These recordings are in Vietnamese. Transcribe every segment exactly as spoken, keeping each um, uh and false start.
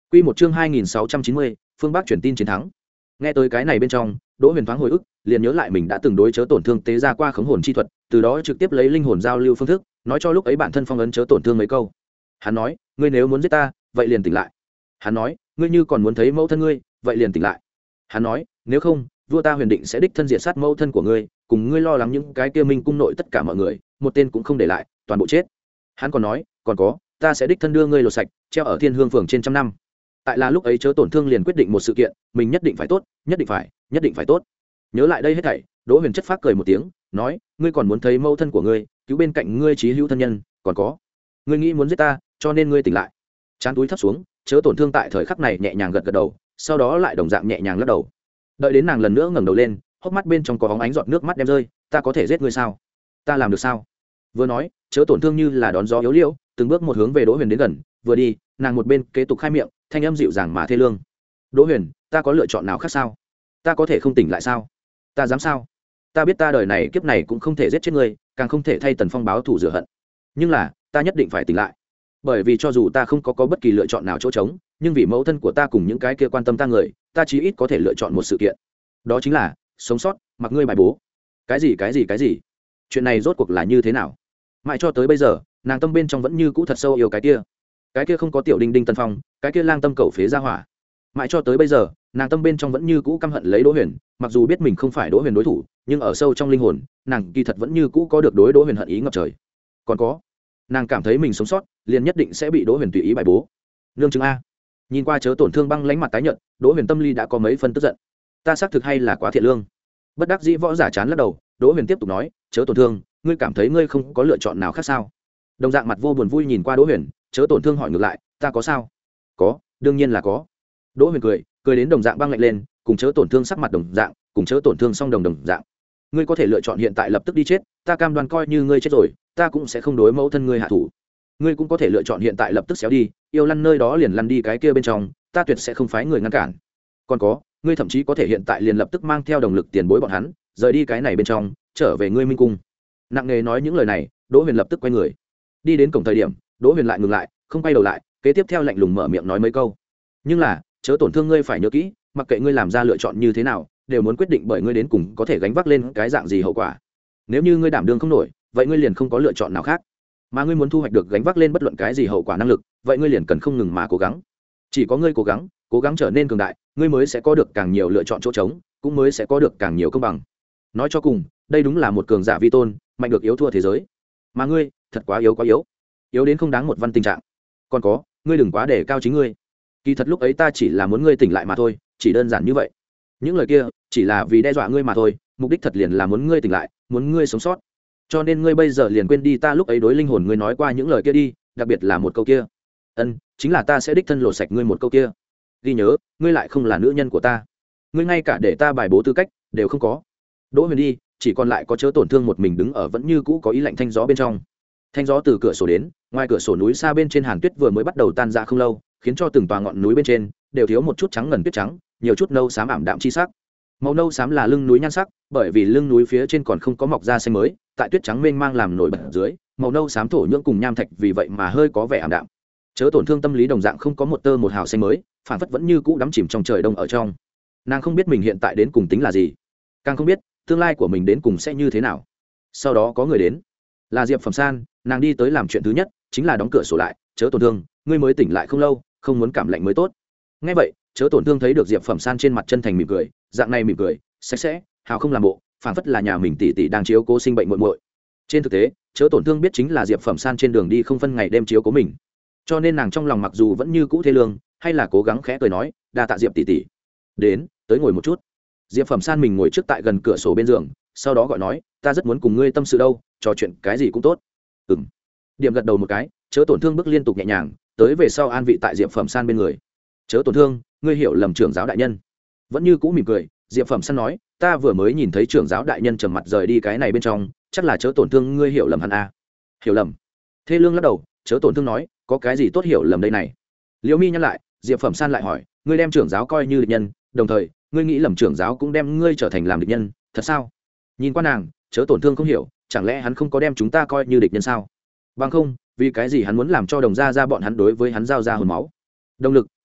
Quy một chương hai nghìn sáu trăm chín mươi, phương Bắc truyền tin chiến thắng. Nghe tới cái này bên trong, Đỗ Huyền thoáng hồi ức, liền nhớ lại mình đã từng đối chớ tổn thương tế ra qua khống hồn chi thuật, từ đó trực tiếp lấy linh hồn giao lưu phương thức, nói cho lúc ấy bản thân phong ấn chớ tổn thương mấy câu. Hắn nói, ngươi nếu muốn giết ta, vậy liền tỉnh lại. Hắn nói, ngươi như còn muốn thấy mẫu thân ngươi, vậy liền tỉnh lại. Hắn nói, nếu không, vua ta Huyền định sẽ đích thân diệt sát mẫu thân của ngươi, cùng ngươi lo lắng những cái kia minh cung nội tất cả mọi người, một tên cũng không để lại, toàn bộ chết. Hắn còn nói, còn có, ta sẽ đích thân đưa ngươi lột sạch, treo ở Thiên Hương phường trên trăm năm. Tại là lúc ấy chớ tổn thương liền quyết định một sự kiện, mình nhất định phải tốt, nhất định phải, nhất định phải tốt. Nhớ lại đây hết thảy, Đỗ Huyền chất phác cười một tiếng, nói, ngươi còn muốn thấy mẫu thân của ngươi, cứu bên cạnh ngươi chí hữu thân nhân, còn có, ngươi nghĩ muốn giết ta, cho nên ngươi tỉnh lại. Chán túi thấp xuống, chớ tổn thương tại thời khắc này nhẹ nhàng gật gật đầu, sau đó lại đồng dạng nhẹ nhàng lắc đầu. Đợi đến nàng lần nữa ngẩng đầu lên, hốc mắt bên trong có bóng ánh giọt nước mắt đem rơi, ta có thể giết ngươi sao? Ta làm được sao? Vừa nói, chớ tổn thương như là đón gió yếu liễu, từng bước một hướng về Đỗ Huyền đến gần, vừa đi, nàng một bên kế tục khai miệng, thanh âm dịu dàng mà thê lương. Đỗ Huyền, ta có lựa chọn nào khác sao? Ta có thể không tỉnh lại sao? Ta dám sao? Ta biết ta đời này kiếp này cũng không thể giết chết ngươi, càng không thể thay Tần Phong báo thù rửa hận. Nhưng là, ta nhất định phải tỉnh lại. Bởi vì cho dù ta không có có bất kỳ lựa chọn nào chỗ trống, nhưng vì mẫu thân của ta cùng những cái kia quan tâm ta người, ta chí ít có thể lựa chọn một sự kiện. Đó chính là sống sót, mặc ngươi bài bố. Cái gì cái gì cái gì? Chuyện này rốt cuộc là như thế nào? Mãi cho tới bây giờ, nàng tâm bên trong vẫn như cũ thật sâu yêu cái kia. Cái kia không có tiểu đinh đinh Tần Phong, cái kia lang tâm cầu phế ra hỏa. Mãi cho tới bây giờ, nàng tâm bên trong vẫn như cũ căm hận lấy Đỗ Huyền, mặc dù biết mình không phải Đỗ Huyền đối thủ, nhưng ở sâu trong linh hồn, nàng kỳ thật vẫn như cũ có được đối Đỗ Huyền hận ý ngập trời. Còn có, nàng cảm thấy mình sống sót, liền nhất định sẽ bị Đỗ Huyền tùy ý bài bố. Nương chứng a. Nhìn qua chớ tổn thương băng lãnh mặt tái nhợt, Đỗ Huyền tâm lý đã có mấy phân tức giận. Ta xác thực hay là quá thiện lương. Bất đắc dĩ võ giả chán lắc đầu, Đỗ Huyền tiếp tục nói, chớ tổn thương, ngươi cảm thấy ngươi không có lựa chọn nào khác sao? Đồng dạng mặt vô buồn vui nhìn qua Đỗ Huyền, chớ tổn thương hỏi ngược lại, ta có sao? Có, đương nhiên là có. Đỗ Huyền cười, cười đến đồng dạng băng lạnh lên, cùng chớ tổn thương sắc mặt đồng dạng, cùng chớ tổn thương song đồng đồng dạng. Ngươi có thể lựa chọn hiện tại lập tức đi chết, ta cam đoan coi như ngươi chết rồi, ta cũng sẽ không đối mẫu thân ngươi hạ thủ. Ngươi cũng có thể lựa chọn hiện tại lập tức xéo đi, yêu lăn nơi đó liền lăn đi cái kia bên trong, ta tuyệt sẽ không phái người ngăn cản. Còn có, ngươi thậm chí có thể hiện tại liền lập tức mang theo đồng lực tiền bối bọn hắn, rời đi cái này bên trong, trở về ngươi minh cung. Nặng nghề nói những lời này, Đỗ Huyền lập tức quay người, đi đến cổng thời điểm, Đỗ Huyền lại ngừng lại, không quay đầu lại, kế tiếp theo lạnh lùng mở miệng nói mấy câu. Nhưng là, chớ tổn thương ngươi phải nhớ kỹ, mặc kệ ngươi làm ra lựa chọn như thế nào, đều muốn quyết định bởi ngươi đến cùng có thể gánh vác lên cái dạng gì hậu quả. Nếu như ngươi đảm đương không nổi, vậy ngươi liền không có lựa chọn nào khác. Mà ngươi muốn thu hoạch được gánh vác lên bất luận cái gì hậu quả năng lực, vậy ngươi liền cần không ngừng mà cố gắng. Chỉ có ngươi cố gắng, cố gắng trở nên cường đại, ngươi mới sẽ có được càng nhiều lựa chọn chỗ trống, cũng mới sẽ có được càng nhiều công bằng. Nói cho cùng, đây đúng là một cường giả vi tôn, mạnh được yếu thua thế giới. Mà ngươi, thật quá yếu quá yếu, yếu đến không đáng một văn tình trạng. Còn có, ngươi đừng quá để cao chính ngươi. Kỳ thật lúc ấy ta chỉ là muốn ngươi tỉnh lại mà thôi, chỉ đơn giản như vậy. Những lời kia chỉ là vì đe dọa ngươi mà thôi, mục đích thật liền là muốn ngươi tỉnh lại, muốn ngươi sống sót. Cho nên ngươi bây giờ liền quên đi ta lúc ấy đối linh hồn ngươi nói qua những lời kia đi, đặc biệt là một câu kia. Ân, chính là ta sẽ đích thân lột sạch ngươi một câu kia. Ghi nhớ, ngươi lại không là nữ nhân của ta. Ngươi ngay cả để ta bài bố tư cách đều không có. Đỗ Huyền đi, chỉ còn lại có chớ tổn thương một mình đứng ở vẫn như cũ có ý lạnh thanh gió bên trong. Thanh gió từ cửa sổ đến, ngoài cửa sổ núi xa bên trên hàn tuyết vừa mới bắt đầu tan ra không lâu, khiến cho từng tòa ngọn núi bên trên đều thiếu một chút trắng ngần tuyết trắng, nhiều chút nâu xám ảm đạm chi sắc. Màu nâu xám là lưng núi nhan sắc, bởi vì lưng núi phía trên còn không có mọc ra xanh mới, tại tuyết trắng mênh mang làm nổi bật dưới, màu nâu xám thổ nhưỡng cùng nham thạch vì vậy mà hơi có vẻ ảm đạm. Chớ tổn thương tâm lý đồng dạng không có một tơ một hào xanh mới, phản phất vẫn như cũ đắm chìm trong trời đông ở trong. Nàng không biết mình hiện tại đến cùng tính là gì, càng không biết tương lai của mình đến cùng sẽ như thế nào. Sau đó có người đến, là Diệp Phẩm San. Nàng đi tới làm chuyện thứ nhất chính là đóng cửa sổ lại. Chớ tổn thương, ngươi mới tỉnh lại không lâu, không muốn cảm lạnh mới tốt. Nghe vậy, chớ tổn thương thấy được Diệp Phẩm San trên mặt chân thành mỉm cười, dạng này mỉm cười sạch sẽ hào không làm bộ, phảng phất là nhà mình tỷ tỷ đang chiếu cố sinh bệnh muội muội. Trên thực tế, chớ tổn thương biết chính là Diệp Phẩm San trên đường đi không phân ngày đêm chiếu cố mình, cho nên nàng trong lòng mặc dù vẫn như cũ thê lương, hay là cố gắng khẽ cười nói, đa tạ Diệp tỷ tỷ. Đến, tới ngồi một chút. Diệp Phẩm San mình ngồi trước tại gần cửa sổ bên giường, sau đó gọi nói, ta rất muốn cùng ngươi tâm sự đâu, trò chuyện cái gì cũng tốt. Ừm. Điểm gật đầu một cái, chớ tổn thương bước liên tục nhẹ nhàng, tới về sau an vị tại Diệp Phẩm San bên người. Chớ tổn thương, ngươi hiểu lầm trưởng giáo đại nhân. Vẫn như cũ mỉm cười, Diệp Phẩm San nói, ta vừa mới nhìn thấy trưởng giáo đại nhân trầm mặt rời đi cái này bên trong, chắc là chớ tổn thương ngươi hiểu lầm hắn a. Hiểu lầm? Thê Lương lắc đầu, chớ tổn thương nói, có cái gì tốt hiểu lầm đây này? Liễu Mi nhắc lại, Diệp Phẩm San lại hỏi, ngươi đem trưởng giáo coi như địch nhân, đồng thời, ngươi nghĩ lầm trưởng giáo cũng đem ngươi trở thành làm địch nhân, thật sao? Nhìn qua nàng, chớ tổn thương không hiểu, chẳng lẽ hắn không có đem chúng ta coi như địch nhân sao? Bằng không, vì cái gì hắn muốn làm cho đồng gia gia bọn hắn đối với hắn giao ra hồn máu? Động lực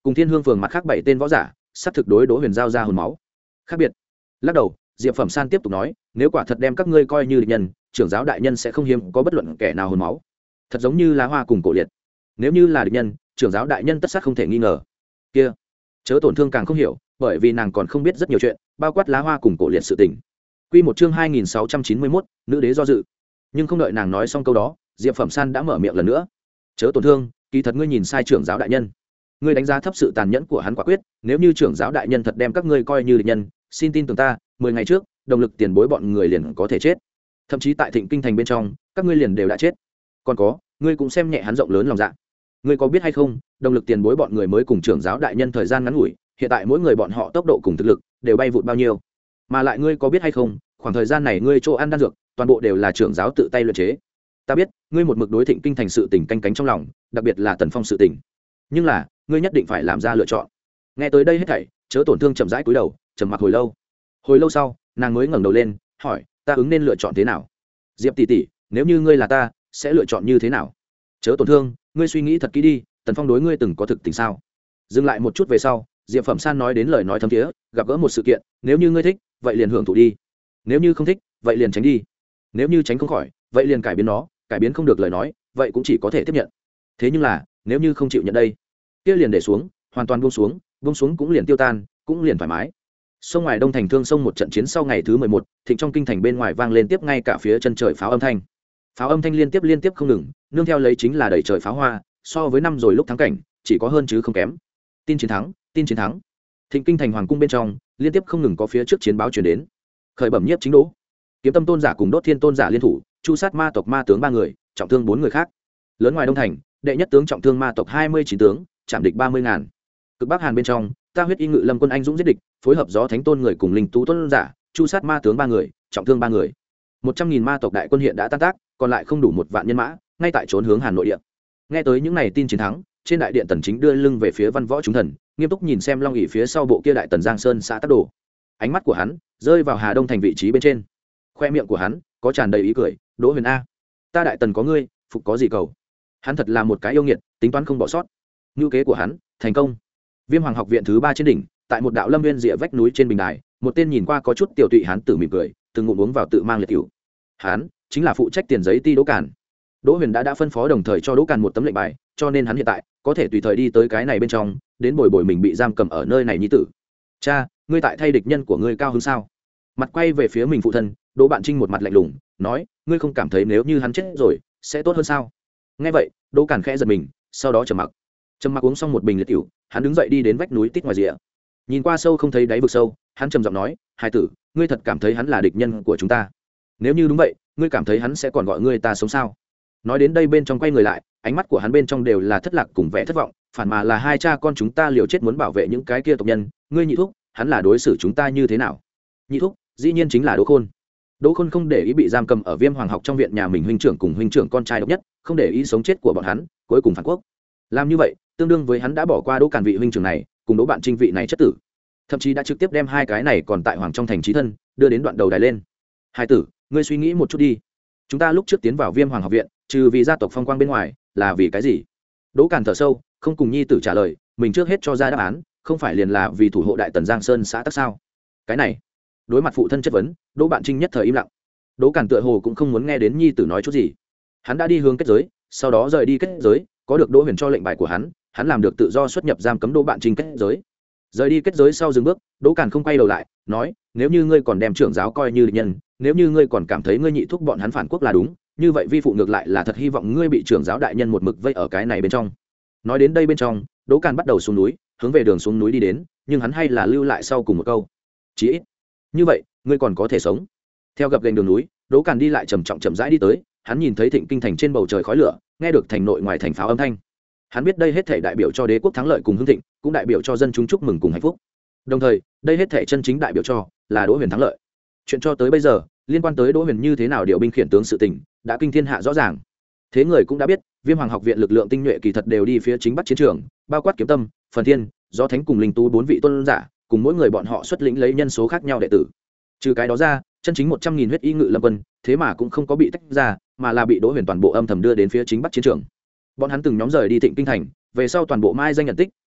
cùng thiên hương phường mặt khác bảy tên võ giả xác thực đối đỗ huyền giao ra hồn máu khác biệt. Lắc đầu, diệp phẩm san tiếp tục nói, nếu quả thật đem các ngươi coi như địch nhân, trưởng giáo đại nhân sẽ không hiếm có bất luận kẻ nào hồn máu, thật giống như lá hoa cùng cổ liệt. Nếu như là địch nhân, trưởng giáo đại nhân tất sát không thể nghi ngờ. Kia chớ tổn thương càng không hiểu, bởi vì nàng còn không biết rất nhiều chuyện, bao quát lá hoa cùng cổ liệt sự tình. Quy một chương hai nghìn sáu trăm chín mươi mốt, nữ đế do dự. Nhưng không đợi nàng nói xong câu đó, diệp phẩm san đã mở miệng lần nữa. Chớ tổn thương, kỳ thật ngươi nhìn sai trưởng giáo đại nhân, ngươi đánh giá thấp sự tàn nhẫn của hắn quả quyết. Nếu như trưởng giáo đại nhân thật đem các ngươi coi như địch nhân, xin tin tưởng ta, mười ngày trước động lực tiền bối bọn người liền có thể chết, thậm chí tại Thịnh Kinh thành bên trong các ngươi liền đều đã chết. Còn có, ngươi cũng xem nhẹ hắn rộng lớn lòng dạ. Ngươi có biết hay không, động lực tiền bối bọn người mới cùng trưởng giáo đại nhân thời gian ngắn ngủi, hiện tại mỗi người bọn họ tốc độ cùng thực lực đều bay vụt bao nhiêu. Mà lại ngươi có biết hay không, khoảng thời gian này ngươi chỗ ăn đan dược toàn bộ đều là trưởng giáo tự tay luyện chế. Ta biết ngươi một mực đối Thịnh Kinh thành sự tình canh cánh trong lòng, đặc biệt là Tần Phong sự tình, nhưng là ngươi nhất định phải làm ra lựa chọn. Nghe tới đây hết thảy, chớ tổn thương chậm rãi cúi đầu, trầm mặc hồi lâu. Hồi lâu sau, nàng mới ngẩng đầu lên, hỏi, ta ứng nên lựa chọn thế nào? Diệp tỷ tỷ, nếu như ngươi là ta, sẽ lựa chọn như thế nào? Chớ tổn thương, ngươi suy nghĩ thật kỹ đi, Tần Phong đối ngươi từng có thực tình sao? Dừng lại một chút về sau, Diệp Phẩm San nói đến lời nói thấm thiế, gặp gỡ một sự kiện, nếu như ngươi thích, vậy liền hưởng thụ đi. Nếu như không thích, vậy liền tránh đi. Nếu như tránh không khỏi, vậy liền cải biến nó, cải biến không được lời nói, vậy cũng chỉ có thể tiếp nhận. Thế nhưng là, nếu như không chịu nhận đây, kia liền để xuống, hoàn toàn buông xuống, buông xuống cũng liền tiêu tan, cũng liền thoải mái. Sông ngoài Đông thành thương sông một trận chiến sau ngày thứ mười một, Thịnh trong kinh thành bên ngoài vang lên tiếp ngay cả phía chân trời pháo âm thanh. Pháo âm thanh liên tiếp liên tiếp không ngừng, nương theo lấy chính là đầy trời pháo hoa, so với năm rồi lúc thắng cảnh, chỉ có hơn chứ không kém. Tin chiến thắng, tin chiến thắng. Thịnh kinh thành hoàng cung bên trong, liên tiếp không ngừng có phía trước chiến báo truyền đến. Khởi bẩm nhiếp chính đỗ, Kiếm Tâm tôn giả cùng Đốt Thiên tôn giả liên thủ, chu sát ma tộc ma tướng ba người, trọng thương bốn người khác. Lớn ngoài Đông thành, đệ nhất tướng trọng thương ma tộc hai mươi chín tướng, chạm địch ba mươi ngàn. Cực Bắc Hàn bên trong, ta huyết y ngự lâm quân anh dũng giết địch, phối hợp gió thánh tôn người cùng linh tú tôn giả, chu sát ma tướng ba người, trọng thương ba người. Một trăm nghìn ma tộc đại quân hiện đã tan tác, còn lại không đủ một vạn nhân mã, ngay tại trốn hướng Hàn nội địa. Nghe tới những này tin chiến thắng, trên đại điện Tần Chính đưa lưng về phía văn võ chúng thần, nghiêm túc nhìn xem Long ỷ phía sau bộ kia đại tần Giang Sơn xã Tắc Đồ. Ánh mắt của hắn rơi vào Hà Đông thành vị trí bên trên, khoe miệng của hắn có tràn đầy ý cười, Đỗ Huyền a, ta đại tần có ngươi, phục có gì cầu. Hắn thật là một cái yêu nghiệt, tính toán không bỏ sót. Nhu kế của hắn thành công. Viêm Hoàng học viện thứ ba trên đỉnh, tại một đạo lâm nguyên rìa vách núi trên bình đài, một tên nhìn qua có chút tiểu tụy hán tử mỉm cười, từng ngụm uống vào tự mang liệt cửu. Hán chính là phụ trách tiền giấy ti Đỗ Càn. Đỗ Huyền đã đã phân phó đồng thời cho Đỗ Càn một tấm lệnh bài, cho nên hắn hiện tại có thể tùy thời đi tới cái này bên trong, đến bồi bồi mình bị giam cầm ở nơi này nhi tử. Cha, ngươi tại thay địch nhân của ngươi cao hứng sao? Mặt quay về phía mình phụ thân, Đỗ Bạn Trinh một mặt lạnh lùng, nói, ngươi không cảm thấy nếu như hắn chết rồi, sẽ tốt hơn sao? Nghe vậy, Đỗ Càn khẽ giật mình, sau đó trầm mặc. Trầm mặc uống xong một bình liệt cửu, hắn đứng dậy đi đến vách núi tít ngoài rìa. Nhìn qua sâu không thấy đáy vực sâu, hắn trầm giọng nói, hai tử, ngươi thật cảm thấy hắn là địch nhân của chúng ta? Nếu như đúng vậy, ngươi cảm thấy hắn sẽ còn gọi ngươi ta sống sao? Nói đến đây bên trong quay người lại, ánh mắt của hắn bên trong đều là thất lạc cùng vẻ thất vọng, phản mà là hai cha con chúng ta liều chết muốn bảo vệ những cái kia tộc nhân, ngươi nhị thúc, hắn là đối xử chúng ta như thế nào? Nhị thúc, dĩ nhiên chính là Đỗ Khôn. Đỗ Khôn không để ý bị giam cầm ở Viêm Hoàng học trong viện nhà mình huynh trưởng cùng huynh trưởng con trai độc nhất, không để ý sống chết của bọn hắn, cuối cùng phản quốc. Làm như vậy, tương đương với hắn đã bỏ qua Đỗ Càn vị huynh trưởng này, cùng Đỗ Bạn Trinh vị này chất tử, thậm chí đã trực tiếp đem hai cái này còn tại hoàng trong thành trí thân đưa đến đoạn đầu đài lên. Hai tử, ngươi suy nghĩ một chút đi, chúng ta lúc trước tiến vào Viêm Hoàng học viện, trừ vì gia tộc phong quang bên ngoài, là vì cái gì? Đỗ Càn thở sâu, không cùng nhi tử trả lời, mình trước hết cho ra đáp án, không phải liền là vì thủ hộ đại tần Giang Sơn xã Tắc sao? Cái này, đối mặt phụ thân chất vấn, Đỗ Bạn Trinh nhất thời im lặng. Đỗ Càn tựa hồ cũng không muốn nghe đến nhi tử nói chút gì. Hắn đã đi hướng kết giới, sau đó rời đi kết giới, có được Đỗ Huyền cho lệnh bài của hắn, hắn làm được tự do xuất nhập giam cấm Đỗ Bạn Trinh kết giới. Rời đi kết giới sau dừng bước, Đỗ Càn không quay đầu lại, nói, nếu như ngươi còn đem trưởng giáo coi như địch nhân, nếu như ngươi còn cảm thấy ngươi nhị thúc bọn hắn phản quốc là đúng, như vậy vi phụ ngược lại là thật hy vọng ngươi bị trưởng giáo đại nhân một mực vây ở cái này bên trong. Nói đến đây bên trong, Đỗ Càn bắt đầu xuống núi, hướng về đường xuống núi đi đến, nhưng hắn hay là lưu lại sau cùng một câu, chí ít như vậy ngươi còn có thể sống. Theo gập ghềnh đường núi, Đỗ Càn đi lại trầm trọng chậm rãi đi tới, hắn nhìn thấy Thịnh kinh thành trên bầu trời khói lửa, nghe được thành nội ngoài thành pháo âm thanh. Hắn biết đây hết thảy đại biểu cho đế quốc thắng lợi cùng hưng thịnh, cũng đại biểu cho dân chúng chúc mừng cùng hạnh phúc. Đồng thời, đây hết thảy chân chính đại biểu cho là Đỗ Huyền thắng lợi. Chuyện cho tới bây giờ, liên quan tới Đỗ Huyền như thế nào điều binh khiển tướng sự tình, đã kinh thiên hạ rõ ràng. Thế người cũng đã biết, Viêm Hoàng học viện lực lượng tinh nhuệ kỳ thật đều đi phía chính bắc chiến trường, bao quát Kiếm Tâm, Phần Thiên, Gió Thánh cùng Linh Tú bốn vị tôn giả, cùng mỗi người bọn họ xuất lĩnh lấy nhân số khác nhau đệ tử. Trừ cái đó ra, chân chính một trăm nghìn huyết y ngự lâm quân, thế mà cũng không có bị tách ra, mà là bị Đỗ Huyền toàn bộ âm thầm đưa đến phía chính bắc chiến trường. Bọn hắn từng nhóm rời đi Thịnh kinh thành, về sau toàn bộ mai danh nhận tích,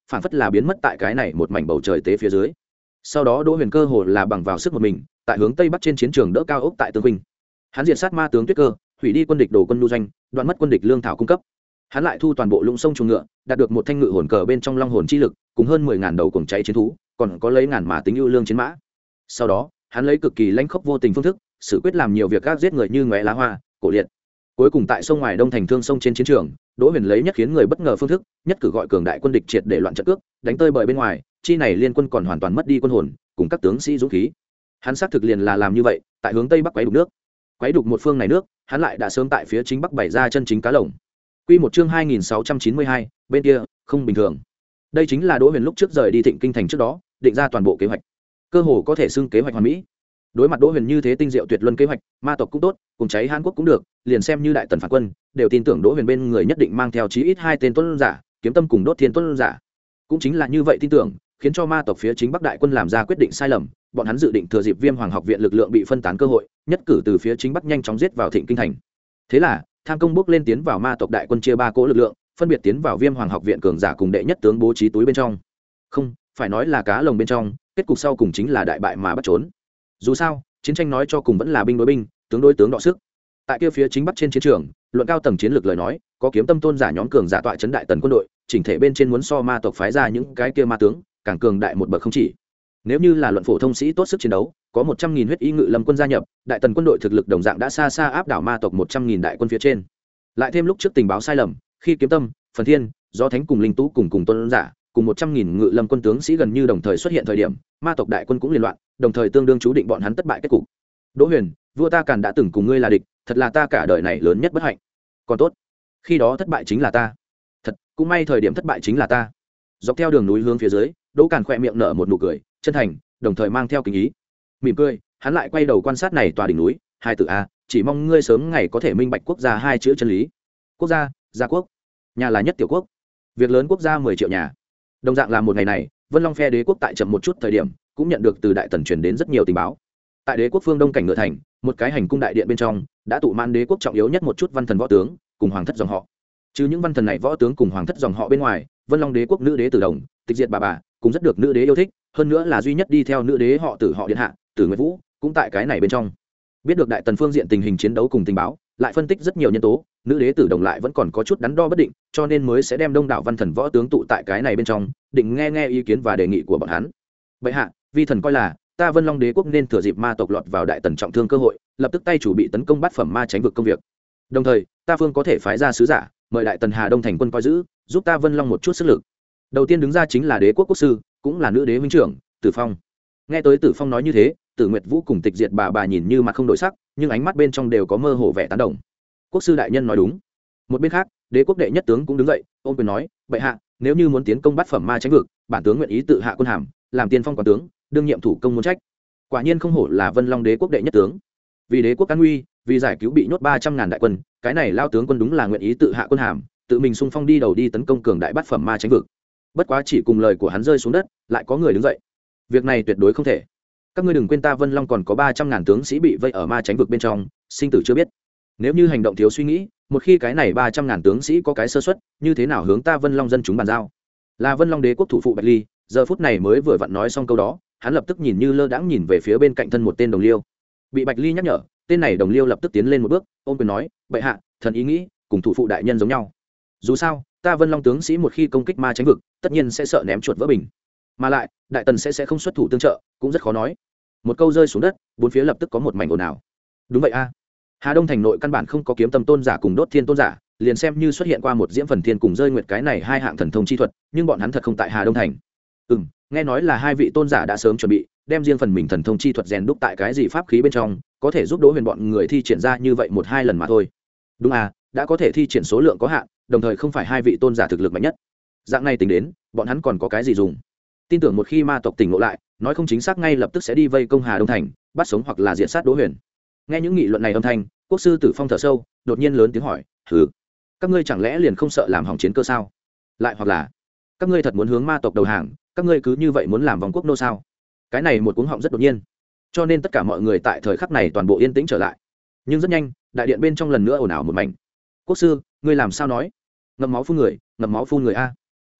phản phất là biến mất tại cái này một mảnh bầu trời tế phía dưới. Sau đó Đỗ Huyền cơ hồ là bằng vào sức một mình tại hướng tây bắc trên chiến trường đỡ cao ốc tại Tương Vinh, hắn diệt sát ma tướng Tuyết Cơ, hủy đi quân địch đồ quân lưu doanh, đoạn mất quân địch lương thảo cung cấp. Hắn lại thu toàn bộ lũng sông chuồng ngựa, đạt được một thanh ngự hồn cờ bên trong long hồn chi lực, cùng hơn mười ngàn đầu cuồng cháy chiến thú, còn có lấy ngàn mã tính ưu lương chiến mã. Sau đó, hắn lấy cực kỳ lãnh khốc vô tình phương thức, xử quyết làm nhiều việc gác giết người như ngóe lá hoa, cổ liệt. Cuối cùng tại sông ngoài Đông thành Thương sông trên chiến trường, Đỗ Huyền lấy nhất khiến người bất ngờ phương thức, nhất cử gọi cường đại quân địch triệt để loạn trận cước, đánh tơi bời bên ngoài, chi này liên quân còn hoàn toàn mất đi quân hồn, cùng các tướng sĩ dũng khí. Hắn xác thực liền là làm như vậy, tại hướng tây bắc quấy đục nước. Quấy đục một phương này nước, hắn lại đã sớm tại phía chính bắc bày ra chân chính cá lồng. Quy một chương hai nghìn sáu trăm chín mươi hai, bên kia không bình thường. Đây chính là Đỗ Huyền lúc trước rời đi Thịnh Kinh thành trước đó, định ra toàn bộ kế hoạch. Cơ hồ có thể xưng kế hoạch hoàn mỹ. Đối mặt Đỗ Huyền như thế tinh diệu tuyệt luân kế hoạch, ma tộc cũng tốt, cùng cháy Hàn Quốc cũng được, liền xem như đại tần phản quân, đều tin tưởng Đỗ Huyền bên người nhất định mang theo chí ít hai tên tuân giả, Kiếm Tâm cùng Đốt Thiên tuân giả. Cũng chính là như vậy tin tưởng, khiến cho ma tộc phía chính bắc đại quân làm ra quyết định sai lầm, bọn hắn dự định thừa dịp Viêm Hoàng học viện lực lượng bị phân tán cơ hội, nhất cử từ phía chính bắc nhanh chóng giết vào Thịnh Kinh thành. Thế là, tham công bước lên tiến vào ma tộc đại quân chia ba cỗ lực lượng, phân biệt tiến vào Viêm Hoàng học viện cường giả cùng đệ nhất tướng bố trí túi bên trong. Không, phải nói là cá lồng bên trong, kết cục sau cùng chính là đại bại mà bắt trốn. Dù sao, chiến tranh nói cho cùng vẫn là binh đối binh, tướng đối tướng đọ sức. Tại kia phía chính bắc trên chiến trường, luận cao tầng chiến lược lời nói, có Kiếm Tâm tôn giả nhóm cường giả tọa trấn đại tần quân đội, chỉnh thể bên trên muốn so ma tộc phái ra những cái kia ma tướng, càng cường đại một bậc không chỉ. Nếu như là luận phổ thông sĩ tốt sức chiến đấu, có một trăm nghìn huyết y ngự lâm quân gia nhập, đại tần quân đội thực lực đồng dạng đã xa xa áp đảo ma tộc một trăm nghìn đại quân phía trên. Lại thêm lúc trước tình báo sai lầm, khi Kiếm Tâm, Phần Thiên, Do Thánh cùng Linh Tú cùng cùng tôn giả, cùng một trăm nghìn ngự lâm quân tướng sĩ gần như đồng thời xuất hiện thời điểm, ma tộc đại quân cũng liên loạn, đồng thời tương đương chú định bọn hắn thất bại kết cục. Đỗ Huyền, vua ta Càn đã từng cùng ngươi là địch, thật là ta cả đời này lớn nhất bất hạnh. Còn tốt, khi đó thất bại chính là ta. Thật, cũng may thời điểm thất bại chính là ta. Dọc theo đường núi hướng phía dưới, Đỗ Càn khẽ miệng nở một nụ cười, chân thành, đồng thời mang theo kính ý. Mỉm cười, hắn lại quay đầu quan sát này tòa đỉnh núi, hai tử a, chỉ mong ngươi sớm ngày có thể minh bạch quốc gia hai chữ chân lý. Quốc gia, gia quốc. Nhà là nhất tiểu quốc. Việc lớn quốc gia mười triệu nhà. Đồng dạng là một ngày này, Vân Long phe đế quốc tại chậm một chút thời điểm, cũng nhận được từ đại tần truyền đến rất nhiều tình báo. Tại đế quốc phương đông cảnh ngựa thành, một cái hành cung đại điện bên trong, đã tụ man đế quốc trọng yếu nhất một chút văn thần võ tướng, cùng hoàng thất dòng họ. Chứ những văn thần này võ tướng cùng hoàng thất dòng họ bên ngoài, Vân Long đế quốc nữ đế Tử Đồng, tịch diệt bà bà, cũng rất được nữ đế yêu thích, hơn nữa là duy nhất đi theo nữ đế họ Tử họ điện hạ, Tử Nguyệt Vũ, cũng tại cái này bên trong. Biết được đại tần phương diện tình hình chiến đấu cùng tình báo, lại phân tích rất nhiều nhân tố, nữ đế Tử Đồng lại vẫn còn có chút đắn đo bất định, cho nên mới sẽ đem đông đảo văn thần võ tướng tụ tại cái này bên trong, định nghe nghe ý kiến và đề nghị của bọn hắn. Bệ hạ, vi thần coi là ta Vân Long đế quốc nên thừa dịp ma tộc lọt vào đại tần trọng thương cơ hội, lập tức tay chủ bị tấn công bát phẩm ma tránh vực công việc. Đồng thời, ta phương có thể phái ra sứ giả, mời đại tần Hà Đông thành quân coi giữ, giúp ta Vân Long một chút sức lực. Đầu tiên đứng ra chính là đế quốc quốc sư, cũng là nữ đế huynh trưởng, Tử Phong. Nghe tới Tử Phong nói như thế, Tử Nguyệt Vũ cùng tịch diệt bà bà nhìn như mặt không đổi sắc, nhưng ánh mắt bên trong đều có mơ hồ vẻ tán đồng. Quốc sư đại nhân nói đúng. Một bên khác, đế quốc đệ nhất tướng cũng đứng dậy, ôm quyền nói, bệ hạ, nếu như muốn tiến công bát phẩm ma tránh vực, bản tướng nguyện ý tự hạ quân hàm, làm tiên phong quản tướng, đương nhiệm thủ công muốn trách. Quả nhiên không hổ là Vân Long đế quốc đệ nhất tướng. Vì đế quốc an nguy, vì giải cứu bị nhốt ba trăm ngàn đại quân, cái này lao tướng quân đúng là nguyện ý tự hạ quân hàm, tự mình xung phong đi đầu đi tấn công cường đại bát phẩm ma tránh vực. Bất quá chỉ cùng lời của hắn rơi xuống đất, lại có người đứng dậy. Việc này tuyệt đối không thể. Các ngươi đừng quên ta Vân Long còn có ba trăm ngàn tướng sĩ bị vây ở ma tránh vực bên trong, sinh tử chưa biết. Nếu như hành động thiếu suy nghĩ, một khi cái này ba trăm ngàn tướng sĩ có cái sơ suất, như thế nào hướng ta Vân Long dân chúng bàn giao? Là Vân Long đế quốc thủ phụ Bạch Ly, giờ phút này mới vừa vặn nói xong câu đó, hắn lập tức nhìn như lơ đãng nhìn về phía bên cạnh thân một tên đồng liêu. Bị Bạch Ly nhắc nhở, tên này đồng liêu lập tức tiến lên một bước, ôm quyền nói, bệ hạ, thần ý nghĩ cùng thủ phụ đại nhân giống nhau. Dù sao, ta Vân Long tướng sĩ một khi công kích ma tránh vực, tất nhiên sẽ sợ ném chuột vỡ bình, mà lại đại tần sẽ sẽ không xuất thủ tương trợ, cũng rất khó nói. Một câu rơi xuống đất, bốn phía lập tức có một mảnh ồn ào. Đúng vậy a, Hà Đông thành nội căn bản không có Kiếm Tâm tôn giả cùng Đốt Thiên tôn giả, liền xem như xuất hiện qua một Diễm Phần Thiên cùng rơi nguyệt cái này hai hạng thần thông chi thuật, nhưng bọn hắn thật không tại Hà Đông thành. Ừm, nghe nói là hai vị tôn giả đã sớm chuẩn bị, đem riêng phần mình thần thông chi thuật rèn đúc tại cái gì pháp khí bên trong, có thể giúp Đỗ Huyền bọn người thi triển ra như vậy một hai lần mà thôi. Đúng à, đã có thể thi triển số lượng có hạn, đồng thời không phải hai vị tôn giả thực lực mạnh nhất. Dạng này tính đến, bọn hắn còn có cái gì dùng? Tin tưởng một khi ma tộc tỉnh ngộ lại, nói không chính xác ngay lập tức sẽ đi vây công Hà Đông thành, bắt sống hoặc là diệt sát Đỗ Huyền. Nghe những nghị luận này âm thanh, quốc sư Tử Phong thở sâu, đột nhiên lớn tiếng hỏi, "Hừ, các ngươi chẳng lẽ liền không sợ làm hỏng chiến cơ sao? Lại hoặc là, các ngươi thật muốn hướng ma tộc đầu hàng, các ngươi cứ như vậy muốn làm vòng quốc nô sao?" Cái này một cuống họng rất đột nhiên, cho nên tất cả mọi người tại thời khắc này toàn bộ yên tĩnh trở lại. Nhưng rất nhanh, đại điện bên trong lần nữa ồn ào một mảnh. "Quốc sư, ngươi làm sao nói? Ngậm máu phun người, ngậm máu phun người a." "Bệ hạ,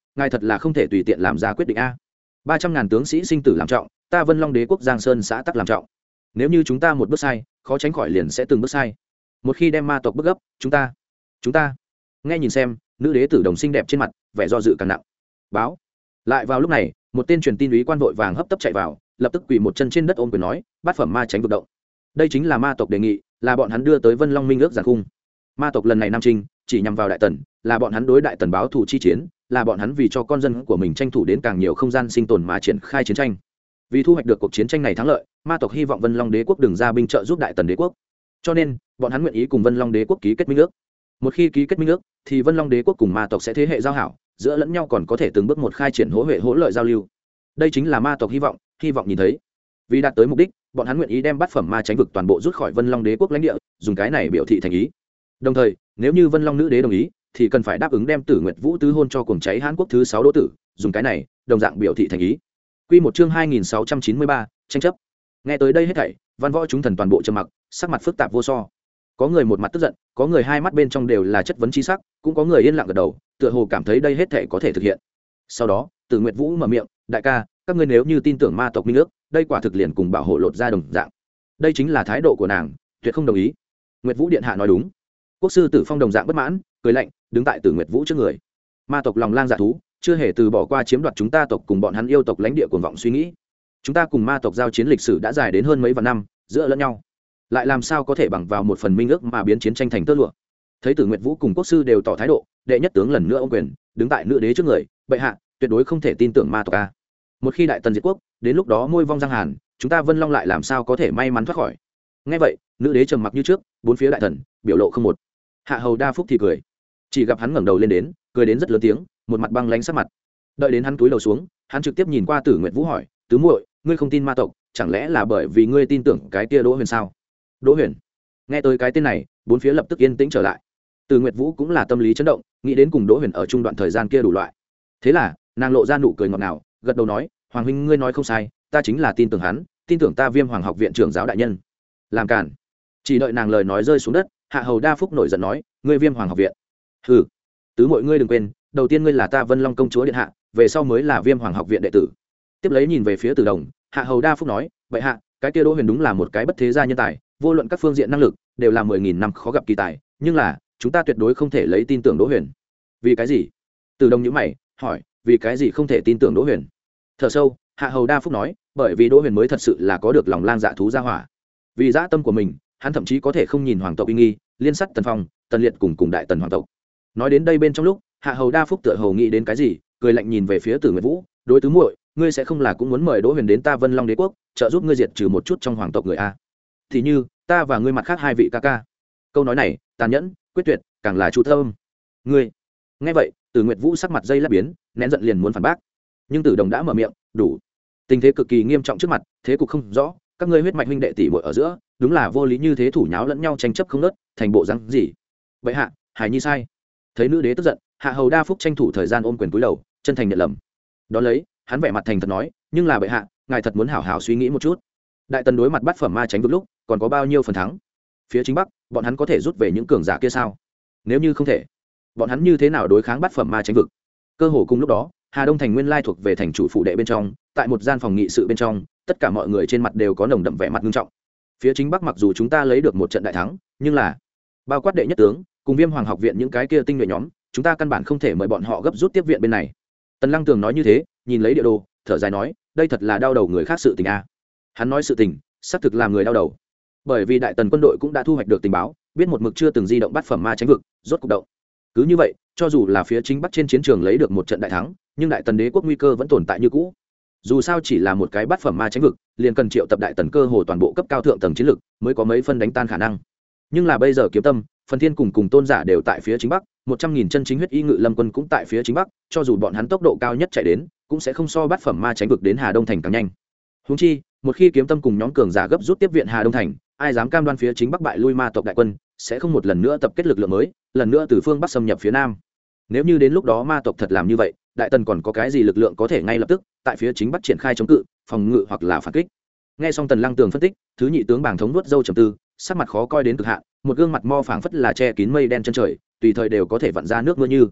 ngài thật là không thể tùy tiện làm ra quyết định a. Ba trăm ngàn tướng sĩ sinh tử làm trọng, ta Vân Long Đế quốc Giang Sơn xã tắc làm trọng. Nếu như chúng ta một bước sai, khó tránh khỏi liền sẽ từng bước sai. Một khi đem ma tộc bức gấp, chúng ta chúng ta nghe nhìn xem, nữ đế tử đồng xinh đẹp trên mặt vẻ do dự càng nặng. Báo. Lại vào lúc này, một tên truyền tin úy quan vội vàng hấp tấp chạy vào, lập tức quỳ một chân trên đất ôm quyền nói, bát phẩm ma tránh vực động. Đây chính là ma tộc đề nghị, là bọn hắn đưa tới Vân Long Minh ước giàn khung. Ma tộc lần này nam trinh chỉ nhằm vào đại tần, là bọn hắn đối đại tần báo thù chi chiến, là bọn hắn vì cho con dân của mình tranh thủ đến càng nhiều không gian sinh tồn mà triển khai chiến tranh. Vì thu hoạch được cuộc chiến tranh này thắng lợi, ma tộc hy vọng Vân Long Đế quốc đừng ra binh trợ giúp đại tần đế quốc. Cho nên, bọn hắn nguyện ý cùng Vân Long Đế quốc ký kết minh ước. Một khi ký kết minh ước, thì Vân Long Đế quốc cùng ma tộc sẽ thế hệ giao hảo, giữa lẫn nhau còn có thể từng bước một khai triển hỗ huệ hỗ lợi giao lưu. Đây chính là ma tộc hy vọng, hy vọng nhìn thấy. Vì đạt tới mục đích, bọn hắn nguyện ý đem bát phẩm ma tránh vực toàn bộ rút khỏi Vân Long Đế quốc lãnh địa, dùng cái này biểu thị thành ý. Đồng thời, nếu như Vân Long nữ đế đồng ý, thì cần phải đáp ứng đem Tử Nguyệt Vũ tứ hôn cho cuồng cháy Hán quốc thứ sáu đỗ tử, dùng cái này, đồng dạng biểu thị thành ý. Quy một chương hai nghìn sáu trăm chín mươi ba, tranh chấp. Nghe tới đây hết thảy, văn võ chúng thần toàn bộ trầm mặc, sắc mặt phức tạp vô so. Có người một mặt tức giận, có người hai mắt bên trong đều là chất vấn chi sắc, cũng có người yên lặng gật đầu, tựa hồ cảm thấy đây hết thảy có thể thực hiện. Sau đó, Tử Nguyệt Vũ mở miệng, đại ca, các ngươi nếu như tin tưởng ma tộc minh ước, đây quả thực liền cùng bảo hộ lột ra đồng dạng. Đây chính là thái độ của nàng, tuyệt không đồng ý. Nguyệt Vũ điện hạ nói đúng. Quốc sư Tử Phong đồng dạng bất mãn, cười lạnh, đứng tại Tử Nguyệt Vũ trước người. Ma tộc lòng lang dạ thú, chưa hề từ bỏ qua chiếm đoạt chúng ta tộc cùng bọn hắn yêu tộc lãnh địa cuồng vọng suy nghĩ. Chúng ta cùng ma tộc giao chiến lịch sử đã dài đến hơn mấy vạn năm, giữa lẫn nhau, lại làm sao có thể bằng vào một phần minh ước mà biến chiến tranh thành tơ lụa. Thấy Tử Nguyệt Vũ cùng quốc sư đều tỏ thái độ, đệ nhất tướng lần nữa ôm quyền, đứng tại nữ đế trước người, bệ hạ, tuyệt đối không thể tin tưởng ma tộc a. Một khi đại tần diệt quốc, đến lúc đó môi vong giang hàn, chúng ta Vân Long lại làm sao có thể may mắn thoát khỏi. Nghe vậy, nữ đế trầm mặc như trước, bốn phía đại thần biểu lộ không một. Hạ hầu đa phúc thì cười, chỉ gặp hắn ngẩng đầu lên đến, cười đến rất lớn tiếng, một mặt băng lãnh sắc mặt. Đợi đến hắn cúi đầu xuống, hắn trực tiếp nhìn qua Tử Nguyệt Vũ hỏi, tứ muội, ngươi không tin ma tộc, chẳng lẽ là bởi vì ngươi tin tưởng cái kia Đỗ Huyền sao? Đỗ Huyền. Nghe tới cái tên này, bốn phía lập tức yên tĩnh trở lại. Tử Nguyệt Vũ cũng là tâm lý chấn động, nghĩ đến cùng Đỗ Huyền ở chung đoạn thời gian kia đủ loại. Thế là, nàng lộ ra nụ cười ngọt ngào, gật đầu nói, hoàng huynh ngươi nói không sai, ta chính là tin tưởng hắn, tin tưởng ta Viêm Hoàng học viện trưởng giáo đại nhân. Làm cản. Chỉ đợi nàng lời nói rơi xuống đất, Hạ hầu đa phúc nổi giận nói, ngươi Viêm Hoàng học viện. Hừ. Tứ muội ngươi đừng quên, đầu tiên ngươi là ta Vân Long công chúa điện hạ, về sau mới là Viêm Hoàng học viện đệ tử. Tiếp lấy nhìn về phía Tử Đồng, Hạ hầu đa phúc nói, vậy hạ, cái kia Đỗ Huyền đúng là một cái bất thế gia nhân tài, vô luận các phương diện năng lực đều là mười nghìn năm khó gặp kỳ tài, nhưng là chúng ta tuyệt đối không thể lấy tin tưởng Đỗ Huyền. Vì cái gì? Tử Đồng nhíu mày hỏi, vì cái gì không thể tin tưởng Đỗ Huyền? Thở sâu, Hạ hầu đa phúc nói, bởi vì Đỗ Huyền mới thật sự là có được lòng lang dạ thú gia hỏa. Vì dã tâm của mình, hắn thậm chí có thể không nhìn hoàng tộc uy nghi, liên sát Tần Phong, Tần Liệt cùng cùng đại tần hoàng tộc. Nói đến đây bên trong lúc, Hạ hầu đa phúc tựa hồ nghĩ đến cái gì, cười lạnh nhìn về phía Tử Nguyệt Vũ, đối tứ muội, ngươi sẽ không là cũng muốn mời Đỗ Huyền đến ta Vân Long Đế quốc, trợ giúp ngươi diệt trừ một chút trong hoàng tộc người a? Thì như ta và ngươi mặt khác hai vị ca ca. Câu nói này tàn nhẫn, quyết tuyệt, càng là chu thơm. Ngươi. Nghe vậy, Tử Nguyệt Vũ sắc mặt dây lát biến, nén giận liền muốn phản bác, nhưng Tử Đồng đã mở miệng, đủ. Tình thế cực kỳ nghiêm trọng trước mặt, thế cục không rõ, các ngươi huyết mạch huynh đệ tỷ muội ở giữa, đúng là vô lý như thế thủ nháo lẫn nhau tranh chấp không ngớt, thành bộ rắn gì? Vậy hạ, Hải Nhi sai. Thấy nữ đế tức giận, Hạ hầu đa phúc tranh thủ thời gian ôm quyền cúi đầu, chân thành nhận lầm. Đó lấy, hắn vẻ mặt thành thật nói, nhưng là bệ hạ, ngài thật muốn hảo hảo suy nghĩ một chút. Đại tần đối mặt bắt phẩm ma tránh vực lúc, còn có bao nhiêu phần thắng? Phía chính bắc, bọn hắn có thể rút về những cường giả kia sao? Nếu như không thể, bọn hắn như thế nào đối kháng bắt phẩm ma tránh vực? Cơ hồ cùng lúc đó, Hà Đông thành nguyên lai thuộc về thành chủ phụ đệ bên trong, tại một gian phòng nghị sự bên trong, tất cả mọi người trên mặt đều có nồng đậm vẻ mặt nghiêm trọng. Phía chính bắc mặc dù chúng ta lấy được một trận đại thắng, nhưng là bao quát đệ nhất tướng cùng Viêm Hoàng học viện những cái kia tinh nhuệ nhóm, chúng ta căn bản không thể mời bọn họ gấp rút tiếp viện bên này. Tần Lăng Tường nói như thế, nhìn lấy địa đồ, thở dài nói, đây thật là đau đầu người khác sự tình a. Hắn nói sự tình, xác thực làm người đau đầu. Bởi vì đại tần quân đội cũng đã thu hoạch được tình báo, biết một mực chưa từng di động bắt phẩm ma tránh vực, rốt cục động. Cứ như vậy, cho dù là phía chính bắc trên chiến trường lấy được một trận đại thắng, nhưng đại tần đế quốc nguy cơ vẫn tồn tại như cũ. Dù sao chỉ là một cái bắt phẩm ma tránh vực, liền cần triệu tập đại tần cơ hồ toàn bộ cấp cao thượng tầng chiến lực, mới có mấy phân đánh tan khả năng. Nhưng là bây giờ Kiếm Tâm, Phần Thiên cùng cùng Tôn giả đều tại phía chính bắc, một trăm nghìn chân chính huyết y ngự lâm quân cũng tại phía chính bắc, cho dù bọn hắn tốc độ cao nhất chạy đến, cũng sẽ không so bắt phẩm ma tránh vực đến Hà Đông thành càng nhanh. Huống chi, một khi Kiếm Tâm cùng nhóm cường giả gấp rút tiếp viện Hà Đông thành, ai dám cam đoan phía chính bắc bại lui ma tộc đại quân, sẽ không một lần nữa tập kết lực lượng mới, lần nữa từ phương bắc xâm nhập phía nam. Nếu như đến lúc đó ma tộc thật làm như vậy, đại tần còn có cái gì lực lượng có thể ngay lập tức tại phía chính bắc triển khai chống cự, phòng ngự hoặc là phản kích? Nghe xong Tần Lăng Tường phân tích, thứ nhị tướng bảng thống nuốt dâu trầm tư, sắc mặt khó coi đến cực hạn, một gương mặt mo phảng phất là che kín mây đen chân trời, tùy thời đều có thể vặn ra nước mưa như.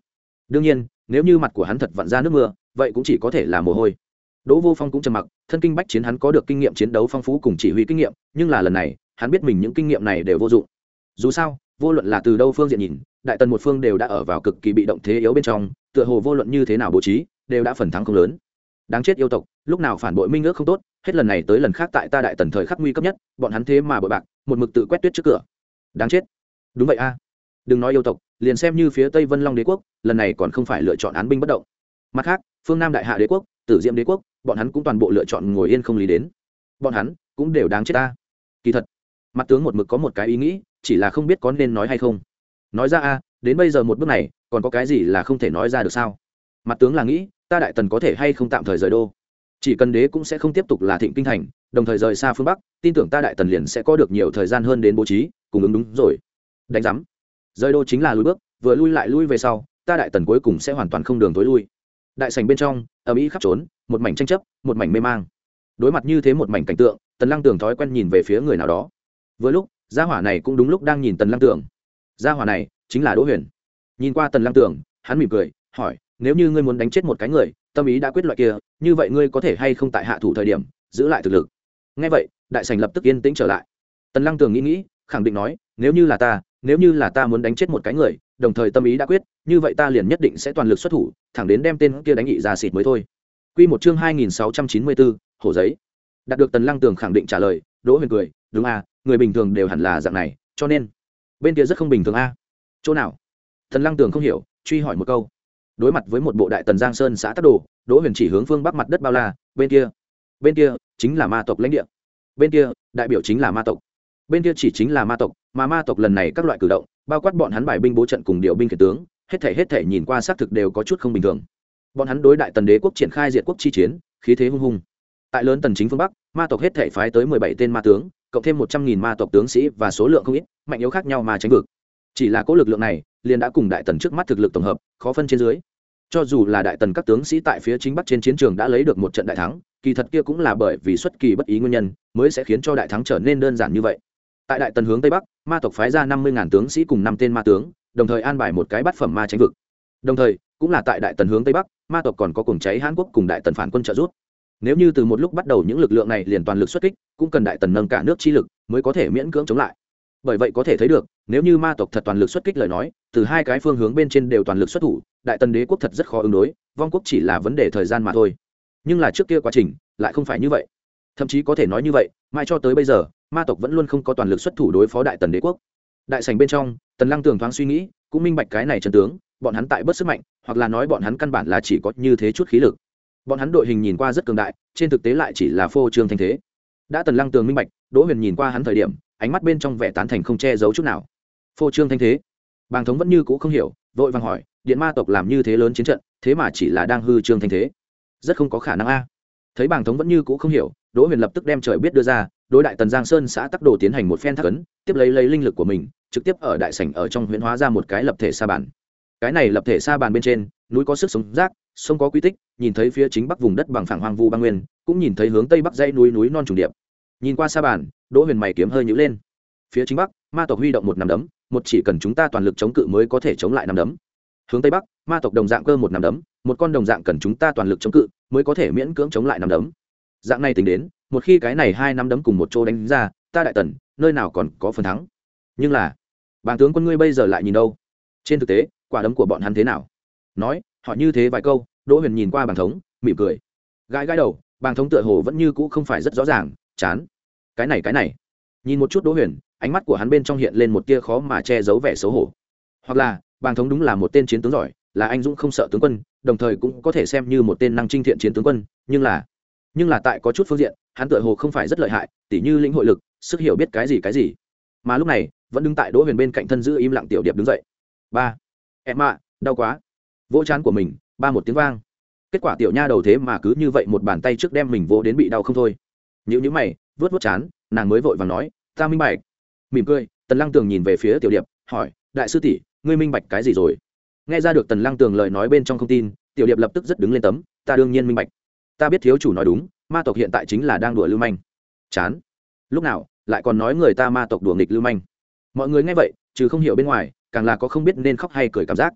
đương nhiên nếu như mặt của hắn thật vặn ra nước mưa vậy cũng chỉ có thể là mồ hôi. Đỗ Vô Phong cũng trầm mặc, thân kinh bách chiến hắn có được kinh nghiệm chiến đấu phong phú cùng chỉ huy kinh nghiệm, nhưng là lần này hắn biết mình những kinh nghiệm này đều vô dụng. Dù sao vô luận là từ đâu phương diện nhìn, đại tần một phương đều đã ở vào cực kỳ bị động thế yếu bên trong, tựa hồ vô luận như thế nào bố trí đều đã phần thắng không lớn. Đáng chết yêu tộc, lúc nào phản bội minh ước không tốt, hết lần này tới lần khác tại ta đại tần thời khắc nguy cấp nhất, bọn hắn thế mà bội bạc, một mực tự quét tuyết trước cửa. Đáng chết. Đúng vậy a. Đừng nói yêu tộc, liền xem như phía Tây Vân Long đế quốc, lần này còn không phải lựa chọn án binh bất động. Mặt khác, phương Nam đại hạ đế quốc, Tử Diệm đế quốc, bọn hắn cũng toàn bộ lựa chọn ngồi yên không lý đến. Bọn hắn cũng đều đáng chết ta. Kỳ thật, mặt tướng một mực có một cái ý nghĩ, chỉ là không biết có nên nói hay không. Nói ra a, đến bây giờ một bước này, còn có cái gì là không thể nói ra được sao? Mặt tướng là nghĩ, ta đại tần có thể hay không tạm thời rời đô. Chỉ cần đế cũng sẽ không tiếp tục là thịnh kinh thành, đồng thời rời xa phương Bắc, tin tưởng ta đại tần liền sẽ có được nhiều thời gian hơn đến bố trí, cùng ứng đúng rồi. Đánh giám. Rời đô chính là lùi bước, vừa lui lại lui về sau, ta đại tần cuối cùng sẽ hoàn toàn không đường tối lui. Đại sảnh bên trong, ầm ĩ khắp trốn, một mảnh tranh chấp, một mảnh mê mang. Đối mặt như thế một mảnh cảnh tượng, Tần Lăng Tường thói quen nhìn về phía người nào đó. Vừa lúc, gia hỏa này cũng đúng lúc đang nhìn Tần Lăng Tường. Gia hỏa này chính là Đỗ Huyền. Nhìn qua Tần Lăng Tường, hắn mỉm cười, hỏi: "Nếu như ngươi muốn đánh chết một cái người, tâm ý đã quyết loại kia, như vậy ngươi có thể hay không tại hạ thủ thời điểm giữ lại thực lực?" Nghe vậy, đại sảnh lập tức yên tĩnh trở lại. Tần Lăng Tường nghĩ nghĩ, khẳng định nói: "Nếu như là ta, nếu như là ta muốn đánh chết một cái người, đồng thời tâm ý đã quyết, như vậy ta liền nhất định sẽ toàn lực xuất thủ, thẳng đến đem tên kia đánh nghị ra xịt mới thôi." Quy một chương hai nghìn sáu trăm chín mươi bốn, hổ giấy. Đạt được Tần Lăng Tường khẳng định trả lời, Đỗ Huyền cười, "Đúng à, người bình thường đều hẳn là dạng này, cho nên bên kia rất không bình thường a." À? Chỗ nào? Tần Lăng Tường không hiểu, truy hỏi một câu. Đối mặt với một bộ đại tần Giang Sơn xã Tắc Đồ, Đỗ Huyền chỉ hướng phương bắc mặt đất bao la, bên kia, bên kia chính là ma tộc lãnh địa. Bên kia, đại biểu chính là ma tộc. Bên kia chỉ chính là ma tộc, mà ma tộc lần này các loại cử động, bao quát bọn hắn bài binh bố trận cùng điều binh khiển tướng, hết thảy hết thảy nhìn qua xác thực đều có chút không bình thường. Bọn hắn đối đại tần đế quốc triển khai diệt quốc chi chiến, khí thế hung hùng. Tại lớn tần chính phương bắc, ma tộc hết thảy phái tới mười bảy tên ma tướng, cộng thêm một trăm nghìn ma tộc tướng sĩ và số lượng không ít, mạnh yếu khác nhau mà tránh vực. Chỉ là cỗ lực lượng này, liền đã cùng đại tần trước mắt thực lực tổng hợp, khó phân trên dưới. Cho dù là đại tần các tướng sĩ tại phía chính bắc trên chiến trường đã lấy được một trận đại thắng, kỳ thật kia cũng là bởi vì xuất kỳ bất ý nguyên nhân, mới sẽ khiến cho đại thắng trở nên đơn giản như vậy. Tại đại tần hướng tây bắc, ma tộc phái ra năm mươi ngàn tướng sĩ cùng năm tên ma tướng, đồng thời an bài một cái bát phẩm ma tránh vực. Đồng thời, cũng là tại đại tần hướng tây bắc, ma tộc còn có cùng cháy Hán quốc cùng đại tần phản quân trợ giúp. Nếu như từ một lúc bắt đầu những lực lượng này liền toàn lực xuất kích, cũng cần đại tần nâng cả nước chi lực mới có thể miễn cưỡng chống lại. Bởi vậy có thể thấy được, nếu như ma tộc thật toàn lực xuất kích lời nói, từ hai cái phương hướng bên trên đều toàn lực xuất thủ, đại tần đế quốc thật rất khó ứng đối, vong quốc chỉ là vấn đề thời gian mà thôi. Nhưng là trước kia quá trình lại không phải như vậy. Thậm chí có thể nói như vậy, mãi cho tới bây giờ, ma tộc vẫn luôn không có toàn lực xuất thủ đối phó đại tần đế quốc. Đại sảnh bên trong, Tần Lăng Tường thoáng suy nghĩ, cũng minh bạch cái này chân tướng, bọn hắn tại bất sức mạnh, hoặc là nói bọn hắn căn bản là chỉ có như thế chút khí lực. Bọn hắn đội hình nhìn qua rất cường đại, trên thực tế lại chỉ là phô trương thanh thế. Đã Tần Lăng Tường minh bạch, Đỗ Huyền nhìn qua hắn thời điểm, ánh mắt bên trong vẻ tán thành không che giấu chút nào. Phô trương thanh thế. Bàng thống vẫn như cũ không hiểu, vội vàng hỏi, điện ma tộc làm như thế lớn chiến trận, thế mà chỉ là đang hư trương thanh thế, rất không có khả năng a. Thấy Bàng thống vẫn như cũ không hiểu, Đỗ Huyền lập tức đem trời biết đưa ra, đối đại tần Giang Sơn xã Tắc Đồ tiến hành một phen thác ấn, tiếp lấy lấy linh lực của mình, trực tiếp ở đại sảnh ở trong huyễn hóa ra một cái lập thể sa bàn. Cái này lập thể sa bàn bên trên, núi có sức sống rác, sông có quy tích, nhìn thấy phía chính bắc vùng đất bằng phẳng hoang vu băng nguyên, cũng nhìn thấy hướng tây bắc dãy núi núi non trùng điệp. Nhìn qua sa bàn, Đỗ Huyền mày kiếm hơi nhíu lên. Phía chính bắc, ma tộc huy động một nắm đấm, một chỉ cần chúng ta toàn lực chống cự mới có thể chống lại nắm đấm. Hướng tây bắc, ma tộc đồng dạng cơ một nắm đấm, một con đồng dạng cần chúng ta toàn lực chống cự mới có thể miễn cưỡng chống lại nắm đấm. Dạng này tính đến, một khi cái này hai nắm đấm cùng một chỗ đánh ra, ta đại tần nơi nào còn có phần thắng. Nhưng là, bàng tướng quân ngươi bây giờ lại nhìn đâu? Trên thực tế, quả đấm của bọn hắn thế nào? Nói, họ như thế vài câu, Đỗ Huyền nhìn qua bàng thống, mỉm cười. Gãi gãi đầu, bàng thống tựa hồ vẫn như cũ không phải rất rõ ràng, chán. Cái này cái này. Nhìn một chút Đỗ Huyền, ánh mắt của hắn bên trong hiện lên một tia khó mà che giấu vẻ xấu hổ. Hoặc là, bàng thống đúng là một tên chiến tướng giỏi, là anh dũng không sợ tướng quân, đồng thời cũng có thể xem như một tên năng trinh thiện chiến tướng quân, nhưng là, nhưng là tại có chút phương diện, hắn tựa hồ không phải rất lợi hại, tỉ như lĩnh hội lực, sức hiểu biết cái gì cái gì. Mà lúc này, vẫn đứng tại Đỗ Huyền bên cạnh thân giữ im lặng tiểu điệp đứng dậy. Ba, em ạ, đau quá. Vỗ trán của mình, ba một tiếng vang. Kết quả tiểu nha đầu thế mà cứ như vậy một bàn tay trước đem mình vỗ đến bị đau không thôi. Nhíu nhíu mày, vớt vớt chán, nàng mới vội vàng nói, ta minh bạch. Mỉm cười, Tần Lăng Tường nhìn về phía tiểu điệp, hỏi, đại sư tỷ, ngươi minh bạch cái gì rồi? Nghe ra được Tần Lăng Tường lời nói bên trong không tin, tiểu điệp lập tức rất đứng lên tấm, ta đương nhiên minh bạch. Ta biết thiếu chủ nói đúng, ma tộc hiện tại chính là đang đùa lưu manh. Chán. Lúc nào lại còn nói người ta ma tộc đùa nghịch lưu manh. Mọi người nghe vậy, trừ không hiểu bên ngoài, càng là có không biết nên khóc hay cười cảm giác.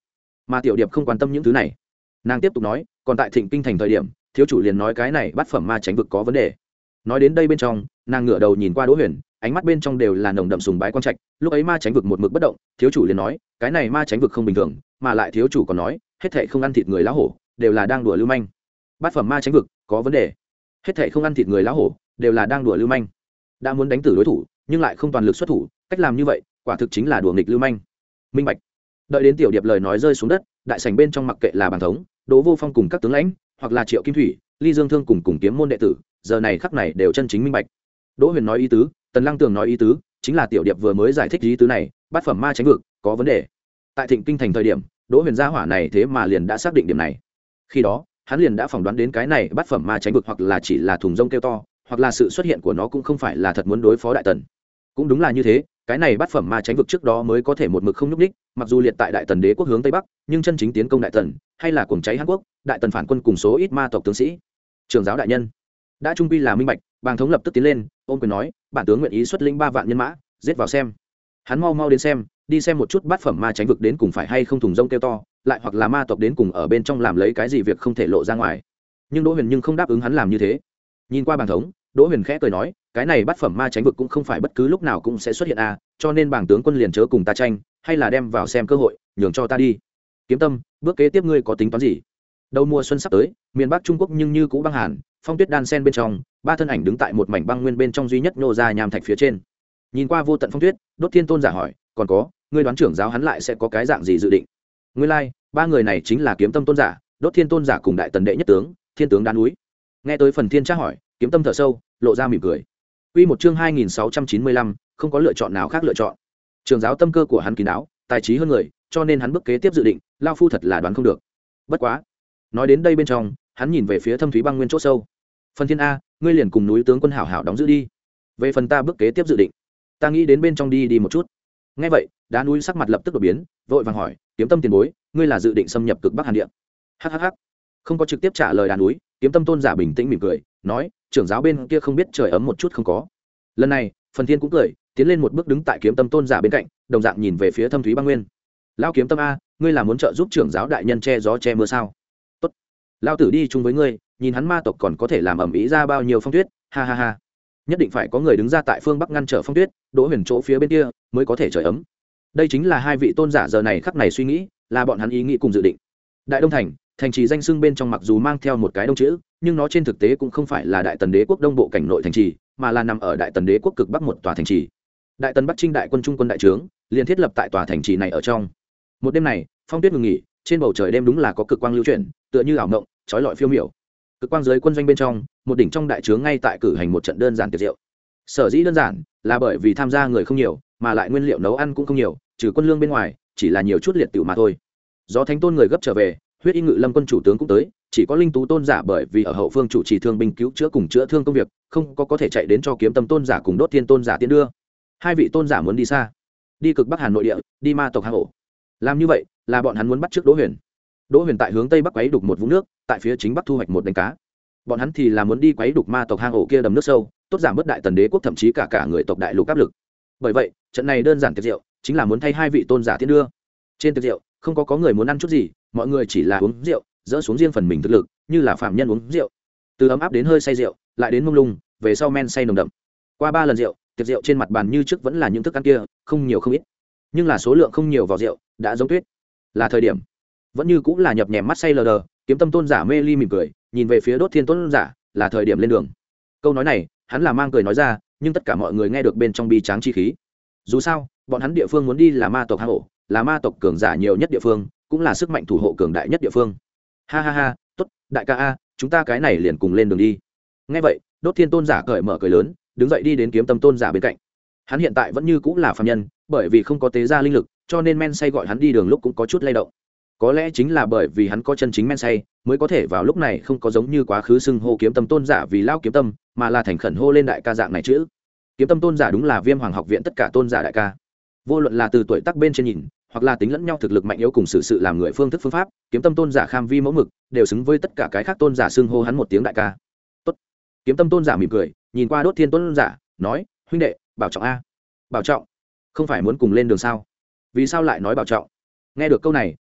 mà tiểu điệp không quan tâm những thứ này. Nàng tiếp tục nói, còn tại Thịnh Kinh thành thời điểm, thiếu chủ liền nói cái này bát phẩm ma tránh vực có vấn đề. Nói đến đây bên trong, nàng ngửa đầu nhìn qua Đỗ Huyền, ánh mắt bên trong đều là nồng đậm sùng bái quan trạch. Lúc ấy ma tránh vực một mực bất động, thiếu chủ liền nói cái này ma tránh vực không bình thường, mà lại thiếu chủ còn nói hết thảy không ăn thịt người lão hổ đều là đang đùa lưu manh. Bát phẩm ma tránh vực có vấn đề, hết thảy không ăn thịt người lão hổ đều là đang đùa lưu manh. Đã muốn đánh tử đối thủ nhưng lại không toàn lực xuất thủ, cách làm như vậy quả thực chính là đùa nghịch lưu manh. Minh bạch. Đợi đến tiểu điệp lời nói rơi xuống đất, đại sảnh bên trong mặc kệ là bàn thống, Đỗ Vô Phong cùng các tướng lãnh, hoặc là Triệu Kim Thủy, Ly Dương Thương cùng cùng kiếm môn đệ tử, giờ này khắc này đều chân chính minh bạch. Đỗ Huyền nói ý tứ, Tần Lăng Tường nói ý tứ, chính là tiểu điệp vừa mới giải thích ý tứ này, bát phẩm ma tránh vực có vấn đề. Tại Thịnh Kinh thành thời điểm, Đỗ Huyền gia hỏa này thế mà liền đã xác định điểm này. Khi đó, hắn liền đã phỏng đoán đến cái này bát phẩm ma tránh vực hoặc là chỉ là thùng rông kêu to, hoặc là sự xuất hiện của nó cũng không phải là thật muốn đối phó đại tần. Cũng đúng là như thế, cái này bát phẩm ma tránh vực trước đó mới có thể một mực không nhúc nhích, mặc dù liệt tại đại tần đế quốc hướng tây bắc, nhưng chân chính tiến công đại tần, hay là cuồng cháy Hàn Quốc, đại tần phản quân cùng số ít ma tộc tướng sĩ. Trưởng giáo đại nhân đã trung quy là minh bạch, bàng thống lập tức tiến lên, ôm quyền nói, bản tướng nguyện ý xuất lĩnh ba vạn nhân mã, giết vào xem. Hắn mau mau đến xem, đi xem một chút bát phẩm ma tránh vực đến cùng phải hay không thùng rông kêu to, lại hoặc là ma tộc đến cùng ở bên trong làm lấy cái gì việc không thể lộ ra ngoài. Nhưng Đỗ Huyền nhưng không đáp ứng hắn làm như thế. Nhìn qua bàng thống, Đỗ Huyền khẽ cười nói, cái này bát phẩm ma tránh vực cũng không phải bất cứ lúc nào cũng sẽ xuất hiện à, cho nên bàng tướng quân liền chớ cùng ta tranh, hay là đem vào xem cơ hội, nhường cho ta đi. Kiếm Tâm, bước kế tiếp ngươi có tính toán gì? Đầu mùa xuân sắp tới, miền Bắc Trung Quốc nhưng như cũ băng hàn, phong tuyết đan sen bên trong, ba thân ảnh đứng tại một mảnh băng nguyên bên trong duy nhất nô ra nham thạch phía trên. Nhìn qua vô tận phong tuyết, Đốt Thiên Tôn giả hỏi, còn có, ngươi đoán trưởng giáo hắn lại sẽ có cái dạng gì dự định? Nguyên lai, like, ba người này chính là Kiếm Tâm Tôn giả, Đốt Thiên Tôn giả cùng đại tần đệ nhất tướng, Thiên tướng đá núi. Nghe tới phần Thiên tra hỏi, Kiếm Tâm thở sâu, lộ ra mỉm cười. Quy một chương hai nghìn sáu trăm chín mươi lăm, không có lựa chọn nào khác lựa chọn. Trưởng giáo tâm cơ của hắn kín đáo, tài trí hơn người, cho nên hắn bước kế tiếp dự định, lao phu thật là đoán không được. Bất quá, nói đến đây bên trong, hắn nhìn về phía thâm thúy băng nguyên chỗ sâu. Phần Thiên a, ngươi liền cùng núi tướng quân hảo hảo đóng giữ đi. Về phần ta bước kế tiếp dự định, ta nghĩ đến bên trong đi đi một chút. Nghe vậy, đá núi sắc mặt lập tức đổi biến, vội vàng hỏi, Kiếm Tâm tiền bối, ngươi là dự định xâm nhập cực Bắc Hàn Địa? Hắc hắc hắc. Không có trực tiếp trả lời đá núi, Kiếm Tâm Tôn giả bình tĩnh mỉm cười, nói, trưởng giáo bên kia không biết trời ấm một chút không có. Lần này, Phần Thiên cũng cười, tiến lên một bước đứng tại Kiếm Tâm Tôn giả bên cạnh, đồng dạng nhìn về phía thâm thúy băng nguyên. Lão Kiếm Tâm a, ngươi là muốn trợ giúp trưởng giáo đại nhân che gió che mưa sao? Tốt, lão tử đi chung với ngươi, nhìn hắn ma tộc còn có thể làm ẩm ý ra bao nhiêu phong tuyết, ha ha ha. Nhất định phải có người đứng ra tại phương Bắc ngăn trở phong tuyết, Đỗ Huyền chỗ phía bên kia mới có thể trời ấm. Đây chính là hai vị tôn giả giờ này khắc này suy nghĩ, là bọn hắn ý nghĩ cùng dự định. Đại Đông thành, thành trì danh xưng bên trong mặc dù mang theo một cái đông chữ, nhưng nó trên thực tế cũng không phải là đại tần đế quốc đông bộ cảnh nội thành trì, mà là nằm ở đại tần đế quốc cực bắc một tòa thành trì. Đại tần Bắc Trinh đại quân trung quân đại trướng liền thiết lập tại tòa thành trì này ở trong. Một đêm này, phong tuyết ngừng nghỉ, trên bầu trời đêm đúng là có cực quang lưu chuyển, tựa như ảo mộng, chói lọi phiêu miểu. Cực quang dưới quân doanh bên trong, một đỉnh trong đại trướng ngay tại cử hành một trận đơn giản tiệc rượu. Sở dĩ đơn giản là bởi vì tham gia người không nhiều, mà lại nguyên liệu nấu ăn cũng không nhiều, trừ quân lương bên ngoài, chỉ là nhiều chút liệt tiểu mà thôi. Do Thánh Tôn người gấp trở về, Huyết Y Ngự Lâm quân chủ tướng cũng tới, chỉ có Linh Tú Tôn giả bởi vì ở hậu phương chủ trì thương binh cứu chữa cùng chữa thương công việc, không có có thể chạy đến cho Kiếm Tâm Tôn giả cùng Đốt Thiên Tôn giả tiến đưa. Hai vị tôn giả muốn đi xa, đi cực Bắc Hàn nội địa, đi ma tộc hang ổ. Làm như vậy, là bọn hắn muốn bắt trước Đỗ Huyền. Đỗ Huyền tại hướng tây bắc quấy đục một vũng nước, tại phía chính bắc thu hoạch một đánh cá. Bọn hắn thì là muốn đi quấy đục ma tộc hang ổ kia đầm nước sâu, tốt giảm bớt đại tần đế quốc thậm chí cả cả người tộc đại lục áp lực. Bởi vậy, trận này đơn giản tiệc rượu, chính là muốn thay hai vị tôn giả tiến đưa. Trên tiệc rượu, không có có người muốn ăn chút gì, mọi người chỉ là uống rượu, dỡ xuống riêng phần mình thực lực, như là phạm nhân uống rượu. Từ ấm áp đến hơi say rượu, lại đến mông lung, về sau men say nồng đậm. Qua ba lần rượu, tiệc rượu trên mặt bàn như trước vẫn là những thức ăn kia, không nhiều không ít, nhưng là số lượng không nhiều vào rượu, đã giống tuyết. Là thời điểm, vẫn như cũng là nhập nhèm mắt say lờ đờ, Kiếm Tâm Tôn giả mê ly mỉm cười, nhìn về phía Đốt Thiên Tôn giả, là thời điểm lên đường. Câu nói này, hắn là mang cười nói ra, nhưng tất cả mọi người nghe được bên trong bi tráng chi khí. Dù sao, bọn hắn địa phương muốn đi là ma tộc hang ổ, là ma tộc cường giả nhiều nhất địa phương, cũng là sức mạnh thủ hộ cường đại nhất địa phương. Ha ha ha, tốt, đại ca a, chúng ta cái này liền cùng lên đường đi. Nghe vậy, Đốt Thiên Tôn giả cởi mở cười lớn, đứng dậy đi đến Kiếm Tâm Tôn giả bên cạnh. Hắn hiện tại vẫn như cũng là phàm nhân, bởi vì không có tế gia linh lực, cho nên men say gọi hắn đi đường lúc cũng có chút lay động. Có lẽ chính là bởi vì hắn có chân chính men say, mới có thể vào lúc này không có giống như quá khứ xưng hô Kiếm Tâm Tôn giả vì lao Kiếm Tâm, mà là thành khẩn hô lên đại ca dạng này chữ. Kiếm Tâm Tôn giả đúng là Viêm Hoàng học viện tất cả tôn giả đại ca. Vô luận là từ tuổi tác bên trên nhìn, hoặc là tính lẫn nhau thực lực mạnh yếu cùng sự sự làm người phương thức phương pháp, Kiếm Tâm Tôn giả kham vi mẫu mực, đều xứng với tất cả cái khác tôn giả xưng hô hắn một tiếng đại ca. Tốt. Kiếm Tâm Tôn giả mỉm cười, nhìn qua Đốt Thiên Tôn giả, nói, huynh đệ, bảo trọng a. Bảo trọng? Không phải muốn cùng lên đường sao? Vì sao lại nói bảo trọng? Nghe được câu này,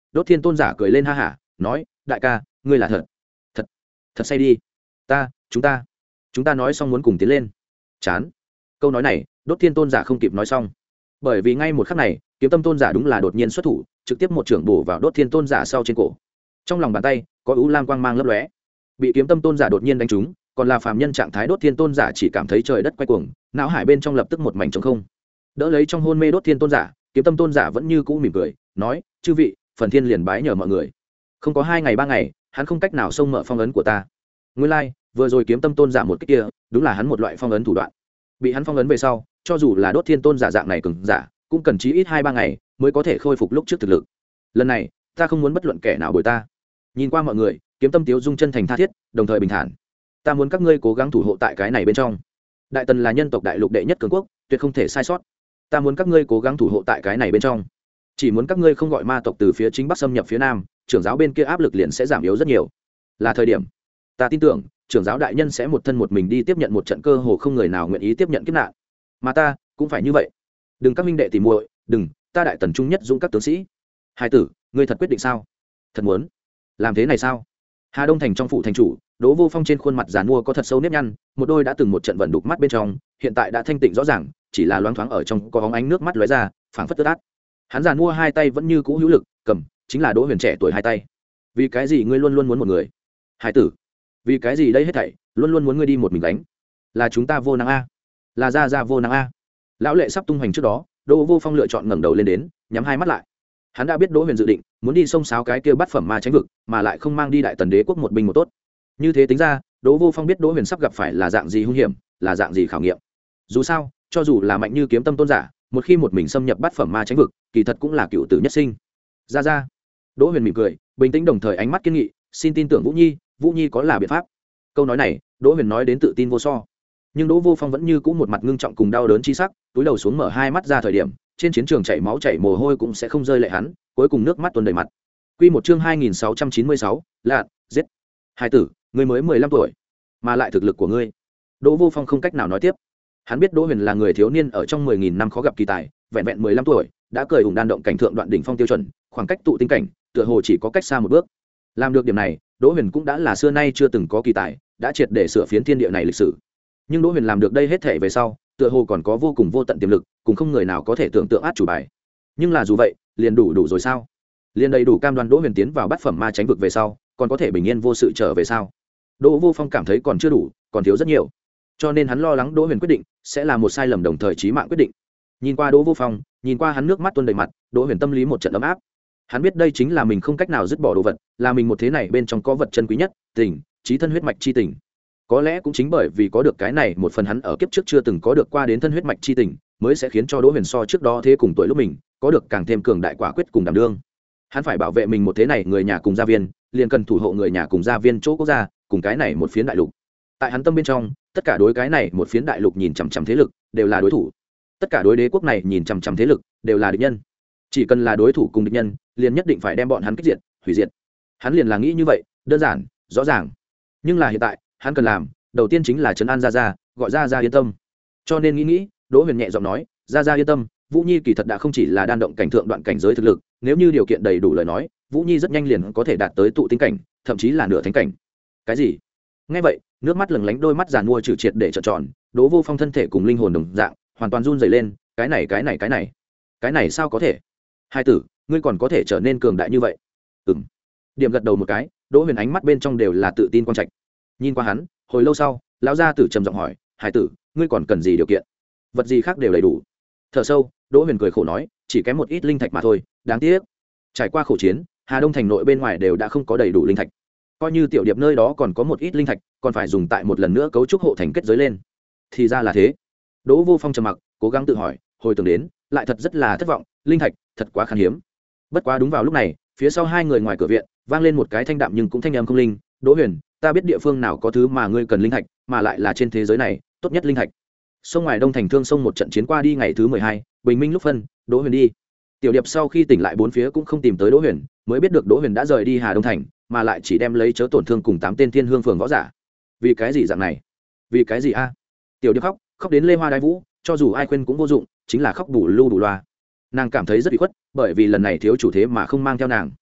Đốt Thiên Tôn giả cười lên ha hả nói, đại ca ngươi là thật thật thật say đi. Ta chúng ta chúng ta nói xong muốn cùng tiến lên. Chán. Câu nói này Đốt Thiên Tôn giả không kịp nói xong, bởi vì ngay một khắc này Kiếm Tâm Tôn giả đúng là đột nhiên xuất thủ, trực tiếp một trưởng bổ vào Đốt Thiên Tôn giả sau trên cổ. Trong lòng bàn tay có ú lam quang mang lấp lóe, bị Kiếm Tâm Tôn giả đột nhiên đánh trúng, còn là phàm nhân trạng thái Đốt Thiên Tôn giả chỉ cảm thấy trời đất quay cuồng, não hải bên trong lập tức một mảnh trống không. Đỡ lấy trong hôn mê Đốt Thiên Tôn giả, Kiếm Tâm Tôn giả vẫn như cũ mỉm cười nói, chư vị, phần thiên liền bái nhờ mọi người. Không có hai ngày ba ngày hắn không cách nào xông mở phong ấn của ta. Nguyên lai like, vừa rồi Kiếm Tâm Tôn giả một cái kia đúng là hắn một loại phong ấn thủ đoạn. Bị hắn phong ấn về sau, cho dù là Đốt Thiên Tôn giả dạng này cường giả cũng cần chí ít hai ba ngày mới có thể khôi phục lúc trước thực lực. Lần này ta không muốn bất luận kẻ nào bồi ta. Nhìn qua mọi người, Kiếm Tâm Tiếu dung chân thành tha thiết, đồng thời bình thản. Ta muốn các ngươi cố gắng thủ hộ tại cái này bên trong. Đại Tần là nhân tộc đại lục đệ nhất cường quốc, tuyệt không thể sai sót. Ta muốn các ngươi cố gắng thủ hộ tại cái này bên trong. Chỉ muốn các ngươi không gọi ma tộc từ phía chính bắc xâm nhập phía nam, trưởng giáo bên kia áp lực liền sẽ giảm yếu rất nhiều. Là thời điểm, ta tin tưởng trưởng giáo đại nhân sẽ một thân một mình đi tiếp nhận một trận cơ hồ không người nào nguyện ý tiếp nhận kiếp nạn, mà ta cũng phải như vậy. Đừng các minh đệ tỉ muội, đừng, ta Đại Tần trung nhất dũng các tướng sĩ. Hai tử, ngươi thật quyết định sao? Thật muốn làm thế này sao? Hà Đông thành trong phủ thành chủ, Đỗ Vô Phong trên khuôn mặt giàn mua có thật sâu nếp nhăn, một đôi đã từng một trận vận đục mắt bên trong, hiện tại đã thanh tịnh rõ ràng, chỉ là loáng thoáng ở trong có bóng ánh nước mắt lóe ra, phảng phất tơ át. Hắn giàn mua hai tay vẫn như cũ hữu lực, cầm chính là Đỗ Huyền trẻ tuổi hai tay. Vì cái gì ngươi luôn luôn muốn một người? Hải tử, vì cái gì đây hết thảy luôn luôn muốn ngươi đi một mình đánh? Là chúng ta vô năng a? Là gia gia vô năng a? Lão lệ sắp tung hoành trước đó, Đỗ Vô Phong lựa chọn ngẩng đầu lên đến, nhắm hai mắt lại. Hắn đã biết Đỗ Huyền dự định muốn đi xông xáo cái kia bát phẩm ma tránh vực, mà lại không mang đi Đại Tần đế quốc một binh một tốt. Như thế tính ra, Đỗ Vô Phong biết Đỗ Huyền sắp gặp phải là dạng gì hung hiểm, là dạng gì khảo nghiệm. Dù sao, cho dù là mạnh như Kiếm Tâm Tôn giả, một khi một mình xâm nhập bát phẩm ma tránh vực, kỳ thật cũng là cựu tử nhất sinh. Ra ra. Đỗ Huyền mỉm cười, bình tĩnh đồng thời ánh mắt kiên nghị, xin tin tưởng Vũ Nhi, Vũ Nhi có là biện pháp. Câu nói này, Đỗ Huyền nói đến tự tin vô so. Nhưng Đỗ Vô Phong vẫn như cũ một mặt ngưng trọng cùng đau đớn chi sắc, túi đầu xuống mở hai mắt ra thời điểm, trên chiến trường chảy máu chảy mồ hôi cũng sẽ không rơi lệ hắn, cuối cùng nước mắt tuôn đầy mặt. Quy một chương hai nghìn sáu trăm chín mươi sáu, Lạn, giết. Hai tử, ngươi mới mười lăm tuổi, mà lại thực lực của ngươi. Đỗ Vô Phong không cách nào nói tiếp. Hắn biết Đỗ Huyền là người thiếu niên ở trong mười nghìn năm khó gặp kỳ tài, vẹn vẹn mười lăm tuổi, đã cởi ủng đan động cảnh thượng đoạn đỉnh phong tiêu chuẩn, khoảng cách tụ tinh cảnh, tựa hồ chỉ có cách xa một bước. Làm được điểm này, Đỗ Huyền cũng đã là xưa nay chưa từng có kỳ tài, đã triệt để sửa phiến thiên địa này lịch sử. Nhưng Đỗ Huyền làm được đây hết thể về sau, tựa hồ còn có vô cùng vô tận tiềm lực, cùng không người nào có thể tưởng tượng át chủ bài. Nhưng là dù vậy, liền đủ đủ rồi sao? Liền đầy đủ cam đoan Đỗ Huyền tiến vào bát phẩm ma tránh vực về sau, còn có thể bình yên vô sự trở về sao? Đỗ Vô Phong cảm thấy còn chưa đủ, còn thiếu rất nhiều. Cho nên hắn lo lắng Đỗ Huyền quyết định sẽ là một sai lầm đồng thời chí mạng quyết định. Nhìn qua Đỗ Vô Phong, nhìn qua hắn nước mắt tuôn đầy mặt, Đỗ Huyền tâm lý một trận ấm áp. Hắn biết đây chính là mình không cách nào dứt bỏ đồ vật, là mình một thế này bên trong có vật chân quý nhất, tình, chí thân huyết mạch chi tình. Có lẽ cũng chính bởi vì có được cái này, một phần hắn ở kiếp trước chưa từng có được qua đến thân huyết mạch chi tình, mới sẽ khiến cho Đỗ Huyền so trước đó thế cùng tuổi lúc mình, có được càng thêm cường đại quả quyết cùng đảm đương. Hắn phải bảo vệ mình một thế này người nhà cùng gia viên, liền cần thủ hộ người nhà cùng gia viên chỗ quốc gia, cùng cái này một phiến đại lục. Tại hắn tâm bên trong, tất cả đối cái này một phiến đại lục nhìn chằm chằm thế lực, đều là đối thủ. Tất cả đối đế quốc này nhìn chằm chằm thế lực, đều là địch nhân. Chỉ cần là đối thủ cùng địch nhân, liền nhất định phải đem bọn hắn kích diệt, hủy diệt. Hắn liền là nghĩ như vậy, đơn giản, rõ ràng. Nhưng là hiện tại, hắn cần làm, đầu tiên chính là trấn an gia gia, gọi gia gia yên tâm. Cho nên nghĩ nghĩ, Đỗ Huyền nhẹ giọng nói, gia gia yên tâm, Vũ Nhi kỳ thật đã không chỉ là đan động cảnh thượng đoạn cảnh giới thực lực, nếu như điều kiện đầy đủ lời nói, Vũ Nhi rất nhanh liền có thể đạt tới tụ tinh cảnh, thậm chí là nửa thánh cảnh. Cái gì? Nghe vậy, nước mắt lừng lánh đôi mắt giàn mua trừ triệt để trợn tròn, Đỗ Vô Phong thân thể cùng linh hồn đồng dạng, hoàn toàn run rẩy lên, cái này cái này cái này, cái này sao có thể? Hai tử, ngươi còn có thể trở nên cường đại như vậy? Ừm. Điểm gật đầu một cái, Đỗ Huyền ánh mắt bên trong đều là tự tin quang trạch. Nhìn qua hắn, hồi lâu sau, lão gia tử trầm giọng hỏi, hai tử, ngươi còn cần gì điều kiện? Vật gì khác đều đầy đủ. Thở sâu, Đỗ Huyền cười khổ nói, chỉ kém một ít linh thạch mà thôi, đáng tiếc. Trải qua khổ chiến, Hà Đông thành nội bên ngoài đều đã không có đầy đủ linh thạch. Coi như tiểu điệp nơi đó còn có một ít linh thạch, còn phải dùng tại một lần nữa cấu trúc hộ thành kết giới lên. Thì ra là thế. Đỗ Vô Phong trầm mặc, cố gắng tự hỏi, hồi tưởng đến, lại thật rất là thất vọng, linh thạch thật quá khan hiếm. Bất quá đúng vào lúc này, phía sau hai người ngoài cửa viện vang lên một cái thanh đạm nhưng cũng thanh âm không linh, Đỗ Huyền, ta biết địa phương nào có thứ mà ngươi cần linh thạch, mà lại là trên thế giới này tốt nhất linh thạch. Sông ngoài Đông thành thương sông một trận chiến qua đi ngày thứ mười hai, bình minh lúc phân, Đỗ Huyền đi. Tiểu điệp sau khi tỉnh lại bốn phía cũng không tìm tới Đỗ Huyền, mới biết được Đỗ Huyền đã rời đi Hà Đông thành, mà lại chỉ đem lấy chớ tổn thương cùng tám tên thiên hương phường võ giả. Vì cái gì dạng này? Vì cái gì a? Tiểu điệp khóc, khóc đến lê hoa đái vũ, cho dù ai khuyên cũng vô dụng, chính là khóc bù lu bù loa. Nàng cảm thấy rất bị khuất, bởi vì lần này thiếu chủ thế mà không mang theo nàng.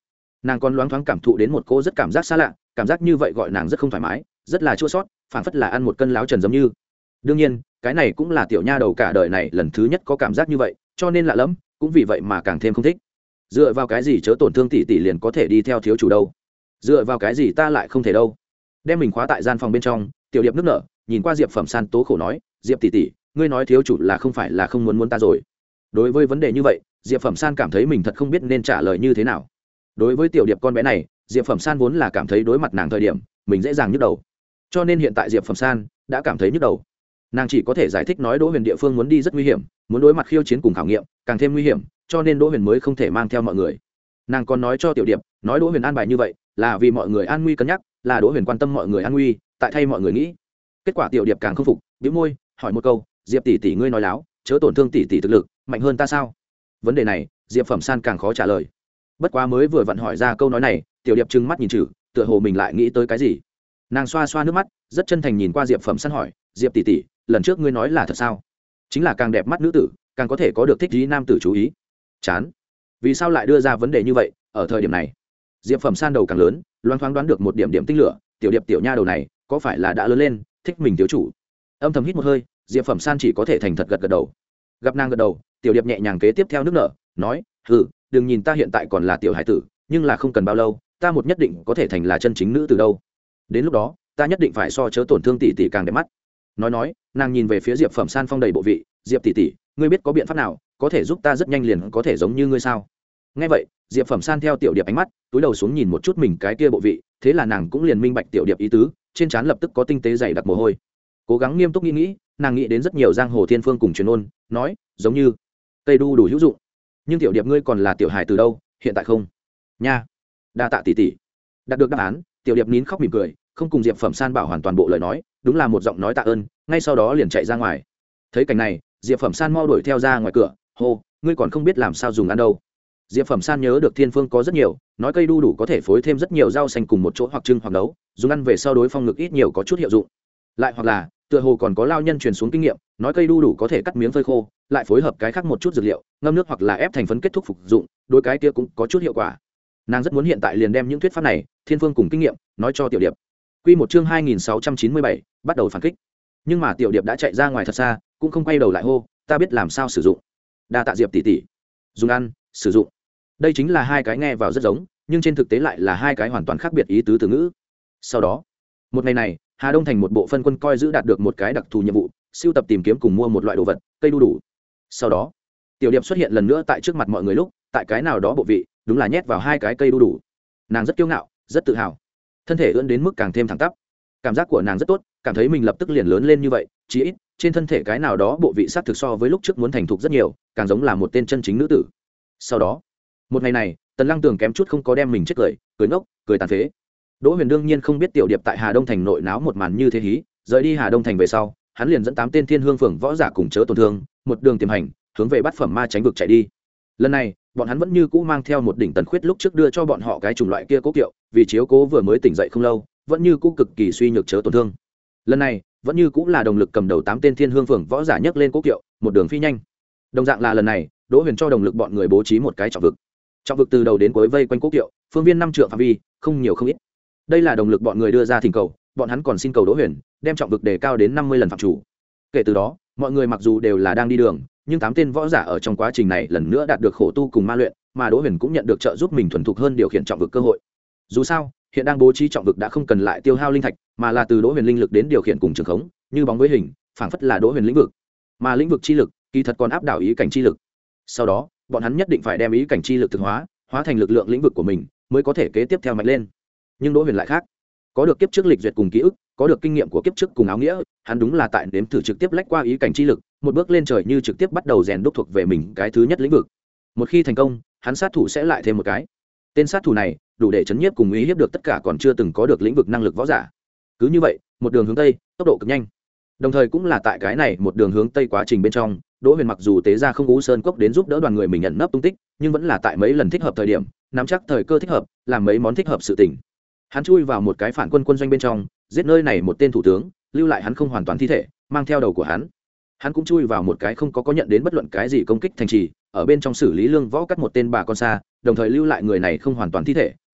nàng còn loáng thoáng cảm thụ đến một cô rất cảm giác xa lạ, cảm giác như vậy gọi nàng rất không thoải mái, rất là chua sót, phảng phất là ăn một cân láo trần giống như. Đương nhiên cái này cũng là tiểu nha đầu cả đời này lần thứ nhất có cảm giác như vậy, cho nên lạ lẫm, cũng vì vậy mà càng thêm không thích. Dựa vào cái gì chớ tổn thương tỷ tỷ liền có thể đi theo thiếu chủ đâu? Dựa vào cái gì ta lại không thể đâu? Đem mình khóa tại gian phòng bên trong, tiểu điệp nước nở, nhìn qua Diệp Phẩm San tố khổ nói, Diệp tỷ tỷ, ngươi nói thiếu chủ là không phải là không muốn muốn ta rồi? Đối với vấn đề như vậy, Diệp Phẩm San cảm thấy mình thật không biết nên trả lời như thế nào. Đối với tiểu điệp con bé này, Diệp Phẩm San vốn là cảm thấy đối mặt nàng thời điểm mình dễ dàng nhức đầu, cho nên hiện tại Diệp Phẩm San đã cảm thấy nhức đầu. Nàng chỉ có thể giải thích nói Đỗ Huyền địa phương muốn đi rất nguy hiểm, muốn đối mặt khiêu chiến cùng khảo nghiệm càng thêm nguy hiểm, cho nên Đỗ Huyền mới không thể mang theo mọi người. Nàng còn nói cho tiểu điệp, nói Đỗ Huyền an bài như vậy là vì mọi người an nguy cân nhắc, là Đỗ Huyền quan tâm mọi người an nguy, tại thay mọi người nghĩ. Kết quả tiểu điệp càng không phục, bĩu môi hỏi một câu, Diệp tỷ tỷ ngươi nói láo, chớ tổn thương tỷ tỷ thực lực mạnh hơn ta sao? Vấn đề này Diệp Phẩm San càng khó trả lời. Bất quá mới vừa vặn hỏi ra câu nói này, tiểu điệp trừng mắt nhìn chử, tựa hồ mình lại nghĩ tới cái gì. Nàng xoa xoa nước mắt, rất chân thành nhìn qua Diệp Phẩm San hỏi, Diệp tỷ tỷ, lần trước ngươi nói là thật sao? Chính là càng đẹp mắt nữ tử càng có thể có được thích ý nam tử chú ý. Chán, vì sao lại đưa ra vấn đề như vậy ở thời điểm này? Diệp Phẩm San đầu càng lớn, loáng thoáng đoán được một điểm điểm tinh lửa, tiểu điệp tiểu nha đầu này có phải là đã lớn lên thích mình thiếu chủ? Âm thầm hít một hơi, Diệp Phẩm San chỉ có thể thành thật gật gật đầu. Gặp nàng gật đầu, tiểu điệp nhẹ nhàng kế tiếp theo nước nở, nói, hừ, đừng nhìn ta hiện tại còn là tiểu hải tử, nhưng là không cần bao lâu ta một nhất định có thể thành là chân chính nữ từ đâu. Đến lúc đó ta nhất định phải so chớ tổn thương tỷ tỷ càng đẹp mắt. Nói nói, nàng nhìn về phía Diệp Phẩm San phong đầy bộ vị, Diệp tỷ tỷ, ngươi biết có biện pháp nào có thể giúp ta rất nhanh liền có thể giống như ngươi sao? Nghe vậy, Diệp Phẩm San theo tiểu điệp ánh mắt, túi đầu xuống nhìn một chút mình cái kia bộ vị, thế là nàng cũng liền minh bạch tiểu điệp ý tứ, trên trán lập tức có tinh tế dày đặc mồ hôi. Cố gắng nghiêm túc nghĩ nghĩ, nàng nghĩ đến rất nhiều giang hồ thiên phương cùng truyền ôn, nói, giống như cây đu đủ hữu dụng. Nhưng tiểu điệp ngươi còn là tiểu hài từ đâu, hiện tại không nha. Đa tạ tỷ tỷ. Đạt được đáp án, tiểu điệp nín khóc mỉm cười, không cùng Diệp Phẩm San bảo hoàn toàn bộ lời nói, đúng là một giọng nói tạ ơn, ngay sau đó liền chạy ra ngoài. Thấy cảnh này, Diệp Phẩm San mau đuổi theo ra ngoài cửa, hô, ngươi còn không biết làm sao dùng ăn đâu. Diệp Phẩm San nhớ được thiên phương có rất nhiều, nói cây đu đủ có thể phối thêm rất nhiều rau xanh cùng một chỗ hoặc trưng hoặc nấu, dùng ăn về sau đối phong ngực ít nhiều có chút hiệu dụng. Lại hoặc là tựa hồ còn có lao nhân truyền xuống kinh nghiệm, nói cây đu đủ có thể cắt miếng phơi khô, lại phối hợp cái khác một chút dược liệu, ngâm nước hoặc là ép thành phấn kết thúc phục dụng, đối cái kia cũng có chút hiệu quả. Nàng rất muốn hiện tại liền đem những thuyết pháp này, thiên phương cùng kinh nghiệm, nói cho tiểu điệp. Quy một chương hai nghìn sáu trăm chín mươi bảy, bắt đầu phản kích. Nhưng mà tiểu điệp đã chạy ra ngoài thật xa, cũng không quay đầu lại hô, ta biết làm sao sử dụng. Đa tạ Diệp tỷ tỷ. Dùng ăn, sử dụng. Đây chính là hai cái nghe vào rất giống, nhưng trên thực tế lại là hai cái hoàn toàn khác biệt ý tứ từ ngữ. Sau đó, một ngày này, Hà Đông thành một bộ phân quân coi giữ đạt được một cái đặc thù nhiệm vụ, sưu tập tìm kiếm cùng mua một loại đồ vật, cây đu đủ. Sau đó, tiểu điệp xuất hiện lần nữa tại trước mặt mọi người lúc, tại cái nào đó bộ vị, đúng là nhét vào hai cái cây đu đủ. Nàng rất kiêu ngạo, rất tự hào, thân thể ưỡn đến mức càng thêm thẳng tắp. Cảm giác của nàng rất tốt, cảm thấy mình lập tức liền lớn lên như vậy, chí ít trên thân thể cái nào đó bộ vị sắc thực so với lúc trước muốn thành thục rất nhiều, càng giống là một tên chân chính nữ tử. Sau đó, một ngày này, Tần Lăng Tường kém chút không có đem mình chết cười, cười ngốc, cười tàn phế. Đỗ Huyền đương nhiên không biết tiểu điệp tại Hà Đông thành nội náo một màn như thế hí, rời đi Hà Đông thành về sau, hắn liền dẫn tám tên Thiên Hương Phường võ giả cùng chớ tổn thương, một đường tiềm hành, hướng về Bát Phẩm Ma Tránh vực chạy đi. Lần này, bọn hắn vẫn như cũ mang theo một đỉnh tần khuyết lúc trước đưa cho bọn họ cái chủng loại kia cố kiệu, vì chiếu cố vừa mới tỉnh dậy không lâu, vẫn như cũ cực kỳ suy nhược chớ tổn thương. Lần này, vẫn như cũ là đồng lực cầm đầu tám tên Thiên Hương Phường võ giả nhấc lên cố kiệu, một đường phi nhanh. Đồng dạng là lần này, Đỗ Huyền cho đồng lực bọn người bố trí một cái trọng vực. Trọng vực từ đầu đến cuối vây quanh cố kiệu, phương viên năm trượng phạm vi, không nhiều không ít. Đây là đồng lực bọn người đưa ra thỉnh cầu, bọn hắn còn xin cầu Đỗ Huyền đem trọng vực đề cao đến năm mươi lần phạm chủ. Kể từ đó, mọi người mặc dù đều là đang đi đường, nhưng tám tên võ giả ở trong quá trình này lần nữa đạt được khổ tu cùng ma luyện, mà Đỗ Huyền cũng nhận được trợ giúp mình thuần thục hơn điều khiển trọng vực cơ hội. Dù sao, hiện đang bố trí trọng vực đã không cần lại tiêu hao linh thạch, mà là từ Đỗ Huyền linh lực đến điều khiển cùng trường khống, như bóng với hình, phảng phất là Đỗ Huyền lĩnh vực. Mà lĩnh vực chi lực, kỳ thật còn áp đảo ý cảnh chi lực. Sau đó, bọn hắn nhất định phải đem ý cảnh chi lực thực hóa, hóa thành lực lượng lĩnh vực của mình, mới có thể kế tiếp theo mạnh lên. Nhưng Đỗ Huyền lại khác, có được kiếp trước lịch duyệt cùng ký ức, có được kinh nghiệm của kiếp trước cùng áo nghĩa, hắn đúng là tại nếm thử trực tiếp lách qua ý cảnh chi lực, một bước lên trời như trực tiếp bắt đầu rèn đúc thuộc về mình cái thứ nhất lĩnh vực. Một khi thành công, hắn sát thủ sẽ lại thêm một cái. Tên sát thủ này đủ để chấn nhiếp cùng uy hiếp được tất cả còn chưa từng có được lĩnh vực năng lực võ giả. Cứ như vậy, một đường hướng tây, tốc độ cực nhanh. Đồng thời cũng là tại cái này một đường hướng tây quá trình bên trong, Đỗ Huyền mặc dù tế ra không Ú Sơn Cốc đến giúp đỡ đoàn người mình nhận nấp tung tích, nhưng vẫn là tại mấy lần thích hợp thời điểm, nắm chắc thời cơ thích hợp, làm mấy món thích hợp sự tình. Hắn chui vào một cái phản quân quân doanh bên trong, giết nơi này một tên thủ tướng, lưu lại hắn không hoàn toàn thi thể, mang theo đầu của hắn. Hắn cũng chui vào một cái không có có nhận đến bất luận cái gì công kích thành trì, ở bên trong xử lý lương võ cắt một tên bà con xa, đồng thời lưu lại người này không hoàn toàn thi thể,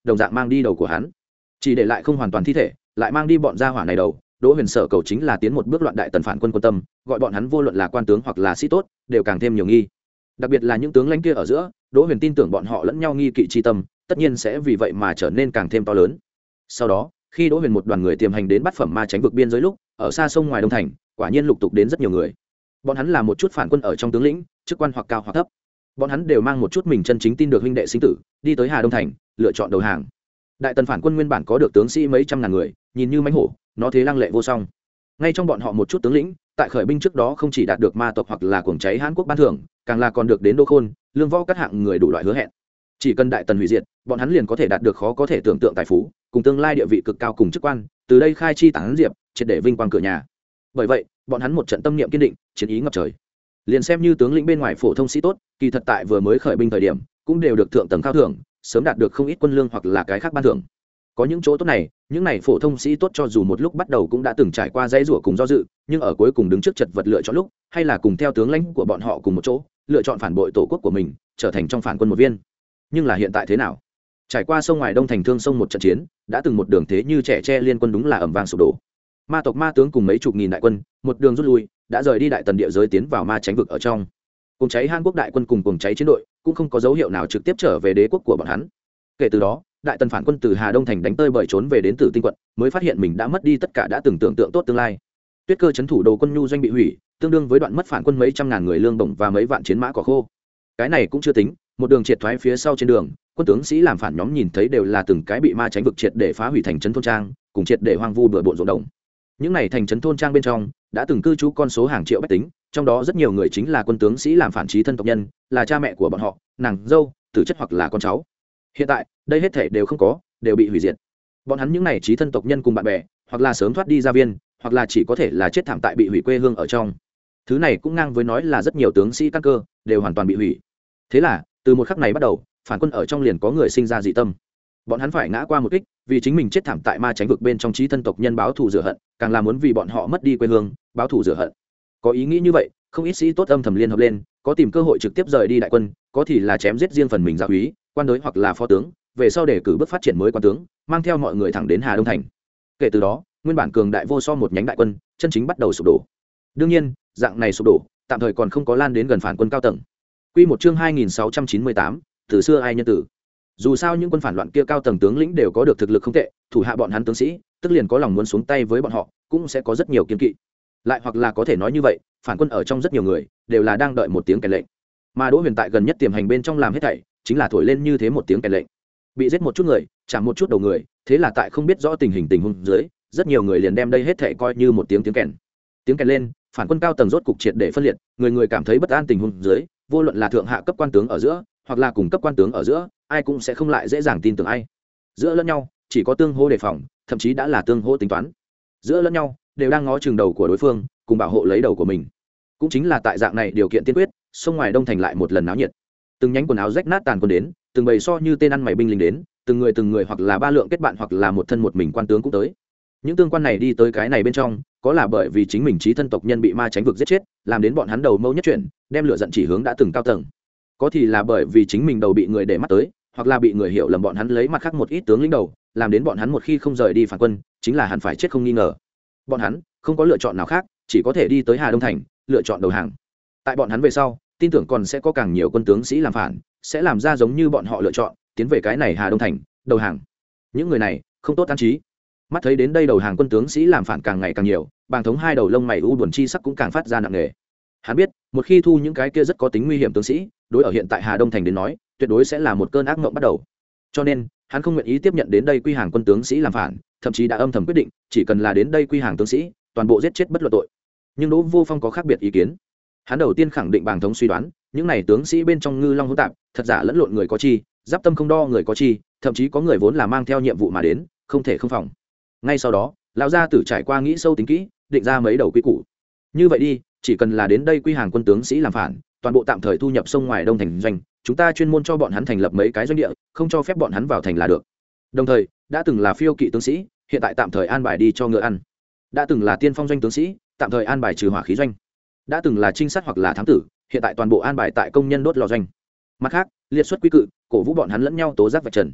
đồng dạng mang đi đầu của hắn, chỉ để lại không hoàn toàn thi thể, lại mang đi bọn gia hỏa này đầu. Đỗ Huyền sở cầu chính là tiến một bước loạn đại tần phản quân quân tâm, gọi bọn hắn vô luận là quan tướng hoặc là sĩ tốt đều càng thêm nhiều nghi, đặc biệt là những tướng lãnh kia ở giữa. Đỗ Huyền tin tưởng bọn họ lẫn nhau nghi kỵ chi tâm tất nhiên sẽ vì vậy mà trở nên càng thêm to lớn. Sau đó khi Đỗ Huyền một đoàn người tiềm hành đến bát phẩm ma tránh vực biên giới lúc, ở xa sông ngoài Đông Thành quả nhiên lục tục đến rất nhiều người. Bọn hắn là một chút phản quân ở trong tướng lĩnh, chức quan hoặc cao hoặc thấp. Bọn hắn đều mang một chút mình chân chính tin được huynh đệ sinh tử, đi tới Hà Đông Thành lựa chọn đầu hàng. Đại tần phản quân nguyên bản có được tướng sĩ mấy trăm ngàn người, nhìn như mãnh hổ, nó thế lăng lệ vô song. Ngay trong bọn họ một chút tướng lĩnh tại khởi binh trước đó không chỉ đạt được ma tộc hoặc là cuồng cháy Hán Quốc ban thưởng, càng là còn được đến Đô Khôn, Lương Võ các hạng người đủ loại hứa hẹn. Chỉ cần đại tần hủy diệt, bọn hắn liền có thể đạt được khó có thể tưởng tượng tài phú, cùng tương lai địa vị cực cao cùng chức quan, từ đây khai chi tán diệp, triệt để vinh quang cửa nhà. Bởi vậy, bọn hắn một trận tâm niệm kiên định, chiến ý ngập trời. Liền xem như tướng lĩnh bên ngoài phổ thông sĩ tốt, kỳ thật tại vừa mới khởi binh thời điểm, cũng đều được thượng tầng khao thưởng, sớm đạt được không ít quân lương hoặc là cái khác ban thưởng. Có những chỗ tốt này, những này phổ thông sĩ tốt cho dù một lúc bắt đầu cũng đã từng trải qua dãy rủa cùng do dự, nhưng ở cuối cùng đứng trước chật vật lựa chọn lúc, hay là cùng theo tướng lãnh của bọn họ cùng một chỗ, lựa chọn phản bội tổ quốc của mình, trở thành trong phản quân một viên. Nhưng là hiện tại thế nào? Trải qua sông ngoài Đông Thành thương sông một trận chiến, đã từng một đường thế như trẻ tre liên quân đúng là ầm vang sụp đổ. Ma tộc ma tướng cùng mấy chục nghìn đại quân, một đường rút lui, đã rời đi đại tần địa giới tiến vào ma tránh vực ở trong. Cùng cháy Hàn Quốc đại quân cùng cùng cháy chiến đội, cũng không có dấu hiệu nào trực tiếp trở về đế quốc của bọn hắn. Kể từ đó, đại tần phản quân từ Hà Đông Thành đánh tơi bời trốn về đến Tử Tinh quận, mới phát hiện mình đã mất đi tất cả đã từng tưởng tượng tốt tương lai. Tuyết Cơ trấn thủ đồ quân nhu doanh bị hủy, tương đương với đoạn mất phản quân mấy trăm ngàn người lương bổng và mấy vạn chiến mã cỏ khô. Cái này cũng chưa tính, một đường triệt thoái phía sau trên đường, quân tướng sĩ làm phản nhóm nhìn thấy đều là từng cái bị ma tránh vực triệt để phá hủy thành trấn thôn trang, cùng triệt để hoang vu bừa bộn ruộng đồng. Những này thành trấn thôn trang bên trong đã từng cư trú con số hàng triệu bách tính, trong đó rất nhiều người chính là quân tướng sĩ làm phản chí thân tộc nhân, là cha mẹ của bọn họ, nàng dâu, tử chất hoặc là con cháu. Hiện tại, đây hết thể đều không có, đều bị hủy diệt. Bọn hắn những này chí thân tộc nhân cùng bạn bè, hoặc là sớm thoát đi gia viên, hoặc là chỉ có thể là chết thảm tại bị hủy quê hương ở trong. Thứ này cũng ngang với nói là rất nhiều tướng sĩ căn cơ đều hoàn toàn bị hủy. Thế là, từ một khắc này bắt đầu, phản quân ở trong liền có người sinh ra dị tâm. Bọn hắn phải ngã qua một kích, vì chính mình chết thảm tại ma tránh vực bên trong chí thân tộc nhân báo thù rửa hận, càng là muốn vì bọn họ mất đi quê hương báo thù rửa hận. Có ý nghĩ như vậy, không ít sĩ tốt âm thầm liên hợp lên, có tìm cơ hội trực tiếp rời đi đại quân, có thì là chém giết riêng phần mình gia úy, quan đối hoặc là phó tướng, về sau để cử bước phát triển mới quan tướng, mang theo mọi người thẳng đến Hà Đông Thành. Kể từ đó, nguyên bản cường đại vô so một nhánh đại quân chân chính bắt đầu sụp đổ. Đương nhiên, dạng này sụp đổ tạm thời còn không có lan đến gần phản quân cao tầng. Quy một chương hai nghìn sáu trăm chín mươi tám, từ xưa ai nhân tử. Dù sao những quân phản loạn kia cao tầng tướng lĩnh đều có được thực lực không tệ, thủ hạ bọn hắn tướng sĩ tức liền có lòng muốn xuống tay với bọn họ, cũng sẽ có rất nhiều kiên kỵ. Lại hoặc là có thể nói như vậy, phản quân ở trong rất nhiều người đều là đang đợi một tiếng kèn lệnh. Mà Đỗ Huyền tại gần nhất tiềm hành bên trong làm hết thảy, chính là thổi lên như thế một tiếng kèn lệnh. Bị giết một chút người, chạm một chút đầu người, thế là tại không biết rõ tình hình tình huống dưới, rất nhiều người liền đem đây hết thảy coi như một tiếng tiếng kèn. Tiếng kèn lên, phản quân cao tầng rốt cục triệt để phân liệt, người người cảm thấy bất an tình huống dưới, vô luận là thượng hạ cấp quan tướng ở giữa, hoặc là cùng cấp quan tướng ở giữa, ai cũng sẽ không lại dễ dàng tin tưởng ai. Giữa lẫn nhau, chỉ có tương hỗ đề phòng, thậm chí đã là tương hỗ tính toán. Giữa lẫn nhau, đều đang ngó chừng đầu của đối phương, cùng bảo hộ lấy đầu của mình. Cũng chính là tại dạng này điều kiện tiên quyết, sông ngoài Đông Thành lại một lần náo nhiệt. Từng nhánh quần áo rách nát tàn quân đến, từng bầy so như tên ăn mày binh lính đến, từng người từng người hoặc là ba lượng kết bạn hoặc là một thân một mình quan tướng cũng tới. Những tương quan này đi tới cái này bên trong, có là bởi vì chính mình chí thân tộc nhân bị ma tránh vực giết chết, làm đến bọn hắn đầu mâu nhất chuyển, đem lửa giận chỉ hướng đã từng cao tầng. Có thì là bởi vì chính mình đầu bị người để mắt tới, hoặc là bị người hiểu lầm bọn hắn lấy mặt khác một ít tướng lĩnh đầu, làm đến bọn hắn một khi không rời đi phản quân, chính là hẳn phải chết không nghi ngờ. Bọn hắn không có lựa chọn nào khác, chỉ có thể đi tới Hà Đông Thành, lựa chọn đầu hàng. Tại bọn hắn về sau, tin tưởng còn sẽ có càng nhiều quân tướng sĩ làm phản, sẽ làm ra giống như bọn họ lựa chọn, tiến về cái này Hà Đông Thành, đầu hàng. Những người này không tốt an trí. Mắt thấy đến đây đầu hàng quân tướng sĩ làm phản càng ngày càng nhiều, Bàng Thống hai đầu lông mày u buồn chi sắc cũng càng phát ra nặng nề. Hắn biết, một khi thu những cái kia rất có tính nguy hiểm tướng sĩ, đối ở hiện tại Hà Đông Thành đến nói, tuyệt đối sẽ là một cơn ác mộng bắt đầu. Cho nên, hắn không nguyện ý tiếp nhận đến đây quy hàng quân tướng sĩ làm phản, thậm chí đã âm thầm quyết định, chỉ cần là đến đây quy hàng tướng sĩ, toàn bộ giết chết bất luận tội. Nhưng Đỗ Vô Phong có khác biệt ý kiến. Hắn đầu tiên khẳng định Bàng Thống suy đoán, những này tướng sĩ bên trong ngư long hỗn tạp, thật giả lẫn lộn người có chi, giáp tâm không đo người có chi, thậm chí có người vốn là mang theo nhiệm vụ mà đến, không thể không phòng. Ngay sau đó, lão gia tử trải qua nghĩ sâu tính kỹ, định ra mấy đầu quy củ. Như vậy đi, chỉ cần là đến đây quy hàng quân tướng sĩ làm phản, toàn bộ tạm thời thu nhập sông ngoài Đông Thành doanh, chúng ta chuyên môn cho bọn hắn thành lập mấy cái doanh địa, không cho phép bọn hắn vào thành là được. Đồng thời, đã từng là phiêu kỵ tướng sĩ, hiện tại tạm thời an bài đi cho ngựa ăn. Đã từng là tiên phong doanh tướng sĩ, tạm thời an bài trừ hỏa khí doanh. Đã từng là trinh sát hoặc là thám tử, hiện tại toàn bộ an bài tại công nhân đốt lò doanh. Mặt khác, liệt xuất quy cự, cổ vũ bọn hắn lẫn nhau tố giác vạch trần.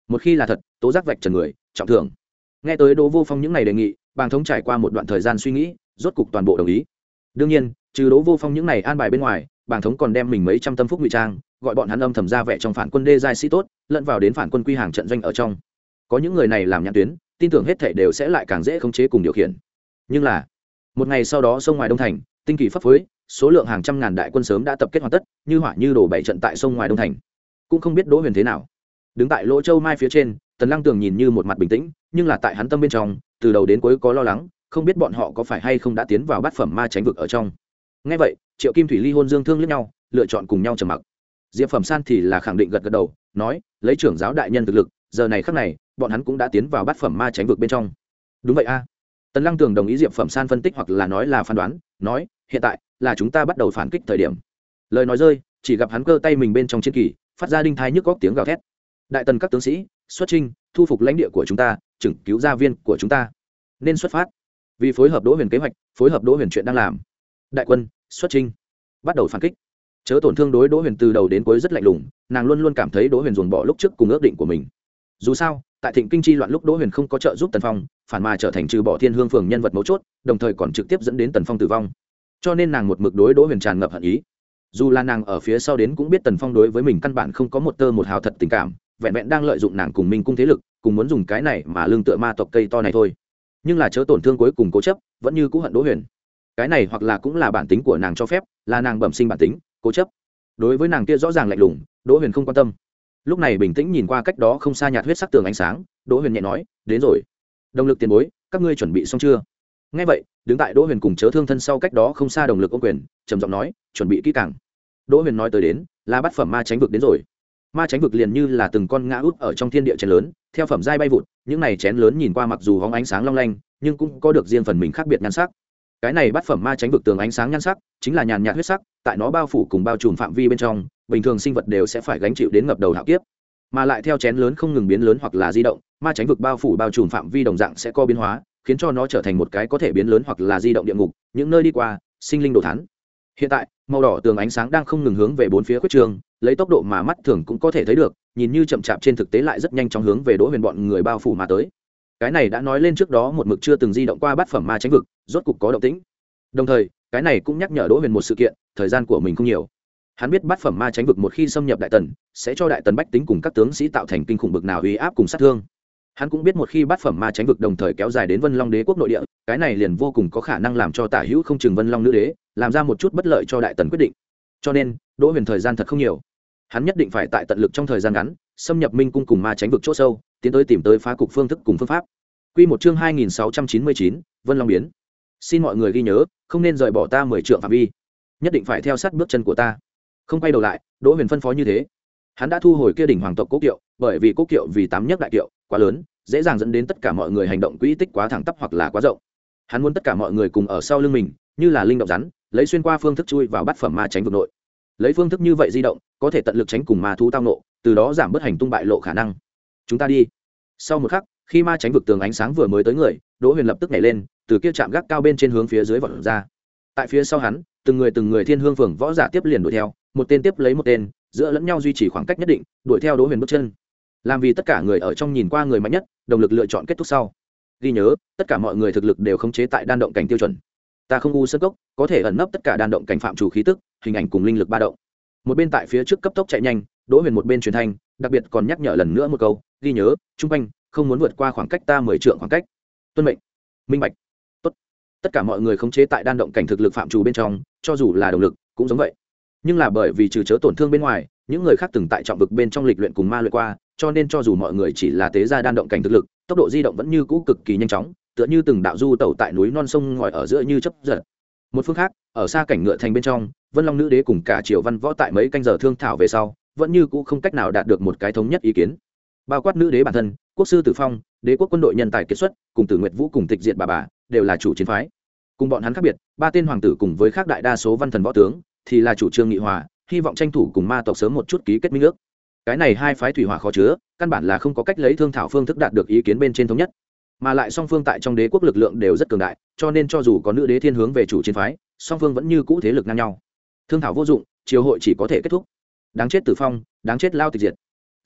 một khi là thật tố giác vạch trần người trọng thưởng. Nghe tới Đỗ Vô Phong những ngày đề nghị, bàng thống trải qua một đoạn thời gian suy nghĩ, rốt cục toàn bộ đồng ý. Đương nhiên trừ Đỗ Vô Phong những ngày an bài bên ngoài, bàng thống còn đem mình mấy trăm tâm phúc ngụy trang, gọi bọn hắn âm thầm ra vẻ trong phản quân đê giai sĩ tốt, lẫn vào đến phản quân quy hàng trận doanh ở trong. Có những người này làm nhãn tuyến, tin tưởng hết thảy đều sẽ lại càng dễ khống chế cùng điều khiển. Nhưng là một ngày sau đó, sông ngoài Đông Thành tinh kỳ phấp phới, số lượng hàng trăm ngàn đại quân sớm đã tập kết hoàn tất, như hỏa như đổ bảy trận tại sông ngoài Đông Thành. Cũng không biết Đỗ Huyền thế nào, đứng tại lỗ châu mai phía trên, Tần Lăng Tường nhìn như một mặt bình tĩnh, nhưng là tại hắn tâm bên trong, từ đầu đến cuối có lo lắng, không biết bọn họ có phải hay không đã tiến vào bát phẩm ma tránh vực ở trong. Nghe vậy, Triệu Kim Thủy ly hôn Dương Thương liếc nhau, lựa chọn cùng nhau trầm mặc. Diệp Phẩm San thì là khẳng định gật gật đầu, nói, lấy trưởng giáo đại nhân thực lực, giờ này khắc này, bọn hắn cũng đã tiến vào bát phẩm ma tránh vực bên trong. Đúng vậy a. Tần Lăng Tường đồng ý Diệp Phẩm San phân tích hoặc là nói là phán đoán, nói, hiện tại là chúng ta bắt đầu phản kích thời điểm. Lời nói rơi, chỉ gặp hắn cơ tay mình bên trong chiến kỳ, phát ra đinh thai nhức góc tiếng gào thét. Đại tần các tướng sĩ, xuất chinh, thu phục lãnh địa của chúng ta, chừng cứu gia viên của chúng ta. Nên xuất phát. Vì phối hợp Đỗ Huyền kế hoạch, phối hợp Đỗ Huyền chuyện đang làm. Đại quân, xuất chinh, bắt đầu phản kích. Chớ tổn thương đối Đỗ Huyền từ đầu đến cuối rất lạnh lùng, nàng luôn luôn cảm thấy Đỗ Huyền dồn bỏ lúc trước cùng ước định của mình. Dù sao, tại Thịnh Kinh chi loạn lúc Đỗ Huyền không có trợ giúp Tần Phong, phản mà trở thành trừ bỏ Thiên Hương phường nhân vật mấu chốt, đồng thời còn trực tiếp dẫn đến Tần Phong tử vong. Cho nên nàng một mực đối Đỗ Huyền tràn ngập hận ý. Dù là nàng ở phía sau đến cũng biết Tần Phong đối với mình căn bản không có một tơ một hào thật tình cảm, vẹn vẹn đang lợi dụng nàng cùng Minh cung thế lực, cùng muốn dùng cái này mà lương tựa ma tộc cây to này thôi. Nhưng là chớ tổn thương cuối cùng cố chấp, vẫn như cũ hận Đỗ Huyền. Cái này hoặc là cũng là bản tính của nàng cho phép, là nàng bẩm sinh bản tính, cố chấp. Đối với nàng kia rõ ràng lạnh lùng, Đỗ Huyền không quan tâm. Lúc này bình tĩnh nhìn qua cách đó không xa nhạt huyết sắc tường ánh sáng, Đỗ Huyền nhẹ nói, đến rồi. Đồng lực tiền bối, các ngươi chuẩn bị xong chưa? Nghe vậy, đứng tại Đỗ Huyền cùng chớ thương thân sau cách đó không xa đồng lực ôm quyền, trầm giọng nói, chuẩn bị kỹ càng. Đỗ Huyền nói tới đến, là bát phẩm ma tránh vực đến rồi. Ma tránh vực liền như là từng con ngã út ở trong thiên địa chén lớn, theo phẩm giai bay vụt, những này chén lớn nhìn qua mặc dù hóng ánh sáng long lanh, nhưng cũng có được riêng phần mình khác biệt nhan sắc. Cái này bát phẩm ma tránh vực tường ánh sáng nhan sắc, chính là nhàn nhạt huyết sắc, tại nó bao phủ cùng bao trùm phạm vi bên trong, bình thường sinh vật đều sẽ phải gánh chịu đến ngập đầu hạo kiếp. Mà lại theo chén lớn không ngừng biến lớn hoặc là di động, ma tránh vực bao phủ bao trùm phạm vi đồng dạng sẽ có biến hóa, khiến cho nó trở thành một cái có thể biến lớn hoặc là di động địa ngục, những nơi đi qua, sinh linh đồ thán. Hiện tại, màu đỏ tường ánh sáng đang không ngừng hướng về bốn phía khuếch trường, lấy tốc độ mà mắt thường cũng có thể thấy được, nhìn như chậm chạp trên thực tế lại rất nhanh chóng hướng về Đỗ Huyền bọn người bao phủ mà tới. Cái này đã nói lên trước đó một mực chưa từng di động qua bát phẩm ma tránh vực, rốt cục có động tĩnh. Đồng thời, cái này cũng nhắc nhở Đỗ Huyền một sự kiện, thời gian của mình không nhiều. Hắn biết bát phẩm ma tránh vực một khi xâm nhập đại tần, sẽ cho đại tần bách tính cùng các tướng sĩ tạo thành kinh khủng bực nào uy áp cùng sát thương. Hắn cũng biết một khi bát phẩm ma tránh vực đồng thời kéo dài đến Vân Long Đế quốc nội địa, cái này liền vô cùng có khả năng làm cho Tả Hữu không chừng Vân Long nữ đế, làm ra một chút bất lợi cho đại tần quyết định. Cho nên, Đỗ Huyền thời gian thật không nhiều. Hắn nhất định phải tại tận lực trong thời gian ngắn, xâm nhập Minh cung cùng ma tránh vực chỗ sâu, tiến tới tìm tới phá cục phương thức cùng phương pháp. Quy một chương hai nghìn sáu trăm chín mươi chín, Vân Long biến. Xin mọi người ghi nhớ, không nên rời bỏ ta mười trượng phạm vi, nhất định phải theo sát bước chân của ta. Không quay đầu lại, Đỗ Huyền phân phó như thế. Hắn đã thu hồi kia đỉnh hoàng tộc cố kiệu, bởi vì cố kiệu vì tám nhất đại kiệu, quá lớn, dễ dàng dẫn đến tất cả mọi người hành động quỹ tích quá thẳng tắp hoặc là quá rộng. Hắn muốn tất cả mọi người cùng ở sau lưng mình, như là linh động rắn, lấy xuyên qua phương thức chui vào bát phẩm ma tránh vực nội. Lấy phương thức như vậy di động, có thể tận lực tránh cùng ma thú tao nộ, từ đó giảm bớt hành tung bại lộ khả năng. Chúng ta đi. Sau một khắc, khi ma tránh vực tường ánh sáng vừa mới tới người, Đỗ Huyền lập tức nhảy lên, từ kia chạm gác cao bên trên hướng phía dưới vọt ra. Tại phía sau hắn, từng người từng người Thiên Hương phường võ giả tiếp liền đuổi theo, một tên tiếp lấy một tên, giữa lẫn nhau duy trì khoảng cách nhất định, đuổi theo Đỗ Huyền bước chân. Làm vì tất cả người ở trong nhìn qua người mạnh nhất, đồng lực lựa chọn kết thúc sau. Ghi nhớ, tất cả mọi người thực lực đều khống chế tại đan động cảnh tiêu chuẩn. Ta không u sơn cốc, có thể ẩn nấp tất cả đan động cảnh phạm chủ khí tức, hình ảnh cùng linh lực ba động. Một bên tại phía trước cấp tốc chạy nhanh, Đỗ Huyền một bên truyền thanh, đặc biệt còn nhắc nhở lần nữa một câu, ghi nhớ, trung quanh không muốn vượt qua khoảng cách ta mười trượng khoảng cách. Tuân mệnh. Minh bạch. Tốt. Tất cả mọi người khống chế tại đan động cảnh thực lực phạm chủ bên trong, cho dù là đồng lực, cũng giống vậy. Nhưng là bởi vì trừ chớ tổn thương bên ngoài, những người khác từng tại trọng vực bên trong lịch luyện cùng ma luyện qua, cho nên cho dù mọi người chỉ là tế gia đan động cảnh thực lực, tốc độ di động vẫn như cũ cực kỳ nhanh chóng, tựa như từng đạo du tẩu tại núi non sông ngòi ở giữa như chớp giật. Một phương khác, ở xa cảnh ngựa thành bên trong, Vân Long nữ đế cùng cả Triều Văn Võ tại mấy canh giờ thương thảo về sau, vẫn như cũ không cách nào đạt được một cái thống nhất ý kiến. Bao quát nữ đế bản thân, quốc sư Tử Phong, đế quốc quân đội nhân tài kiệt xuất, cùng Tử Nguyệt Vũ cùng Tịch Diệt bà bà, đều là chủ chiến phái. Cùng bọn hắn khác biệt, ba tên hoàng tử cùng với khác đại đa số văn thần võ tướng, thì là chủ trương nghị hòa, hy vọng tranh thủ cùng ma tộc sớm một chút ký kết minh ước. Cái này hai phái thủy hỏa khó chứa, căn bản là không có cách lấy thương thảo phương thức đạt được ý kiến bên trên thống nhất. Mà lại song phương tại trong đế quốc lực lượng đều rất cường đại, cho nên cho dù có nữ đế thiên hướng về chủ chiến phái, song phương vẫn như cũ thế lực ngang nhau. Thương thảo vô dụng, triều hội chỉ có thể kết thúc. Đáng chết Tử Phong, đáng chết Lao Tịch Diệt.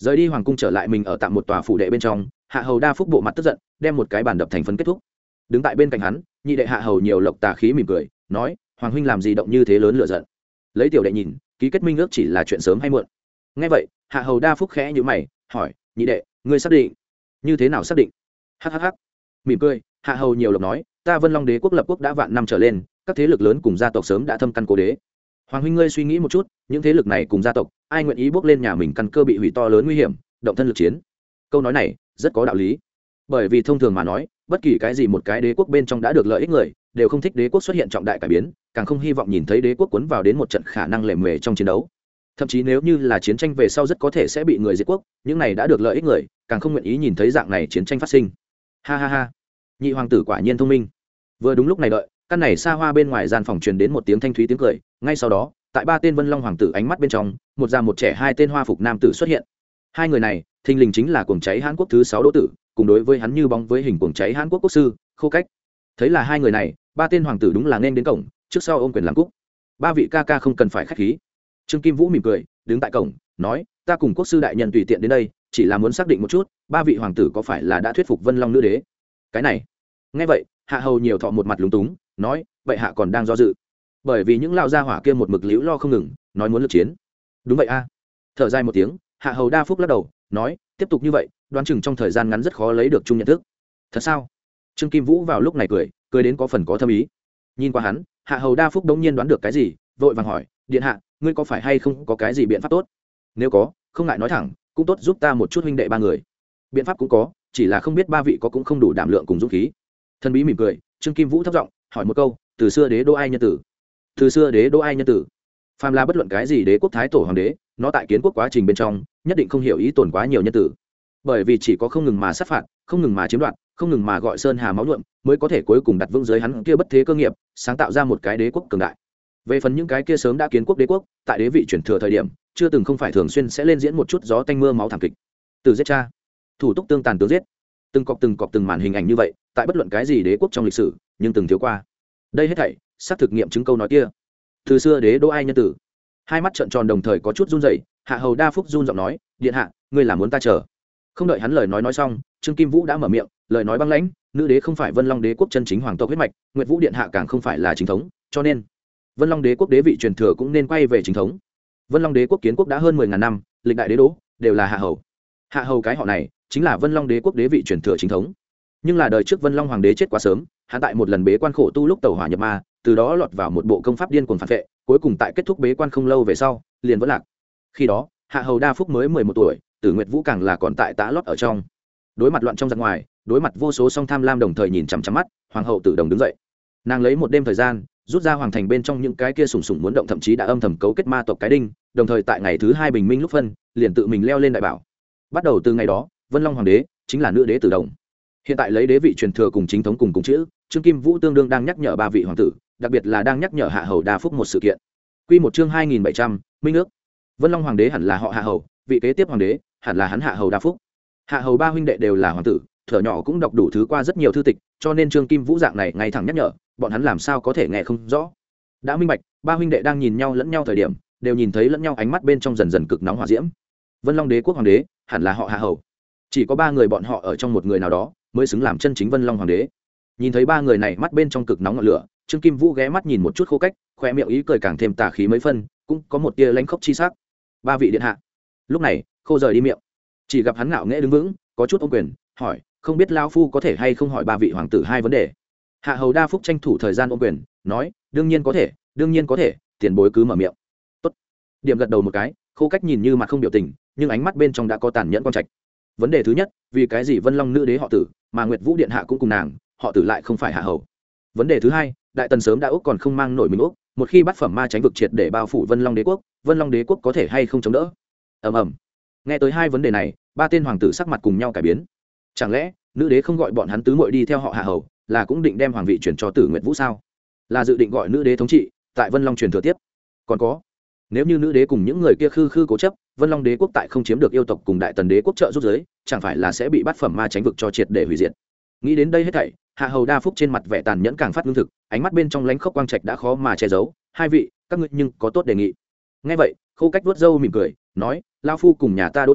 Rời đi hoàng cung trở lại mình ở tạm một tòa phủ đệ bên trong, hạ hầu đa phúc bộ mặt tức giận, đem một cái bàn đập thành phấn kết thúc. Đứng tại bên cạnh hắn, nhị đệ hạ hầu nhiều lộc tà khí mỉm cười nói, hoàng huynh làm gì động như thế lớn lựa giận. Lấy tiểu đệ nhìn, ký kết minh ước chỉ là chuyện sớm hay muộn. Nghe vậy, hạ hầu đa phúc khẽ nhíu mày hỏi, nhị đệ, ngươi xác định? Như thế nào xác định? Hhh. Mỉm cười, hạ hầu nhiều lộc nói, ta Vân Long Đế quốc lập quốc đã vạn năm trở lên, các thế lực lớn cùng gia tộc sớm đã thâm căn cố đế. Hoàng huynh ngươi suy nghĩ một chút, những thế lực này cùng gia tộc, ai nguyện ý bước lên nhà mình căn cơ bị hủy to lớn nguy hiểm, động thân lực chiến? Câu nói này rất có đạo lý. Bởi vì thông thường mà nói, bất kỳ cái gì một cái đế quốc bên trong đã được lợi ích người, đều không thích đế quốc xuất hiện trọng đại cải biến, càng không hy vọng nhìn thấy đế quốc cuốn vào đến một trận khả năng lề mề trong chiến đấu. Thậm chí nếu như là chiến tranh về sau rất có thể sẽ bị người diệt quốc, những này đã được lợi ích người, càng không nguyện ý nhìn thấy dạng này chiến tranh phát sinh. Ha ha ha. Nhị hoàng tử quả nhiên thông minh. Vừa đúng lúc này đợi, căn này xa hoa bên ngoài gian phòng truyền đến một tiếng thanh thúy tiếng cười, ngay sau đó, tại ba tên Vân Long hoàng tử ánh mắt bên trong, một già một trẻ hai tên hoa phục nam tử xuất hiện. Hai người này, thình lình chính là cuồng cháy Hán Quốc thứ sáu đỗ tử, cùng đối với hắn như bóng với hình cuồng cháy Hán Quốc quốc sư, Khô Cách. Thấy là hai người này, ba tên hoàng tử đúng là nên đến cổng, trước sau ôm quyền làm cúc. Ba vị ca ca không cần phải khách khí. Trương Kim Vũ mỉm cười, đứng tại cổng, nói, ta cùng quốc sư đại nhân tùy tiện đến đây, chỉ là muốn xác định một chút, ba vị hoàng tử có phải là đã thuyết phục Vân Long nữ đế. Cái này, nghe vậy, hạ hầu nhiều thọ một mặt lúng túng, nói, vậy hạ còn đang do dự. Bởi vì những lão gia hỏa kia một mực liễu lo không ngừng, nói muốn lực chiến. Đúng vậy a. Thở dài một tiếng, hạ hầu đa phúc lắc đầu, nói, tiếp tục như vậy, đoán chừng trong thời gian ngắn rất khó lấy được chung nhận thức. Thật sao? Trương Kim Vũ vào lúc này cười, cười đến có phần có thâm ý. Nhìn qua hắn, hạ hầu đa phúc đống nhiên đoán được cái gì, vội vàng hỏi, điện hạ, ngươi có phải hay không có cái gì biện pháp tốt? Nếu có, không ngại nói thẳng, cũng tốt giúp ta một chút huynh đệ ba người. Biện pháp cũng có, chỉ là không biết ba vị có cũng không đủ đảm lượng cùng dũng khí. Thần bí mỉm cười, Trương Kim Vũ thấp giọng hỏi một câu, từ xưa đế đô ai nhân tử? Từ xưa đế đô ai nhân tử? Phàm là bất luận cái gì đế quốc thái tổ hoàng đế, nó tại kiến quốc quá trình bên trong, nhất định không hiểu ý tổn quá nhiều nhân tử. Bởi vì chỉ có không ngừng mà sát phạt, không ngừng mà chiếm đoạt, không ngừng mà gọi sơn hà máu nhuộm, mới có thể cuối cùng đặt vững dưới hắn kia bất thế cơ nghiệp, sáng tạo ra một cái đế quốc cường đại. Về phần những cái kia sớm đã kiến quốc đế quốc, tại đế vị chuyển thừa thời điểm, chưa từng không phải thường xuyên sẽ lên diễn một chút gió tanh mưa máu thảm kịch. Từ giết cha, thủ túc tương tàn tướng giết, từng cọp từng cọp từng màn hình ảnh như vậy, tại bất luận cái gì đế quốc trong lịch sử, nhưng từng thiếu qua. Đây hết thảy, xác thực nghiệm chứng câu nói kia. Từ xưa đế đô ai nhân tử. Hai mắt trợn tròn đồng thời có chút run rẩy, hạ hầu đa phúc run giọng nói, điện hạ, ngươi là muốn ta chờ? Không đợi hắn lời nói nói xong, Trương Kim Vũ đã mở miệng, lời nói băng lãnh, nữ đế không phải Vân Long đế quốc chân chính hoàng tộc huyết mạch, Nguyệt Vũ điện hạ càng không phải là chính thống, cho nên Vân Long đế quốc đế vị truyền thừa cũng nên quay về chính thống. Vân Long đế quốc kiến quốc đã hơn mười ngàn năm, lịch đại đế đô đều là hạ hầu. Hạ hầu cái họ này chính là Vân Long đế quốc đế vị truyền thừa chính thống. Nhưng là đời trước Vân Long hoàng đế chết quá sớm, hắn tại một lần bế quan khổ tu lúc tẩu hỏa nhập ma, từ đó lọt vào một bộ công pháp điên cuồng phản vệ, cuối cùng tại kết thúc bế quan không lâu về sau, liền vỡ lạc. Khi đó, hạ hầu đa phúc mới mười một tuổi, Tử Nguyệt Vũ càng là còn tại tã lót ở trong. Đối mặt loạn trong giặc ngoài, đối mặt vô số song tham lam đồng thời nhìn chằm chằm mắt, hoàng hậu Tử Đồng đứng dậy. Nàng lấy một đêm thời gian, rút ra hoàng thành bên trong những cái kia sủng sủng muốn động, thậm chí đã âm thầm cấu kết ma tộc cái đinh, đồng thời tại ngày thứ hai bình minh lúc phân, liền tự mình leo lên đại bảo. Bắt đầu từ ngày đó, Vân Long hoàng đế chính là nữ đế Tử Đồng. Hiện tại lấy đế vị truyền thừa cùng chính thống cùng cùng chữ, Trương Kim Vũ tương đương đang nhắc nhở ba vị hoàng tử, đặc biệt là đang nhắc nhở hạ hầu đa phúc một sự kiện. Quy một chương hai nghìn bảy trăm, minh ước. Vân Long hoàng đế hẳn là họ hạ hầu, vị kế tiếp hoàng đế hẳn là hắn hạ hầu đa phúc. Hạ hầu ba huynh đệ đều là hoàng tử, thở nhỏ cũng đọc đủ thứ qua rất nhiều thư tịch, cho nên Trương Kim Vũ dạng này ngay thẳng nhắc nhở, bọn hắn làm sao có thể nghe không rõ. Đã minh bạch, ba huynh đệ đang nhìn nhau lẫn nhau thời điểm, đều nhìn thấy lẫn nhau ánh mắt bên trong dần dần cực nóng hỏa diễm. Vân Long đế quốc hoàng đế hẳn là họ hạ hầu. Chỉ có ba người bọn họ ở trong một người nào đó mới xứng làm chân chính Vân Long hoàng đế. Nhìn thấy ba người này mắt bên trong cực nóng ngọn lửa, Trương Kim Vũ ghé mắt nhìn một chút Khô Cách, khoe miệng ý cười càng thêm tà khí mấy phân, cũng có một tia lãnh khốc chi sắc. Ba vị điện hạ. Lúc này, Khô rời đi miệng, chỉ gặp hắn ngạo nghễ đứng vững, có chút ôm quyền, hỏi, không biết lão phu có thể hay không hỏi ba vị hoàng tử hai vấn đề. Hạ hầu đa phúc tranh thủ thời gian ôm quyền, nói, đương nhiên có thể, đương nhiên có thể, tiền bối cứ mở miệng. Tốt. Điểm gật đầu một cái, Khô Cách nhìn như mặt không biểu tình, nhưng ánh mắt bên trong đã có tàn nhẫn quan trạch. Vấn đề thứ nhất, vì cái gì Vân Long nữ đế họ Tử, mà Nguyệt Vũ điện hạ cũng cùng nàng, họ Tử lại không phải hạ hầu. Vấn đề thứ hai, đại tần sớm đã úc còn không mang nổi mình úc, một khi bắt phẩm ma tránh vực triệt để bao phủ Vân Long đế quốc, Vân Long đế quốc có thể hay không chống đỡ? Ầm ầm. Nghe tới hai vấn đề này, ba tên hoàng tử sắc mặt cùng nhau cải biến. Chẳng lẽ nữ đế không gọi bọn hắn tứ muội đi theo họ hạ hầu, là cũng định đem hoàng vị chuyển cho Tử Nguyệt Vũ sao? Là dự định gọi nữ đế thống trị tại Vân Long truyền thừa tiếp? Còn có, nếu như nữ đế cùng những người kia khư khư cố chấp, Vân Long đế quốc tại không chiếm được yêu tộc cùng đại tần đế quốc trợ giúp giới, chẳng phải là sẽ bị bắt phẩm ma tránh vực cho triệt để hủy diệt? Nghĩ đến đây hết thảy, hạ hầu đa phúc trên mặt vẻ tàn nhẫn càng phát lương thực, ánh mắt bên trong lánh khốc quang trạch đã khó mà che giấu. Hai vị, các ngươi nhưng có tốt đề nghị. Nghe vậy, Khô Cách vuốt râu mỉm cười, nói, lao phu cùng nhà ta Đỗ Tử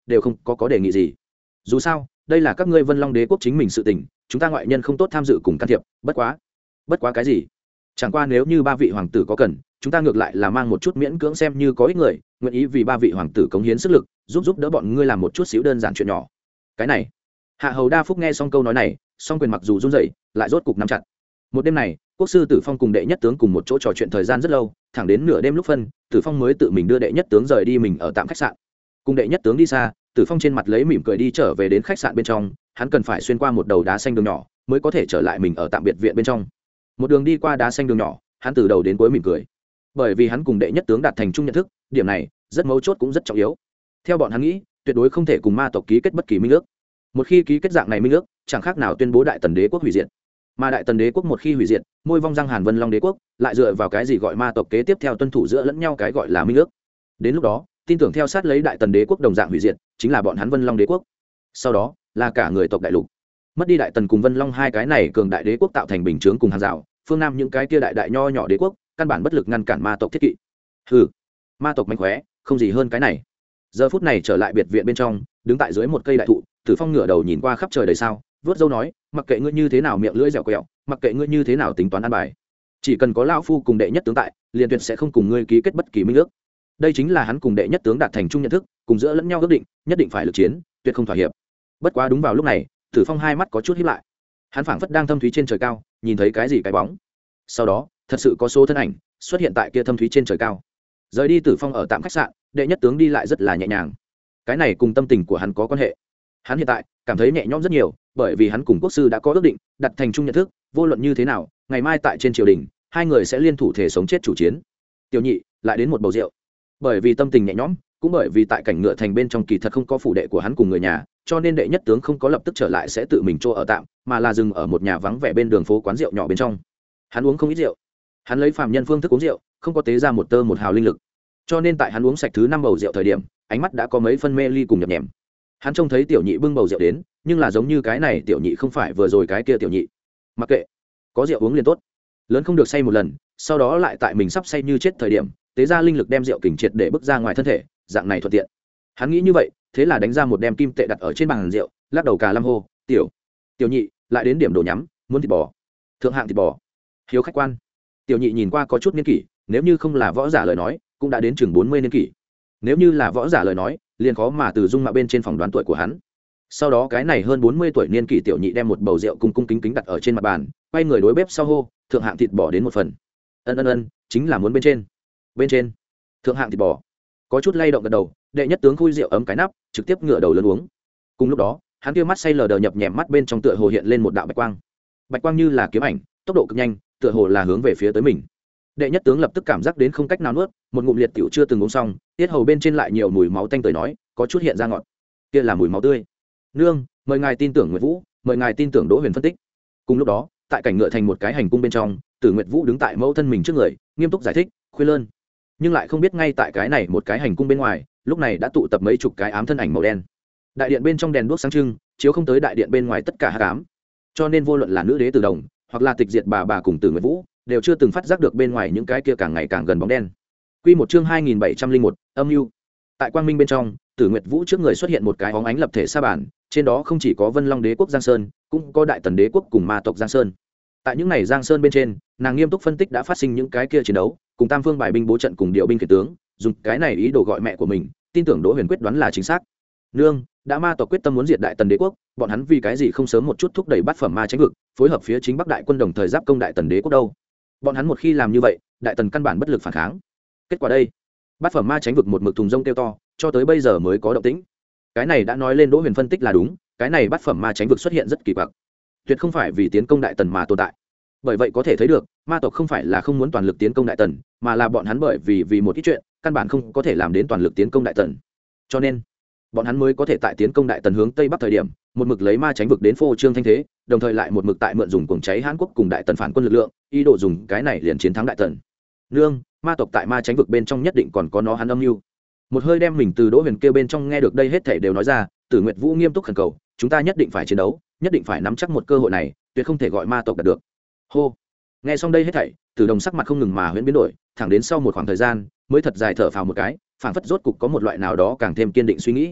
đều không có có đề nghị gì. Dù sao đây là các ngươi Vân Long Đế quốc chính mình sự tình, chúng ta ngoại nhân không tốt tham dự cùng can thiệp. Bất quá bất quá cái gì? Chẳng qua nếu như ba vị hoàng tử có cần, chúng ta ngược lại là mang một chút miễn cưỡng xem như có ích người, nguyện ý vì ba vị hoàng tử cống hiến sức lực, giúp giúp đỡ bọn ngươi làm một chút xíu đơn giản chuyện nhỏ. Cái này, Hạ Hầu Đa Phúc nghe xong câu nói này, song quyền mặc dù run rẩy, lại rốt cục nắm chặt. Một đêm này, quốc sư Tử Phong cùng đệ nhất tướng cùng một chỗ trò chuyện thời gian rất lâu, thẳng đến nửa đêm lúc phân, Tử Phong mới tự mình đưa đệ nhất tướng rời đi mình ở tạm khách sạn. Cùng đệ nhất tướng đi xa, Tử Phong trên mặt lấy mỉm cười đi trở về đến khách sạn bên trong, hắn cần phải xuyên qua một đầu đá xanh đường nhỏ, mới có thể trở lại mình ở tạm biệt viện bên trong. Một đường đi qua đá xanh đường nhỏ, hắn từ đầu đến cuối mỉm cười, bởi vì hắn cùng đệ nhất tướng đạt thành chung nhận thức, điểm này rất mấu chốt cũng rất trọng yếu. Theo bọn hắn nghĩ, tuyệt đối không thể cùng ma tộc ký kết bất kỳ minh ước. Một khi ký kết dạng này minh ước, chẳng khác nào tuyên bố đại tần đế quốc hủy diệt. Mà đại tần đế quốc một khi hủy diệt, môi vong răng Hàn Vân Long đế quốc lại dựa vào cái gì gọi ma tộc kế tiếp theo tuân thủ giữa lẫn nhau cái gọi là minh ước. Đến lúc đó, tin tưởng theo sát lấy đại tần đế quốc đồng dạng hủy diệt, chính là bọn hắn Vân Long đế quốc. Sau đó là cả người tộc đại lục. Mất đi đại tần cùng Vân Long hai cái này cường đại đế quốc tạo thành bình chướng cùng hàng rào, phương Nam những cái kia đại đại nho nhỏ đế quốc, căn bản bất lực ngăn cản ma tộc thiết kỵ. Hừ, ma tộc mạnh khóe, không gì hơn cái này. Giờ phút này trở lại biệt viện bên trong, đứng tại dưới một cây đại thụ, Tử Phong ngửa đầu nhìn qua khắp trời đầy sao, vớt râu nói, mặc kệ ngươi như thế nào miệng lưỡi dẻo quẹo, mặc kệ ngươi như thế nào tính toán ăn bài, chỉ cần có lão phu cùng đệ nhất tướng tại, liền tuyệt sẽ không cùng ngươi ký kết bất kỳ minh ước. Đây chính là hắn cùng đệ nhất tướng đạt thành chung nhận thức, cùng giữa lẫn nhau ước định, nhất định phải lực chiến, tuyệt không thỏa hiệp. Bất quá đúng vào lúc này, Tử Phong hai mắt có chút híp lại. Hắn phảng phất đang thâm thúy trên trời cao, nhìn thấy cái gì cái bóng. Sau đó, thật sự có số thân ảnh xuất hiện tại kia thâm thúy trên trời cao. Rời đi Tử Phong ở tạm khách sạn, đệ nhất tướng đi lại rất là nhẹ nhàng. Cái này cùng tâm tình của hắn có quan hệ. Hắn hiện tại cảm thấy nhẹ nhõm rất nhiều, bởi vì hắn cùng quốc sư đã có ước định, đặt thành chung nhận thức, vô luận như thế nào, ngày mai tại trên triều đình, hai người sẽ liên thủ thể sống chết chủ chiến. Tiểu nhị lại đến một bầu rượu. Bởi vì tâm tình nhẹ nhõm, cũng bởi vì tại cảnh ngựa thành bên trong kỳ thật không có phủ đệ của hắn cùng người nhà, cho nên đệ nhất tướng không có lập tức trở lại sẽ tự mình chỗ ở tạm, mà là dừng ở một nhà vắng vẻ bên đường phố quán rượu nhỏ bên trong. Hắn uống không ít rượu. Hắn lấy phàm nhân phương thức uống rượu, không có tế ra một tơ một hào linh lực, cho nên tại hắn uống sạch thứ năm bầu rượu thời điểm, ánh mắt đã có mấy phân mê ly cùng nhập nhèm. Hắn trông thấy tiểu nhị bưng bầu rượu đến, nhưng là giống như cái này tiểu nhị không phải vừa rồi cái kia tiểu nhị. Mặc kệ, có rượu uống liền tốt, lớn không được say một lần, sau đó lại tại mình sắp say như chết thời điểm, tế ra linh lực đem rượu kình triệt để bước ra ngoài thân thể, dạng này thuận tiện. Hắn nghĩ như vậy, thế là đánh ra một đem kim tệ đặt ở trên bàn rượu, lắc đầu cà lâm hô, tiểu tiểu nhị lại đến điểm đồ nhắm, muốn thịt bò, thượng hạng thịt bò. Hiếu khách quan. Tiểu nhị nhìn qua có chút niên kỷ, nếu như không là võ giả lời nói, cũng đã đến chừng bốn mươi niên kỷ. Nếu như là võ giả lời nói, liền khó mà từ dung mạo bên trên phỏng đoán tuổi của hắn. Sau đó cái này hơn bốn mươi tuổi niên kỷ tiểu nhị đem một bầu rượu cung cung kính kính đặt ở trên mặt bàn, quay người đối bếp sau hô, thượng hạng thịt bò đến một phần. Ân ân ân, chính là muốn bên trên. Bên trên. Thượng hạng thịt bò. Có chút lay động gật đầu, đệ nhất tướng khui rượu ấm cái nắp, trực tiếp ngửa đầu lớn uống. Cùng lúc đó, hắn kia mắt say lờ đờ nhập nhèm mắt bên trong tựa hồ hiện lên một đạo bạch quang. Bạch quang như là kiếm ảnh, tốc độ cực nhanh, tựa hồ là hướng về phía tới mình. Đệ nhất tướng lập tức cảm giác đến không cách nào nuốt, một ngụm liệt tiểu chưa từng uống xong, tiết hầu bên trên lại nhiều mùi máu tanh tưởi nói, có chút hiện ra ngọt. Kia là mùi máu tươi. Nương, mời ngài tin tưởng Nguyệt Vũ, mời ngài tin tưởng Đỗ Huyền phân tích. Cùng lúc đó, tại cảnh ngựa thành một cái hành cung bên trong, Tử Nguyệt Vũ đứng tại mẫu thân mình trước người, nghiêm túc giải thích, khuyên lơn. Nhưng lại không biết ngay tại cái này một cái hành cung bên ngoài, lúc này đã tụ tập mấy chục cái ám thân ảnh màu đen. Đại điện bên trong đèn đuốc sáng trưng, chiếu không tới đại điện bên ngoài tất cả hắc ám. Cho nên vô luận là nữ đế Từ Đồng, hoặc là tịch diệt bà bà cùng Tử Nguyệt Vũ, đều chưa từng phát giác được bên ngoài những cái kia càng ngày càng gần bóng đen. Quy một chương hai nghìn bảy trăm linh một, âm lưu. Tại quang minh bên trong, Tử Nguyệt Vũ trước người xuất hiện một cái bóng ánh lập thể sa bàn, trên đó không chỉ có Vân Long Đế quốc Giang Sơn, cũng có Đại Tần Đế quốc cùng ma tộc Giang Sơn. Tại những này Giang Sơn bên trên, nàng nghiêm túc phân tích đã phát sinh những cái kia chiến đấu, cùng tam phương bài binh bố trận cùng điều binh khiển tướng, dùng cái này ý đồ gọi mẹ của mình, tin tưởng Đỗ Huyền quyết đoán là chính xác. Nương, đã ma tộc quyết tâm muốn diệt Đại Tần Đế quốc, bọn hắn vì cái gì không sớm một chút thúc đẩy bát phẩm ma tránh vực, phối hợp phía chính Bắc đại quân đồng thời giáp công Đại Tần Đế quốc đâu? Bọn hắn một khi làm như vậy, Đại Tần căn bản bất lực phản kháng. Kết quả đây, bát phẩm ma tránh vực một mực thùng rông kêu to, cho tới bây giờ mới có động tĩnh. Cái này đã nói lên Đỗ Huyền phân tích là đúng, cái này bát phẩm ma tránh vực xuất hiện rất kỳ quặc, tuyệt không phải vì tiến công Đại Tần mà tồn tại. Bởi vậy có thể thấy được, ma tộc không phải là không muốn toàn lực tiến công Đại Tần, mà là bọn hắn bởi vì vì một ít chuyện, căn bản không có thể làm đến toàn lực tiến công Đại Tần. Cho nên, bọn hắn mới có thể tại tiến công Đại Tần hướng tây bắc thời điểm, một mực lấy ma tránh vực đến phô trương thanh thế, đồng thời lại một mực tại mượn dùng cuồng cháy Hán quốc cùng Đại Tần phản quân lực lượng, ý đồ dùng cái này liền chiến thắng Đại Tần. Nương, ma tộc tại ma tránh vực bên trong nhất định còn có nó hắn âm mưu. Một hơi đem mình từ Đỗ Huyền kêu bên trong nghe được đây hết thảy đều nói ra, Tử Nguyệt Vũ nghiêm túc khẩn cầu, chúng ta nhất định phải chiến đấu, nhất định phải nắm chắc một cơ hội này, tuyệt không thể gọi ma tộc đạt được. Hô. Nghe xong đây hết thảy, Tử Đồng sắc mặt không ngừng mà huyễn biến đổi, thẳng đến sau một khoảng thời gian, mới thật dài thở phào một cái, phảng phất rốt cục có một loại nào đó càng thêm kiên định suy nghĩ.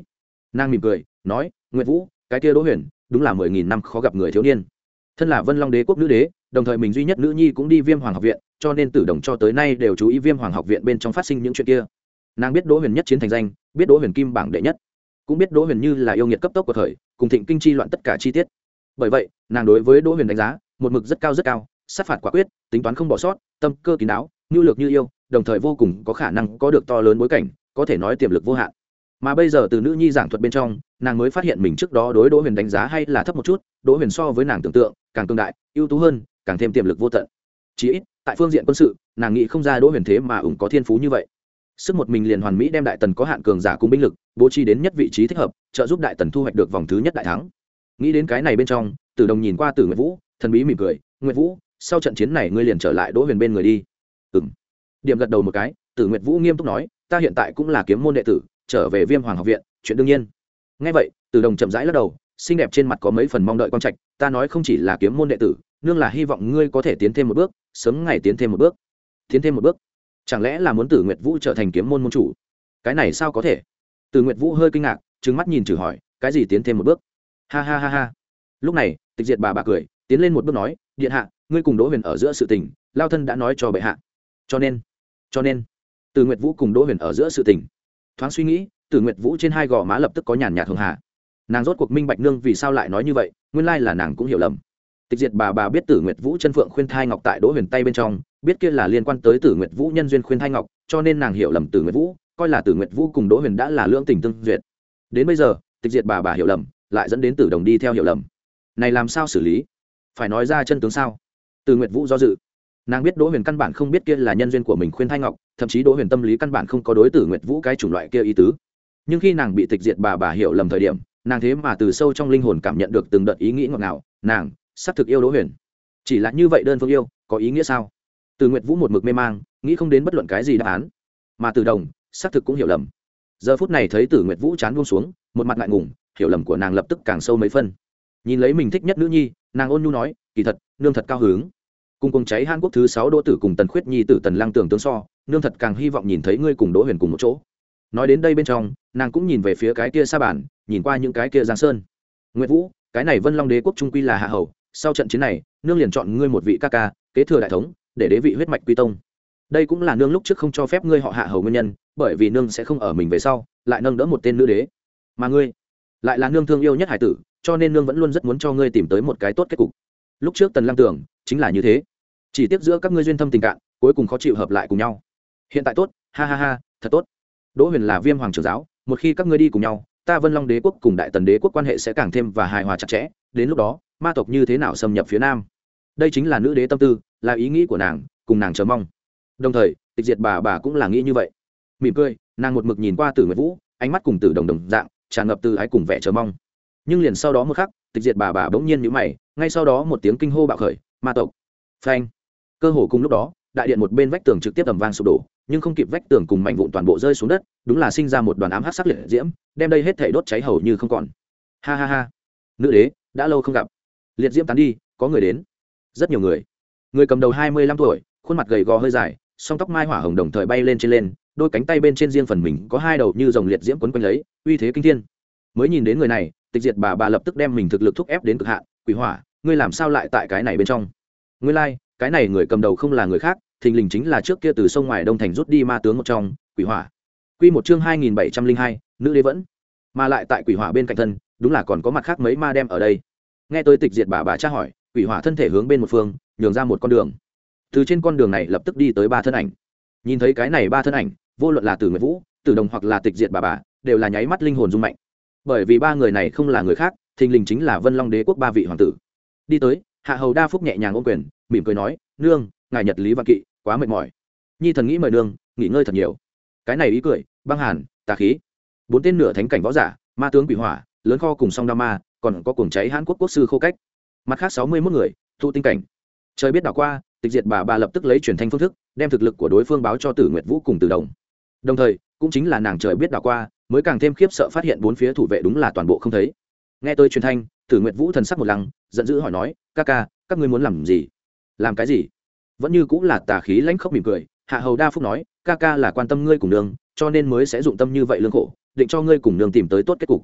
Nàng mỉm cười nói, Nguyệt Vũ, cái kia Đỗ Huyền đúng là mười nghìn năm khó gặp người thiếu niên. Thân là Vân Long Đế quốc nữ đế, đồng thời mình duy nhất nữ nhi cũng đi Viêm Hoàng học viện, cho nên Tử Đồng cho tới nay đều chú ý Viêm Hoàng học viện bên trong phát sinh những chuyện kia. Nàng biết Đỗ Huyền nhất chiến thành danh, biết Đỗ Huyền kim bảng đệ nhất, cũng biết Đỗ Huyền như là yêu nghiệt cấp tốc của thời, cùng thịnh kinh chi loạn tất cả chi tiết. Bởi vậy, nàng đối với Đỗ Huyền đánh giá một mực rất cao rất cao, sát phạt quả quyết, tính toán không bỏ sót, tâm cơ kín đáo, nhu lược như yêu, đồng thời vô cùng có khả năng có được to lớn bối cảnh, có thể nói tiềm lực vô hạn. Mà bây giờ từ nữ nhi giảng thuật bên trong, nàng mới phát hiện mình trước đó đối Đỗ Huyền đánh giá hay là thấp một chút. Đỗ Huyền so với nàng tưởng tượng càng cường đại, ưu tú hơn, càng thêm tiềm lực vô tận. Chỉ ít tại phương diện quân sự, nàng nghĩ không ra Đỗ Huyền thế mà ủng có thiên phú như vậy. Sức một mình liền hoàn mỹ đem đại tần có hạn cường giả cùng binh lực bố trí đến nhất vị trí thích hợp, trợ giúp đại tần thu hoạch được vòng thứ nhất đại thắng. Nghĩ đến cái này bên trong, Tử Đồng nhìn qua Tử Nguyệt Vũ, thần bí mỉm cười, Nguyệt Vũ, sau trận chiến này ngươi liền trở lại Đỗ Huyền bên người đi. Ừm. Điểm gật đầu một cái, Tử Nguyệt Vũ nghiêm túc nói, ta hiện tại cũng là kiếm môn đệ tử, trở về Viêm Hoàng học viện, chuyện đương nhiên. Nghe vậy, Tử Đồng chậm rãi lắc đầu, xinh đẹp trên mặt có mấy phần mong đợi quan trạch, ta nói không chỉ là kiếm môn đệ tử, nương là hy vọng ngươi có thể tiến thêm một bước, sớm ngày tiến thêm một bước. Tiến thêm một bước? Chẳng lẽ là muốn Tử Nguyệt Vũ trở thành kiếm môn môn chủ? Cái này sao có thể? Tử Nguyệt Vũ hơi kinh ngạc, trừng mắt nhìn Trừ hỏi, cái gì tiến thêm một bước? Ha ha ha ha. Lúc này, Tịch Diệt bà bà cười, tiến lên một bước nói, điện hạ, ngươi cùng Đỗ Huyền ở giữa sự tình, lao thân đã nói cho bệ hạ. Cho nên, cho nên, Tử Nguyệt Vũ cùng Đỗ Huyền ở giữa sự tình. Thoáng suy nghĩ, Tử Nguyệt Vũ trên hai gò má lập tức có nhàn nhạt hường hà. Nàng rốt cuộc minh bạch nương vì sao lại nói như vậy, nguyên lai là nàng cũng hiểu lầm. Tịch Diệt bà bà biết Tử Nguyệt Vũ chân phượng khuyên thai ngọc tại Đỗ Huyền tay bên trong, biết kia là liên quan tới Tử Nguyệt Vũ nhân duyên khuyên thai ngọc, cho nên nàng hiểu lầm Tử Nguyệt Vũ, coi là Tử Nguyệt Vũ cùng Đỗ Huyền đã là lưỡng tình tương duyệt. Đến bây giờ, Tịch Diệt bà bà hiểu lầm, lại dẫn đến Tử Đồng đi theo hiểu lầm. Này làm sao xử lý? Phải nói ra chân tướng sao? Tử Nguyệt Vũ do dự. Nàng biết Đỗ Huyền căn bản không biết kia là nhân duyên của mình khuyên thai ngọc, thậm chí Đỗ Huyền tâm lý căn bản không có đối Tử Nguyệt Vũ cái chủng loại kia ý tứ. Nhưng khi nàng bị Tịch Diệt bà bà hiểu lầm thời điểm, nàng thế mà từ sâu trong linh hồn cảm nhận được từng đợt ý nghĩ ngọt ngào, nàng xác thực yêu Đỗ Huyền. Chỉ là như vậy đơn phương yêu, có ý nghĩa sao? Từ Nguyệt Vũ một mực mê mang, nghĩ không đến bất luận cái gì đáp án. Mà Từ Đồng, xác thực cũng hiểu lầm. Giờ phút này thấy Tử Nguyệt Vũ chán buông xuống, một mặt ngại ngùng, hiểu lầm của nàng lập tức càng sâu mấy phân. Nhìn lấy mình thích nhất nữ nhi, nàng ôn nhu nói, kỳ thật, nương thật cao hứng. Cùng cùng cháy Hàn Quốc thứ sáu Đỗ Tử cùng Tần Khuyết Nhi tử Tần Lăng tưởng tướng so, nương thật càng hy vọng nhìn thấy ngươi cùng Đỗ Huyền cùng một chỗ. Nói đến đây bên trong, nàng cũng nhìn về phía cái kia sa bàn, nhìn qua những cái kia giang sơn. Nguyệt Vũ, cái này Vân Long Đế quốc trung quy là hạ hầu, sau trận chiến này, nương liền chọn ngươi một vị ca ca, kế thừa đại thống, để đế vị huyết mạch quy tông. Đây cũng là nương lúc trước không cho phép ngươi họ hạ hầu nguyên nhân, bởi vì nương sẽ không ở mình về sau, lại nâng đỡ một tên nữ đế. Mà ngươi, lại là nương thương yêu nhất hải tử, cho nên nương vẫn luôn rất muốn cho ngươi tìm tới một cái tốt kết cục. Lúc trước Tần Lăng Tưởng chính là như thế, chỉ tiếc giữa các ngươi duyên thâm tình cạn, cuối cùng khó chịu hợp lại cùng nhau. Hiện tại tốt, ha ha ha, thật tốt. Đỗ Huyền là Viêm Hoàng trưởng giáo, một khi các ngươi đi cùng nhau, ta Vân Long Đế quốc cùng Đại Tần Đế quốc quan hệ sẽ càng thêm và hài hòa chặt chẽ, đến lúc đó, ma tộc như thế nào xâm nhập phía nam. Đây chính là nữ đế tâm tư, là ý nghĩ của nàng, cùng nàng chờ mong. Đồng thời, Tịch Diệt bà bà cũng là nghĩ như vậy. Mỉm cười, nàng một mực nhìn qua Tử Nguyệt Vũ, ánh mắt cùng Tử Đồng đồng dạng, tràn ngập từ ái cùng vẻ chờ mong. Nhưng liền sau đó một khắc, Tịch Diệt bà bà bỗng nhiên nhíu mày, ngay sau đó một tiếng kinh hô bạo khởi, ma tộc. Phanh. Cơ hồ cùng lúc đó, đại điện một bên vách tường trực tiếp ầm vang sụp đổ, nhưng không kịp vách tường cùng mảnh vụn toàn bộ rơi xuống đất, đúng là sinh ra một đoàn ám hắc sắc liệt diễm, đem đây hết thảy đốt cháy hầu như không còn. Ha ha ha. Nữ đế, đã lâu không gặp. Liệt diễm tán đi, có người đến. Rất nhiều người. Người cầm đầu hai mươi lăm tuổi, khuôn mặt gầy gò hơi dài, song tóc mai hỏa hồng đồng thời bay lên trên lên, đôi cánh tay bên trên riêng phần mình có hai đầu như rồng liệt diễm quấn quanh lấy, uy thế kinh thiên. Mới nhìn đến người này, Tịch Diệt bà bà lập tức đem mình thực lực thúc ép đến cực hạn, Quỷ Hỏa, ngươi làm sao lại tại cái này bên trong? Ngươi lai, like, cái này người cầm đầu không là người khác, thình lình chính là trước kia từ sông ngoài Đông thành rút đi ma tướng một trong, Quỷ Hỏa. Quy một chương hai nghìn bảy trăm linh hai, nữ đế vẫn, mà lại tại Quỷ Hỏa bên cạnh thân, đúng là còn có mặt khác mấy ma đem ở đây. Nghe tới Tịch Diệt bà bà tra hỏi, Quỷ Hỏa thân thể hướng bên một phương, nhường ra một con đường. Từ trên con đường này lập tức đi tới ba thân ảnh. Nhìn thấy cái này ba thân ảnh, vô luận là Tử Nguyệt Vũ, Tử Đồng hoặc là Tịch Diệt bà bà, đều là nháy mắt linh hồn rung mạnh. Bởi vì ba người này không là người khác, thình lình chính là Vân Long Đế quốc ba vị hoàng tử. Đi tới, Hạ Hầu Đa Phúc nhẹ nhàng ôm quyền, mỉm cười nói, nương, ngài nhật lý văn kỵ, quá mệt mỏi. Nhi thần nghĩ mời nương, nghỉ ngơi thật nhiều. Cái này ý cười, băng hàn, tà khí. Bốn tên nửa thánh cảnh võ giả, ma tướng Quỷ Hỏa, lớn kho cùng song đao ma, còn có cuồng cháy Hán quốc quốc sư Khô Cách. Mặt khác sáu mươi mốt người, thu tinh cảnh. Trời biết đảo qua, Tịch Diệt bà bà lập tức lấy truyền thanh phương thức, đem thực lực của đối phương báo cho Tử Nguyệt Vũ cùng Tử Đồng. Đồng thời, cũng chính là nàng trời biết đảo qua, mới càng thêm khiếp sợ phát hiện bốn phía thủ vệ đúng là toàn bộ không thấy. Nghe tôi truyền thanh, Tử Nguyệt Vũ thần sắc một lăng, giận dữ hỏi nói, ca ca, các ngươi muốn làm gì? Làm cái gì? Vẫn như cũng là tà khí lãnh khốc mỉm cười. Hạ Hầu Đa Phúc nói, ca ca là quan tâm ngươi cùng nương, cho nên mới sẽ dụng tâm như vậy lương khổ, định cho ngươi cùng nương tìm tới tốt kết cục.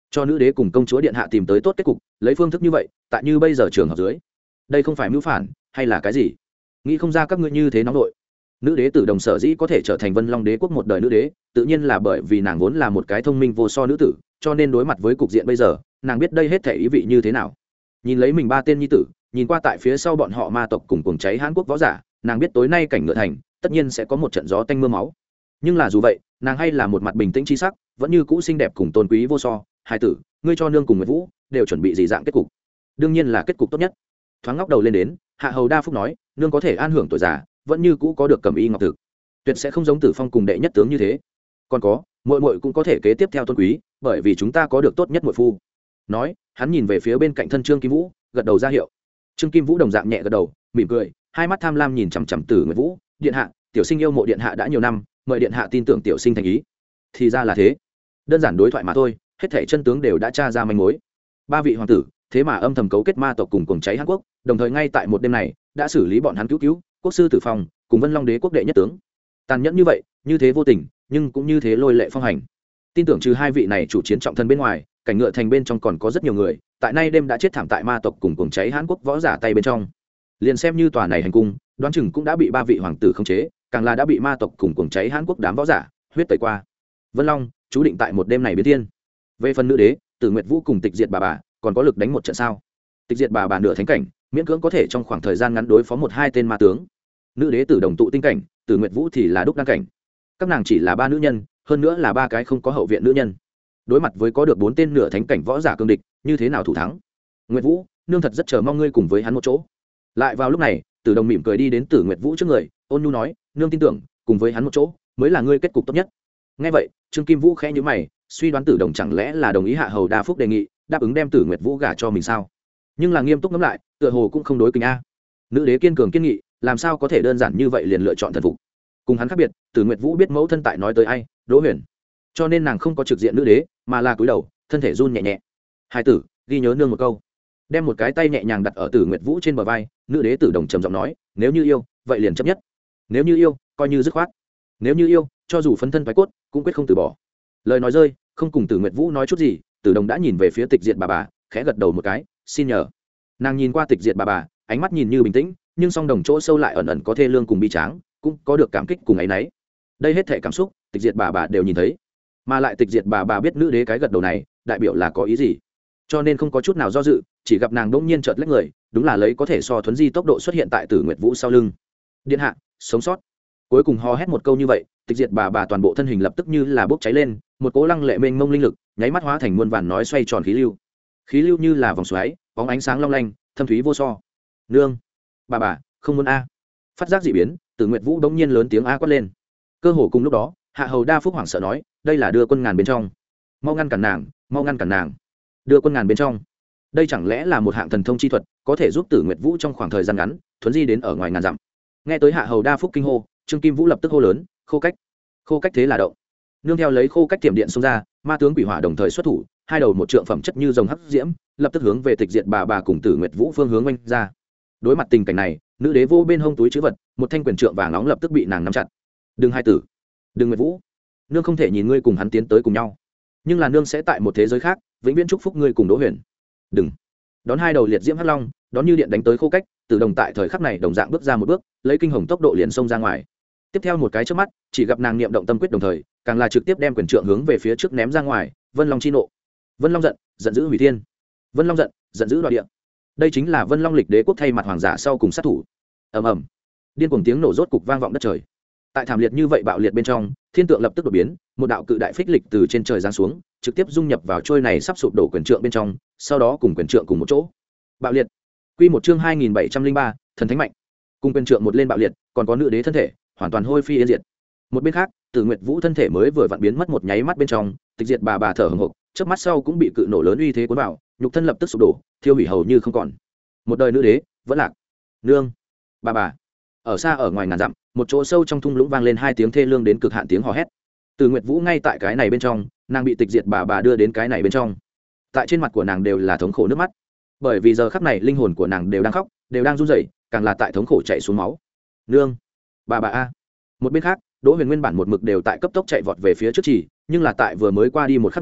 cho nữ đế cùng công chúa điện hạ tìm tới tốt kết cục, lấy phương thức như vậy tại như bây giờ trường hợp dưới, đây không phải mưu phản hay là cái gì? Nghĩ không ra các ngươi như thế nóng nội. Nữ đế Tử Đồng sở dĩ có thể trở thành Vân Long đế quốc một đời nữ đế, tự nhiên là bởi vì nàng vốn là một cái thông minh vô so nữ tử, cho nên đối mặt với cục diện bây giờ, nàng biết đây hết thể ý vị như thế nào. Nhìn lấy mình ba tên nhi tử, nhìn qua tại phía sau bọn họ ma tộc cùng cuồng cháy Hán Quốc võ giả, nàng biết tối nay cảnh ngựa thành tất nhiên sẽ có một trận gió tanh mưa máu. Nhưng là dù vậy, nàng hay là một mặt bình tĩnh chi sắc, vẫn như cũ xinh đẹp cùng tôn quý vô so. Hai tử, ngươi cho nương cùng Nguyệt Vũ đều chuẩn bị gì dạng kết cục? Đương nhiên là kết cục tốt nhất. Thoáng ngóc đầu lên đến, Hạ Hầu Đa Phúc nói, nương có thể an hưởng tuổi già, vẫn như cũ có được cẩm y ngọc thực, tuyệt sẽ không giống Tử Phong cùng đệ nhất tướng như thế. Còn có, muội muội cũng có thể kế tiếp theo tôn quý, bởi vì chúng ta có được tốt nhất muội phu. Nói, hắn nhìn về phía bên cạnh thân Trương Kim Vũ, gật đầu ra hiệu. Trương Kim Vũ đồng dạng nhẹ gật đầu, mỉm cười, hai mắt tham lam nhìn chằm chằm Tử Nguyệt Vũ, điện hạ, tiểu sinh yêu mộ điện hạ đã nhiều năm, mời điện hạ tin tưởng tiểu sinh thành ý. Thì ra là thế, đơn giản đối thoại mà thôi, hết thảy chân tướng đều đã tra ra manh mối. Ba vị hoàng tử, thế mà âm thầm cấu kết ma tộc cùng cuồng cháy Hán Quốc, đồng thời ngay tại một đêm này đã xử lý bọn hắn cứu cứu quốc sư Tử Phong cùng Vân Long đế quốc đệ nhất tướng. Tàn nhẫn như vậy, như thế vô tình, nhưng cũng như thế lôi lệ phong hành. Tin tưởng trừ hai vị này chủ chiến trọng thân bên ngoài, cảnh ngựa thành bên trong còn có rất nhiều người, tại nay đêm đã chết thảm tại ma tộc cùng cuồng cháy Hán Quốc võ giả tay bên trong. Liền xem như tòa này hành cung, đoán chừng cũng đã bị ba vị hoàng tử khống chế, càng là đã bị ma tộc cùng cuồng cháy Hán Quốc đám võ giả huyết tẩy qua. Vân Long chú định tại một đêm này biến thiên. Về phần nữ đế Tử Nguyệt Vũ cùng Tịch Diệt bà bà, còn có lực đánh một trận sao? Tịch Diệt bà bà nửa thánh cảnh, miễn cưỡng có thể trong khoảng thời gian ngắn đối phó một hai tên ma tướng. Nữ đế Tử Đồng tụ tinh cảnh, Tử Nguyệt Vũ thì là đúc đăng cảnh. Các nàng chỉ là ba nữ nhân, hơn nữa là ba cái không có hậu viện nữ nhân. Đối mặt với có được bốn tên nửa thánh cảnh võ giả cương địch, như thế nào thủ thắng? Nguyệt Vũ, nương thật rất chờ mong ngươi cùng với hắn một chỗ. Lại vào lúc này, Tử Đồng mỉm cười đi đến Tử Nguyệt Vũ trước người, ôn nhu nói, nương tin tưởng, cùng với hắn một chỗ mới là ngươi kết cục tốt nhất. Nghe vậy, Trương Kim Vũ khẽ nhíu mày, suy đoán Tử Đồng chẳng lẽ là đồng ý Hạ Hầu Đa Phúc đề nghị, đáp ứng đem Tử Nguyệt Vũ gả cho mình sao? Nhưng là nghiêm túc ngẫm lại, tựa hồ cũng không đối kính a. Nữ đế kiên cường kiên nghị, làm sao có thể đơn giản như vậy liền lựa chọn thần phục? Cùng hắn khác biệt, Tử Nguyệt Vũ biết mẫu thân tại nói tới ai, Đỗ Huyền, cho nên nàng không có trực diện nữ đế, mà là cúi đầu, thân thể run nhẹ nhẹ. Hai tử, ghi nhớ nương một câu. Đem một cái tay nhẹ nhàng đặt ở Tử Nguyệt Vũ trên bờ vai, nữ đế Tử Đồng trầm giọng nói, nếu như yêu, vậy liền chấp nhất. Nếu như yêu, coi như dứt khoát. Nếu như yêu, cho dù phấn thân phái cốt, cũng quyết không từ bỏ. Lời nói rơi, không cùng Tử Nguyệt Vũ nói chút gì, Tử Đồng đã nhìn về phía Tịch Diệt bà bà, khẽ gật đầu một cái, xin nhờ. Nàng nhìn qua Tịch Diệt bà bà, ánh mắt nhìn như bình tĩnh, nhưng song đồng chỗ sâu lại ẩn ẩn có thê lương cùng bi tráng, cũng có được cảm kích cùng áy náy. Đây hết thảy cảm xúc, Tịch Diệt bà bà đều nhìn thấy, mà lại Tịch Diệt bà bà biết nữ đế cái gật đầu này đại biểu là có ý gì, cho nên không có chút nào do dự, chỉ gặp nàng đỗng nhiên chợt lách người, đúng là lấy có thể so thuấn di tốc độ xuất hiện tại Tử Nguyệt Vũ sau lưng. Điện hạ, sống sót. Cuối cùng hò hét một câu như vậy, Tịch Diệt bà bà toàn bộ thân hình lập tức như là bốc cháy lên, một cỗ lăng lệ mênh mông linh lực, nháy mắt hóa thành muôn vàn nói xoay tròn khí lưu. Khí lưu như là vòng xoáy, bóng ánh sáng long lanh, thâm thúy vô so. Nương, bà bà, không muốn a. Phát giác dị biến, Tử Nguyệt Vũ đống nhiên lớn tiếng a quát lên. Cơ hồ cùng lúc đó, Hạ Hầu Đa Phúc hoảng sợ nói, đây là đưa quân ngàn bên trong, mau ngăn cản nàng, mau ngăn cản nàng. Đưa quân ngàn bên trong, đây chẳng lẽ là một hạng thần thông chi thuật, có thể giúp Tử Nguyệt Vũ trong khoảng thời gian ngắn thuấn di đến ở ngoài ngàn dặm. Nghe tới Hạ Hầu Đa Phúc kinh hô, Trương Kim Vũ lập tức hô lớn, khô cách, khô cách thế là động. Nương theo lấy khô cách tiệm điện xông ra, ma tướng quỷ hỏa đồng thời xuất thủ, hai đầu một trượng phẩm chất như rồng hắc diễm, lập tức hướng về Tịch Diệt bà bà cùng Tử Nguyệt Vũ phương hướng oanh ra. Đối mặt tình cảnh này, nữ đế vô bên hông túi chữ vật, một thanh quyền trượng vàng nóng lập tức bị nàng nắm chặt. Đừng hai tử, đừng Nguyệt Vũ, nương không thể nhìn ngươi cùng hắn tiến tới cùng nhau, nhưng là nương sẽ tại một thế giới khác vĩnh viễn chúc phúc ngươi cùng Đỗ Huyền. Đừng. Đón hai đầu liệt diễm hắc long, đón như điện đánh tới khô cách, Tử Đồng tại thời khắc này đồng dạng bước ra một bước, lấy kinh hồng tốc độ liền xông ra ngoài. Tiếp theo một cái chớp mắt, chỉ gặp nàng niệm động tâm quyết đồng thời, càng là trực tiếp đem quyền trượng hướng về phía trước ném ra ngoài. Vân Long chi nộ. Vân Long giận, giận dữ hủy thiên. Vân Long giận, giận dữ đoạt địa. Đây chính là Vân Long lịch đế quốc thay mặt hoàng giả sau cùng sát thủ. Ầm ầm. Điên cuồng tiếng nổ rốt cục vang vọng đất trời. Tại thảm liệt như vậy bạo liệt bên trong, thiên tượng lập tức đột biến, một đạo cự đại phích lịch từ trên trời giáng xuống, trực tiếp dung nhập vào trôi này sắp sụp đổ quyền trượng bên trong, sau đó cùng quyền trượng cùng một chỗ. Bạo liệt. Quy một chương hai nghìn bảy trăm linh ba, thần thánh mạnh. Cùng quyền trượng một lên bạo liệt, còn có nữ đế thân thể, hoàn toàn hôi phi yên diệt. Một bên khác, Tử Nguyệt Vũ thân thể mới vừa vặn biến mất một nháy mắt bên trong, Tịch Diệt bà bà thở hổn hộc, chớp mắt sau cũng bị cự nổ lớn uy thế cuốn vào, nhục thân lập tức sụp đổ, thiêu hủy hầu như không còn. Một đời nữ đế, vẫn lạc. Nương, bà bà. Ở xa ở ngoài ngàn dặm, một chỗ sâu trong thung lũng vang lên hai tiếng thê lương đến cực hạn tiếng hò hét. Tử Nguyệt Vũ ngay tại cái này bên trong, nàng bị Tịch Diệt bà bà đưa đến cái này bên trong. Tại trên mặt của nàng đều là thống khổ nước mắt, bởi vì giờ khắc này linh hồn của nàng đều đang khóc, đều đang run rẩy, càng là tại thống khổ chảy xuống máu. Nương, bà bà a. Một bên khác, Đỗ Huyền nguyên bản một mực đều tại cấp tốc chạy vọt về phía trước chỉ, nhưng là tại vừa mới qua đi một khắc này,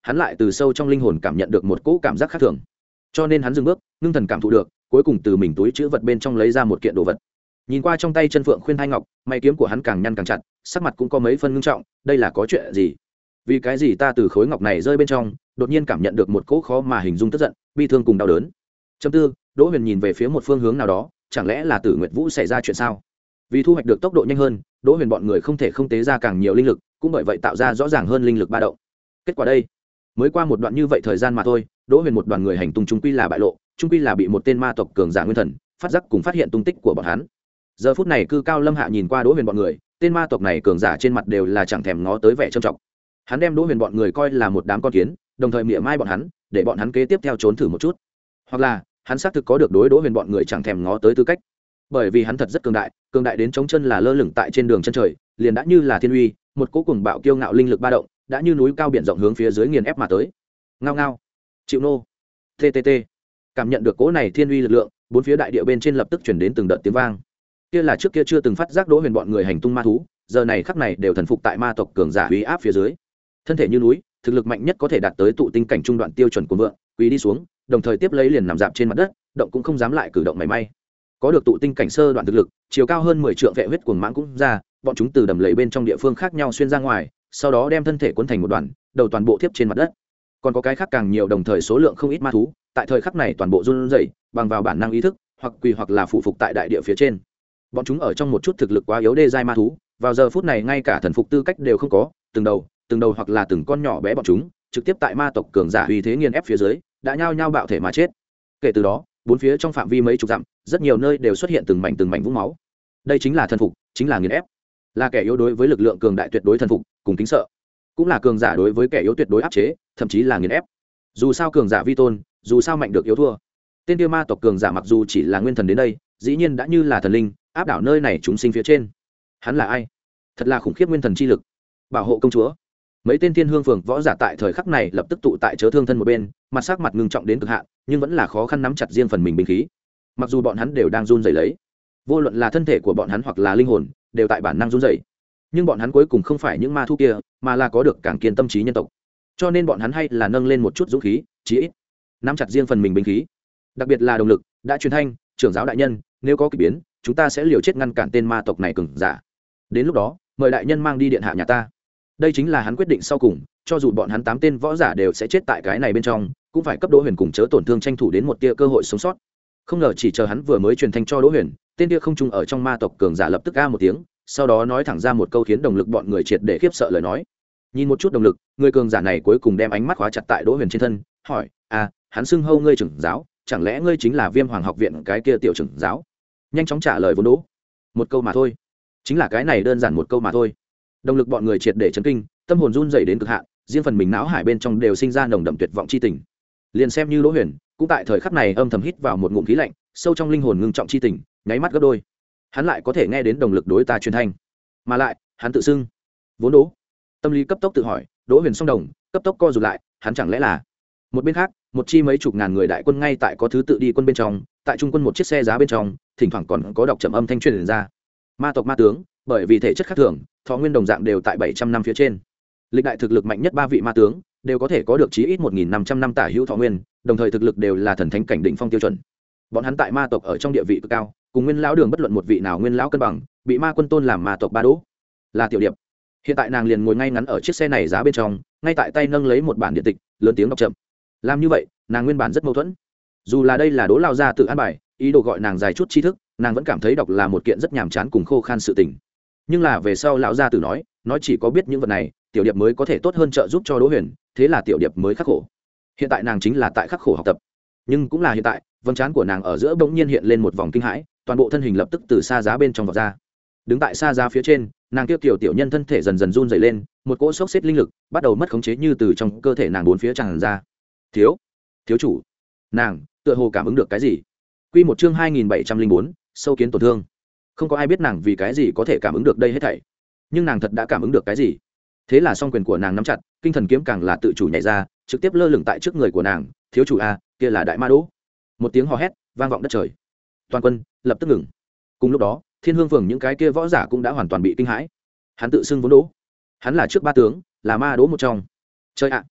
hắn lại từ sâu trong linh hồn cảm nhận được một cỗ cảm giác khác thường, cho nên hắn dừng bước ngưng thần cảm thụ được, cuối cùng từ mình túi chữ vật bên trong lấy ra một kiện đồ vật. Nhìn qua trong tay chân phượng khuyên thai ngọc, mày kiếm của hắn càng nhăn càng chặt, sắc mặt cũng có mấy phân ngưng trọng. Đây là có chuyện gì? Vì cái gì ta từ khối ngọc này rơi bên trong đột nhiên cảm nhận được một cỗ khó mà hình dung tức giận, bi thương cùng đau đớn. Châm tư, Đỗ Huyền nhìn về phía một phương hướng nào đó, chẳng lẽ là Tử Nguyệt Vũ xảy ra chuyện sao? Vì thu hoạch được tốc độ nhanh hơn, Đỗ Huyền bọn người không thể không tế ra càng nhiều linh lực, cũng bởi vậy tạo ra rõ ràng hơn linh lực ba động. Kết quả đây, mới qua một đoạn như vậy thời gian mà thôi, Đỗ Huyền một đoàn người hành tung trung quy là bại lộ, trung quy là bị một tên ma tộc cường giả nguyên thần phát giác cùng phát hiện tung tích của bọn hắn. Giờ phút này Cư Cao Lâm Hạ nhìn qua Đỗ Huyền bọn người, tên ma tộc này cường giả trên mặt đều là chẳng thèm ngó tới vẻ trầm trọng. Hắn đem Đỗ Huyền bọn người coi là một đám con kiến, đồng thời mỉa mai bọn hắn, để bọn hắn kế tiếp theo trốn thử một chút. Hoặc là, hắn xác thực có được đối Đỗ Huyền bọn người chẳng thèm ngó tới tư cách. Bởi vì hắn thật rất cường đại, cường đại đến chống chân là lơ lửng tại trên đường chân trời, liền đã như là thiên uy, một cỗ cuồng bạo kiêu ngạo linh lực ba động, đã như núi cao biển rộng hướng phía dưới nghiền ép mà tới. Ngao ngao, chịu nô, ttt. Cảm nhận được cỗ này thiên uy lực lượng, bốn phía đại địa bên trên lập tức truyền đến từng đợt tiếng vang. Kia là trước kia chưa từng phát giác Đỗ Huyền bọn người hành tung ma thú, giờ này khắc này đều thần phục tại ma tộc cường giả uy áp phía dưới. Thân thể như núi, thực lực mạnh nhất có thể đạt tới tụ tinh cảnh trung đoạn tiêu chuẩn của vượng, quỳ đi xuống, đồng thời tiếp lấy liền nằm dạp trên mặt đất, động cũng không dám lại cử động mảy may. Có được tụ tinh cảnh sơ đoạn thực lực, chiều cao hơn mười trượng vệ huyết cuồng mãng cũng ra, bọn chúng từ đầm lầy bên trong địa phương khác nhau xuyên ra ngoài, sau đó đem thân thể cuốn thành một đoàn, đầu toàn bộ tiếp trên mặt đất. Còn có cái khác càng nhiều, đồng thời số lượng không ít ma thú, tại thời khắc này toàn bộ run rẩy, bằng vào bản năng ý thức, hoặc quỳ hoặc là phụ phục tại đại địa phía trên. Bọn chúng ở trong một chút thực lực quá yếu đê giai ma thú, vào giờ phút này ngay cả thần phục tư cách đều không có, từng đầu, từng đầu hoặc là từng con nhỏ bé bọn chúng, trực tiếp tại ma tộc cường giả uy thế nghiền ép phía dưới, đã nhao nhao bạo thể mà chết. Kể từ đó, bốn phía trong phạm vi mấy chục dặm, rất nhiều nơi đều xuất hiện từng mảnh từng mảnh vũng máu. Đây chính là thần phục, chính là nghiền ép, là kẻ yếu đối với lực lượng cường đại tuyệt đối thần phục cùng kính sợ, cũng là cường giả đối với kẻ yếu tuyệt đối áp chế, thậm chí là nghiền ép. Dù sao cường giả vi tôn, dù sao mạnh được yếu thua. Tên tiêu ma tộc cường giả mặc dù chỉ là nguyên thần đến đây, dĩ nhiên đã như là thần linh, áp đảo nơi này chúng sinh phía trên. Hắn là ai? Thật là khủng khiếp nguyên thần chi lực. Bảo hộ công chúa. Mấy tên thiên hương phường võ giả tại thời khắc này lập tức tụ tại chớ thương thân một bên, mặt sắc mặt ngưng trọng đến cực hạn, nhưng vẫn là khó khăn nắm chặt riêng phần mình binh khí. Mặc dù bọn hắn đều đang run rẩy lấy, vô luận là thân thể của bọn hắn hoặc là linh hồn, đều tại bản năng run rẩy. Nhưng bọn hắn cuối cùng không phải những ma thu kia, mà là có được càng kiên tâm trí nhân tộc. Cho nên bọn hắn hay là nâng lên một chút dũng khí, chí ít nắm chặt riêng phần mình binh khí. Đặc biệt là động lực, đã truyền thanh, trưởng giáo đại nhân, nếu có kỳ biến, chúng ta sẽ liều chết ngăn cản tên ma tộc này cường giả. Đến lúc đó, mời đại nhân mang đi điện hạ nhà ta. Đây chính là hắn quyết định sau cùng, cho dù bọn hắn tám tên võ giả đều sẽ chết tại cái này bên trong, cũng phải cấp Đỗ Huyền cùng chớ tổn thương tranh thủ đến một tia cơ hội sống sót. Không ngờ chỉ chờ hắn vừa mới truyền thanh cho Đỗ Huyền, tên kia không trung ở trong ma tộc cường giả lập tức a một tiếng, sau đó nói thẳng ra một câu khiến đồng lực bọn người triệt để khiếp sợ lời nói. Nhìn một chút đồng lực, người cường giả này cuối cùng đem ánh mắt khóa chặt tại Đỗ Huyền trên thân, hỏi: "À, hắn xưng hô ngươi trưởng giáo, chẳng lẽ ngươi chính là Viêm Hoàng học viện cái kia tiểu trưởng giáo?" Nhanh chóng trả lời vốn Đỗ. Một câu mà thôi, chính là cái này đơn giản một câu mà thôi. Đồng lực bọn người triệt để chấn kinh, tâm hồn run rẩy đến cực hạn, riêng phần mình não hải bên trong đều sinh ra nồng đậm tuyệt vọng chi tình. Liền xem như Đỗ Huyền, cũng tại thời khắc này âm thầm hít vào một ngụm khí lạnh, sâu trong linh hồn ngưng trọng chi tình, nháy mắt gấp đôi. Hắn lại có thể nghe đến đồng lực đối ta truyền thanh, mà lại, hắn tự xưng vốn Đỗ. Tâm lý cấp tốc tự hỏi, Đỗ Huyền song đồng, cấp tốc co rụt lại, hắn chẳng lẽ là... Một bên khác, một chi mấy chục ngàn người đại quân ngay tại có thứ tự đi quân bên trong, tại trung quân một chiếc xe giá bên trong, thỉnh thoảng còn có đọc trầm âm thanh truyền ra. Ma tộc ma tướng, bởi vì thể chất khác thường, thọ nguyên đồng dạng đều tại bảy trăm năm phía trên. Lịch đại thực lực mạnh nhất ba vị ma tướng đều có thể có được chí ít một nghìn năm trăm năm tả hữu thọ nguyên, đồng thời thực lực đều là thần thánh cảnh đỉnh phong tiêu chuẩn. Bọn hắn tại ma tộc ở trong địa vị cực cao, cùng Nguyên lão đường bất luận một vị nào Nguyên lão cân bằng, bị ma quân tôn làm ma tộc ba Đỗ. Là Tiểu Điệp. Hiện tại nàng liền ngồi ngay ngắn ở chiếc xe này giá bên trong, ngay tại tay nâng lấy một bản điện tịch, lớn tiếng đọc chậm. Làm như vậy, nàng nguyên bản rất mâu thuẫn. Dù là đây là Đỗ lao gia tự an bài, ý đồ gọi nàng dài chút tri thức, nàng vẫn cảm thấy đọc là một kiện rất nhàm chán cùng khô khan sự tình. Nhưng là về sau lão gia tử nói, nói chỉ có biết những vật này, Tiểu Điệp mới có thể tốt hơn trợ giúp cho Đỗ Huyền, thế là Tiểu Điệp mới khắc khổ. Hiện tại nàng chính là tại khắc khổ học tập. Nhưng cũng là hiện tại, vầng trán của nàng ở giữa bỗng nhiên hiện lên một vòng kinh hãi, toàn bộ thân hình lập tức từ xa giá bên trong vọt ra. Đứng tại xa giá phía trên, nàng kia tiểu tiểu nhân thân thể dần dần run rẩy lên, một cỗ sốc xếp linh lực bắt đầu mất khống chế như từ trong cơ thể nàng bốn phía tràn ra. Thiếu, thiếu chủ. Nàng tựa hồ cảm ứng được cái gì. Quy một chương hai nghìn bảy trăm linh bốn, sâu kiến tổn thương. Không có ai biết nàng vì cái gì có thể cảm ứng được đây hết thảy, nhưng nàng thật đã cảm ứng được cái gì. Thế là song quyền của nàng nắm chặt, kinh thần kiếm càng là tự chủ nhảy ra, trực tiếp lơ lửng tại trước người của nàng. Thiếu chủ a, kia là đại ma Đỗ. Một tiếng hò hét vang vọng đất trời, toàn quân lập tức ngừng. Cùng lúc đó, Thiên Hương phường những cái kia võ giả cũng đã hoàn toàn bị kinh hãi. Hắn tự xưng vốn Đỗ, hắn là trước ba tướng, là ma Đỗ một trong. Chơi ạ,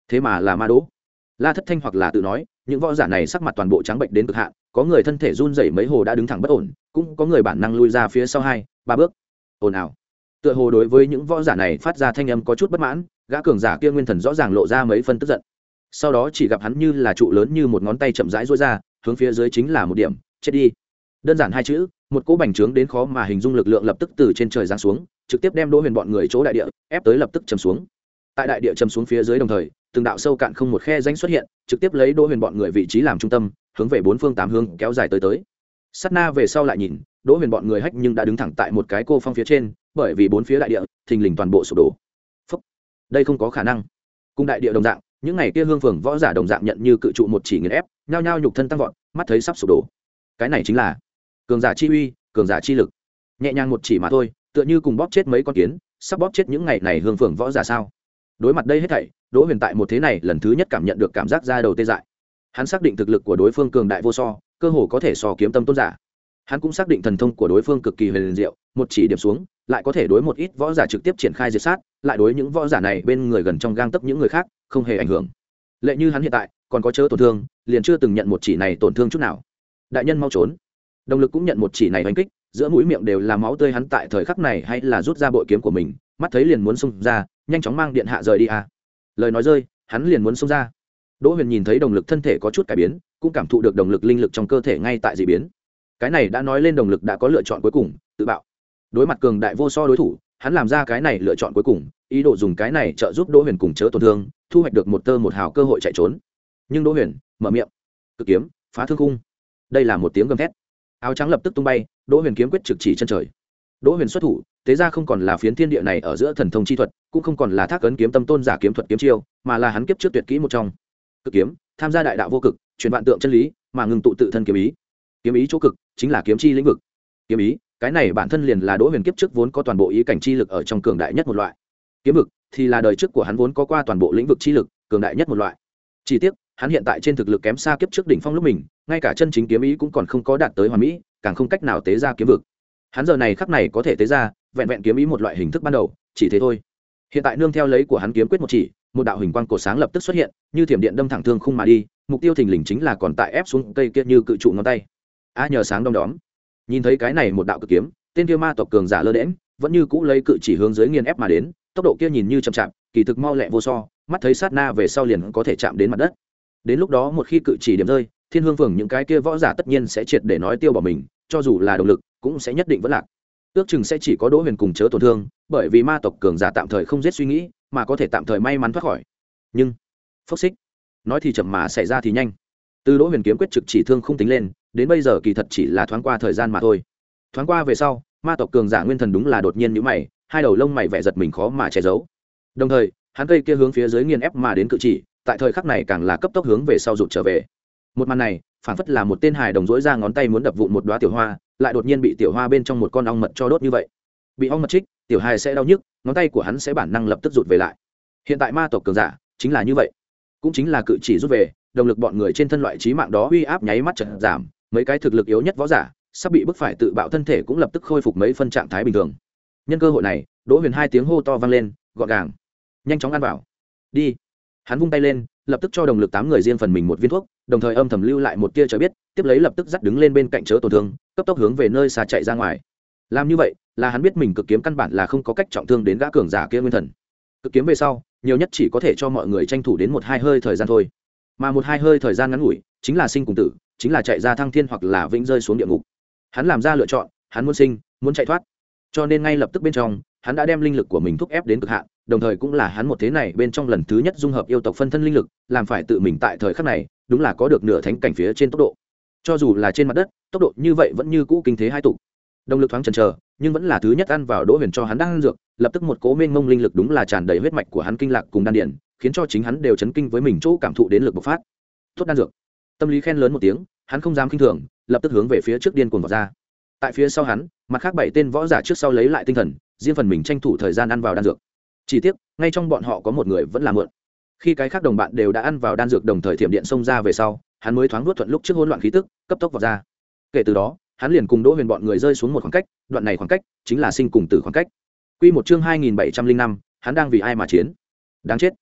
thế mà là ma đỗ. La Thất Thanh hoặc là tự nói, những võ giả này sắc mặt toàn bộ trắng bệnh đến cực hạn, có người thân thể run rẩy mấy hồ đã đứng thẳng bất ổn, cũng có người bản năng lui ra phía sau hai ba bước. Ồn ào. Tựa hồ đối với những võ giả này phát ra thanh âm có chút bất mãn, gã cường giả kia nguyên thần rõ ràng lộ ra mấy phân tức giận. Sau đó chỉ gặp hắn như là trụ lớn như một ngón tay chậm rãi duỗi ra, hướng phía dưới chính là một điểm, chết đi. Đơn giản hai chữ, một cỗ bành trướng đến khó mà hình dung lực lượng lập tức từ trên trời giáng xuống, trực tiếp đem Đỗ Huyền bọn người chỗ đại địa ép tới lập tức chầm xuống. Tại đại địa chầm xuống phía dưới đồng thời, từng đạo sâu cạn không một khe rãnh xuất hiện, trực tiếp lấy Đỗ Huyền bọn người vị trí làm trung tâm, hướng về bốn phương tám hướng kéo dài tới tới. Sát na về sau lại nhìn, Đỗ Huyền bọn người hách nhưng đã đứng thẳng tại một cái cô phong phía trên, bởi vì bốn phía đại địa thình lình toàn bộ sụp đổ. Phốc. Đây không có khả năng. Cùng đại địa đồng dạng, những ngày kia hương phường võ giả đồng dạng nhận như cự trụ một chỉ nghiền ép, nhao nhao nhục thân tăng vọt, mắt thấy sắp sụp đổ. Cái này chính là cường giả chi uy, cường giả chi lực. Nhẹ nhàng một chỉ mà thôi, tựa như cùng bóp chết mấy con kiến, sắp bóp chết những ngày này hương phường võ giả sao? Đối mặt đây hết thảy, Đỗ Huyền tại một thế này lần thứ nhất cảm nhận được cảm giác da đầu tê dại. Hắn xác định thực lực của đối phương cường đại vô so, cơ hồ có thể so kiếm tâm tôn giả. Hắn cũng xác định thần thông của đối phương cực kỳ huyền diệu, một chỉ điểm xuống, lại có thể đối một ít võ giả trực tiếp triển khai diệt sát, lại đối những võ giả này bên người gần trong gang tấc những người khác, không hề ảnh hưởng. Lệ như hắn hiện tại, còn có chớ tổn thương, liền chưa từng nhận một chỉ này tổn thương chút nào. Đại nhân mau trốn. Đồng Lực cũng nhận một chỉ này đánh kích, giữa mũi miệng đều là máu tươi, hắn tại thời khắc này hay là rút ra bội kiếm của mình, mắt thấy liền muốn xông ra, nhanh chóng mang điện hạ rời đi à. Lời nói rơi, hắn liền muốn xông ra. Đỗ Huyền nhìn thấy Đồng Lực thân thể có chút cải biến, cũng cảm thụ được Đồng Lực linh lực trong cơ thể ngay tại dị biến. Cái này đã nói lên Đồng Lực đã có lựa chọn cuối cùng, tự bạo. Đối mặt cường đại vô so đối thủ, hắn làm ra cái này lựa chọn cuối cùng, ý đồ dùng cái này trợ giúp Đỗ Huyền cùng chớ tổn thương, thu hoạch được một tơ một hào cơ hội chạy trốn. Nhưng Đỗ Huyền mở miệng, cực kiếm phá thương khung. Đây là một tiếng gầm thét. Áo trắng lập tức tung bay, Đỗ Huyền kiếm quyết trực chỉ chân trời. Đỗ Huyền xuất thủ, thế ra không còn là phiến thiên địa này ở giữa thần thông chi thuật, cũng không còn là thác ấn kiếm tâm tôn giả kiếm thuật kiếm chiêu, mà là hắn kiếp trước tuyệt kỹ một trong. Cực kiếm, tham gia đại đạo vô cực, truyền vạn tượng chân lý, mà ngừng tụ tự thân kiếm ý. Kiếm ý chỗ cực, chính là kiếm chi lĩnh vực. Kiếm ý, cái này bản thân liền là Đỗ Huyền kiếp trước vốn có toàn bộ ý cảnh chi lực ở trong cường đại nhất một loại. Kiếm vực thì là đời trước của hắn vốn có qua toàn bộ lĩnh vực chi lực, cường đại nhất một loại. Chỉ tiếc, hắn hiện tại trên thực lực kém xa kiếp trước đỉnh phong lúc mình, ngay cả chân chính kiếm ý cũng còn không có đạt tới hoàn mỹ, càng không cách nào tế ra kiếm vực. Hắn giờ này khắc này có thể tế ra, vẹn vẹn kiếm ý một loại hình thức ban đầu, chỉ thế thôi. Hiện tại nương theo lấy của hắn kiếm quyết một chỉ, một đạo hình quang cổ sáng lập tức xuất hiện, như thiểm điện đâm thẳng thương khung mà đi, mục tiêu thình lình chính là còn tại ép xuống cây kia như cự trụ ngón tay. A nhờ sáng đông đóm. Nhìn thấy cái này một đạo cực kiếm, tên kia ma tộc cường giả lơ đễnh, vẫn như cũ lấy cự chỉ hướng dưới nghiền ép mà đến, tốc độ kia nhìn như chậm chạp, kỳ thực mau lẹ vô so, mắt thấy sát na về sau liền có thể chạm đến mặt đất. Đến lúc đó một khi cự chỉ điểm rơi, Thiên Hương Phường những cái kia võ giả tất nhiên sẽ triệt để nói tiêu bỏ mình, cho dù là Đồng Lực, cũng sẽ nhất định vẫn lạc. Ước chừng sẽ chỉ có Đỗ Huyền cùng chớ tổn thương, bởi vì ma tộc cường giả tạm thời không giết suy nghĩ, mà có thể tạm thời may mắn thoát khỏi. Nhưng, phốc xích, nói thì chậm mà xảy ra thì nhanh. Từ Đỗ Huyền kiếm quyết trực chỉ thương không tính lên, đến bây giờ kỳ thật chỉ là thoáng qua thời gian mà thôi. Thoáng qua về sau, ma tộc cường giả nguyên thần đúng là đột nhiên nhíu mày, hai đầu lông mày vẻ giật mình khó mà che giấu. Đồng thời, hắn cây kia hướng phía dưới nghiền ép mà đến cự chỉ, tại thời khắc này càng là cấp tốc hướng về sau rụt trở về. Một màn này, phản phất là một tên hài đồng dỗi ra ngón tay muốn đập vụn một đóa tiểu hoa, lại đột nhiên bị tiểu hoa bên trong một con ong mật cho đốt như vậy. Bị ong mật trích, tiểu hài sẽ đau nhức, ngón tay của hắn sẽ bản năng lập tức rụt về lại. Hiện tại ma tộc cường giả chính là như vậy, cũng chính là cự chỉ rút về, động lực bọn người trên thân loại trí mạng đó uy áp nháy mắt chợt giảm, mấy cái thực lực yếu nhất võ giả sắp bị bức phải tự bạo thân thể cũng lập tức khôi phục mấy phân trạng thái bình thường. Nhân cơ hội này, Đỗ Huyền hai tiếng hô to vang lên, gọn gàng, nhanh chóng ăn vào. Đi. Hắn vung tay lên, lập tức cho đồng lực tám người riêng phần mình một viên thuốc, đồng thời âm thầm lưu lại một tia trời biết, tiếp lấy lập tức dắt đứng lên bên cạnh chớ tổn thương, cấp tốc hướng về nơi xa chạy ra ngoài. Làm như vậy, là hắn biết mình cực kiếm căn bản là không có cách trọng thương đến gã cường giả kia nguyên thần. Cực kiếm về sau, nhiều nhất chỉ có thể cho mọi người tranh thủ đến một hai hơi thời gian thôi. Mà một hai hơi thời gian ngắn ngủi, chính là sinh cùng tử, chính là chạy ra thăng thiên hoặc là vĩnh rơi xuống địa ngục. Hắn làm ra lựa chọn, hắn muốn sinh, muốn chạy thoát. Cho nên ngay lập tức bên trong, hắn đã đem linh lực của mình thúc ép đến cực hạn, đồng thời cũng là hắn một thế này bên trong lần thứ nhất dung hợp yêu tộc phân thân linh lực, làm phải tự mình tại thời khắc này, đúng là có được nửa thánh cảnh phía trên tốc độ. Cho dù là trên mặt đất, tốc độ như vậy vẫn như cũ kinh thế hai tụ. Động lực thoáng chần chờ, nhưng vẫn là thứ nhất ăn vào Đỗ Huyền cho hắn đang ăn dược, lập tức một cỗ mênh mông linh lực đúng là tràn đầy huyết mạch của hắn kinh lạc cùng đan điền, khiến cho chính hắn đều chấn kinh với mình chỗ cảm thụ đến lực bộc phát. Tốt đan dược. Tâm lý khen lớn một tiếng, hắn không dám khinh thường, lập tức hướng về phía trước điên cuồng vọt ra. Tại phía sau hắn, mặt khác bảy tên võ giả trước sau lấy lại tinh thần, riêng phần mình tranh thủ thời gian ăn vào đan dược. Chỉ tiếc, ngay trong bọn họ có một người vẫn là mượn. Khi cái khác đồng bạn đều đã ăn vào đan dược đồng thời thiểm điện xông ra về sau, hắn mới thoáng nuốt thuận lúc trước hỗn loạn khí tức, cấp tốc vọt ra. Kể từ đó, hắn liền cùng Đỗ Huyền bọn người rơi xuống một khoảng cách, đoạn này khoảng cách chính là sinh cùng tử khoảng cách. Quy một chương hai nghìn bảy trăm linh năm, hắn đang vì ai mà chiến? Đáng chết.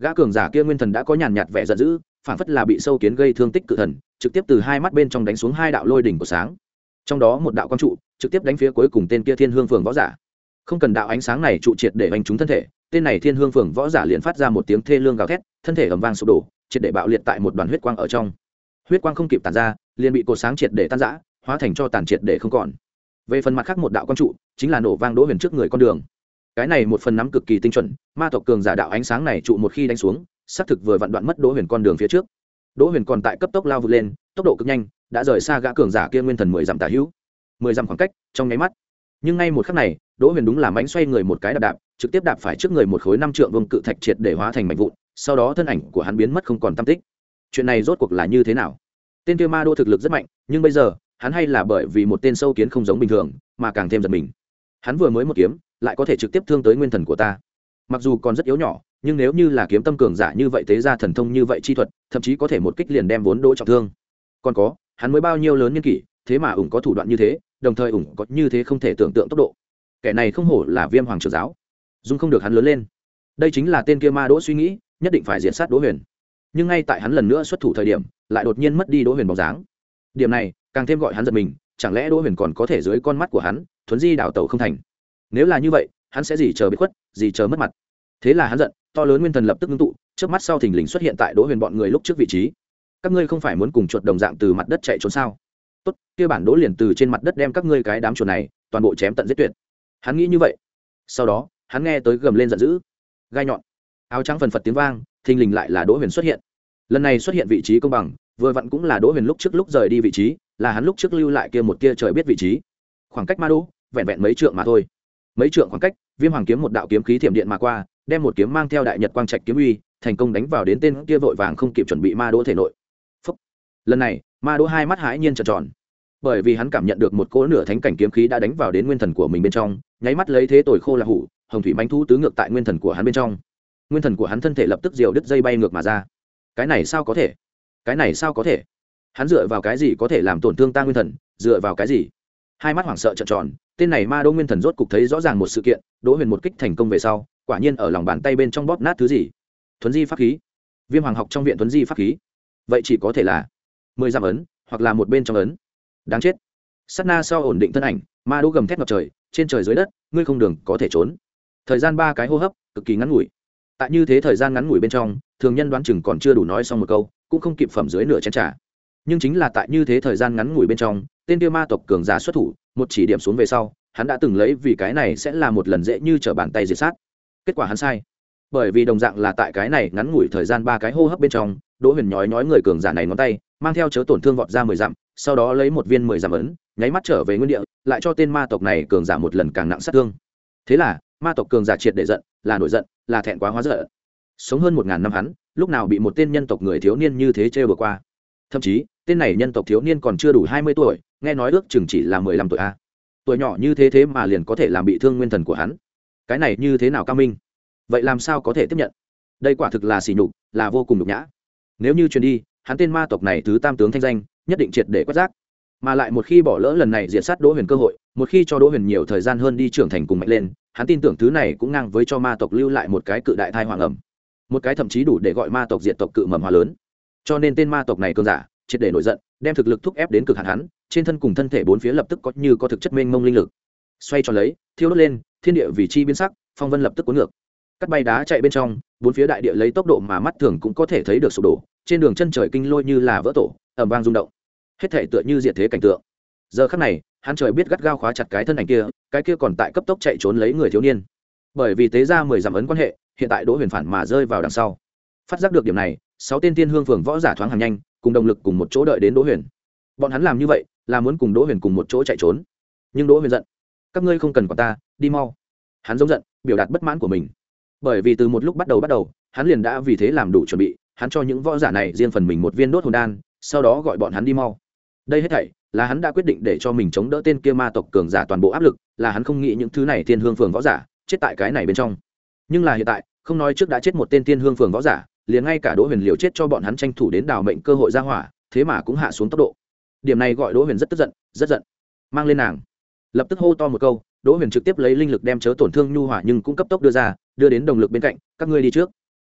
Gã cường giả kia nguyên thần đã có nhàn nhạt vẻ giận dữ, phản phất là bị sâu kiến gây thương tích cự thần, trực tiếp từ hai mắt bên trong đánh xuống hai đạo lôi đỉnh của sáng. Trong đó một đạo quang trụ trực tiếp đánh phía cuối cùng tên kia Thiên Hương Phường võ giả. Không cần đạo ánh sáng này trụ triệt để đánh trúng thân thể, tên này Thiên Hương Phường võ giả liền phát ra một tiếng thê lương gào thét, thân thể ầm vang sụp đổ, triệt để bạo liệt tại một đoàn huyết quang ở trong. Huyết quang không kịp tản ra, liền bị cột sáng triệt để tan rã, hóa thành cho tàn triệt để không còn. Về phần mặt khác một đạo quang trụ, chính là nổ vang Đỗ Huyền trước người con đường. Cái này một phần nắm cực kỳ tinh chuẩn, ma tộc cường giả đạo ánh sáng này trụ một khi đánh xuống, xác thực vừa vặn đoạn mất Đỗ Huyền con đường phía trước. Đỗ Huyền còn tại cấp tốc lao vụt lên, tốc độ cực nhanh, đã rời xa gã cường giả kia nguyên thần mười dặm tả hữu. mười dặm khoảng cách, trong nháy mắt. Nhưng ngay một khắc này, Đỗ Huyền đúng là mãnh xoay người một cái đạp đạp, trực tiếp đạp phải trước người một khối năm trượng vương cự thạch triệt để hóa thành mảnh vụn, sau đó thân ảnh của hắn biến mất không còn tăm tích. Chuyện này rốt cuộc là như thế nào? Tên kia ma đô thực lực rất mạnh, nhưng bây giờ, hắn hay là bởi vì một tên sâu kiến không giống bình thường, mà càng thêm giật mình. Hắn vừa mới một kiếm, lại có thể trực tiếp thương tới nguyên thần của ta. Mặc dù còn rất yếu nhỏ, nhưng nếu như là kiếm tâm cường giả như vậy tế ra thần thông như vậy chi thuật, thậm chí có thể một kích liền đem vốn đỗ trọng thương. Còn có, hắn mới bao nhiêu lớn niên kỷ, thế mà ủng có thủ đoạn như thế, đồng thời ủng có như thế không thể tưởng tượng tốc độ. Kẻ này không hổ là Viêm Hoàng trưởng giáo, dung không được hắn lớn lên. Đây chính là tên kia ma đỗ suy nghĩ, nhất định phải diệt sát Đỗ Huyền. Nhưng ngay tại hắn lần nữa xuất thủ thời điểm, lại đột nhiên mất đi Đỗ Huyền bóng dáng. Điểm này càng thêm gọi hắn giật mình, chẳng lẽ Đỗ Huyền còn có thể dưới con mắt của hắn thuấn di đảo tẩu không thành? Nếu là như vậy, hắn sẽ gì chờ bị khuất, gì chờ mất mặt. Thế là hắn giận, to lớn nguyên thần lập tức ngưng tụ, trước mắt sau thình lình xuất hiện tại Đỗ Huyền bọn người lúc trước vị trí. Các ngươi không phải muốn cùng chuột đồng dạng từ mặt đất chạy trốn sao? Tốt, kia bản Đỗ liền từ trên mặt đất đem các ngươi cái đám chuột này toàn bộ chém tận giết tuyệt. Hắn nghĩ như vậy. Sau đó, hắn nghe tới gầm lên giận dữ, gai nhọn, áo trắng phần phật tiếng vang, thình lình lại là Đỗ Huyền xuất hiện. Lần này xuất hiện vị trí công bằng, vừa vặn cũng là Đỗ Huyền lúc trước lúc rời đi vị trí, là hắn lúc trước lưu lại kia một kia trời biết vị trí. Khoảng cách ma đô, vẹn vẹn mấy trượng mà thôi. Mấy trượng khoảng cách, Viêm Hoàng kiếm một đạo kiếm khí thiểm điện mà qua, đem một kiếm mang theo đại nhật quang trạch kiếm uy, thành công đánh vào đến tên kia vội vàng không kịp chuẩn bị ma đô thể nội. Phúc. Lần này, ma đô hai mắt hãi nhiên trợn tròn, bởi vì hắn cảm nhận được một cỗ nửa thánh cảnh kiếm khí đã đánh vào đến nguyên thần của mình bên trong, nháy mắt lấy thế tồi khô là hủ, hồng thủy mãnh thu tứ ngược tại nguyên thần của hắn bên trong. Nguyên thần của hắn thân thể lập tức diều đứt dây bay ngược mà ra. Cái này sao có thể? Cái này sao có thể? Hắn dựa vào cái gì có thể làm tổn thương ta nguyên thần? Dựa vào cái gì? Hai mắt hoảng sợ trợn tròn, tên này ma đô nguyên thần rốt cục thấy rõ ràng một sự kiện, Đỗ Huyền một kích thành công về sau, quả nhiên ở lòng bàn tay bên trong bóp nát thứ gì? Thuấn di pháp khí. Viêm Hoàng học trong viện thuấn di pháp khí. Vậy chỉ có thể là mười giam ấn, hoặc là một bên trong ấn. Đáng chết. Sát na sau ổn định thân ảnh, ma đô gầm thét ngập trời, trên trời dưới đất, ngươi không đường có thể trốn. Thời gian ba cái hô hấp, cực kỳ ngắn ngủi. Tại như thế thời gian ngắn ngủi bên trong, thường nhân đoán chừng còn chưa đủ nói xong một câu, cũng không kịp phẩm dưới nửa chén trà. Nhưng chính là tại như thế thời gian ngắn ngủi bên trong, tên kia ma tộc cường giả xuất thủ, một chỉ điểm xuống về sau, hắn đã từng lấy vì cái này sẽ là một lần dễ như trở bàn tay diệt sát. Kết quả hắn sai, bởi vì đồng dạng là tại cái này ngắn ngủi thời gian ba cái hô hấp bên trong, Đỗ Huyền nhói nhói người cường giả này ngón tay, mang theo chớ tổn thương vọt ra mười dặm, sau đó lấy một viên mười dặm ấn, nháy mắt trở về nguyên địa, lại cho tên ma tộc này cường giả một lần càng nặng sát thương. Thế là, ma tộc cường giả triệt để giận, là nổi giận, là thẹn quá hóa giận. Sống hơn một ngàn năm hắn, lúc nào bị một tên nhân tộc người thiếu niên như thế trêu đùa qua? Thậm chí, tên này nhân tộc thiếu niên còn chưa đủ hai mươi tuổi, nghe nói ước chừng chỉ là mười lăm tuổi a. Tuổi nhỏ như thế thế mà liền có thể làm bị thương nguyên thần của hắn. Cái này như thế nào cao minh? Vậy làm sao có thể tiếp nhận? Đây quả thực là sỉ nhục, là vô cùng nhục nhã. Nếu như truyền đi, hắn tên ma tộc này thứ tam tướng thanh danh, nhất định triệt để quét rác. Mà lại một khi bỏ lỡ lần này diệt sát Đỗ Huyền cơ hội, một khi cho Đỗ Huyền nhiều thời gian hơn đi trưởng thành cùng mạnh lên, hắn tin tưởng thứ này cũng ngang với cho ma tộc lưu lại một cái cự đại thai hoàng ẩm, một cái thậm chí đủ để gọi ma tộc diệt tộc cự mầm hóa lớn. Cho nên tên ma tộc này cường giả triệt để nổi giận, đem thực lực thúc ép đến cực hạn, hắn trên thân cùng thân thể bốn phía lập tức có như có thực chất mênh mông linh lực xoay tròn lấy, thiêu đốt lên, thiên địa vì chi biến sắc, phong vân lập tức cuốn ngược, cắt bay đá chạy bên trong, bốn phía đại địa lấy tốc độ mà mắt thường cũng có thể thấy được sụp đổ, trên đường chân trời kinh lôi như là vỡ tổ, ầm vang rung động, hết thể tựa như diệt thế cảnh tượng. Giờ khắc này, hắn trời biết gắt gao khóa chặt cái thân ảnh kia, cái kia còn tại cấp tốc chạy trốn lấy người thiếu niên. Bởi vì tế ra mười dặm ấn quan hệ, hiện tại Đỗ Huyền phản mà rơi vào đằng sau. Phát giác được điểm này, sáu tên Tiên Hương Phường võ giả thoáng hàng nhanh, cùng động lực cùng một chỗ đợi đến Đỗ Huyền. Bọn hắn làm như vậy, là muốn cùng Đỗ Huyền cùng một chỗ chạy trốn. Nhưng Đỗ Huyền giận, các ngươi không cần quản ta, đi mau. Hắn giống giận, biểu đạt bất mãn của mình. Bởi vì từ một lúc bắt đầu bắt đầu, hắn liền đã vì thế làm đủ chuẩn bị, hắn cho những võ giả này riêng phần mình một viên đốt hồn đan, sau đó gọi bọn hắn đi mau. Đây hết thảy là hắn đã quyết định để cho mình chống đỡ tên kia ma tộc cường giả toàn bộ áp lực, là hắn không nghĩ những thứ này Thiên Hương Phường võ giả chết tại cái này bên trong. Nhưng là hiện tại, không nói trước đã chết một tên Thiên Hương Phường võ giả, liền ngay cả Đỗ Huyền liều chết cho bọn hắn tranh thủ đến đào mệnh cơ hội ra hỏa, thế mà cũng hạ xuống tốc độ. Điểm này gọi Đỗ Huyền rất tức giận, rất giận. Mang lên nàng. Lập tức hô to một câu, Đỗ Huyền trực tiếp lấy linh lực đem chớ tổn thương nhu hỏa nhưng cũng cấp tốc đưa ra, đưa đến đồng lực bên cạnh, các ngươi đi trước.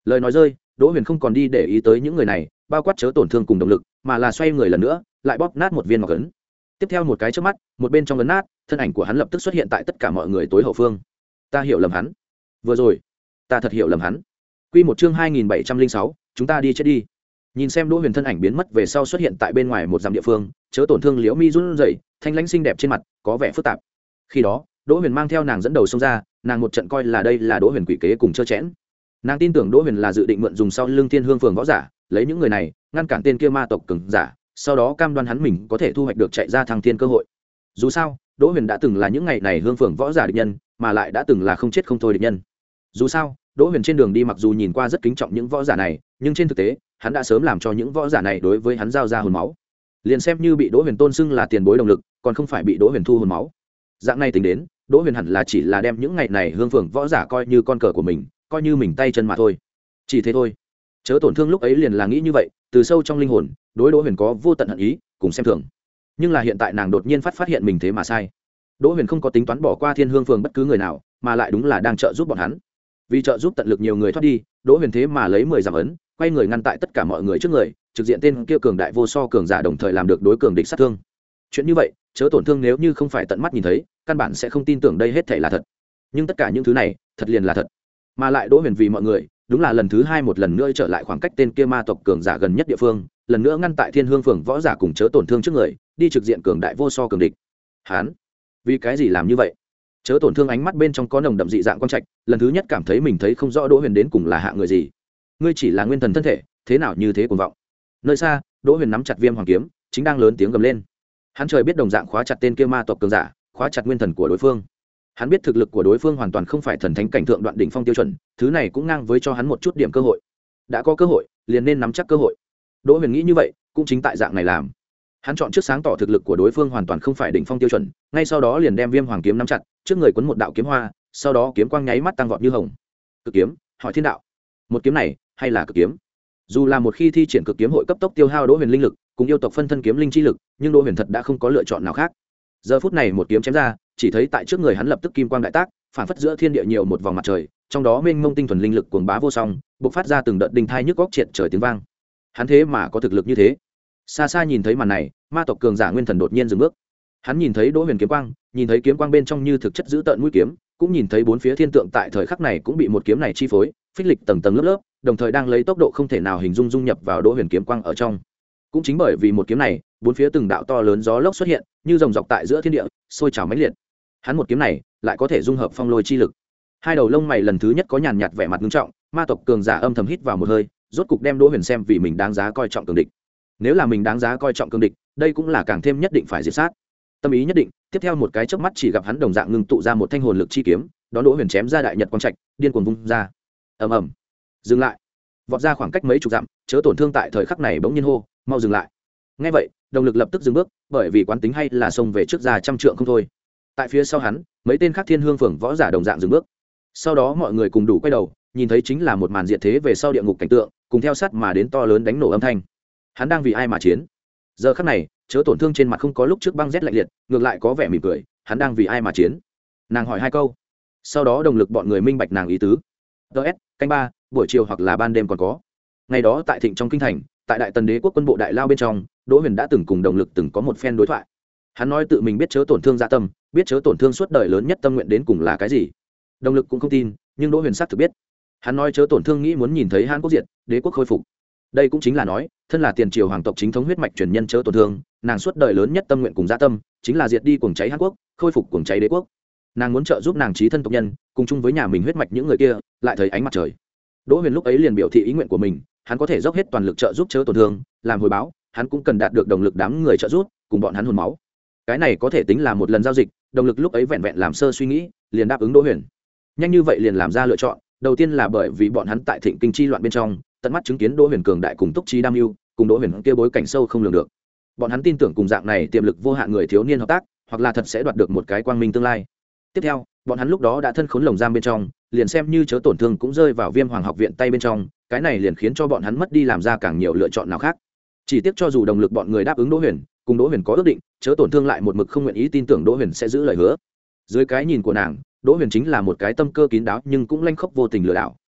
lời nói rơi, đỗ huyền không còn đi để ý tới những người này, bao quát chớ tổn thương cùng động lực, mà là xoay người lần nữa lại bóp nát một viên ngọc ấn. Tiếp theo một cái trước mắt, một bên trong ấn nát, thân ảnh của hắn lập tức xuất hiện tại tất cả mọi người tối hậu phương. Ta hiểu lầm hắn, vừa rồi ta thật hiểu lầm hắn. Quy một chương hai nghìn bảy trăm linh sáu, chúng ta đi chết đi. Nhìn xem đỗ huyền thân ảnh biến mất về sau xuất hiện tại bên ngoài một dặm địa phương, chớ tổn thương liễu mi run rẩy, thanh lãnh xinh đẹp trên mặt có vẻ phức tạp. Khi đó đỗ huyền mang theo nàng dẫn đầu xông ra, nàng một trận coi là đây là đỗ huyền quỷ kế cùng chơ chẽn. Nàng tin tưởng đỗ huyền là dự định mượn dùng sau lưng thiên hương phường võ giả, lấy những người này ngăn cản tên kia ma tộc cường giả, sau đó cam đoan hắn mình có thể thu hoạch được chạy ra thăng thiên cơ hội. Dù sao đỗ huyền đã từng là những ngày này hương phường võ giả địch nhân, mà lại đã từng là không chết không thôi địch nhân. Dù sao đỗ huyền trên đường đi mặc dù nhìn qua rất kính trọng những võ giả này, nhưng trên thực tế hắn đã sớm làm cho những võ giả này đối với hắn giao ra hồn máu. Liền xem như bị đỗ huyền tôn xưng là tiền bối động lực, còn không phải bị đỗ huyền thu hồn máu. Dạng này tính đến, đỗ huyền hẳn là chỉ là đem những ngày này hương phường võ giả coi như con cờ của mình, coi như mình tay chân mà thôi. Chỉ thế thôi. Chớ tổn thương lúc ấy liền là nghĩ như vậy, từ sâu trong linh hồn đối đỗ huyền có vô tận hận ý cùng xem thường. Nhưng là hiện tại nàng đột nhiên phát phát hiện mình thế mà sai. Đỗ huyền không có tính toán bỏ qua thiên hương phường bất cứ người nào, mà lại đúng là đang trợ giúp bọn hắn. Vì trợ giúp tận lực nhiều người thoát đi, đỗ huyền thế mà lấy mười giảm ấn, quay người ngăn tại tất cả mọi người trước người, trực diện tên kia cường đại vô so cường giả, đồng thời làm được đối cường địch sát thương. Chuyện như vậy chớ tổn thương nếu như không phải tận mắt nhìn thấy, căn bản sẽ không tin tưởng đây hết thảy là thật. Nhưng tất cả những thứ này thật liền là thật. Mà lại đỗ huyền vì mọi người đúng là lần thứ hai một lần nữa trở lại khoảng cách tên kia ma tộc cường giả gần nhất địa phương, lần nữa ngăn tại thiên hương phường võ giả cùng chớ tổn thương trước người, đi trực diện cường đại vô so cường địch. Hán vì cái gì làm như vậy? Chớ tổn thương ánh mắt bên trong có nồng đậm dị dạng quang trạch, lần thứ nhất cảm thấy mình thấy không rõ đỗ huyền đến cùng là hạ người gì. Ngươi chỉ là nguyên thần thân thể, thế nào như thế cuồng vọng? Nơi xa đỗ huyền nắm chặt viêm hoàng kiếm, chính đang lớn tiếng gầm lên. Hắn trời biết đồng dạng khóa chặt tên kia ma tộc cường giả, khóa chặt nguyên thần của đối phương. Hắn biết thực lực của đối phương hoàn toàn không phải thần thánh cảnh thượng đoạn đỉnh phong tiêu chuẩn, thứ này cũng ngang với cho hắn một chút điểm cơ hội. Đã có cơ hội liền nên nắm chắc cơ hội. Đỗ huyền nghĩ như vậy, cũng chính tại dạng này làm. Hắn chọn trước sáng tỏ thực lực của đối phương hoàn toàn không phải đỉnh phong tiêu chuẩn, ngay sau đó liền đem viêm hoàng kiếm nắm chặt, trước người quấn một đạo kiếm hoa, sau đó kiếm quang nháy mắt tăng vọt như hồng. Cực kiếm, hỏi thiên đạo. Một kiếm này hay là cực kiếm? Dù là một khi thi triển cực kiếm hội cấp tốc tiêu hao đỗ huyền linh lực cùng yêu tộc phân thân kiếm linh chi lực, nhưng đỗ huyền thật đã không có lựa chọn nào khác. Giờ phút này một kiếm chém ra, chỉ thấy tại trước người hắn lập tức kim quang đại tác, phản phất giữa thiên địa nhiều một vòng mặt trời, trong đó mênh mông tinh thuần linh lực cuồng bá vô song, bộc phát ra từng đợt đinh thai nhức góc triệt trời tiếng vang. Hắn thế mà có thực lực như thế. Xa xa nhìn thấy màn này, ma tộc cường giả nguyên thần đột nhiên dừng bước. Hắn nhìn thấy đỗ huyền kiếm quang, nhìn thấy kiếm quang bên trong như thực chất giữ tợn mũi kiếm, cũng nhìn thấy bốn phía thiên tượng tại thời khắc này cũng bị một kiếm này chi phối, phích lịch tầng tầng lớp lớp, đồng thời đang lấy tốc độ không thể nào hình dung dung nhập vào đỗ huyền kiếm quang ở trong. Cũng chính bởi vì một kiếm này, bốn phía từng đạo to lớn gió lốc xuất hiện, như rồng rọc tại giữa thiên địa, sôi trào mãnh liệt. Hắn một kiếm này lại có thể dung hợp phong lôi chi lực. Hai đầu lông mày lần thứ nhất có nhàn nhạt vẻ mặt nghiêm trọng, ma tộc cường giả âm thầm hít vào một hơi, rốt cục đem đỗ huyền xem vì mình đáng giá coi trọng cường địch. Nếu là mình đáng giá coi trọng cường địch, đây cũng là càng thêm nhất định phải diệt sát. Tâm ý nhất định, tiếp theo một cái chớp mắt chỉ gặp hắn đồng dạng ngưng tụ ra một thanh hồn lực chi kiếm, đón đỗ huyền chém ra đại nhật quang trạch, điên cuồng vung ra. Ầm ầm. Dừng lại. Vọt ra khoảng cách mấy chục dặm, chớ tổn thương tại thời khắc này bỗng nhiên hô, mau dừng lại. Nghe vậy, đồng lực lập tức dừng bước, bởi vì quán tính hay là xông về trước ra trăm trượng không thôi. Tại phía sau hắn, mấy tên khác thiên hương phường võ giả đồng dạng dừng bước. Sau đó mọi người cùng đủ quay đầu, nhìn thấy chính là một màn diệt thế về sau địa ngục cảnh tượng, cùng theo sát mà đến to lớn đánh nổ âm thanh. Hắn đang vì ai mà chiến? Giờ khắc này, chớ tổn thương trên mặt không có lúc trước băng rét lạnh liệt, ngược lại có vẻ mỉm cười. Hắn đang vì ai mà chiến? Nàng hỏi hai câu. Sau đó đồng lực bọn người minh bạch nàng ý tứ. ds canh ba, buổi chiều hoặc là ban đêm còn có. Ngày đó tại Thịnh trong kinh thành, tại Đại Tần Đế quốc quân bộ đại lao bên trong, Đỗ Huyền đã từng cùng đồng lực từng có một phen đối thoại. Hắn nói tự mình biết chớ tổn thương dạ tâm, biết chớ tổn thương suốt đời lớn nhất tâm nguyện đến cùng là cái gì. Đồng lực cũng không tin, nhưng Đỗ Huyền xác thực biết. Hắn nói chớ tổn thương nghĩ muốn nhìn thấy Hán quốc diệt, đế quốc khôi phục. Đây cũng chính là nói, thân là tiền triều hoàng tộc chính thống huyết mạch truyền nhân chớ tổn thương, nàng suốt đời lớn nhất tâm nguyện cùng dạ tâm, chính là diệt đi cuồng cháy Hán quốc, khôi phục cuồng cháy đế quốc. Nàng muốn trợ giúp nàng chí thân tộc nhân, cùng chung với nhà mình huyết mạch những người kia, lại thấy ánh mặt trời. Đỗ Huyền lúc ấy liền biểu thị ý nguyện của mình, hắn có thể dốc hết toàn lực trợ giúp chớ tổn thương, làm hồi báo, hắn cũng cần đạt được động lực đám người trợ giúp, cùng bọn hắn hồn máu. Cái này có thể tính là một lần giao dịch, động lực lúc ấy vẹn vẹn làm sơ suy nghĩ, liền đáp ứng Đỗ Huyền. Nhanh như vậy liền làm ra lựa chọn, đầu tiên là bởi vì bọn hắn tại Thịnh kinh chi loạn bên trong, tận mắt chứng kiến Đỗ Huyền cường đại cùng túc trí đam mưu, cùng Đỗ Huyền kia bối cảnh sâu không lường được. Bọn hắn tin tưởng cùng dạng này tiềm lực vô hạn người thiếu niên hợp tác, hoặc là thật sẽ đoạt được một cái quang minh tương lai. Tiếp theo, bọn hắn lúc đó đã thân khốn lồng giam bên trong, liền xem như chớ tổn thương cũng rơi vào Viêm Hoàng học viện tay bên trong, cái này liền khiến cho bọn hắn mất đi làm ra càng nhiều lựa chọn nào khác. Chỉ tiếc cho dù đồng lực bọn người đáp ứng Đỗ Huyền, cùng Đỗ Huyền có ước định, chớ tổn thương lại một mực không nguyện ý tin tưởng Đỗ Huyền sẽ giữ lời hứa. Dưới cái nhìn của nàng, Đỗ Huyền chính là một cái tâm cơ kín đáo nhưng cũng lanh khốc vô tình lừa đảo,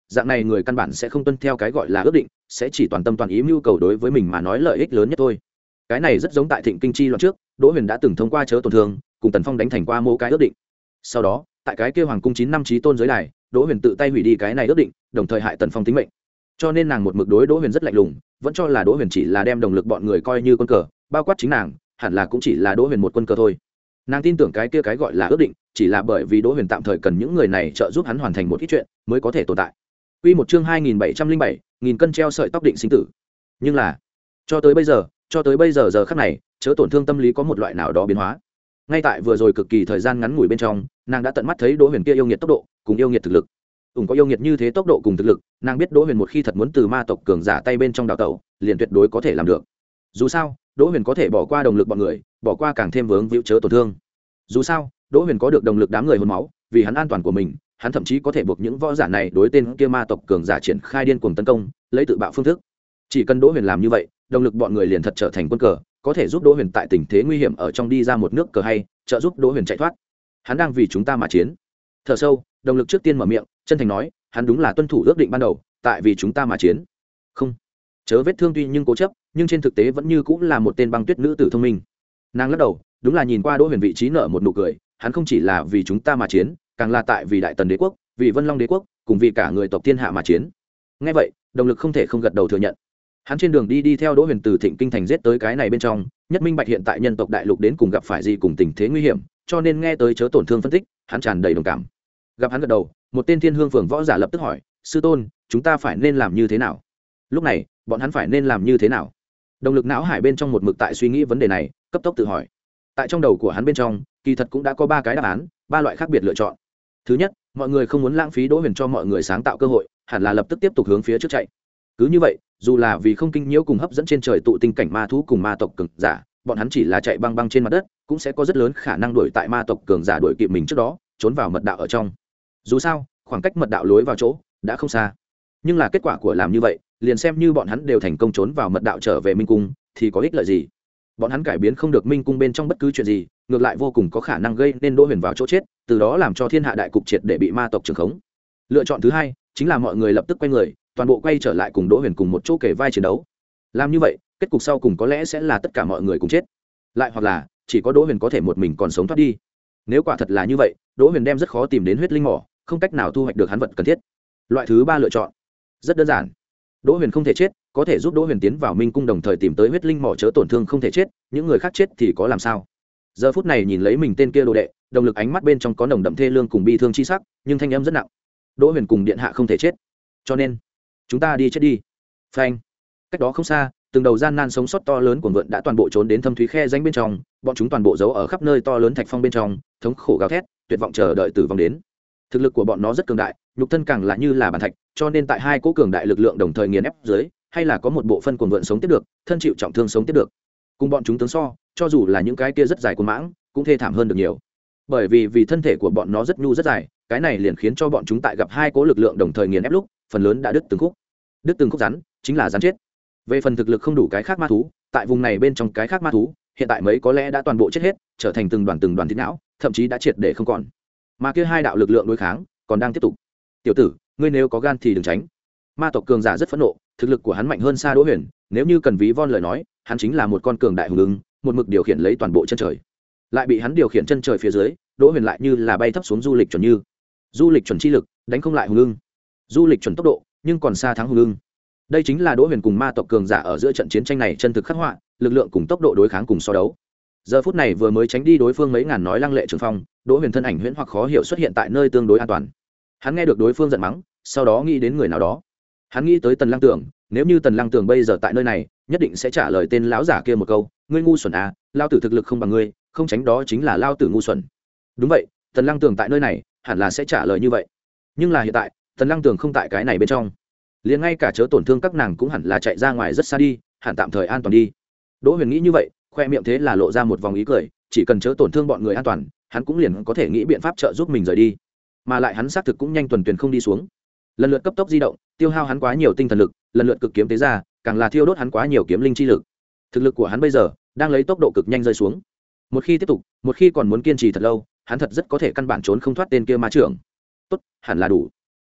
dạng này người căn bản sẽ không tuân theo cái gọi là ước định, sẽ chỉ toàn tâm toàn ý mưu cầu đối với mình mà nói lợi ích lớn nhất thôi. Cái này rất giống tại Thịnh Kinh chi loạn trước, Đỗ Huyền đã từng thông qua chớ tổn thương, cùng Tần Phong đánh thành qua mô cái ước định. Sau đó, tại cái kia hoàng cung chín năm chí tôn giới đài, Đỗ Huyền tự tay hủy đi cái này ước định, đồng thời hại Tần Phong tính mệnh. Cho nên nàng một mực đối Đỗ Huyền rất lạnh lùng, vẫn cho là Đỗ Huyền chỉ là đem động lực bọn người coi như quân cờ, bao quát chính nàng, hẳn là cũng chỉ là Đỗ Huyền một quân cờ thôi. Nàng tin tưởng cái kia cái gọi là ước định, chỉ là bởi vì Đỗ Huyền tạm thời cần những người này trợ giúp hắn hoàn thành một ít chuyện, mới có thể tồn tại. Quy một chương hai nghìn bảy trăm linh bảy, nghìn cân treo sợi tóc định sinh tử. Nhưng là, cho tới bây giờ, cho tới bây giờ giờ khắc này, chớ tổn thương tâm lý có một loại nào đó biến hóa. Ngay tại vừa rồi cực kỳ thời gian ngắn ngủi bên trong, nàng đã tận mắt thấy Đỗ Huyền kia yêu nghiệt tốc độ, cùng yêu nghiệt thực lực. Ủng có yêu nghiệt như thế tốc độ cùng thực lực, nàng biết Đỗ Huyền một khi thật muốn từ ma tộc cường giả tay bên trong đào tẩu, liền tuyệt đối có thể làm được. Dù sao, Đỗ Huyền có thể bỏ qua đồng lực bọn người, bỏ qua càng thêm vướng víu chớ tổn thương. Dù sao, Đỗ Huyền có được đồng lực đám người hồn máu, vì hắn an toàn của mình, hắn thậm chí có thể buộc những võ giả này đối tên kia ma tộc cường giả triển khai điên cuồng tấn công, lấy tự bạo phương thức. Chỉ cần Đỗ Huyền làm như vậy, động lực bọn người liền thật trở thành quân cờ, có thể giúp Đỗ Huyền tại tình thế nguy hiểm ở trong đi ra một nước cờ hay, trợ giúp Đỗ Huyền chạy thoát. Hắn đang vì chúng ta mà chiến. Thở sâu, động lực trước tiên mở miệng, chân thành nói, hắn đúng là tuân thủ ước định ban đầu, tại vì chúng ta mà chiến. Không, chớ vết thương tuy nhưng cố chấp, nhưng trên thực tế vẫn như cũng là một tên băng tuyết nữ tử thông minh. Nàng lắc đầu, đúng là nhìn qua Đỗ Huyền vị trí nở một nụ cười, hắn không chỉ là vì chúng ta mà chiến, càng là tại vì Đại Tần Đế quốc, vì Vân Long Đế quốc, cùng vì cả người tộc thiên hạ mà chiến. Nghe vậy, động lực không thể không gật đầu thừa nhận. Hắn trên đường đi đi theo Đỗ Huyền từ Thịnh Kinh thành giết tới cái này bên trong, nhất minh bạch hiện tại nhân tộc đại lục đến cùng gặp phải gì cùng tình thế nguy hiểm, cho nên nghe tới chớ tổn thương phân tích, hắn tràn đầy đồng cảm. Gặp hắn gật đầu, một tên Thiên Hương Phường võ giả lập tức hỏi, sư tôn, chúng ta phải nên làm như thế nào? Lúc này, bọn hắn phải nên làm như thế nào? Động lực não hải bên trong một mực tại suy nghĩ vấn đề này, cấp tốc tự hỏi. Tại trong đầu của hắn bên trong, kỳ thật cũng đã có ba cái đáp án, ba loại khác biệt lựa chọn. Thứ nhất, mọi người không muốn lãng phí Đỗ Huyền cho mọi người sáng tạo cơ hội, hẳn là lập tức tiếp tục hướng phía trước chạy. Cứ như vậy, dù là vì không kinh nhiễu cùng hấp dẫn trên trời tụ tinh cảnh ma thú cùng ma tộc cường giả, bọn hắn chỉ là chạy băng băng trên mặt đất, cũng sẽ có rất lớn khả năng đuổi tại ma tộc cường giả đuổi kịp mình trước đó, trốn vào mật đạo ở trong. Dù sao, khoảng cách mật đạo lối vào chỗ đã không xa. Nhưng là kết quả của làm như vậy, liền xem như bọn hắn đều thành công trốn vào mật đạo trở về Minh cung, thì có ích lợi gì? Bọn hắn cải biến không được Minh cung bên trong bất cứ chuyện gì, ngược lại vô cùng có khả năng gây nên Đỗ Huyền vào chỗ chết, từ đó làm cho thiên hạ đại cục triệt để bị ma tộc trường khống. Lựa chọn thứ hai chính là mọi người lập tức quay người, toàn bộ quay trở lại cùng Đỗ Huyền cùng một chỗ kề vai chiến đấu. Làm như vậy, kết cục sau cùng có lẽ sẽ là tất cả mọi người cùng chết, lại hoặc là chỉ có Đỗ Huyền có thể một mình còn sống thoát đi. Nếu quả thật là như vậy, Đỗ Huyền đem rất khó tìm đến huyết linh mỏ, không cách nào thu hoạch được hắn vật cần thiết. Loại thứ ba lựa chọn rất đơn giản, Đỗ Huyền không thể chết, có thể giúp Đỗ Huyền tiến vào Minh cung đồng thời tìm tới huyết linh mỏ chớ tổn thương không thể chết, những người khác chết thì có làm sao? Giờ phút này nhìn lấy mình tên kia đồ đệ, động lực ánh mắt bên trong có nồng đậm thê lương cùng bi thương chi sắc, nhưng thanh âm rất nặng. Đỗ Huyền cùng điện hạ không thể chết, cho nên chúng ta đi chết đi. Phanh. Cách đó không xa, từng đầu gian nan sống sót to lớn của vượn đã toàn bộ trốn đến thâm thúy khe danh bên trong, bọn chúng toàn bộ giấu ở khắp nơi to lớn thạch phong bên trong, thống khổ gào thét, tuyệt vọng chờ đợi tử vong đến. Thực lực của bọn nó rất cường đại, nhục thân càng là như là bàn thạch, cho nên tại hai cỗ cường đại lực lượng đồng thời nghiền ép dưới, hay là có một bộ phân cuồng vượn sống tiếp được, thân chịu trọng thương sống tiếp được. Cùng bọn chúng tướng so, cho dù là những cái kia rất dài cuồng mãng, cũng thê thảm hơn được nhiều. Bởi vì vì thân thể của bọn nó rất nhu rất dài, cái này liền khiến cho bọn chúng tại gặp hai cỗ lực lượng đồng thời nghiền ép lúc, phần lớn đã đứt từng khúc. Đứt từng khúc rắn, chính là rắn chết. Về phần thực lực không đủ cái khác ma thú, tại vùng này bên trong cái khác ma thú, hiện tại mấy có lẽ đã toàn bộ chết hết, trở thành từng đoàn từng đoàn thịt não, thậm chí đã triệt để không còn. Mà kia hai đạo lực lượng đối kháng còn đang tiếp tục. Tiểu tử, ngươi nếu có gan thì đừng tránh. Ma tộc cường giả rất phẫn nộ, thực lực của hắn mạnh hơn xa Đỗ Huyền, nếu như cần ví von lời nói, hắn chính là một con cường đại hùng ưng, một mực điều khiển lấy toàn bộ chân trời. Lại bị hắn điều khiển chân trời phía dưới, Đỗ Huyền lại như là bay thấp xuống du lịch chuẩn như. Du lịch chuẩn chi lực, đánh không lại hùng ưng. Du lịch chuẩn tốc độ, nhưng còn xa thắng hùng ưng. Đây chính là Đỗ Huyền cùng ma tộc cường giả ở giữa trận chiến tranh này chân thực khắc họa, lực lượng cùng tốc độ đối kháng cùng so đấu. Giờ phút này vừa mới tránh đi đối phương mấy ngàn nói lăng lệ trường phong, Đỗ Huyền thân ảnh huyễn hoặc khó hiểu xuất hiện tại nơi tương đối an toàn. Hắn nghe được đối phương giận mắng, sau đó nghĩ đến người nào đó. Hắn nghĩ tới Tần Lăng Tưởng, nếu như Tần Lăng Tưởng bây giờ tại nơi này, nhất định sẽ trả lời tên lão giả kia một câu, ngươi ngu xuẩn à, lao tử thực lực không bằng ngươi, không tránh đó chính là lao tử ngu xuẩn. Đúng vậy, Tần Lăng Tưởng tại nơi này, hẳn là sẽ trả lời như vậy. Nhưng là hiện tại, Tần Lăng Tưởng không tại cái này bên trong. Liền ngay cả chớ tổn thương các nàng cũng hẳn là chạy ra ngoài rất xa đi, hẳn tạm thời an toàn đi. Đỗ Huyền nghĩ như vậy, khoe miệng thế là lộ ra một vòng ý cười, chỉ cần chớ tổn thương bọn người an toàn, hắn cũng liền có thể nghĩ biện pháp trợ giúp mình rời đi. Mà lại hắn xác thực cũng nhanh tuần tuyển không đi xuống. Lần lượt cấp tốc di động, tiêu hao hắn quá nhiều tinh thần lực, lần lượt cực kiếm tế ra, càng là thiêu đốt hắn quá nhiều kiếm linh chi lực. Thực lực của hắn bây giờ đang lấy tốc độ cực nhanh rơi xuống. Một khi tiếp tục, một khi còn muốn kiên trì thật lâu, hắn thật rất có thể căn bản trốn không thoát tên kia ma trưởng. Tốt, hẳn là đủ.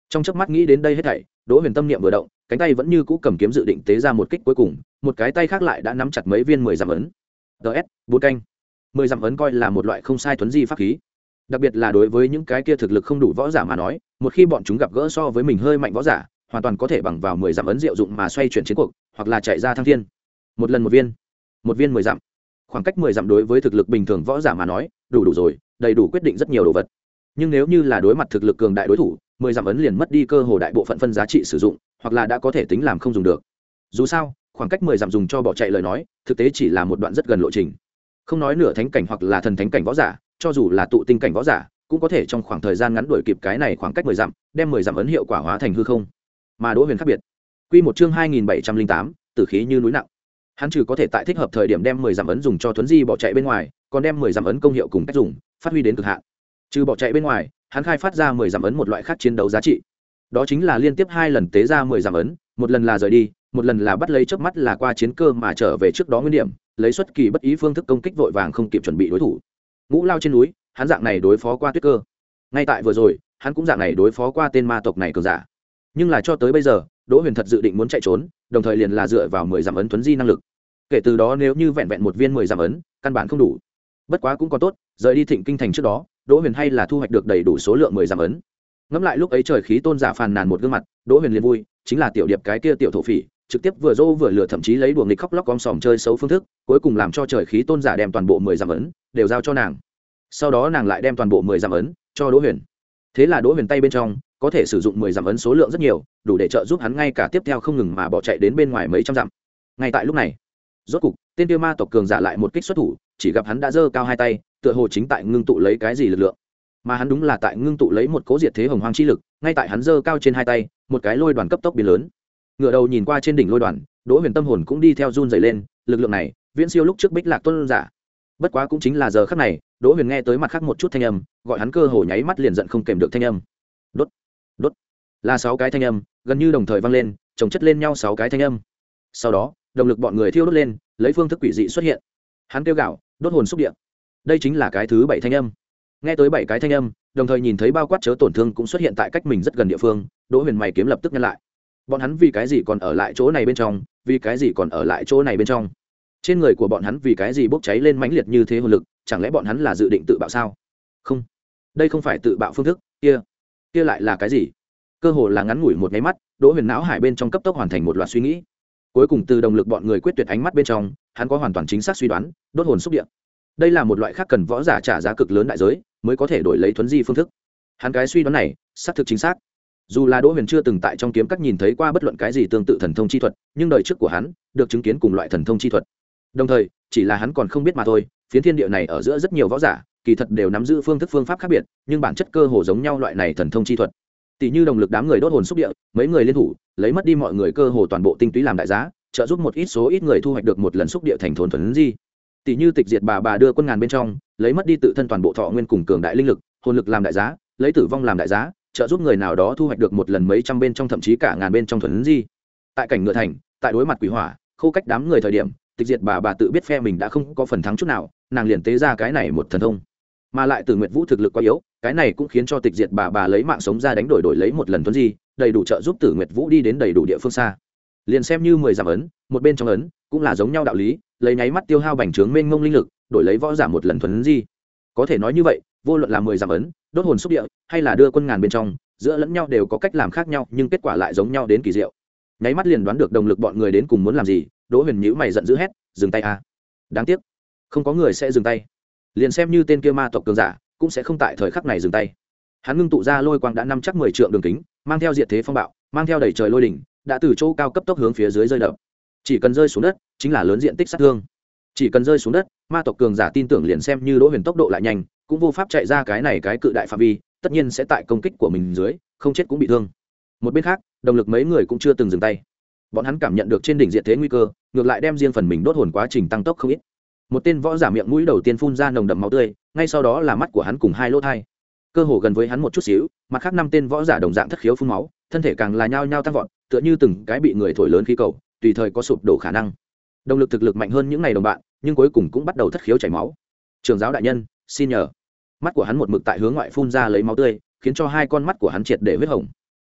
Trong chớp mắt nghĩ đến đây hết thảy, Đỗ Huyền tâm niệm vừa động, cánh tay vẫn như cũ cầm kiếm dự định tế ra một kích cuối cùng, một cái tay khác lại đã nắm chặt mấy viên mười dặm ấn. ds bốn canh mười dặm ấn coi là một loại không sai thuấn di pháp khí, đặc biệt là đối với những cái kia thực lực không đủ võ giả mà nói, một khi bọn chúng gặp gỡ so với mình hơi mạnh võ giả, hoàn toàn có thể bằng vào mười dặm ấn diệu dụng mà xoay chuyển chiến cuộc, hoặc là chạy ra thăng thiên. Một lần một viên, một viên mười dặm, khoảng cách mười dặm đối với thực lực bình thường võ giả mà nói, đủ đủ rồi, đầy đủ quyết định rất nhiều đồ vật. Nhưng nếu như là đối mặt thực lực cường đại đối thủ, mười dặm ấn liền mất đi cơ hồ đại bộ phận phân giá trị sử dụng, hoặc là đã có thể tính làm không dùng được. Dù sao, khoảng cách mười dặm dùng cho bỏ chạy lời nói, thực tế chỉ là một đoạn rất gần lộ trình. Không nói nửa thánh cảnh hoặc là thần thánh cảnh võ giả, cho dù là tụ tinh cảnh võ giả, cũng có thể trong khoảng thời gian ngắn đuổi kịp cái này khoảng cách mười dặm, đem mười dặm ấn hiệu quả hóa thành hư không. Mà Đỗ Huyền khác biệt. Quy một chương hai nghìn bảy trăm linh tám, tử khí như núi nặng. Hắn trừ có thể tại thích hợp thời điểm đem mười dặm ấn dùng cho thuấn di bỏ chạy bên ngoài, còn đem mười dặm ấn công hiệu cùng cách dùng phát huy đến cực hạn. Trừ bỏ chạy bên ngoài, hắn khai phát ra mười dặm ấn một loại khác chiến đấu giá trị. Đó chính là liên tiếp hai lần tế ra mười dặm ấn, một lần là rời đi, một lần là bắt lấy chớp mắt là qua chiến cơ mà trở về trước đó nguyên điểm, lấy xuất kỳ bất ý phương thức công kích vội vàng không kịp chuẩn bị đối thủ. Ngũ Lao trên núi, hắn dạng này đối phó qua Tuyết Cơ. Ngay tại vừa rồi, hắn cũng dạng này đối phó qua tên ma tộc này cường giả. Nhưng là cho tới bây giờ, Đỗ Huyền thật dự định muốn chạy trốn, đồng thời liền là dựa vào mười dặm ấn thuấn di năng lực. Kể từ đó nếu như vẹn vẹn một viên mười dặm ấn, căn bản không đủ. Bất quá cũng còn tốt, rời đi Thịnh Kinh thành trước đó, Đỗ Huyền hay là thu hoạch được đầy đủ số lượng mười dặm ấn. Ngẫm lại lúc ấy trời khí tôn giả phàn nàn một gương mặt, Đỗ Huyền liền vui, chính là tiểu điệp cái kia tiểu thổ phỉ, trực tiếp vừa dô vừa lừa, thậm chí lấy đùa nghịch khóc lóc om sòm chơi xấu phương thức, cuối cùng làm cho trời khí tôn giả đem toàn bộ mười dặm ấn đều giao cho nàng. Sau đó nàng lại đem toàn bộ mười dặm ấn cho Đỗ Huyền. Thế là Đỗ Huyền tay bên trong có thể sử dụng mười dặm ấn số lượng rất nhiều, đủ để trợ giúp hắn ngay cả tiếp theo không ngừng mà bỏ chạy đến bên ngoài mấy trăm dặm. Ngay tại lúc này, rốt cục, tên tiêu ma tộc cường giả lại một kích xuất thủ, chỉ gặp hắn đã giơ cao hai tay, tựa hồ chính tại ngưng tụ lấy cái gì lực lượng. Mà hắn đúng là tại ngưng tụ lấy một cố diệt thế hồng hoang chi lực, ngay tại hắn giơ cao trên hai tay, một cái lôi đoàn cấp tốc biến lớn. Ngửa đầu nhìn qua trên đỉnh lôi đoàn, Đỗ Huyền tâm hồn cũng đi theo run rẩy lên, lực lượng này, viễn siêu lúc trước Bích Lạc tôn giả. Bất quá cũng chính là giờ khắc này, Đỗ Huyền nghe tới mặt khác một chút thanh âm, gọi hắn cơ hồ nháy mắt liền giận không kèm được thanh âm. Đốt, đốt, là sáu cái thanh âm, gần như đồng thời vang lên, chồng chất lên nhau sáu cái thanh âm. Sau đó, động lực bọn người thiêu đốt lên, lấy phương thức quỷ dị xuất hiện. Hắn kêu gào, đốt hồn xúc địa. Đây chính là cái thứ bảy thanh âm. Nghe tới bảy cái thanh âm, đồng thời nhìn thấy bao quát chớ tổn thương cũng xuất hiện tại cách mình rất gần địa phương, Đỗ Huyền mày kiếm lập tức nhăn lại. Bọn hắn vì cái gì còn ở lại chỗ này bên trong, vì cái gì còn ở lại chỗ này bên trong? Trên người của bọn hắn vì cái gì bốc cháy lên mãnh liệt như thế hồn lực, chẳng lẽ bọn hắn là dự định tự bạo sao? Không, đây không phải tự bạo phương thức, kia, kia lại là cái gì? Cơ hồ là ngắn ngủi một cái mắt, Đỗ Huyền não hải bên trong cấp tốc hoàn thành một loạt suy nghĩ. Cuối cùng từ động lực bọn người quyết tuyệt ánh mắt bên trong, hắn có hoàn toàn chính xác suy đoán, đốt hồn xúc địa. Đây là một loại khác cần võ giả trả giá cực lớn đại giới mới có thể đổi lấy thuấn di phương thức. Hắn cái suy đoán này, xác thực chính xác. Dù là Đỗ Huyền chưa từng tại trong kiếm các nhìn thấy qua bất luận cái gì tương tự thần thông chi thuật, nhưng đời trước của hắn được chứng kiến cùng loại thần thông chi thuật. Đồng thời, chỉ là hắn còn không biết mà thôi, phiến thiên địa này ở giữa rất nhiều võ giả, kỳ thật đều nắm giữ phương thức phương pháp khác biệt, nhưng bản chất cơ hồ giống nhau loại này thần thông chi thuật. Tỷ như động lực đám người đốt hồn xúc địa, mấy người liên thủ, lấy mất đi mọi người cơ hồ toàn bộ tinh túy làm đại giá, trợ giúp một ít số ít người thu hoạch được một lần xúc địa thành thốn thuần di. Tỷ như tịch diệt bà bà đưa quân ngàn bên trong, lấy mất đi tự thân toàn bộ thọ nguyên cùng cường đại linh lực, hồn lực làm đại giá, lấy tử vong làm đại giá, trợ giúp người nào đó thu hoạch được một lần mấy trăm bên trong thậm chí cả ngàn bên trong thuần di. Tại cảnh ngựa thành, tại đối mặt quỷ hỏa, khô cách đám người thời điểm, tịch diệt bà bà tự biết phe mình đã không có phần thắng chút nào, nàng liền tế ra cái này một thần thông. Mà lại Tử Nguyệt Vũ thực lực quá yếu, cái này cũng khiến cho tịch diệt bà bà lấy mạng sống ra đánh đổi đổi lấy một lần thuần di, đầy đủ trợ giúp Tử Nguyệt Vũ đi đến đầy đủ địa phương xa. Liền xem như mười giảm ấn, một bên trong ấn, cũng là giống nhau đạo lý, lấy nháy mắt tiêu hao bành trướng mênh mông linh lực, đổi lấy võ giả một lần thuần di. Có thể nói như vậy, vô luận là mười giảm ấn, đốt hồn xúc địa, hay là đưa quân ngàn bên trong, giữa lẫn nhau đều có cách làm khác nhau, nhưng kết quả lại giống nhau đến kỳ diệu. Nháy mắt liền đoán được động lực bọn người đến cùng muốn làm gì, Đỗ Huyền nhíu mày giận dữ hét, dừng tay a! Đáng tiếc, không có người sẽ dừng tay. Liền xem như tên kia ma tộc cường giả, cũng sẽ không tại thời khắc này dừng tay. Hắn ngưng tụ ra lôi quang đã năm chắc mười trượng đường kính, mang theo diệt thế phong bạo, mang theo đầy trời lôi đỉnh, đã từ chỗ cao cấp tốc hướng phía dưới rơi đập. Chỉ cần rơi xuống đất, chính là lớn diện tích sát thương. Chỉ cần rơi xuống đất, ma tộc cường giả tin tưởng liền xem như Đỗ Huyền tốc độ lại nhanh, cũng vô pháp chạy ra cái này cái cự đại phạm vi, tất nhiên sẽ tại công kích của mình dưới, không chết cũng bị thương. Một bên khác, động lực mấy người cũng chưa từng dừng tay. Bọn hắn cảm nhận được trên đỉnh diệt thế nguy cơ, ngược lại đem riêng phần mình đốt hồn quá trình tăng tốc không ít. Một tên võ giả miệng mũi đầu tiên phun ra nồng đậm máu tươi, ngay sau đó là mắt của hắn cùng hai lỗ thai. Cơ hồ gần với hắn một chút xíu, mặt khác năm tên võ giả đồng dạng thất khiếu phun máu, thân thể càng là nhao nhao tăng vọt, tựa như từng cái bị người thổi lớn khí cầu, tùy thời có sụp đổ khả năng. Động lực thực lực mạnh hơn những này đồng bạn, nhưng cuối cùng cũng bắt đầu thất khiếu chảy máu. Trường giáo đại nhân, xin nhờ. Mắt của hắn một mực tại hướng ngoại phun ra lấy máu tươi, khiến cho hai con mắt của hắn triệt để huyết hồng.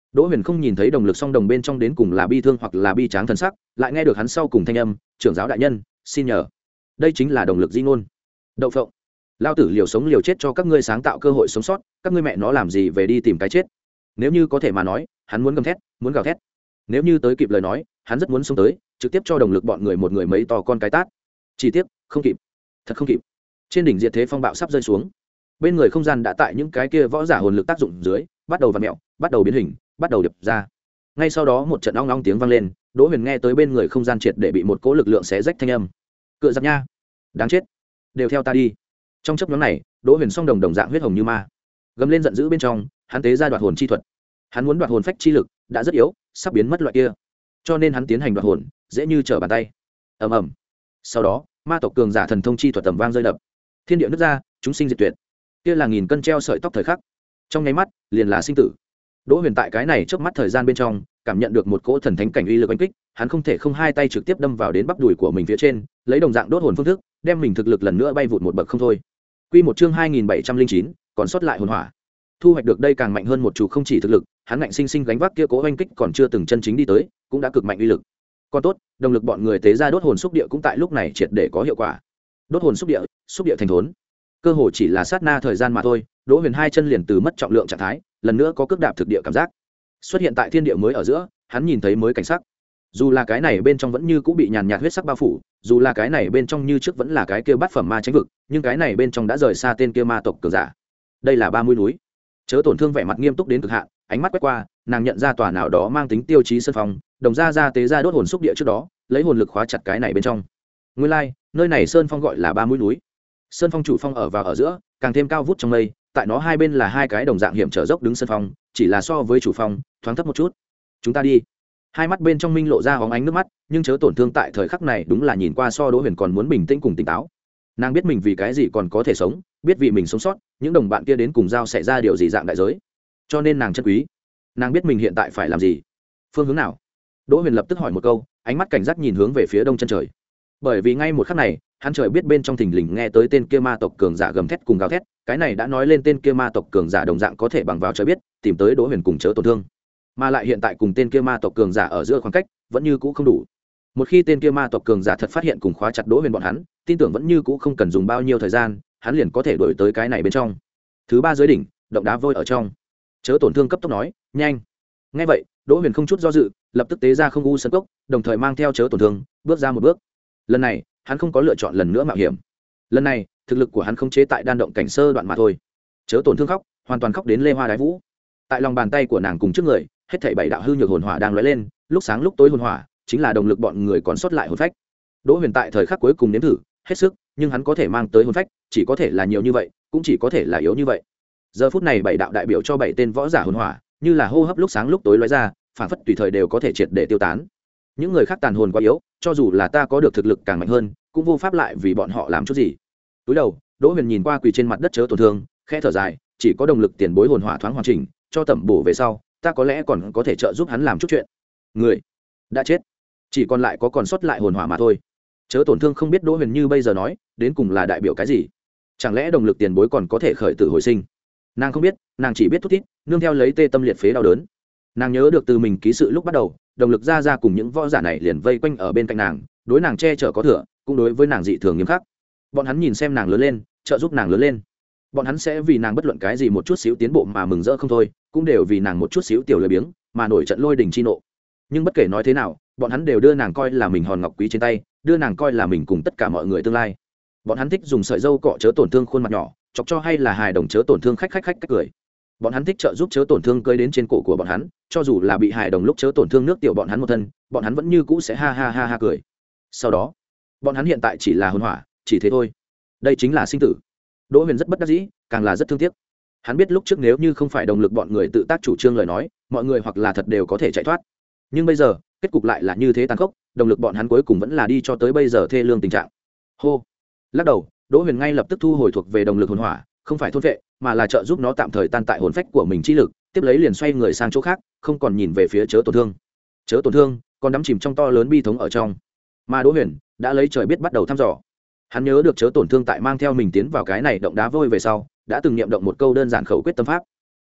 Đỗ Huyền không nhìn thấy đồng lực song đồng bên trong đến cùng là bi thương hoặc là bi tráng thần sắc, lại nghe được hắn sau cùng thanh âm, trưởng giáo đại nhân, xin nhờ. Đây chính là đồng lực di ngôn. Đậu phộng, lao tử liều sống liều chết cho các ngươi sáng tạo cơ hội sống sót, các ngươi mẹ nó làm gì về đi tìm cái chết. Nếu như có thể mà nói, hắn muốn gầm thét, muốn gào thét. Nếu như tới kịp lời nói, hắn rất muốn xông tới, trực tiếp cho đồng lực bọn người một người mấy to con cái tát. Chỉ tiếc, không kịp. Thật không kịp. Trên đỉnh diệt thế phong bạo sắp rơi xuống. Bên người không gian đã tại những cái kia võ giả hồn lực tác dụng dưới, bắt đầu vặn mèo, bắt đầu biến hình, bắt đầu điệp ra. Ngay sau đó một trận ong ong tiếng vang lên, Đỗ Huyền nghe tới bên người không gian triệt để bị một cỗ lực lượng xé rách thanh âm. Cựa giặc nha, đáng chết, đều theo ta đi. Trong chốc ngắn này, Đỗ Huyền song đồng đồng dạng huyết hồng như ma, gầm lên giận dữ bên trong, hắn tế ra đoạt hồn chi thuật. Hắn muốn đoạt hồn phách chi lực, đã rất yếu, sắp biến mất loại kia. Cho nên hắn tiến hành đoạt hồn, dễ như trở bàn tay. Ầm ầm. Sau đó, ma tộc cường giả thần thông chi thuật tầm vang rơi đập. Thiên địa nứt ra, chúng sinh diệt tuyệt. Kia là nghìn cân treo sợi tóc thời khắc. Trong nháy mắt, liền là sinh tử. Đỗ Huyền tại cái này trước mắt thời gian bên trong, cảm nhận được một cỗ thần thánh cảnh uy lực oanh kích, hắn không thể không hai tay trực tiếp đâm vào đến bắp đùi của mình phía trên, lấy đồng dạng đốt hồn phương thức, đem mình thực lực lần nữa bay vụt một bậc không thôi. Quy một chương hai nghìn bảy trăm linh chín, còn sót lại hồn hỏa. Thu hoạch được đây càng mạnh hơn một chủ không chỉ thực lực, hắn ngạnh sinh sinh gánh vác kia cỗ oanh kích còn chưa từng chân chính đi tới, cũng đã cực mạnh uy lực. Còn tốt, động lực bọn người tế ra đốt hồn xúc địa cũng tại lúc này triệt để có hiệu quả. Đốt hồn xúc địa, xúc địa thành thốn. Cơ hồ chỉ là sát na thời gian mà thôi, Đỗ Huyền hai chân liền từ mất trọng lượng trạng thái, lần nữa có cước đạp thực địa cảm giác. Xuất hiện tại thiên địa mới ở giữa, hắn nhìn thấy mới cảnh sắc. Dù là cái này bên trong vẫn như cũ bị nhàn nhạt huyết sắc bao phủ, dù là cái này bên trong như trước vẫn là cái kia bát phẩm ma chánh vực, nhưng cái này bên trong đã rời xa tên kia ma tộc cường giả. Đây là ba mũi núi. Chớ tổn thương vẻ mặt nghiêm túc đến cực hạn, ánh mắt quét qua, nàng nhận ra tòa nào đó mang tính tiêu chí sân phong, đồng ra ra tế ra đốt hồn xúc địa trước đó, lấy hồn lực khóa chặt cái này bên trong. Nguyên lai, like, nơi này sơn phong gọi là ba mũi núi. Sơn phong chủ phong ở vào ở giữa, càng thêm cao vút trong mây, tại nó hai bên là hai cái đồng dạng hiểm trở dốc đứng sơn phong, chỉ là so với chủ phong thoáng thấp một chút. Chúng ta đi. Hai mắt bên trong minh lộ ra hóng ánh nước mắt, nhưng chớ tổn thương tại thời khắc này đúng là nhìn qua so Đỗ Huyền còn muốn bình tĩnh cùng tỉnh táo. Nàng biết mình vì cái gì còn có thể sống, biết vì mình sống sót, những đồng bạn kia đến cùng giao sẽ ra điều gì dạng đại giới, cho nên nàng trân quý. Nàng biết mình hiện tại phải làm gì, phương hướng nào. Đỗ Huyền lập tức hỏi một câu, ánh mắt cảnh giác nhìn hướng về phía đông chân trời, bởi vì ngay một khắc này hắn trời biết bên trong thình lình nghe tới tên kia ma tộc cường giả gầm thét cùng gào thét, cái này đã nói lên tên kia ma tộc cường giả đồng dạng có thể bằng vào trời biết tìm tới Đỗ Huyền cùng chớ tổn thương, mà lại hiện tại cùng tên kia ma tộc cường giả ở giữa khoảng cách vẫn như cũ không đủ. Một khi tên kia ma tộc cường giả thật phát hiện cùng khóa chặt Đỗ Huyền bọn hắn, tin tưởng vẫn như cũ không cần dùng bao nhiêu thời gian, hắn liền có thể đuổi tới cái này bên trong. Thứ ba dưới đỉnh, động đá vôi ở trong. Chớ tổn thương cấp tốc nói, nhanh. Nghe vậy, Đỗ Huyền không chút do dự, lập tức tế ra không u sân cốc, đồng thời mang theo chớ tổn thương, bước ra một bước. Lần này, hắn không có lựa chọn lần nữa mạo hiểm. Lần này, thực lực của hắn không chế tại đan động cảnh sơ đoạn mà thôi. Chớ tổn thương khóc, hoàn toàn khóc đến lê hoa đái vũ. Tại lòng bàn tay của nàng cùng trước người, hết thảy bảy đạo hư nhược hồn hỏa đang lóe lên, lúc sáng lúc tối hồn hỏa, chính là động lực bọn người còn sót lại hồn phách. Đỗ Huyền tại thời khắc cuối cùng nếm thử, hết sức, nhưng hắn có thể mang tới hồn phách, chỉ có thể là nhiều như vậy, cũng chỉ có thể là yếu như vậy. Giờ phút này bảy đạo đại biểu cho bảy tên võ giả hồn hỏa, như là hô hấp lúc sáng lúc tối lóe ra, phản phất tùy thời đều có thể triệt để tiêu tán. Những người khác tàn hồn quá yếu, cho dù là ta có được thực lực càng mạnh hơn, cũng vô pháp lại vì bọn họ làm chút gì. Túi đầu, Đỗ Huyền nhìn qua quỳ trên mặt đất chớ tổn thương, khẽ thở dài, chỉ có động lực tiền bối hồn hỏa thoáng hoàn chỉnh, cho tẩm bổ về sau, ta có lẽ còn có thể trợ giúp hắn làm chút chuyện. Người đã chết, chỉ còn lại có còn sót lại hồn hỏa mà thôi. Chớ tổn thương không biết Đỗ Huyền như bây giờ nói, đến cùng là đại biểu cái gì? Chẳng lẽ động lực tiền bối còn có thể khởi tử hồi sinh? Nàng không biết, nàng chỉ biết thút thít, nương theo lấy tê tâm liệt phế đau đớn. Nàng nhớ được từ mình ký sự lúc bắt đầu, động lực ra ra cùng những võ giả này liền vây quanh ở bên cạnh nàng, đối nàng che chở có thừa, cũng đối với nàng dị thường nghiêm khắc. Bọn hắn nhìn xem nàng lớn lên, trợ giúp nàng lớn lên. Bọn hắn sẽ vì nàng bất luận cái gì một chút xíu tiến bộ mà mừng rỡ không thôi, cũng đều vì nàng một chút xíu tiểu lười biếng mà nổi trận lôi đình chi nộ. Nhưng bất kể nói thế nào, bọn hắn đều đưa nàng coi là mình hòn ngọc quý trên tay, đưa nàng coi là mình cùng tất cả mọi người tương lai. Bọn hắn thích dùng sợi dâu cọ chớ tổn thương khuôn mặt nhỏ, chọc cho hay là hài đồng chớ tổn thương khách khách khách cách cười. Bọn hắn thích trợ giúp chớ tổn thương cơi đến trên cổ của bọn hắn, cho dù là bị hài đồng lúc chớ tổn thương nước tiểu bọn hắn một thân, bọn hắn vẫn như cũ sẽ ha ha ha ha cười. Sau đó, bọn hắn hiện tại chỉ là hồn hỏa, chỉ thế thôi. Đây chính là sinh tử. Đỗ Huyền rất bất đắc dĩ, càng là rất thương tiếc. Hắn biết lúc trước nếu như không phải động lực bọn người tự tác chủ trương lời nói, mọi người hoặc là thật đều có thể chạy thoát. Nhưng bây giờ, kết cục lại là như thế tàn khốc, động lực bọn hắn cuối cùng vẫn là đi cho tới bây giờ thê lương tình trạng. Hô. Lắc đầu, Đỗ Huyền ngay lập tức thu hồi thuộc về động lực hồn hỏa, không phải thôn vệ, mà là trợ giúp nó tạm thời tan tại hồn phách của mình chi lực, tiếp lấy liền xoay người sang chỗ khác, không còn nhìn về phía chớ tổn thương. Chớ tổn thương, còn đắm chìm trong to lớn bi thống ở trong. Mà Đỗ Huyền đã lấy trời biết bắt đầu thăm dò. Hắn nhớ được chớ tổn thương tại mang theo mình tiến vào cái này động đá vôi về sau, đã từng niệm động một câu đơn giản khẩu quyết tâm pháp.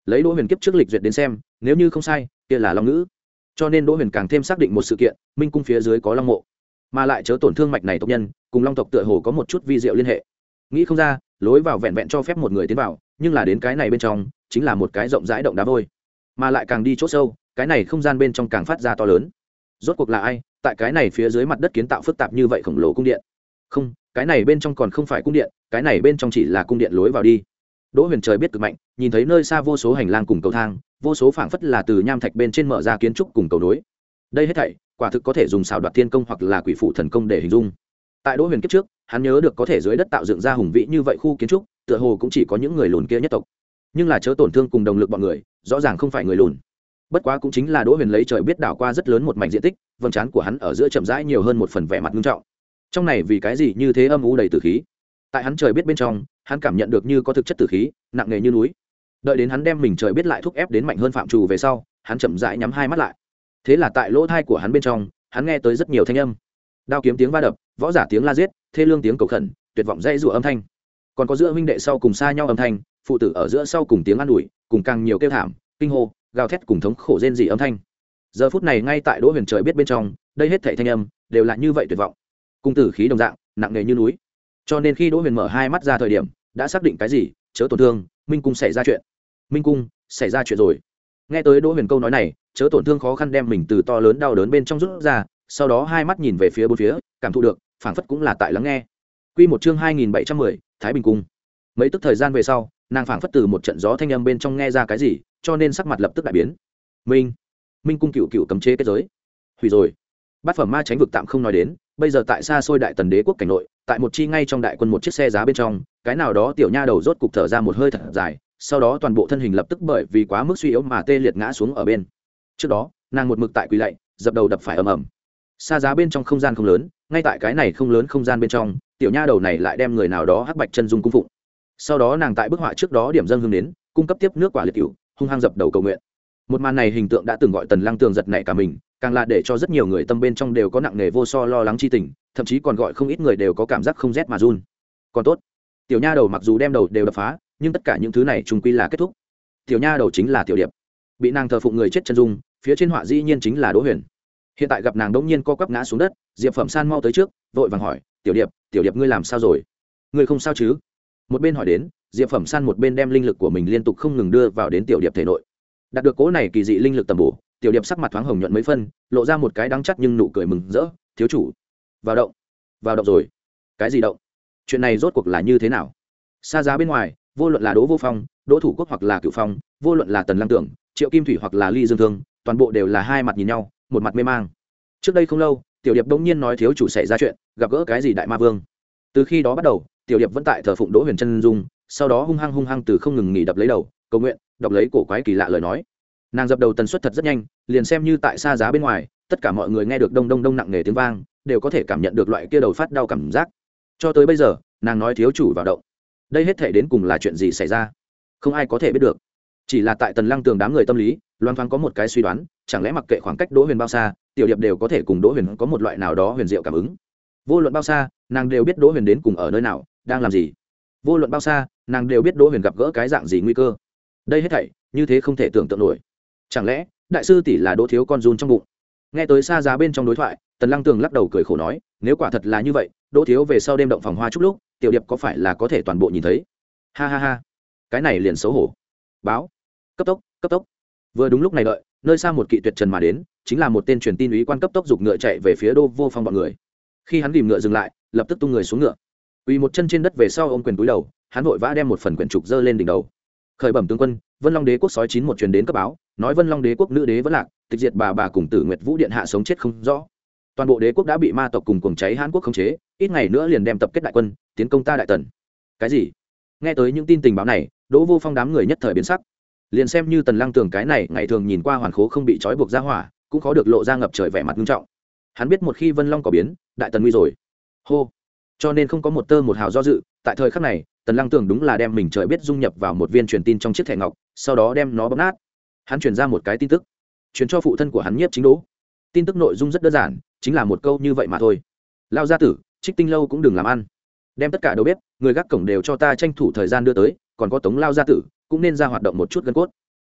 lấy Đỗ Huyền kiếp trước lịch duyệt đến xem, nếu như không sai kia là long ngữ, cho nên Đỗ Huyền càng thêm xác định một sự kiện, minh cung phía dưới có long mộ, mà lại chớ tổn thương mạch này tộc nhân cùng long tộc tựa hồ có một chút vi diệu liên hệ. Nghĩ không ra lối vào vẹn vẹn cho phép một người tiến vào, nhưng là đến cái này bên trong chính là một cái rộng rãi động đá vôi, mà lại càng đi chỗ sâu cái này không gian bên trong càng phát ra to lớn. Rốt cuộc là ai tại cái này phía dưới mặt đất kiến tạo phức tạp như vậy khổng lồ cung điện? Không, cái này bên trong còn không phải cung điện, cái này bên trong chỉ là cung điện lối vào đi. Đỗ Huyền trời biết cực mạnh, nhìn thấy nơi xa vô số hành lang cùng cầu thang, vô số phảng phất là từ nham thạch bên trên mở ra kiến trúc cùng cầu nối. Đây hết thảy quả thực có thể dùng xảo đoạt thiên công hoặc là quỷ phụ thần công để hình dung. Tại Đỗ Huyền kiếp trước, hắn nhớ được có thể dưới đất tạo dựng ra hùng vĩ như vậy khu kiến trúc, tựa hồ cũng chỉ có những người lùn kia nhất tộc. Nhưng là chớ tổn thương cùng đồng lực bọn người, rõ ràng không phải người lùn. Bất quá cũng chính là Đỗ Huyền lấy trời biết đảo qua rất lớn một mảnh diện tích, vầng trán của hắn ở giữa chậm rãi nhiều hơn một phần vẻ mặt nghiêm trọng. Trong này vì cái gì như thế âm u đầy tử khí? Tại hắn trời biết bên trong, hắn cảm nhận được như có thực chất tử khí, nặng nề như núi. Đợi đến hắn đem mình trời biết lại thúc ép đến mạnh hơn phạm trù về sau, hắn chậm rãi nhắm hai mắt lại. Thế là tại lỗ thai của hắn bên trong, hắn nghe tới rất nhiều thanh âm. Đao kiếm tiếng va đập, võ giả tiếng la giết, thê lương tiếng cầu khẩn, tuyệt vọng dãy rủa âm thanh. Còn có giữa huynh đệ sau cùng xa nhau âm thanh, phụ tử ở giữa sau cùng tiếng an ủi, cùng càng nhiều kêu thảm, kinh hô, gào thét cùng thống khổ rên rỉ âm thanh. Giờ phút này ngay tại Đỗ Huyền trời biết bên trong, đây hết thảy thanh âm đều là như vậy tuyệt vọng, cùng tử khí đồng dạng, nặng nề như núi. Cho nên khi Đỗ Huyền mở hai mắt ra thời điểm, đã xác định cái gì, chớ tổn thương, minh cung xảy ra chuyện. Minh cung xảy ra chuyện rồi. Nghe tới Đỗ Huyền câu nói này, chớ tổn thương khó khăn đem mình từ to lớn đau đớn bên trong rút ra, sau đó hai mắt nhìn về phía bốn phía, cảm thụ được, phảng phất cũng là tại lắng nghe. Quy một chương hai nghìn bảy trăm mười, Thái Bình cung. Mấy tức thời gian về sau, nàng phảng phất từ một trận gió thanh âm bên trong nghe ra cái gì, cho nên sắc mặt lập tức đại biến. Minh, Minh cung cựu cựu cấm chế kết giới, hủy rồi. Bát phẩm ma tránh vực tạm không nói đến, bây giờ tại xa xôi đại tần đế quốc cảnh nội, tại một chi ngay trong đại quân một chiếc xe giá bên trong, cái nào đó tiểu nha đầu rốt cục thở ra một hơi thật dài, sau đó toàn bộ thân hình lập tức bởi vì quá mức suy yếu mà tê liệt ngã xuống ở bên. Trước đó, nàng một mực tại quỳ lạy, dập đầu đập phải ầm ầm. Xa giá bên trong không gian không lớn, ngay tại cái này không lớn không gian bên trong, tiểu nha đầu này lại đem người nào đó hắc bạch chân dung cung phụng. Sau đó nàng tại bức họa trước đó điểm dâng hương đến, cung cấp tiếp nước quả liệt cửu, hung hăng dập đầu cầu nguyện. Một màn này hình tượng đã từng gọi Tần Lăng Tường giật nảy cả mình, càng là để cho rất nhiều người tâm bên trong đều có nặng nề vô so lo lắng chi tình, thậm chí còn gọi không ít người đều có cảm giác không rét mà run. Còn tốt, tiểu nha đầu mặc dù đem đầu đều đập phá, nhưng tất cả những thứ này chung quy là kết thúc. Tiểu nha đầu chính là Tiểu Điệp, bị nàng thờ phụng người chết chân dung, phía trên họa dĩ nhiên chính là Đỗ Huyền. Hiện tại gặp nàng đống nhiên co quắp ngã xuống đất, Diệp Phẩm San mau tới trước, vội vàng hỏi, "Tiểu Điệp, Tiểu Điệp ngươi làm sao rồi? Ngươi không sao chứ?" Một bên hỏi đến, Diệp Phẩm San một bên đem linh lực của mình liên tục không ngừng đưa vào đến Tiểu Điệp thể nội. Đạt được cố này kỳ dị linh lực tầm bổ, Tiểu Điệp sắc mặt thoáng hồng nhuận mấy phân, lộ ra một cái đắng chắt nhưng nụ cười mừng rỡ, "Thiếu chủ, vào động." "Vào động rồi?" "Cái gì động? Chuyện này rốt cuộc là như thế nào?" Xa giá bên ngoài, vô luận là Đỗ Vô Phong, Đỗ Thủ Quốc hoặc là Cửu Phong, vô luận là Tần Lăng Tưởng, Triệu Kim Thủy hoặc là Ly Dương Thương, toàn bộ đều là hai mặt nhìn nhau, một mặt mê mang. Trước đây không lâu, Tiểu Điệp đống nhiên nói thiếu chủ xảy ra chuyện, gặp gỡ cái gì đại ma vương. Từ khi đó bắt đầu, Tiểu Điệp vẫn tại thờ phụng Đỗ Huyền chân dung, sau đó hung hăng hung hăng từ không ngừng nghỉ đập lấy đầu, cầu nguyện, đọc lấy cổ quái kỳ lạ lời nói. Nàng dập đầu tần suất thật rất nhanh, liền xem như tại xa giá bên ngoài, tất cả mọi người nghe được đông đông đông nặng nề tiếng vang, đều có thể cảm nhận được loại kia đầu phát đau cảm giác. Cho tới bây giờ, nàng nói thiếu chủ vào động. Đây hết thể đến cùng là chuyện gì xảy ra? Không ai có thể biết được. Chỉ là tại Tần Lăng Tường đám người tâm lý, loan thoáng có một cái suy đoán, chẳng lẽ mặc kệ khoảng cách Đỗ Huyền bao xa, Tiểu Điệp đều có thể cùng Đỗ Huyền có một loại nào đó huyền diệu cảm ứng. Vô luận bao xa, nàng đều biết Đỗ Huyền đến cùng ở nơi nào, đang làm gì. Vô luận bao xa, nàng đều biết Đỗ Huyền gặp gỡ cái dạng gì nguy cơ. Đây hết thảy, như thế không thể tưởng tượng nổi. Chẳng lẽ, đại sư tỷ là Đỗ thiếu con run trong bụng? Nghe tới xa giá bên trong đối thoại, Tần Lăng Tường lắc đầu cười khổ nói, nếu quả thật là như vậy, Đỗ thiếu về sau đêm động phòng hoa chúc lúc, Tiểu Điệp có phải là có thể toàn bộ nhìn thấy? Ha ha ha, cái này liền xấu hổ. Báo, cấp tốc, cấp tốc. Vừa đúng lúc này đợi, nơi xa một kỵ tuyệt trần mà đến, chính là một tên truyền tin úy quan cấp tốc giục ngựa chạy về phía Đỗ Vô Phong bọn người. Khi hắn ghim ngựa dừng lại, lập tức tung người xuống ngựa, quỳ một chân trên đất về sau ôm quyền túi đầu, hắn vội vã đem một phần quyển trục dơ lên đỉnh đầu. Khởi bẩm tướng quân, Vân Long Đế quốc sói chín một truyền đến cấp báo, nói Vân Long Đế quốc nữ đế vẫn lạc, tịch diệt bà bà cùng Tử Nguyệt Vũ điện hạ sống chết không rõ. Toàn bộ đế quốc đã bị ma tộc cùng cuồng cháy Hán quốc khống chế, ít ngày nữa liền đem tập kết đại quân, tiến công ta đại tần. Cái gì? Nghe tới những tin tình báo này, Đỗ Vô Phong đám người nhất thời biến sắc. Liền xem như Tần Lăng Tường cái này ngày thường nhìn qua hoàn khố không bị trói buộc ra hỏa, cũng khó được lộ ra ngập trời vẻ mặt nghiêm trọng. Hắn biết một khi Vân Long có biến, đại tần nguy rồi. Hô. Cho nên không có một tơ một hào do dự, tại thời khắc này, Tần Lăng Tường đúng là đem mình trời biết dung nhập vào một viên truyền tin trong chiếc thẻ ngọc, sau đó đem nó bóp nát. Hắn truyền ra một cái tin tức, truyền cho phụ thân của hắn Nhiếp Chính Đỗ. Tin tức nội dung rất đơn giản, chính là một câu như vậy mà thôi. Lao gia tử, Trích Tinh lâu cũng đừng làm ăn, đem tất cả đầu bếp, người gác cổng đều cho ta tranh thủ thời gian đưa tới, còn có Tống Lao gia tử, cũng nên ra hoạt động một chút gân cốt.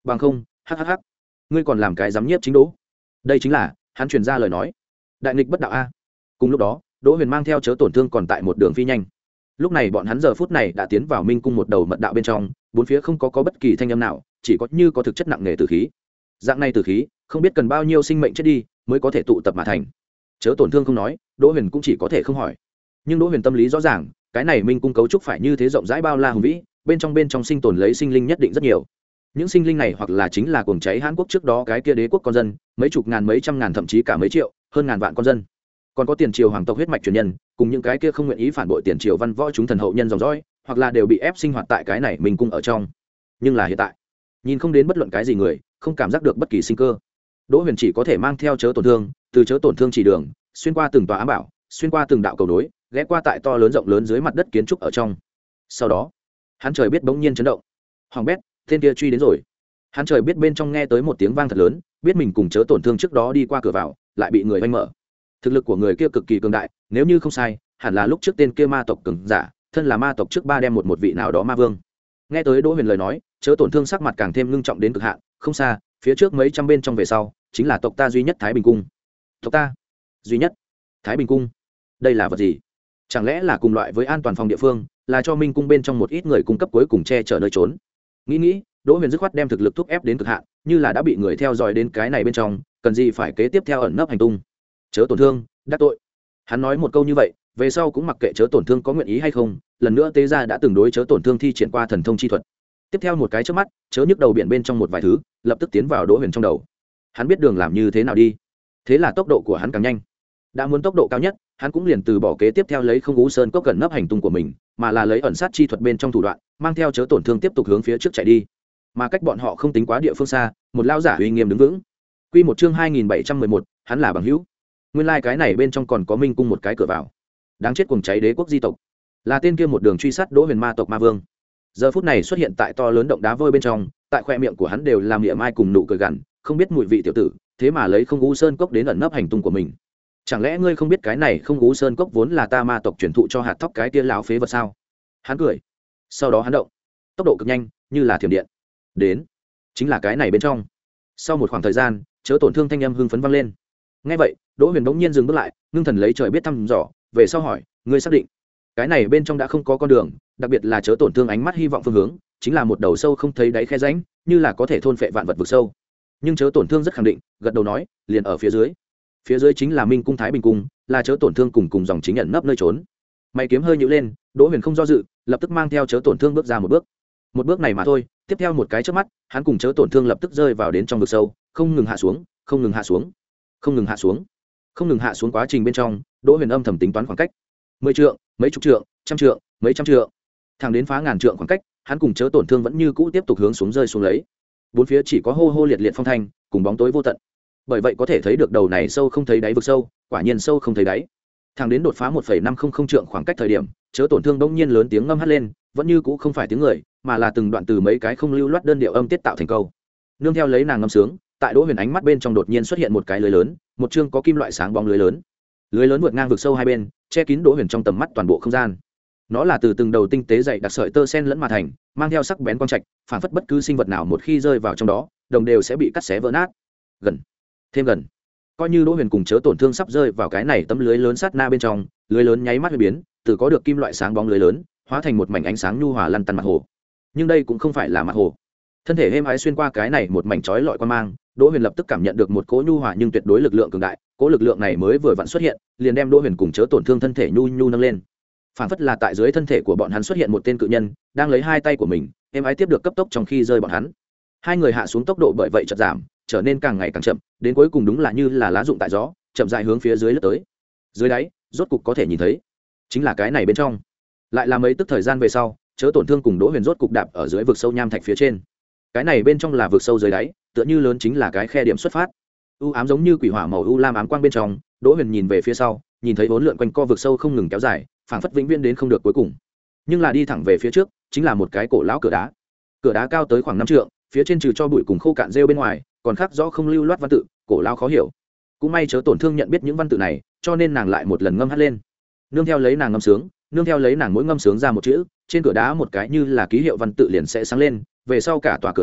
bằng không hhh ngươi còn làm cái giám nhiếp chính đỗ. Đây chính là hắn truyền ra lời nói đại nghịch bất đạo a. Cùng lúc đó Đỗ Huyền mang theo chớ tổn thương còn tại một đường phi nhanh. Lúc này bọn hắn giờ phút này đã tiến vào minh cung một đầu mật đạo bên trong, bốn phía không có có bất kỳ thanh âm nào, chỉ có như có thực chất nặng nề tử khí. Dạng này tử khí không biết cần bao nhiêu sinh mệnh chết đi mới có thể tụ tập mà thành. Chớ tổn thương không nói, Đỗ Huyền cũng chỉ có thể không hỏi. Nhưng Đỗ Huyền tâm lý rõ ràng, cái này minh cung cấu trúc phải như thế rộng rãi bao la hùng vĩ, bên trong bên trong sinh tồn lấy sinh linh nhất định rất nhiều. Những sinh linh này hoặc là chính là cuồng cháy Hán quốc trước đó cái kia đế quốc con dân, mấy chục ngàn mấy trăm ngàn thậm chí cả mấy triệu, hơn ngàn vạn con dân. Còn có tiền triều hoàng tộc huyết mạch truyền nhân, cùng những cái kia không nguyện ý phản bội tiền triều văn võ chúng thần hậu nhân dòng dõi, hoặc là đều bị ép sinh hoạt tại cái này minh cung ở trong. Nhưng là hiện tại, nhìn không đến bất luận cái gì người, không cảm giác được bất kỳ sinh cơ. Đỗ Huyền chỉ có thể mang theo chớ tổn thương, từ chớ tổn thương chỉ đường, xuyên qua từng tòa ám bảo, xuyên qua từng đạo cầu nối, ghé qua tại to lớn rộng lớn dưới mặt đất kiến trúc ở trong. Sau đó, hắn trời biết bỗng nhiên chấn động. Hoàng bét, tên kia truy đến rồi. Hắn trời biết bên trong nghe tới một tiếng vang thật lớn, biết mình cùng chớ tổn thương trước đó đi qua cửa vào, lại bị người vây mở. Thực lực của người kia cực kỳ cường đại, nếu như không sai, hẳn là lúc trước tên kia ma tộc cường giả, thân là ma tộc trước ba đem một một vị nào đó ma vương. Nghe tới Đỗ Huyền lời nói, chớ tổn thương sắc mặt càng thêm ngưng trọng đến cực hạn, không xa, phía trước mấy trăm bên trong về sau, chính là tộc ta duy nhất Thái Bình cung. Tộc ta duy nhất Thái Bình cung, đây là vật gì? Chẳng lẽ là cùng loại với an toàn phòng địa phương, là cho minh cung bên trong một ít người cung cấp cuối cùng che chở nơi trốn? Nghĩ nghĩ, Đỗ Huyền dứt khoát đem thực lực thúc ép đến cực hạn, như là đã bị người theo dõi đến cái này bên trong, cần gì phải kế tiếp theo ẩn nấp hành tung. Chớ tổn thương, đắc tội. Hắn nói một câu như vậy, về sau cũng mặc kệ chớ tổn thương có nguyện ý hay không, lần nữa tế gia đã từng đối chớ tổn thương thi triển qua thần thông chi thuật. Tiếp theo một cái chớp mắt, chớ nhức đầu biển bên trong một vài thứ, lập tức tiến vào Đỗ Huyền trong đầu. Hắn biết đường làm như thế nào đi, thế là tốc độ của hắn càng nhanh. Đã muốn tốc độ cao nhất, hắn cũng liền từ bỏ kế tiếp theo lấy không ú sơn cốc gần nấp hành tung của mình, mà là lấy ẩn sát chi thuật bên trong thủ đoạn, mang theo chớ tổn thương tiếp tục hướng phía trước chạy đi. Mà cách bọn họ không tính quá địa phương xa, một lao giả uy nghiêm đứng vững. Quy một chương hai nghìn bảy trăm mười một, hắn là bằng hữu. Nguyên lai like cái này bên trong còn có minh cung một cái cửa vào. Đáng chết cuồng cháy đế quốc di tộc, là tên kia một đường truy sát Đỗ Huyền ma tộc ma vương. Giờ phút này xuất hiện tại to lớn động đá vôi bên trong, tại khoe miệng của hắn đều làm miệng mai cùng nụ cười gằn, không biết mùi vị tiểu tử, thế mà lấy không ú sơn cốc đến ẩn nấp hành tung của mình. Chẳng lẽ ngươi không biết cái này không ú sơn cốc vốn là ta ma tộc truyền thụ cho hạt thóc cái kia lão phế vật sao? Hắn cười. Sau đó hắn động, tốc độ cực nhanh, như là thiểm điện. Đến, chính là cái này bên trong. Sau một khoảng thời gian, chớ tổn thương thanh âm hưng phấn vang lên. Nghe vậy, Đỗ Huyền bỗng nhiên dừng bước lại, ngưng thần lấy trời biết thăm dò, về sau hỏi, ngươi xác định cái này bên trong đã không có con đường, đặc biệt là chớ tổn thương ánh mắt hy vọng phương hướng, chính là một đầu sâu không thấy đáy khe rãnh, như là có thể thôn phệ vạn vật vực sâu. Nhưng chớ tổn thương rất khẳng định, gật đầu nói, liền ở phía dưới. Phía dưới chính là Minh cung Thái Bình cung, là chớ tổn thương cùng cùng dòng chính nhận nấp nơi trốn. Mày kiếm hơi nhíu lên, Đỗ Huyền không do dự, lập tức mang theo chớ tổn thương bước ra một bước. Một bước này mà thôi, tiếp theo một cái chớp mắt, hắn cùng chớ tổn thương lập tức rơi vào đến trong vực sâu, không ngừng hạ xuống, không ngừng hạ xuống, không ngừng hạ xuống, không ngừng hạ xuống. Quá trình bên trong, Đỗ Huyền âm thầm tính toán khoảng cách, mười trượng, mấy chục trượng, trăm trượng, mấy trăm trượng, thẳng đến phá ngàn trượng khoảng cách, hắn cùng chớ tổn thương vẫn như cũ tiếp tục hướng xuống rơi xuống lấy. Bốn phía chỉ có hô hô liệt liệt phong thanh, cùng bóng tối vô tận. Bởi vậy có thể thấy được đầu này sâu không thấy đáy vực sâu, quả nhiên sâu không thấy đáy. Thẳng đến đột phá một phẩy năm không không trượng khoảng cách thời điểm, chớ tổn thương bỗng nhiên lớn tiếng ngâm hắt lên, vẫn như cũ không phải tiếng người, mà là từng đoạn từ mấy cái không lưu loát đơn điệu âm tiết tạo thành câu. Nương theo lấy nàng ngâm sướng, tại Đỗ Huyền ánh mắt bên trong đột nhiên xuất hiện một cái lưới lớn, một chương có kim loại sáng bóng lưới lớn. Lưới lớn vượt ngang vực sâu hai bên, che kín Đỗ Huyền trong tầm mắt toàn bộ không gian. Nó là từ từng đầu tinh tế dày đặc sợi tơ sen lẫn mà thành, mang theo sắc bén quang trạch, phản phất bất cứ sinh vật nào một khi rơi vào trong đó, đồng đều sẽ bị cắt xé vỡ nát. Gần, thêm gần. Coi như Đỗ Huyền cùng chớ tổn thương sắp rơi vào cái này tấm lưới lớn sát na bên trong, lưới lớn nháy mắt biến, từ có được kim loại sáng bóng lưới lớn, hóa thành một mảnh ánh sáng nhu hòa lăn tăn mặt hồ. Nhưng đây cũng không phải là mặt hồ. Thân thể êm ái xuyên qua cái này một mảnh chói lọi quan mang, Đỗ Huyền lập tức cảm nhận được một cỗ nhu hòa nhưng tuyệt đối lực lượng cường đại, cỗ lực lượng này mới vừa vặn xuất hiện, liền đem Đỗ Huyền cùng chớ tổn thương thân thể nhu nhu nâng lên. Phản phất là tại dưới thân thể của bọn hắn xuất hiện một tên cự nhân, đang lấy hai tay của mình, êm ái tiếp được cấp tốc trong khi rơi bọn hắn. Hai người hạ xuống tốc độ bởi vậy chợt giảm, trở nên càng ngày càng chậm, đến cuối cùng đúng là như là lá rụng tại gió, chậm rãi hướng phía dưới lướt tới. Dưới đáy, rốt cục có thể nhìn thấy, chính là cái này bên trong. Lại là mấy tức thời gian về sau, chớ tổn thương cùng Đỗ Huyền rốt cục đạp ở dưới vực sâu nham thạch phía trên. Cái này bên trong là vực sâu dưới đáy, tựa như lớn chính là cái khe điểm xuất phát. U ám giống như quỷ hỏa màu u lam ám quang bên trong, Đỗ Huyền nhìn về phía sau, nhìn thấy vốn lượn quanh co vực sâu không ngừng kéo dài, phảng phất vĩnh viễn đến không được cuối cùng. Nhưng là đi thẳng về phía trước, chính là một cái cổ lão cửa đá. Cửa đá cao tới khoảng năm trượng, phía trên trừ cho bụi cùng khô cạn rêu bên ngoài, còn khắc rõ không lưu loát văn tự, cổ lão khó hiểu. Cũng may chớ tổn thương nhận biết những văn tự này, cho nên nàng lại một lần ngâm hát lên. Nương theo lấy nàng ngâm sướng, nương theo lấy nàng mỗi ngâm sướng ra một chữ, trên cửa đá một cái như là ký hiệu văn tự liền sẽ sáng lên, về sau cả tòa cửa đá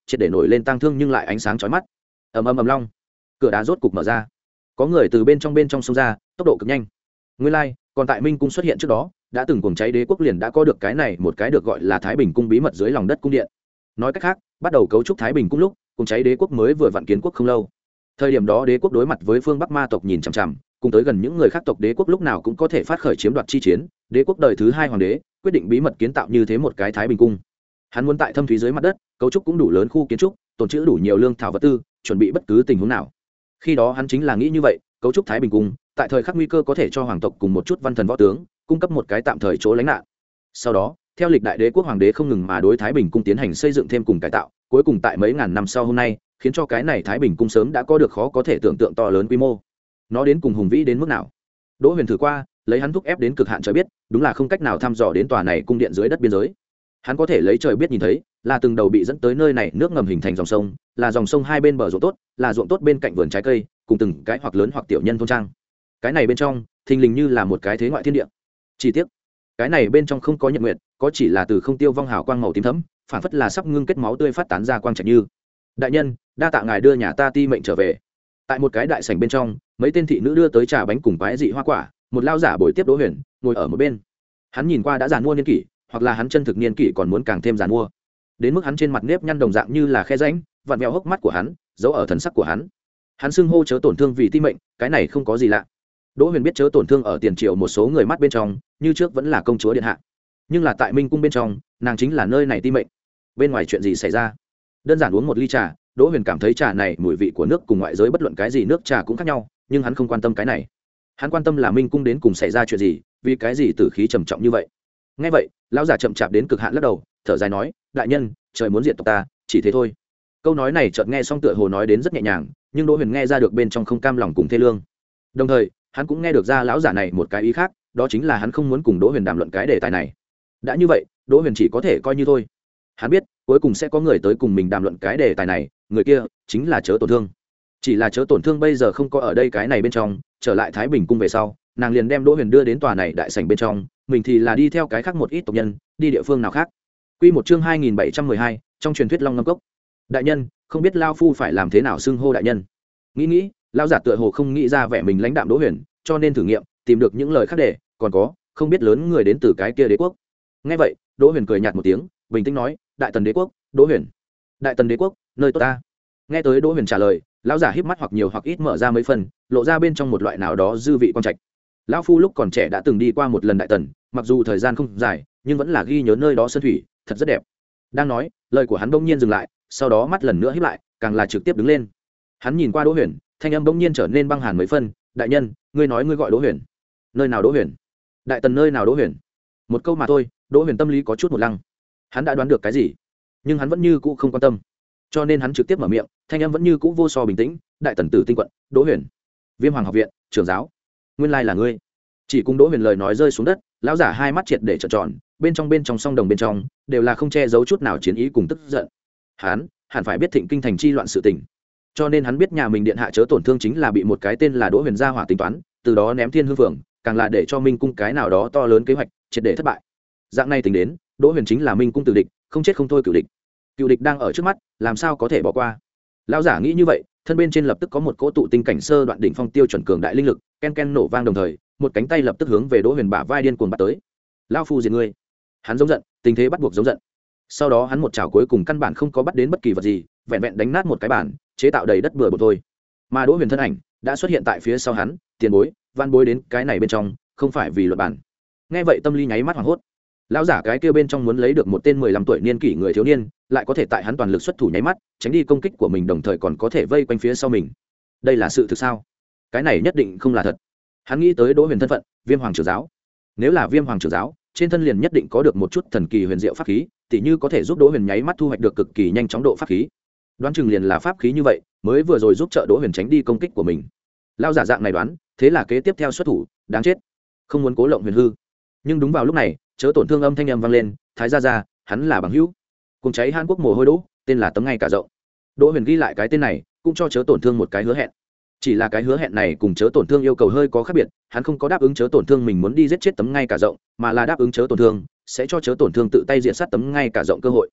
triệt để nổi lên tang thương nhưng lại ánh sáng chói mắt. Ầm ầm ầm long, cửa đá rốt cục mở ra, có người từ bên trong bên trong xông ra, tốc độ cực nhanh. Nguyên lai, like, còn tại Minh cung xuất hiện trước đó, đã từng cuồng cháy đế quốc liền đã có được cái này một cái được gọi là Thái Bình cung bí mật dưới lòng đất cung điện. Nói cách khác, bắt đầu cấu trúc Thái Bình cung lúc, cuồng cháy đế quốc mới vừa vặn kiến quốc không lâu. Thời điểm đó đế quốc đối mặt với phương Bắc ma tộc nhìn chằm chằm, cùng tới gần những người khác tộc đế quốc lúc nào cũng có thể phát khởi chiếm đoạt chi chiến. Đế quốc đời thứ hai hoàng đế quyết định bí mật kiến tạo như thế một cái Thái Bình cung. Hắn muốn tại thâm thúy dưới mặt đất cấu trúc cũng đủ lớn khu kiến trúc, tồn trữ đủ nhiều lương thảo vật tư, chuẩn bị bất cứ tình huống nào. Khi đó hắn chính là nghĩ như vậy, cấu trúc Thái Bình cung, tại thời khắc nguy cơ có thể cho hoàng tộc cùng một chút văn thần võ tướng cung cấp một cái tạm thời chỗ lánh nạn. Sau đó, theo lịch đại đế quốc hoàng đế không ngừng mà đối Thái Bình cung tiến hành xây dựng thêm cùng cải tạo, cuối cùng tại mấy ngàn năm sau hôm nay, khiến cho cái này Thái Bình cung sớm đã có được khó có thể tưởng tượng to lớn quy mô. Nó đến cùng hùng vĩ đến mức nào? Đỗ Huyền thử qua, lấy hắn thúc ép đến cực hạn trời biết, đúng là không cách nào thăm dò đến tòa này cung điện dưới đất biên giới. Hắn có thể lấy trời biết nhìn thấy, là từng đầu bị dẫn tới nơi này nước ngầm hình thành dòng sông, là dòng sông hai bên bờ ruộng tốt, là ruộng tốt bên cạnh vườn trái cây, cùng từng cái hoặc lớn hoặc tiểu nhân thôn trang. Cái này bên trong, thình lình như là một cái thế ngoại thiên địa. Chi tiết, cái này bên trong không có nhật nguyệt, có chỉ là từ không tiêu vong hào quang màu tím thẫm, phản phất là sắp ngưng kết máu tươi phát tán ra quang trạch như. Đại nhân, đa tạ ngài đưa nhà ta ti mệnh trở về. Tại một cái đại sảnh bên trong, mấy tên thị nữ đưa tới trà bánh cùng quái dị hoa quả, một lao giả bồi tiếp Đỗ Huyền, ngồi ở một bên. Hắn nhìn qua đã giàn mua niên kỷ, hoặc là hắn chân thực niên kỷ còn muốn càng thêm giàn mua. Đến mức hắn trên mặt nếp nhăn đồng dạng như là khe rãnh, vặn vẹo hốc mắt của hắn, giấu ở thần sắc của hắn. Hắn xưng hô chớ tổn thương vì ti mệnh, cái này không có gì lạ. Đỗ Huyền biết chớ tổn thương ở tiền triệu một số người mắt bên trong, như trước vẫn là công chúa điện hạ. Nhưng là tại Minh cung bên trong, nàng chính là nơi này ti mệnh. Bên ngoài chuyện gì xảy ra? Đơn giản uống một ly trà, Đỗ Huyền cảm thấy trà này mùi vị của nước cùng ngoại giới bất luận cái gì nước trà cũng khác nhau, nhưng hắn không quan tâm cái này. Hắn quan tâm là Minh cung đến cùng xảy ra chuyện gì, vì cái gì tử khí trầm trọng như vậy. Nghe vậy, lão giả chậm chạp đến cực hạn lắc đầu, thở dài nói, đại nhân, trời muốn diệt tộc ta, chỉ thế thôi. Câu nói này chợt nghe xong tựa hồ nói đến rất nhẹ nhàng, nhưng Đỗ Huyền nghe ra được bên trong không cam lòng cùng thê lương. Đồng thời, hắn cũng nghe được ra lão giả này một cái ý khác, đó chính là hắn không muốn cùng Đỗ Huyền đàm luận cái đề tài này. Đã như vậy, Đỗ Huyền chỉ có thể coi như thôi. Hắn biết, cuối cùng sẽ có người tới cùng mình đàm luận cái đề tài này, người kia chính là chớ tổn thương. Chỉ là chớ tổn thương bây giờ không có ở đây cái này bên trong, trở lại Thái Bình cung về sau, nàng liền đem Đỗ Huyền đưa đến tòa này đại sảnh bên trong, mình thì là đi theo cái khác một ít tộc nhân, đi địa phương nào khác. Quy một chương hai nghìn bảy trăm mười hai, trong truyền thuyết Long Ngâm Cốc. Đại nhân, không biết lão phu phải làm thế nào xưng hô đại nhân. Nghĩ nghĩ, lão giả tựa hồ không nghĩ ra vẻ mình lãnh đạm Đỗ Huyền, cho nên thử nghiệm, tìm được những lời khác để, còn có, không biết lớn người đến từ cái kia đế quốc. Nghe vậy, Đỗ Huyền cười nhạt một tiếng, bình tĩnh nói, Đại Tần đế quốc, Đỗ Huyền. Đại Tần đế quốc, nơi tốt ta. Nghe tới Đỗ Huyền trả lời, lão giả híp mắt hoặc nhiều hoặc ít mở ra mấy phần, lộ ra bên trong một loại nào đó dư vị quan trạch. Lão phu lúc còn trẻ đã từng đi qua một lần Đại Tần, mặc dù thời gian không dài, nhưng vẫn là ghi nhớ nơi đó sơn thủy, thật rất đẹp. Đang nói, lời của hắn bỗng nhiên dừng lại, sau đó mắt lần nữa híp lại, càng là trực tiếp đứng lên. Hắn nhìn qua Đỗ Huyền, thanh âm bỗng nhiên trở nên băng hàn mấy phân, đại nhân, ngươi nói ngươi gọi Đỗ Huyền? Nơi nào Đỗ Huyền? Đại Tần nơi nào Đỗ Huyền? Một câu mà thôi, Đỗ Huyền tâm lý có chút một lăng. Hắn đã đoán được cái gì, nhưng hắn vẫn như cũ không quan tâm, cho nên hắn trực tiếp mở miệng, thanh âm vẫn như cũ vô so bình tĩnh, Đại Tần Tử Tinh quận, Đỗ Huyền, Viêm Hoàng học viện trưởng giáo. Nguyên lai là ngươi. Chỉ cùng Đỗ Huyền lời nói rơi xuống đất, lão giả hai mắt triệt để trợn tròn, bên trong bên trong song đồng bên trong đều là không che giấu chút nào chiến ý cùng tức giận. Hắn hẳn phải biết Thịnh Kinh thành chi loạn sự tình, cho nên hắn biết nhà mình điện hạ chớ tổn thương chính là bị một cái tên là Đỗ Huyền gia hỏa tính toán, từ đó ném Thiên Hương Phượng, càng là để cho Minh cung cái nào đó to lớn kế hoạch triệt để thất bại. Dạng này tính đến, Đỗ Huyền chính là Minh cung tử địch, không chết không thôi cửu địch. Cựu địch đang ở trước mắt, làm sao có thể bỏ qua? Lão giả nghĩ như vậy, thân bên trên lập tức có một cỗ tụ tinh cảnh sơ đoạn đỉnh phong tiêu chuẩn cường đại linh lực, ken ken nổ vang đồng thời, một cánh tay lập tức hướng về Đỗ Huyền bả vai điên cuồng bắt tới. Lão phu diệt ngươi! Hắn giống giận, tình thế bắt buộc giống giận. Sau đó hắn một chảo cuối cùng căn bản không có bắt đến bất kỳ vật gì, vẹn vẹn đánh nát một cái bàn, chế tạo đầy đất bừa bộn thôi. Mà Đỗ Huyền thân ảnh đã xuất hiện tại phía sau hắn, tiền bối, van bối đến cái này bên trong, không phải vì luật bản. Nghe vậy tâm lý nháy mắt hoảng hốt. Lão giả cái kia bên trong muốn lấy được một tên mười lăm tuổi niên kỷ người thiếu niên, lại có thể tại hắn toàn lực xuất thủ nháy mắt, tránh đi công kích của mình đồng thời còn có thể vây quanh phía sau mình. Đây là sự thực sao? Cái này nhất định không là thật. Hắn nghĩ tới Đỗ Huyền thân phận, Viêm Hoàng trưởng giáo. Nếu là Viêm Hoàng trưởng giáo, trên thân liền nhất định có được một chút thần kỳ huyền diệu pháp khí, tỉ như có thể giúp Đỗ Huyền nháy mắt thu hoạch được cực kỳ nhanh chóng độ pháp khí. Đoán chừng liền là pháp khí như vậy, mới vừa rồi giúp trợ Đỗ Huyền tránh đi công kích của mình. Lão giả dạng này đoán, thế là kế tiếp theo xuất thủ, đáng chết. Không muốn cố lộng huyền hư. Nhưng đúng vào lúc này, chớ tổn thương âm thanh âm vang lên, thái gia gia, hắn là bằng hữu. Cùng cháy Hàn Quốc mồ hôi Đỗ, tên là Tấm Ngay Cả Rộng. Đỗ Huyền ghi lại cái tên này, cũng cho chớ tổn thương một cái hứa hẹn. Chỉ là cái hứa hẹn này cùng chớ tổn thương yêu cầu hơi có khác biệt, hắn không có đáp ứng chớ tổn thương mình muốn đi giết chết Tấm Ngay Cả Rộng, mà là đáp ứng chớ tổn thương sẽ cho chớ tổn thương tự tay diệt sát Tấm Ngay Cả Rộng cơ hội.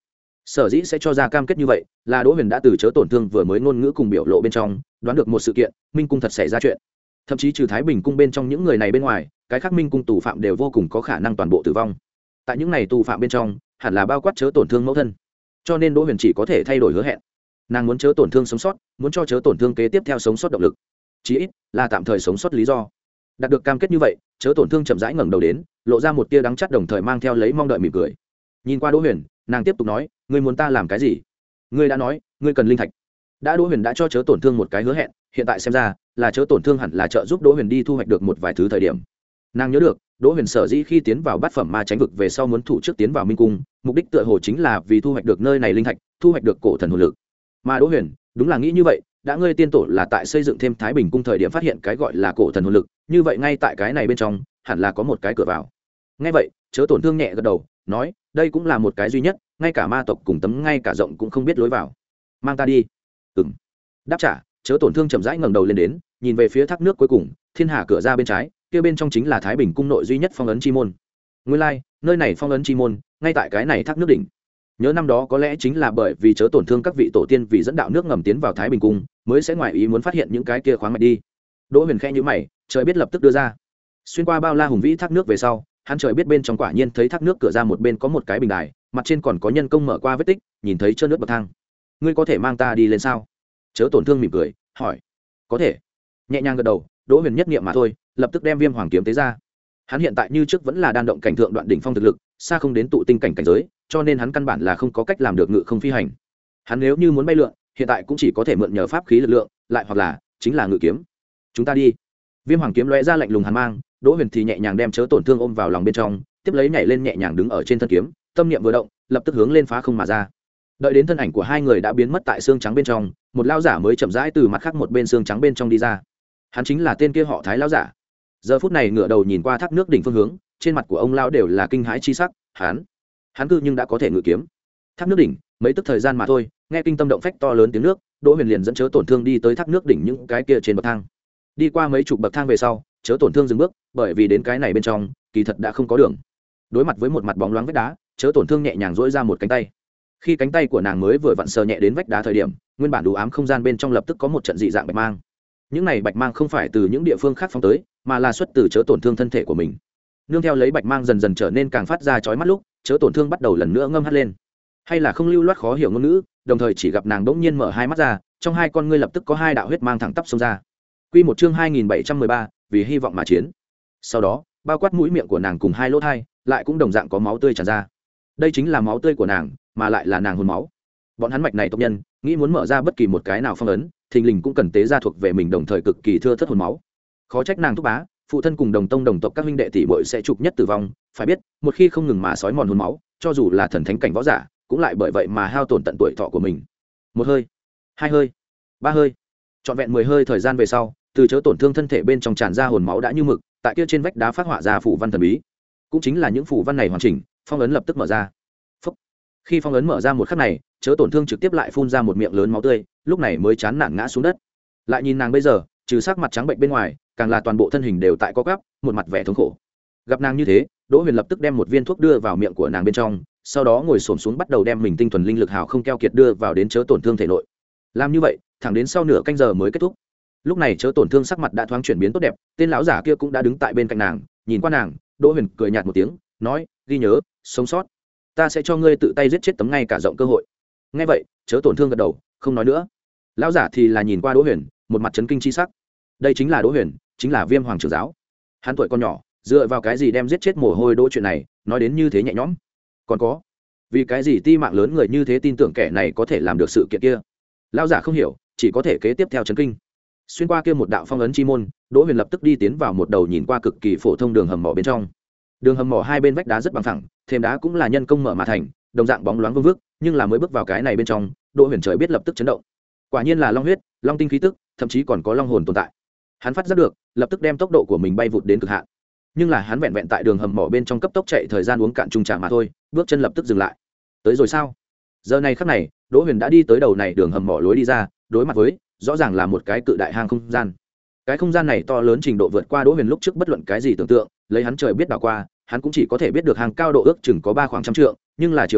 Sở dĩ sẽ cho ra cam kết như vậy là Đỗ Huyền đã từ chớ tổn thương vừa mới ngôn ngữ cùng biểu lộ bên trong đoán được một sự kiện, minh cung thật xảy ra chuyện. Thậm chí trừ Thái Bình cung bên trong những người này bên ngoài, cái khác minh cung tù phạm đều vô cùng có khả năng toàn bộ tử vong. Tại những này tù phạm bên trong hẳn là bao quát chớ tổn thương mẫu thân, cho nên Đỗ Huyền chỉ có thể thay đổi hứa hẹn. Nàng muốn chớ tổn thương sống sót, muốn cho chớ tổn thương kế tiếp theo sống sót động lực, chí ít là tạm thời sống sót lý do. Đạt được cam kết như vậy, chớ tổn thương chậm rãi ngẩng đầu đến, lộ ra một tia đắng chát đồng thời mang theo lấy mong đợi mỉm cười. Nhìn qua Đỗ Huyền, nàng tiếp tục nói, ngươi muốn ta làm cái gì? Ngươi đã nói ngươi cần linh thạch. Đã Đỗ Huyền đã cho chớ tổn thương một cái hứa hẹn, hiện tại xem ra là chớ tổn thương hẳn là trợ giúp Đỗ Huyền đi thu hoạch được một vài thứ thời điểm. Nàng nhớ được Đỗ Huyền sở dĩ khi tiến vào bát phẩm ma tránh vực về sau muốn thủ trước tiến vào minh cung, mục đích tựa hồ chính là vì thu hoạch được nơi này linh thạch, thu hoạch được cổ thần hồn lực. Mà Đỗ Huyền đúng là nghĩ như vậy, đã ngươi tiên tổ là tại xây dựng thêm Thái Bình cung thời điểm phát hiện cái gọi là cổ thần hồn lực, như vậy ngay tại cái này bên trong hẳn là có một cái cửa vào. Nghe vậy chớ tổn thương nhẹ gật đầu nói, đây cũng là một cái duy nhất, ngay cả ma tộc cùng tấm ngay cả rộng cũng không biết lối vào. Mang ta đi. Ừm. Đáp trả, chớ tổn thương chậm rãi ngẩng đầu lên đến, nhìn về phía thác nước cuối cùng, thiên hà cửa ra bên trái, kia bên trong chính là Thái Bình cung nội duy nhất phong ấn chi môn. Nguyên lai, like, nơi này phong ấn chi môn, ngay tại cái này thác nước đỉnh. Nhớ năm đó có lẽ chính là bởi vì chớ tổn thương các vị tổ tiên vì dẫn đạo nước ngầm tiến vào Thái Bình cung, mới sẽ ngoài ý muốn phát hiện những cái kia khoáng mạch đi. Đỗ Huyền khẽ nhíu mày, trời biết lập tức đưa ra. Xuyên qua bao la hùng vĩ thác nước về sau, hắn trời biết bên trong quả nhiên thấy thác nước cửa ra một bên có một cái bình đài, mặt trên còn có nhân công mở qua vết tích, nhìn thấy trơn nước bậc thang. Ngươi có thể mang ta đi lên sao? Chớ tổn thương mỉm cười, hỏi. Có thể. Nhẹ nhàng gật đầu, Đỗ Huyền nhất niệm mà thôi, lập tức đem Viêm Hoàng kiếm tế ra. Hắn hiện tại như trước vẫn là đan động cảnh thượng đoạn đỉnh phong thực lực, xa không đến tụ tinh cảnh cảnh giới, cho nên hắn căn bản là không có cách làm được ngự không phi hành. Hắn nếu như muốn bay lượn, hiện tại cũng chỉ có thể mượn nhờ pháp khí lực lượng, lại hoặc là chính là ngự kiếm. Chúng ta đi. Viêm Hoàng kiếm lóe ra lạnh lùng hàn mang, Đỗ Huyền thì nhẹ nhàng đem chớ tổn thương ôm vào lòng bên trong, tiếp lấy nhảy lên nhẹ nhàng đứng ở trên thân kiếm, tâm niệm vừa động, lập tức hướng lên phá không mà ra. Đợi đến thân ảnh của hai người đã biến mất tại xương trắng bên trong, một lão giả mới chậm rãi từ mặt khác một bên xương trắng bên trong đi ra. Hắn chính là tên kia họ Thái lão giả. Giờ phút này ngửa đầu nhìn qua thác nước đỉnh phương hướng, trên mặt của ông lão đều là kinh hãi chi sắc, hắn, hắn cư nhưng đã có thể ngự kiếm. Thác nước đỉnh, mấy tức thời gian mà thôi, nghe kinh tâm động phách to lớn tiếng nước, Đỗ Huyền liền dẫn chớ tổn thương đi tới thác nước đỉnh những cái kia trên bậc thang. Đi qua mấy chục bậc thang về sau, chớ tổn thương dừng bước, bởi vì đến cái này bên trong, kỳ thật đã không có đường. Đối mặt với một mặt bóng loáng vách đá, chớ tổn thương nhẹ nhàng duỗi ra một cánh tay. Khi cánh tay của nàng mới vừa vặn sờ nhẹ đến vách đá thời điểm, nguyên bản đủ ám không gian bên trong lập tức có một trận dị dạng bạch mang. Những này bạch mang không phải từ những địa phương khác phóng tới, mà là xuất từ chớ tổn thương thân thể của mình. Nương theo lấy bạch mang dần dần trở nên càng phát ra chói mắt lúc, chớ tổn thương bắt đầu lần nữa ngâm hắt lên. Hay là không lưu loát khó hiểu ngôn ngữ, đồng thời chỉ gặp nàng bỗng nhiên mở hai mắt ra, trong hai con ngươi lập tức có hai đạo huyết mang thẳng tắp xông ra. Quy một chương hai nghìn bảy trăm mười ba, vì hy vọng mà chiến. Sau đó, bao quát mũi miệng của nàng cùng hai lỗ tai, lại cũng đồng dạng có máu tươi tràn ra. Đây chính là máu tươi của nàng, mà lại là nàng hồn máu. Bọn hắn mạch này tộc nhân, nghĩ muốn mở ra bất kỳ một cái nào phong ấn, thình lình cũng cần tế ra thuộc về mình đồng thời cực kỳ thưa thớt hồn máu. Khó trách nàng thúc bá, phụ thân cùng đồng tông đồng tộc các huynh đệ tỷ muội sẽ trục nhất tử vong, phải biết, một khi không ngừng mà sói mòn hồn máu, cho dù là thần thánh cảnh võ giả, cũng lại bởi vậy mà hao tổn tận tuổi thọ của mình. Một hơi, hai hơi, ba hơi, trọn vẹn mười hơi thời gian về sau, từ chớ tổn thương thân thể bên trong tràn ra hồn máu đã như mực, tại kia trên vách đá phát họa ra phù văn thần bí. Cũng chính là những phù văn này hoàn chỉnh, phong ấn lập tức mở ra. Phúc. Khi phong ấn mở ra một khắc này, chớ tổn thương trực tiếp lại phun ra một miệng lớn máu tươi, lúc này mới chán nản ngã xuống đất. Lại nhìn nàng bây giờ, trừ sắc mặt trắng bệnh bên ngoài, càng là toàn bộ thân hình đều tại co quắp, một mặt vẻ thống khổ. Gặp nàng như thế, Đỗ Huyền lập tức đem một viên thuốc đưa vào miệng của nàng bên trong, sau đó ngồi xổm xuống bắt đầu đem mình tinh thuần linh lực hào không keo kiệt đưa vào đến chớ tổn thương thể nội. Làm như vậy, thẳng đến sau nửa canh giờ mới kết thúc. Lúc này chớ tổn thương sắc mặt đã thoáng chuyển biến tốt đẹp, tên lão giả kia cũng đã đứng tại bên cạnh nàng, nhìn qua nàng, Đỗ Huyền cười nhạt một tiếng, nói, ghi nhớ, sống sót, ta sẽ cho ngươi tự tay giết chết tấm ngay cả rộng cơ hội. Nghe vậy, chớ tổn thương gật đầu, không nói nữa. Lão giả thì là nhìn qua Đỗ Huyền, một mặt chấn kinh chi sắc. Đây chính là Đỗ Huyền, chính là Viêm Hoàng trưởng giáo. Hắn tuổi còn nhỏ, dựa vào cái gì đem giết chết mồ hôi đỗ chuyện này nói đến như thế nhẹ nhõm? Còn có, vì cái gì ti mạng lớn người như thế tin tưởng kẻ này có thể làm được sự kiện kia? Lão giả không hiểu, chỉ có thể kế tiếp theo chấn kinh. Xuyên qua kia một đạo phong ấn chi môn, Đỗ Huyền lập tức đi tiến vào một đầu nhìn qua cực kỳ phổ thông đường hầm mỏ bên trong. Đường hầm mỏ hai bên vách đá rất bằng phẳng, thêm đá cũng là nhân công mở mà thành, đồng dạng bóng loáng vương vức, nhưng là mới bước vào cái này bên trong, Đỗ Huyền trời biết lập tức chấn động. Quả nhiên là long huyết, long tinh khí tức, thậm chí còn có long hồn tồn tại. Hắn phát giác được, lập tức đem tốc độ của mình bay vụt đến cực hạn. Nhưng là hắn vẹn vẹn tại đường hầm mỏ bên trong cấp tốc chạy thời gian uống cạn chung trà mà thôi, bước chân lập tức dừng lại. Tới rồi sao? Giờ này khắc này, Đỗ Huyền đã đi tới đầu này đường hầm mỏ lối đi ra, đối mặt với, rõ ràng là một cái cự đại hang không gian. Cái không gian này to lớn trình độ vượt qua Đỗ Huyền lúc trước bất luận cái gì tưởng tượng, lấy hắn trời biết đảo qua, hắn cũng chỉ có thể biết được hàng cao độ ước chừng có ba khoảng trăm trượng, nhưng là chiều sâu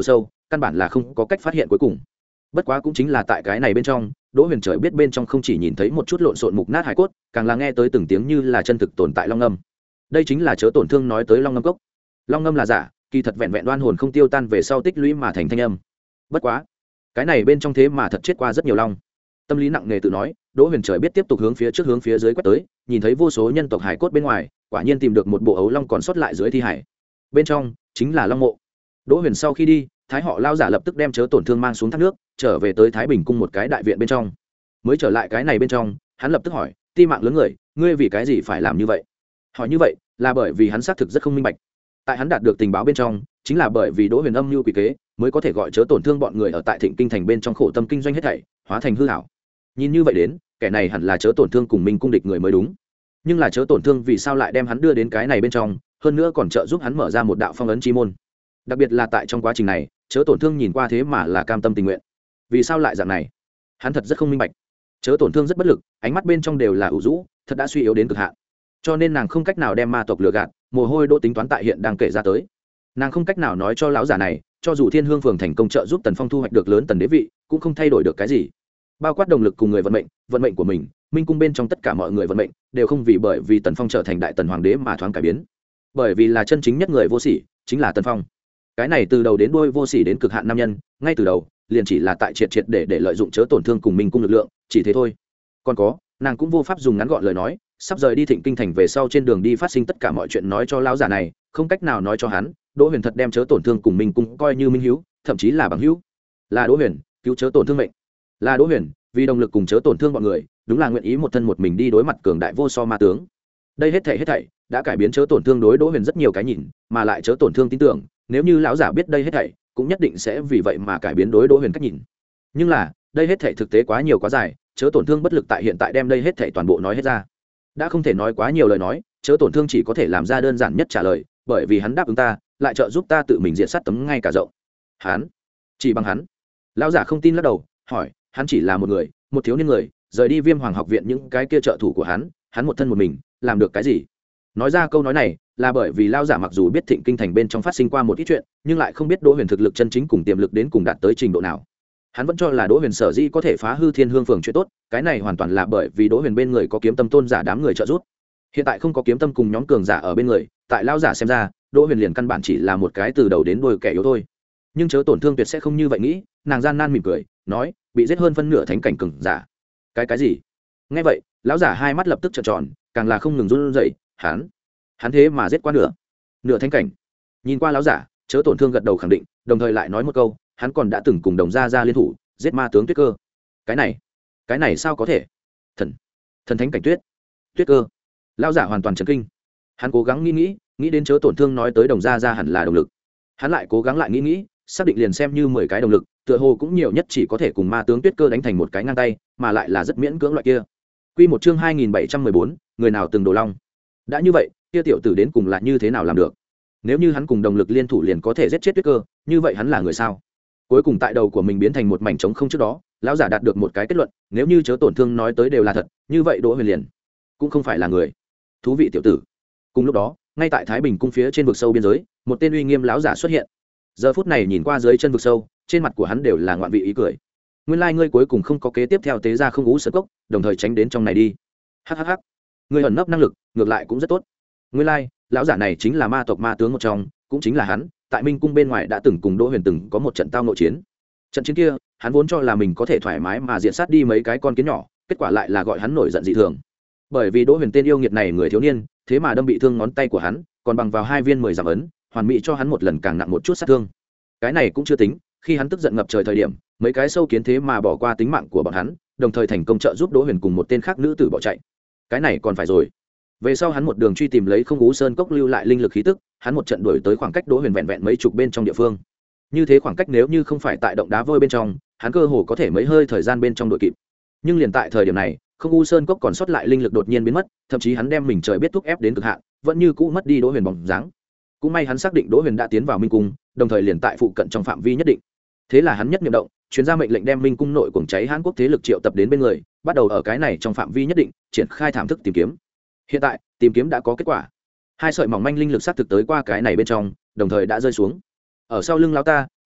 căn bản là không có cách phát hiện cuối cùng. Bất quá cũng chính là tại cái này bên trong, Đỗ Huyền Trời biết bên trong không chỉ nhìn thấy một chút lộn xộn mục nát hải cốt, càng là nghe tới từng tiếng như là chân thực tồn tại long ngâm. Đây chính là chớ tổn thương nói tới long ngâm cốc. Long ngâm là giả, kỳ thật vẹn vẹn đoan hồn không tiêu tan về sau tích lũy mà thành thanh âm. Bất quá, cái này bên trong thế mà thật chết qua rất nhiều long. Tâm lý nặng nề tự nói, Đỗ Huyền Trời biết tiếp tục hướng phía trước hướng phía dưới quét tới, nhìn thấy vô số nhân tộc hải cốt bên ngoài, quả nhiên tìm được một bộ ấu long còn sót lại dưới thi hải. Bên trong chính là long mộ. Đỗ Huyền sau khi đi, Thái họ lao giả lập tức đem chớ tổn thương mang xuống thác nước, trở về tới Thái Bình cung một cái đại viện bên trong. Mới trở lại cái này bên trong, hắn lập tức hỏi, ti mạng lớn người, ngươi vì cái gì phải làm như vậy? Hỏi như vậy, là bởi vì hắn xác thực rất không minh bạch. Tại hắn đạt được tình báo bên trong, chính là bởi vì Đỗ Huyền âm mưu quỷ kế, mới có thể gọi chớ tổn thương bọn người ở tại Thịnh Kinh thành bên trong khổ tâm kinh doanh hết thảy, hóa thành hư ảo. Nhìn như vậy đến, kẻ này hẳn là chớ tổn thương cùng Minh cung địch người mới đúng. Nhưng là chớ tổn thương vì sao lại đem hắn đưa đến cái này bên trong, hơn nữa còn trợ giúp hắn mở ra một đạo phong ấn chi môn. Đặc biệt là tại trong quá trình này, chớ tổn thương nhìn qua thế mà là cam tâm tình nguyện. Vì sao lại dạng này? Hắn thật rất không minh bạch. Chớ tổn thương rất bất lực, ánh mắt bên trong đều là ủ rũ, thật đã suy yếu đến cực hạn. Cho nên nàng không cách nào đem ma tộc lừa gạt, mồ hôi Đỗ tính toán tại hiện đang kể ra tới. Nàng không cách nào nói cho lão giả này, cho dù Thiên Hương phường thành công trợ giúp Tần Phong thu hoạch được lớn tần đế vị, cũng không thay đổi được cái gì. Bao quát động lực cùng người vận mệnh, vận mệnh của mình, Minh cung bên trong tất cả mọi người vận mệnh đều không vì bởi vì Tần Phong trở thành đại tần hoàng đế mà thoáng cải biến. Bởi vì là chân chính nhất người vô sỉ, chính là Tần Phong. Cái này từ đầu đến đuôi vô sỉ đến cực hạn nam nhân, ngay từ đầu, liền chỉ là tại triệt triệt để để lợi dụng chớ tổn thương cùng Minh cung lực lượng, chỉ thế thôi. Còn có, nàng cũng vô pháp dùng ngắn gọn lời nói, sắp rời đi Thịnh Kinh thành về sau trên đường đi phát sinh tất cả mọi chuyện nói cho lão giả này, không cách nào nói cho hắn, Đỗ Huyền thật đem chớ tổn thương cùng Minh cung coi như minh hữu, thậm chí là bằng hữu. Là Đỗ Huyền cứu chớ tổn thương mệnh, là Đỗ Huyền vì động lực cùng chớ tổn thương bọn người, đúng là nguyện ý một thân một mình đi đối mặt cường đại vô so ma tướng. Đây hết thảy hết thảy đã cải biến chớ tổn thương đối Đỗ Huyền rất nhiều cái nhìn, mà lại chớ tổn thương tin tưởng, nếu như lão giả biết đây hết thảy, cũng nhất định sẽ vì vậy mà cải biến đối Đỗ Huyền cách nhìn. Nhưng là, đây hết thảy thực tế quá nhiều quá dài, chớ tổn thương bất lực tại hiện tại đem đây hết thảy toàn bộ nói hết ra. Đã không thể nói quá nhiều lời nói, chớ tổn thương chỉ có thể làm ra đơn giản nhất trả lời, bởi vì hắn đáp ứng ta, lại trợ giúp ta tự mình diện sát tấm ngay cả rộng. Hắn, chỉ bằng hắn. Lão giả không tin lắc đầu, hỏi, hắn chỉ là một người, một thiếu niên người, rời đi Viêm Hoàng học viện những cái kia trợ thủ của hắn, hắn một thân một mình, làm được cái gì? Nói ra câu nói này, là bởi vì lão giả mặc dù biết Thịnh Kinh thành bên trong phát sinh qua một ít chuyện, nhưng lại không biết Đỗ Huyền thực lực chân chính cùng tiềm lực đến cùng đạt tới trình độ nào. Hắn vẫn cho là Đỗ Huyền sở dĩ có thể phá hư Thiên Hương phường chuyện tốt, cái này hoàn toàn là bởi vì Đỗ Huyền bên người có kiếm tâm tôn giả đám người trợ giúp. Hiện tại không có kiếm tâm cùng nhóm cường giả ở bên người, tại lão giả xem ra, Đỗ Huyền liền căn bản chỉ là một cái từ đầu đến đuôi kẻ yếu thôi. Nhưng chớ tổn thương tuyệt sẽ không như vậy nghĩ, nàng gian nan mỉm cười, nói, bị giết hơn phân nửa thánh cảnh cường giả. Cái cái gì? Nghe vậy, lão giả hai mắt lập tức trợn tròn, càng là không ngừng run rẩy, hắn, hắn thế mà giết qua nửa, nửa thánh cảnh. Nhìn qua lão giả, chớ tổn thương gật đầu khẳng định, đồng thời lại nói một câu, hắn còn đã từng cùng đồng gia gia liên thủ, giết ma tướng Tuyết Cơ. Cái này, cái này sao có thể? Thần, thần thánh cảnh Tuyết, Tuyết Cơ. Lão giả hoàn toàn chấn kinh. Hắn cố gắng nghĩ nghĩ, nghĩ đến chớ tổn thương nói tới đồng gia gia hẳn là động lực. Hắn lại cố gắng lại nghĩ nghĩ, xác định liền xem như mười cái động lực, tựa hồ cũng nhiều nhất chỉ có thể cùng ma tướng Tuyết Cơ đánh thành một cái ngang tay, mà lại là rất miễn cưỡng loại kia. Quy một chương hai nghìn bảy trăm mười bốn, người nào từng đồ long. Đã như vậy, kia tiểu tử đến cùng là như thế nào làm được? Nếu như hắn cùng đồng lực liên thủ liền có thể giết chết Tuyết Cơ, như vậy hắn là người sao? Cuối cùng tại đầu của mình biến thành một mảnh trống không trước đó, lão giả đạt được một cái kết luận, nếu như chớ tổn thương nói tới đều là thật, như vậy Đỗ Huyền liền cũng không phải là người. Thú vị tiểu tử. Cùng lúc đó, ngay tại Thái Bình cung phía trên vực sâu biên giới, một tên uy nghiêm lão giả xuất hiện. Giờ phút này nhìn qua dưới chân vực sâu, trên mặt của hắn đều là ngoạn vị ý cười. Nguyên lai ngươi cuối cùng không có kế tiếp theo tế ra không ú sở cốc, đồng thời tránh đến trong này đi. Hắc hắc hắc. Ngươi ẩn nấp năng lực, ngược lại cũng rất tốt. Nguyên lai, lão giả này chính là ma tộc ma tướng một trong, cũng chính là hắn, tại Minh cung bên ngoài đã từng cùng Đỗ Huyền từng có một trận tao nội chiến. Trận chiến kia, hắn vốn cho là mình có thể thoải mái mà diện sát đi mấy cái con kiến nhỏ, kết quả lại là gọi hắn nổi giận dị thường. Bởi vì Đỗ Huyền tên yêu nghiệt này người thiếu niên, thế mà đâm bị thương ngón tay của hắn, còn bằng vào hai viên mười giảm ấn, hoàn mỹ cho hắn một lần càng nặng một chút sát thương. Cái này cũng chưa tính, khi hắn tức giận ngập trời thời điểm, mấy cái sâu kiến thế mà bỏ qua tính mạng của bọn hắn, đồng thời thành công trợ giúp Đỗ Huyền cùng một tên khác nữ tử bỏ chạy. Cái này còn phải rồi. Về sau hắn một đường truy tìm lấy không ú sơn cốc lưu lại linh lực khí tức, hắn một trận đuổi tới khoảng cách Đỗ Huyền vẹn vẹn mấy chục bên trong địa phương. Như thế khoảng cách nếu như không phải tại động đá vôi bên trong, hắn cơ hồ có thể mấy hơi thời gian bên trong đuổi kịp. Nhưng liền tại thời điểm này, không ú sơn cốc còn sót lại linh lực đột nhiên biến mất, thậm chí hắn đem mình trời biết thúc ép đến cực hạn, vẫn như cũ mất đi Đỗ Huyền bóng dáng. Cũng may hắn xác định Đỗ Huyền đã tiến vào Minh cung, đồng thời liền tại phụ cận trong phạm vi nhất định. Thế là hắn nhất niệm động, truyền ra mệnh lệnh đem Minh cung nội cuồng cháy Hán quốc thế lực triệu tập đến bên người, bắt đầu ở cái này trong phạm vi nhất định triển khai thảm thức tìm kiếm. Hiện tại, tìm kiếm đã có kết quả. Hai sợi mỏng manh linh lực sát thực tới qua cái này bên trong, đồng thời đã rơi xuống. Ở sau lưng lão ta,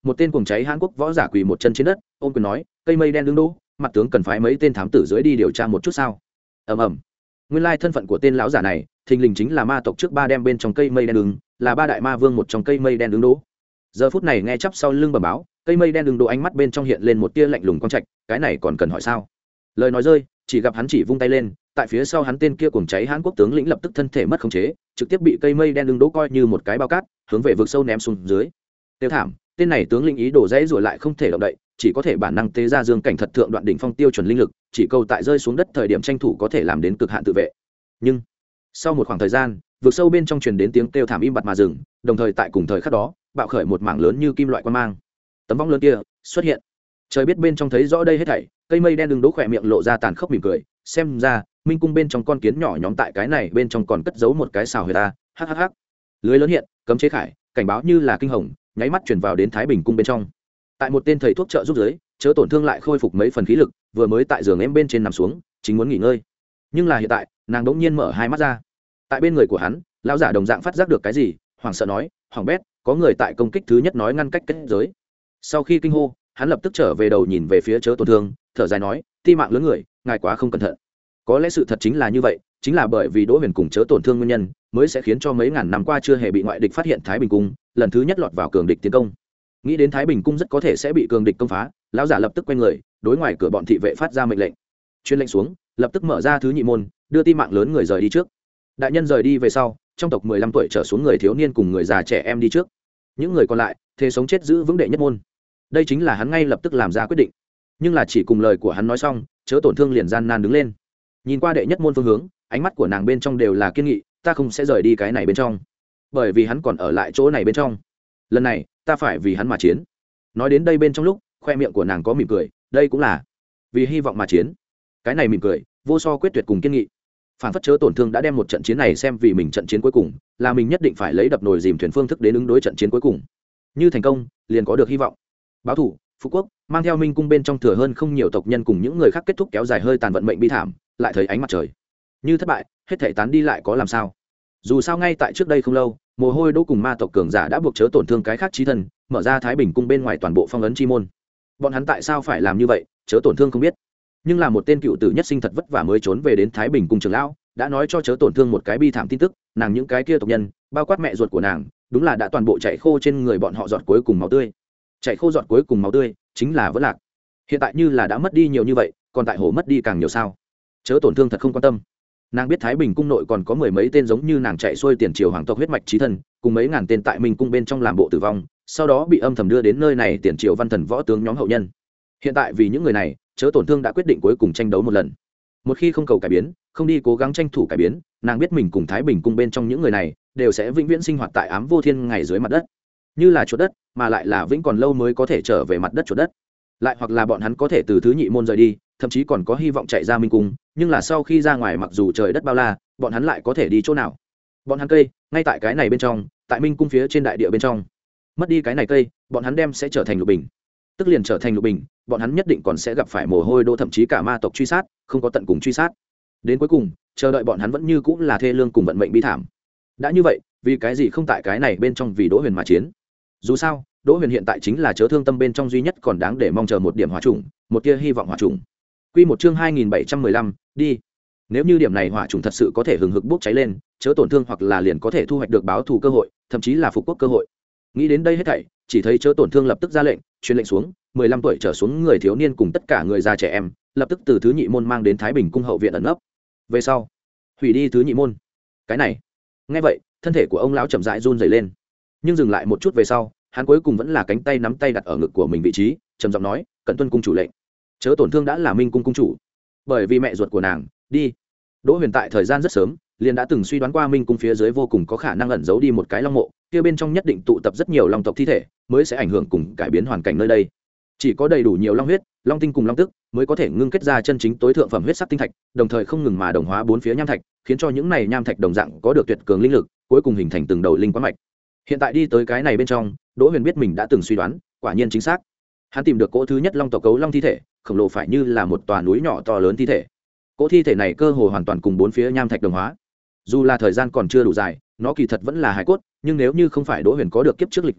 một tên cuồng cháy hán quốc võ giả quỳ một chân trên đất ôm quyền nói cây mây đen đứng đỗ mặt tướng cần phái mấy tên thám tử dưới đi điều tra một chút sao. ầm ầm nguyên lai thân phận của tên lão giả này thình lình chính là ma tộc trước ba đem bên trong cây mây đen đứng, là ba đại ma vương một trong cây mây đen đứng đỗ. Giờ phút này nghe chắp sau lưng bẩm báo, cây mây đen đứng đỗ ánh mắt bên trong hiện lên một tia lạnh lùng quang trạch, cái này còn cần hỏi sao. Lời nói rơi, chỉ gặp hắn chỉ vung tay lên, tại phía sau hắn tên kia cuồng cháy hán quốc tướng lĩnh lập tức thân thể mất khống chế, trực tiếp bị cây mây đen đứng đỗ coi như một cái bao cát hướng về vực sâu ném xuống dưới. Tiêu thảm, tên này tướng lĩnh ý đổ dãy rồi lại không thể động đậy, chỉ có thể bản năng tế ra dương cảnh thật thượng đoạn đỉnh phong tiêu chuẩn linh lực, chỉ cầu tại rơi xuống đất thời điểm tranh thủ có thể làm đến cực hạn tự vệ. Nhưng sau một khoảng thời gian, vực sâu bên trong truyền đến tiếng kêu thảm im bặt mà dừng, đồng thời tại cùng thời khắc đó bạo khởi một mảng lớn như kim loại quang mang. Tấm vong lớn kia xuất hiện, trời biết bên trong thấy rõ đây hết thảy, cây mây đen đứng đố khỏe miệng lộ ra tàn khốc mỉm cười, xem ra minh cung bên trong con kiến nhỏ nhóm tại cái này bên trong còn cất giấu một cái xào huyệt ta. Hhh. Lưới lớn hiện, cấm chế khải, cảnh báo như là kinh hồng, nháy mắt chuyển vào đến Thái Bình cung bên trong. Tại một tên thầy thuốc trợ giúp dưới, chớ tổn thương lại khôi phục mấy phần khí lực, vừa mới tại giường em bên trên nằm xuống, chính muốn nghỉ ngơi. Nhưng là hiện tại, nàng đống nhiên mở hai mắt ra. Tại bên người của hắn, lão giả đồng dạng phát giác được cái gì, hoảng sợ nói, "Hoàng bét, có người tại công kích thứ nhất nói ngăn cách kết giới." Sau khi kinh hô, hắn lập tức trở về đầu nhìn về phía chớ tổn thương, thở dài nói, "Ti mạng lớn người, ngài quá không cẩn thận." Có lẽ sự thật chính là như vậy, chính là bởi vì Đỗ Huyền cùng chớ tổn thương nguyên nhân, mới sẽ khiến cho mấy ngàn năm qua chưa hề bị ngoại địch phát hiện Thái Bình cung, lần thứ nhất lọt vào cường địch tiến công. Nghĩ đến Thái Bình cung rất có thể sẽ bị cường địch công phá, lão giả lập tức quay người, đối ngoài cửa bọn thị vệ phát ra mệnh lệnh. Truyền lệnh xuống, lập tức mở ra thứ nhị môn, đưa ti mạng lớn người rời đi trước. Đại nhân rời đi về sau, trong tộc mười lăm tuổi trở xuống người thiếu niên cùng người già trẻ em đi trước. Những người còn lại, thế sống chết giữ vững đệ nhất môn. Đây chính là hắn ngay lập tức làm ra quyết định. Nhưng là chỉ cùng lời của hắn nói xong, chớ tổn thương liền gian nan đứng lên. Nhìn qua đệ nhất môn phương hướng, ánh mắt của nàng bên trong đều là kiên nghị, ta không sẽ rời đi cái này bên trong, bởi vì hắn còn ở lại chỗ này bên trong. Lần này, ta phải vì hắn mà chiến. Nói đến đây bên trong lúc, khoe miệng của nàng có mỉm cười, đây cũng là vì hy vọng mà chiến. Cái này mỉm cười, vô so quyết tuyệt cùng kiên nghị. Phản phất chớ tổn thương đã đem một trận chiến này xem vì mình trận chiến cuối cùng, là mình nhất định phải lấy đập nồi dìm thuyền phương thức đến ứng đối trận chiến cuối cùng. Như thành công, liền có được hy vọng. Báo thủ, Phú Quốc, mang theo Minh cung bên trong thừa hơn không nhiều tộc nhân cùng những người khác kết thúc kéo dài hơi tàn vận mệnh bi thảm, lại thấy ánh mặt trời. Như thất bại, hết thảy tán đi lại có làm sao? Dù sao ngay tại trước đây không lâu, mồ hôi đỗ cùng ma tộc cường giả đã buộc chớ tổn thương cái khác chí thân, mở ra Thái Bình cung bên ngoài toàn bộ phong ấn chi môn. Bọn hắn tại sao phải làm như vậy, chớ tổn thương không biết. Nhưng là một tên cựu tử nhất sinh thật vất vả mới trốn về đến Thái Bình cung trưởng lão, đã nói cho chớ tổn thương một cái bi thảm tin tức, nàng những cái kia tộc nhân, bao quát mẹ ruột của nàng, đúng là đã toàn bộ chạy khô trên người bọn họ giọt cuối cùng máu tươi. Chạy khô giọt cuối cùng máu tươi, chính là vẫn lạc. Hiện tại như là đã mất đi nhiều như vậy, còn tại hồ mất đi càng nhiều sao? Chớ tổn thương thật không quan tâm. Nàng biết Thái Bình cung nội còn có mười mấy tên giống như nàng chạy xuôi tiền triều hoàng tộc huyết mạch chí thân, cùng mấy ngàn tên tại Minh cung bên trong làm bộ tử vong, sau đó bị âm thầm đưa đến nơi này tiền triều văn thần võ tướng nhóm hậu nhân. Hiện tại vì những người này, chớ tổn thương đã quyết định cuối cùng tranh đấu một lần. Một khi không cầu cải biến, không đi cố gắng tranh thủ cải biến, nàng biết mình cùng Thái Bình cung bên trong những người này đều sẽ vĩnh viễn sinh hoạt tại ám vô thiên ngày dưới mặt đất, như là chuột đất, mà lại là vĩnh còn lâu mới có thể trở về mặt đất chuột đất. Lại hoặc là bọn hắn có thể từ thứ nhị môn rời đi, thậm chí còn có hy vọng chạy ra Minh cung, nhưng là sau khi ra ngoài mặc dù trời đất bao la, bọn hắn lại có thể đi chỗ nào? Bọn hắn cây, ngay tại cái này bên trong, tại Minh cung phía trên đại địa bên trong. Mất đi cái này cây, bọn hắn đem sẽ trở thành lục bình. Tức liền trở thành lục bình, bọn hắn nhất định còn sẽ gặp phải mồ hôi đô thậm chí cả ma tộc truy sát, không có tận cùng truy sát. Đến cuối cùng, chờ đợi bọn hắn vẫn như cũng là thê lương cùng vận mệnh bi thảm. Đã như vậy, vì cái gì không tại cái này bên trong vì Đỗ Huyền mà chiến? Dù sao, Đỗ Huyền hiện tại chính là chớ thương tâm bên trong duy nhất còn đáng để mong chờ một điểm hỏa trùng, một tia hy vọng hỏa trùng. Quy một chương hai nghìn bảy trăm mười lăm, đi. Nếu như điểm này hỏa trùng thật sự có thể hừng hực bốc cháy lên, chớ tổn thương hoặc là liền có thể thu hoạch được báo thù cơ hội, thậm chí là phục quốc cơ hội. Nghĩ đến đây hết thảy, chỉ thấy chớ tổn thương lập tức ra lệnh, truyền lệnh xuống, mười lăm tuổi trở xuống người thiếu niên cùng tất cả người già trẻ em, lập tức từ thứ nhị môn mang đến Thái Bình cung hậu viện ẩn nấp. Về sau, hủy đi thứ nhị môn. Cái này, nghe vậy, thân thể của ông lão chậm rãi run rẩy lên. Nhưng dừng lại một chút về sau, hắn cuối cùng vẫn là cánh tay nắm tay đặt ở ngực của mình vị trí, trầm giọng nói, "Cẩn tuân cung chủ lệnh." Chớ tổn thương đã là Minh cung cung chủ, bởi vì mẹ ruột của nàng đi. Đỗ Huyền tại thời gian rất sớm liền đã từng suy đoán qua Minh cung phía dưới vô cùng có khả năng ẩn giấu đi một cái long mộ, kia bên trong nhất định tụ tập rất nhiều long tộc thi thể, mới sẽ ảnh hưởng cùng cải biến hoàn cảnh nơi đây. Chỉ có đầy đủ nhiều long huyết, long tinh cùng long tức mới có thể ngưng kết ra chân chính tối thượng phẩm huyết sắc tinh thạch, đồng thời không ngừng mà đồng hóa bốn phía nham thạch, khiến cho những này nham thạch đồng dạng có được tuyệt cường linh lực, cuối cùng hình thành từng đầu linh quán mạch. Hiện tại đi tới cái này bên trong, Đỗ Huyền biết mình đã từng suy đoán, quả nhiên chính xác. Hắn tìm được cỗ thứ nhất long tộc cấu long thi thể, khổng lồ phải như là một tòa núi nhỏ to lớn thi thể. Cỗ thi thể này cơ hồ hoàn toàn cùng bốn phía nham thạch đồng hóa. Dù là thời gian còn chưa đủ dài, nó kỳ thật vẫn là hài cốt, nhưng nếu như không phải Đỗ Huyền có được kiếp trước lịch duyệt,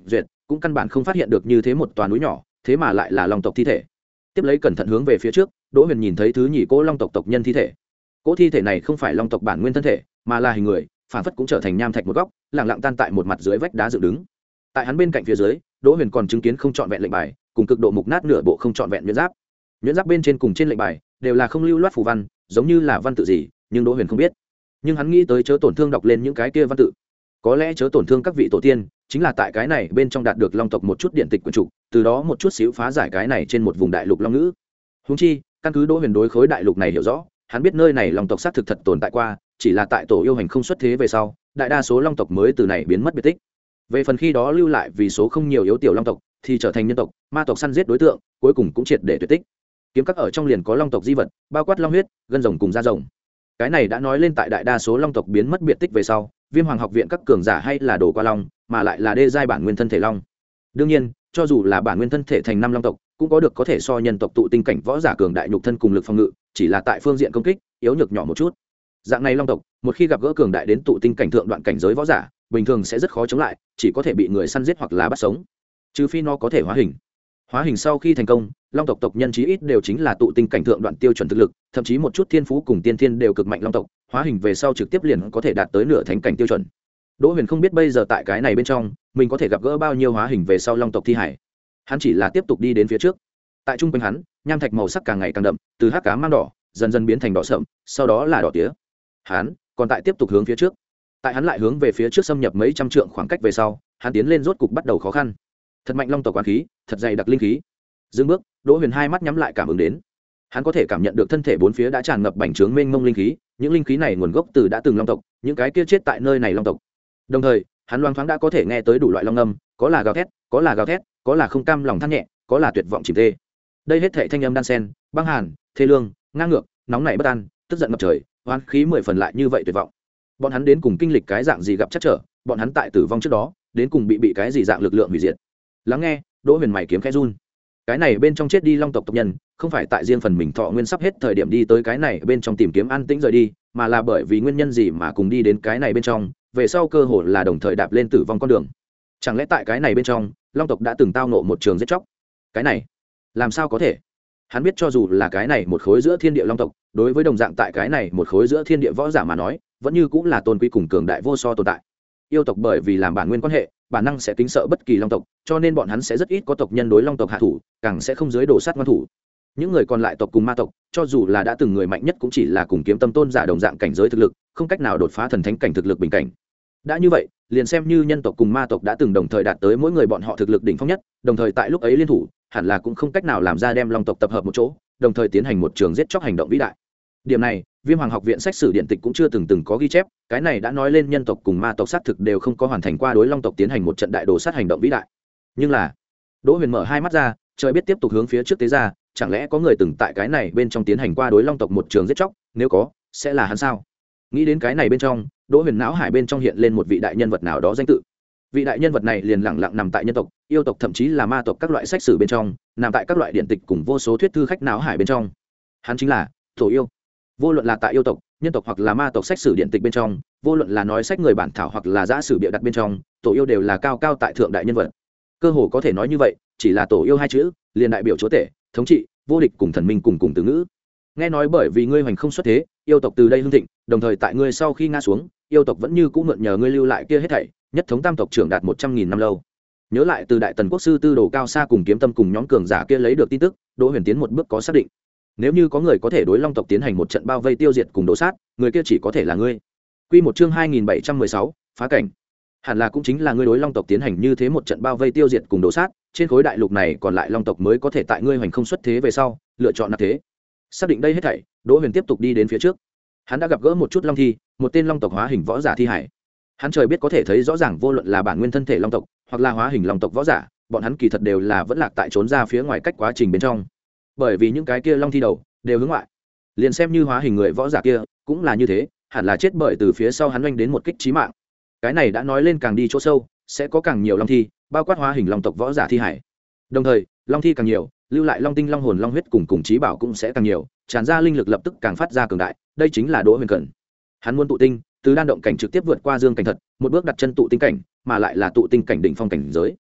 cũng căn bản không phát hiện được như thế một toàn núi nhỏ, thế mà lại là long tộc thi thể. Tiếp lấy cẩn thận hướng về phía trước, Đỗ Huyền nhìn thấy thứ nhì cỗ long tộc tộc nhân thi thể. Cỗ thi thể này không phải long tộc bản nguyên thân thể, mà là hình người, phản phất cũng trở thành nham thạch một góc, lặng lặng tan tại một mặt dưới vách đá dựng đứng. Tại hắn bên cạnh phía dưới, Đỗ Huyền còn chứng kiến không trọn vẹn lệnh bài, cùng cực độ mục nát nửa bộ không trọn vẹn nhuyễn giáp. Nhuyễn giáp bên trên cùng trên lệnh bài đều là không lưu loát phù văn, giống như là văn tự gì, nhưng Đỗ Huyền không biết. Nhưng hắn nghĩ tới chớ tổn thương đọc lên những cái kia văn tự. Có lẽ chớ tổn thương các vị tổ tiên, chính là tại cái này bên trong đạt được long tộc một chút điện tịch quyển trục, từ đó một chút xíu phá giải cái này trên một vùng đại lục long ngữ. Huống chi, căn cứ Đỗ Huyền đối khối đại lục này hiểu rõ, hắn biết nơi này long tộc xác thực thật tồn tại qua, chỉ là tại tổ yêu hành không xuất thế về sau, đại đa số long tộc mới từ này biến mất biệt tích. Về phần khi đó lưu lại vì số không nhiều yếu tiểu long tộc, thì trở thành nhân tộc, ma tộc săn giết đối tượng, cuối cùng cũng triệt để tuyệt tích. Kiếm các ở trong liền có long tộc di vật, bao quát long huyết, gân rồng cùng da rồng. Cái này đã nói lên tại đại đa số long tộc biến mất biệt tích về sau, Viêm Hoàng học viện các cường giả hay là đồ qua long, mà lại là đê giai bản nguyên thân thể long. Đương nhiên, cho dù là bản nguyên thân thể thành năm long tộc, cũng có được có thể so nhân tộc tụ tinh cảnh võ giả cường đại nhục thân cùng lực phòng ngự, chỉ là tại phương diện công kích, yếu nhược nhỏ một chút. Dạng này long tộc, một khi gặp gỡ cường đại đến tụ tinh cảnh thượng đoạn cảnh giới võ giả, bình thường sẽ rất khó chống lại, chỉ có thể bị người săn giết hoặc là bắt sống. Trừ phi nó có thể hóa hình. Hóa hình sau khi thành công, long tộc tộc nhân chí ít đều chính là tụ tinh cảnh thượng đoạn tiêu chuẩn thực lực, thậm chí một chút thiên phú cùng tiên thiên đều cực mạnh long tộc, hóa hình về sau trực tiếp liền có thể đạt tới nửa thánh cảnh tiêu chuẩn. Đỗ Huyền không biết bây giờ tại cái này bên trong, mình có thể gặp gỡ bao nhiêu hóa hình về sau long tộc thi hải. Hắn chỉ là tiếp tục đi đến phía trước. Tại trung quanh hắn, nham thạch màu sắc càng ngày càng đậm, từ hắc ám mang đỏ, dần dần biến thành đỏ sậm, sau đó là đỏ tía. Hắn còn tại tiếp tục hướng phía trước. Tại hắn lại hướng về phía trước xâm nhập mấy trăm trượng khoảng cách về sau, hắn tiến lên rốt cục bắt đầu khó khăn. Thật mạnh long tộc quán khí, thật dày đặc linh khí. Dừng bước, Đỗ Huyền hai mắt nhắm lại cảm ứng đến. Hắn có thể cảm nhận được thân thể bốn phía đã tràn ngập bành trướng mênh mông linh khí, những linh khí này nguồn gốc từ đã từng long tộc, những cái kia chết tại nơi này long tộc. Đồng thời, hắn loáng thoáng đã có thể nghe tới đủ loại long âm, có là gào thét, có là gào thét, có là không cam lòng than nhẹ, có là tuyệt vọng chìm tê. Đây hết thảy thanh âm đan sen, băng hàn, thê lương, ngang ngược, nóng nảy bất an, tức giận ngập trời, oán khí mười phần lại như vậy tuyệt vọng. Bọn hắn đến cùng kinh lịch cái dạng gì gặp chắc trở, bọn hắn tại tử vong trước đó, đến cùng bị bị cái gì dạng lực lượng hủy diệt. Lắng nghe, Đỗ Huyền mày kiếm khẽ run. Cái này bên trong chết đi long tộc tộc nhân, không phải tại riêng phần mình thọ nguyên sắp hết thời điểm đi tới cái này bên trong tìm kiếm an tĩnh rời đi, mà là bởi vì nguyên nhân gì mà cùng đi đến cái này bên trong, về sau cơ hội là đồng thời đạp lên tử vong con đường. Chẳng lẽ tại cái này bên trong, long tộc đã từng tao nộ một trường giết chóc? Cái này, làm sao có thể? Hắn biết cho dù là cái này một khối giữa thiên địa long tộc, đối với đồng dạng tại cái này một khối giữa thiên địa võ giả mà nói, vẫn như cũng là tôn quý cùng cường đại vô so tồn tại. Yêu tộc bởi vì làm bản nguyên quan hệ, bản năng sẽ kính sợ bất kỳ long tộc, cho nên bọn hắn sẽ rất ít có tộc nhân đối long tộc hạ thủ, càng sẽ không dưới đổ sát ngoan thủ. Những người còn lại tộc cùng ma tộc, cho dù là đã từng người mạnh nhất cũng chỉ là cùng kiếm tâm tôn giả đồng dạng cảnh giới thực lực, không cách nào đột phá thần thánh cảnh thực lực bình cảnh. Đã như vậy, liền xem như nhân tộc cùng ma tộc đã từng đồng thời đạt tới mỗi người bọn họ thực lực đỉnh phong nhất, đồng thời tại lúc ấy liên thủ, hẳn là cũng không cách nào làm ra đem long tộc tập hợp một chỗ, đồng thời tiến hành một trường giết chóc hành động vĩ đại. Điểm này, Viêm Hoàng học viện sách sử điện tịch cũng chưa từng từng có ghi chép, cái này đã nói lên nhân tộc cùng ma tộc sát thực đều không có hoàn thành qua đối long tộc tiến hành một trận đại đồ sát hành động vĩ đại. Nhưng là, Đỗ Huyền mở hai mắt ra, trời biết tiếp tục hướng phía trước tế ra, chẳng lẽ có người từng tại cái này bên trong tiến hành qua đối long tộc một trường giết chóc, nếu có, sẽ là hắn sao? Nghĩ đến cái này bên trong, Đỗ Huyền não hải bên trong hiện lên một vị đại nhân vật nào đó danh tự. Vị đại nhân vật này liền lẳng lặng nằm tại nhân tộc, yêu tộc thậm chí là ma tộc các loại sách sử bên trong, nằm tại các loại điện tịch cùng vô số thuyết thư khách não hải bên trong. Hắn chính là Tổ Yêu. Vô luận là tại yêu tộc, nhân tộc hoặc là ma tộc sách sử điện tịch bên trong, vô luận là nói sách người bản thảo hoặc là giả sử bịa đặt bên trong, Tổ Yêu đều là cao cao tại thượng đại nhân vật. Cơ hồ có thể nói như vậy, chỉ là Tổ Yêu hai chữ, liền đại biểu chúa tể, thống trị, vô địch cùng thần minh cùng cùng từ ngữ. Nghe nói bởi vì ngươi hoành không xuất thế, yêu tộc từ đây hưng thịnh, đồng thời tại ngươi sau khi ngã xuống, yêu tộc vẫn như cũ mượn nhờ ngươi lưu lại kia hết thảy, nhất thống tam tộc trưởng đạt một trăm nghìn năm lâu. Nhớ lại từ đại tần quốc sư tư đồ cao xa cùng kiếm tâm cùng nhóm cường giả kia lấy được tin tức, Đỗ Huyền tiến một bước có xác định. Nếu như có người có thể đối long tộc tiến hành một trận bao vây tiêu diệt cùng đổ sát, người kia chỉ có thể là ngươi. Quy một chương hai nghìn bảy trăm mười sáu, phá cảnh. Hẳn là cũng chính là ngươi đối long tộc tiến hành như thế một trận bao vây tiêu diệt cùng đổ sát, trên khối đại lục này còn lại long tộc mới có thể tại ngươi hoành không xuất thế về sau, lựa chọn nạp thế. Xác định đây hết thảy, Đỗ Huyền tiếp tục đi đến phía trước. Hắn đã gặp gỡ một chút long thi, một tên long tộc hóa hình võ giả thi hải. Hắn trời biết có thể thấy rõ ràng vô luận là bản nguyên thân thể long tộc, hoặc là hóa hình long tộc võ giả, bọn hắn kỳ thật đều là vẫn lạc tại trốn ra phía ngoài cách quá trình bên trong. Bởi vì những cái kia long thi đầu đều hướng ngoại, liền xem như hóa hình người võ giả kia cũng là như thế, hẳn là chết bởi từ phía sau hắn oanh đến một kích chí mạng. Cái này đã nói lên càng đi chỗ sâu, sẽ có càng nhiều long thi, bao quát hóa hình long tộc võ giả thi hải. Đồng thời, long thi càng nhiều, lưu lại long tinh long hồn long huyết cùng cùng chí bảo cũng sẽ càng nhiều, tràn ra linh lực lập tức càng phát ra cường đại. Đây chính là Đỗ Huyền cần. Hắn muốn tụ tinh, từ đan động cảnh trực tiếp vượt qua dương cảnh thật, một bước đặt chân tụ tinh cảnh, mà lại là tụ tinh cảnh đỉnh phong cảnh giới.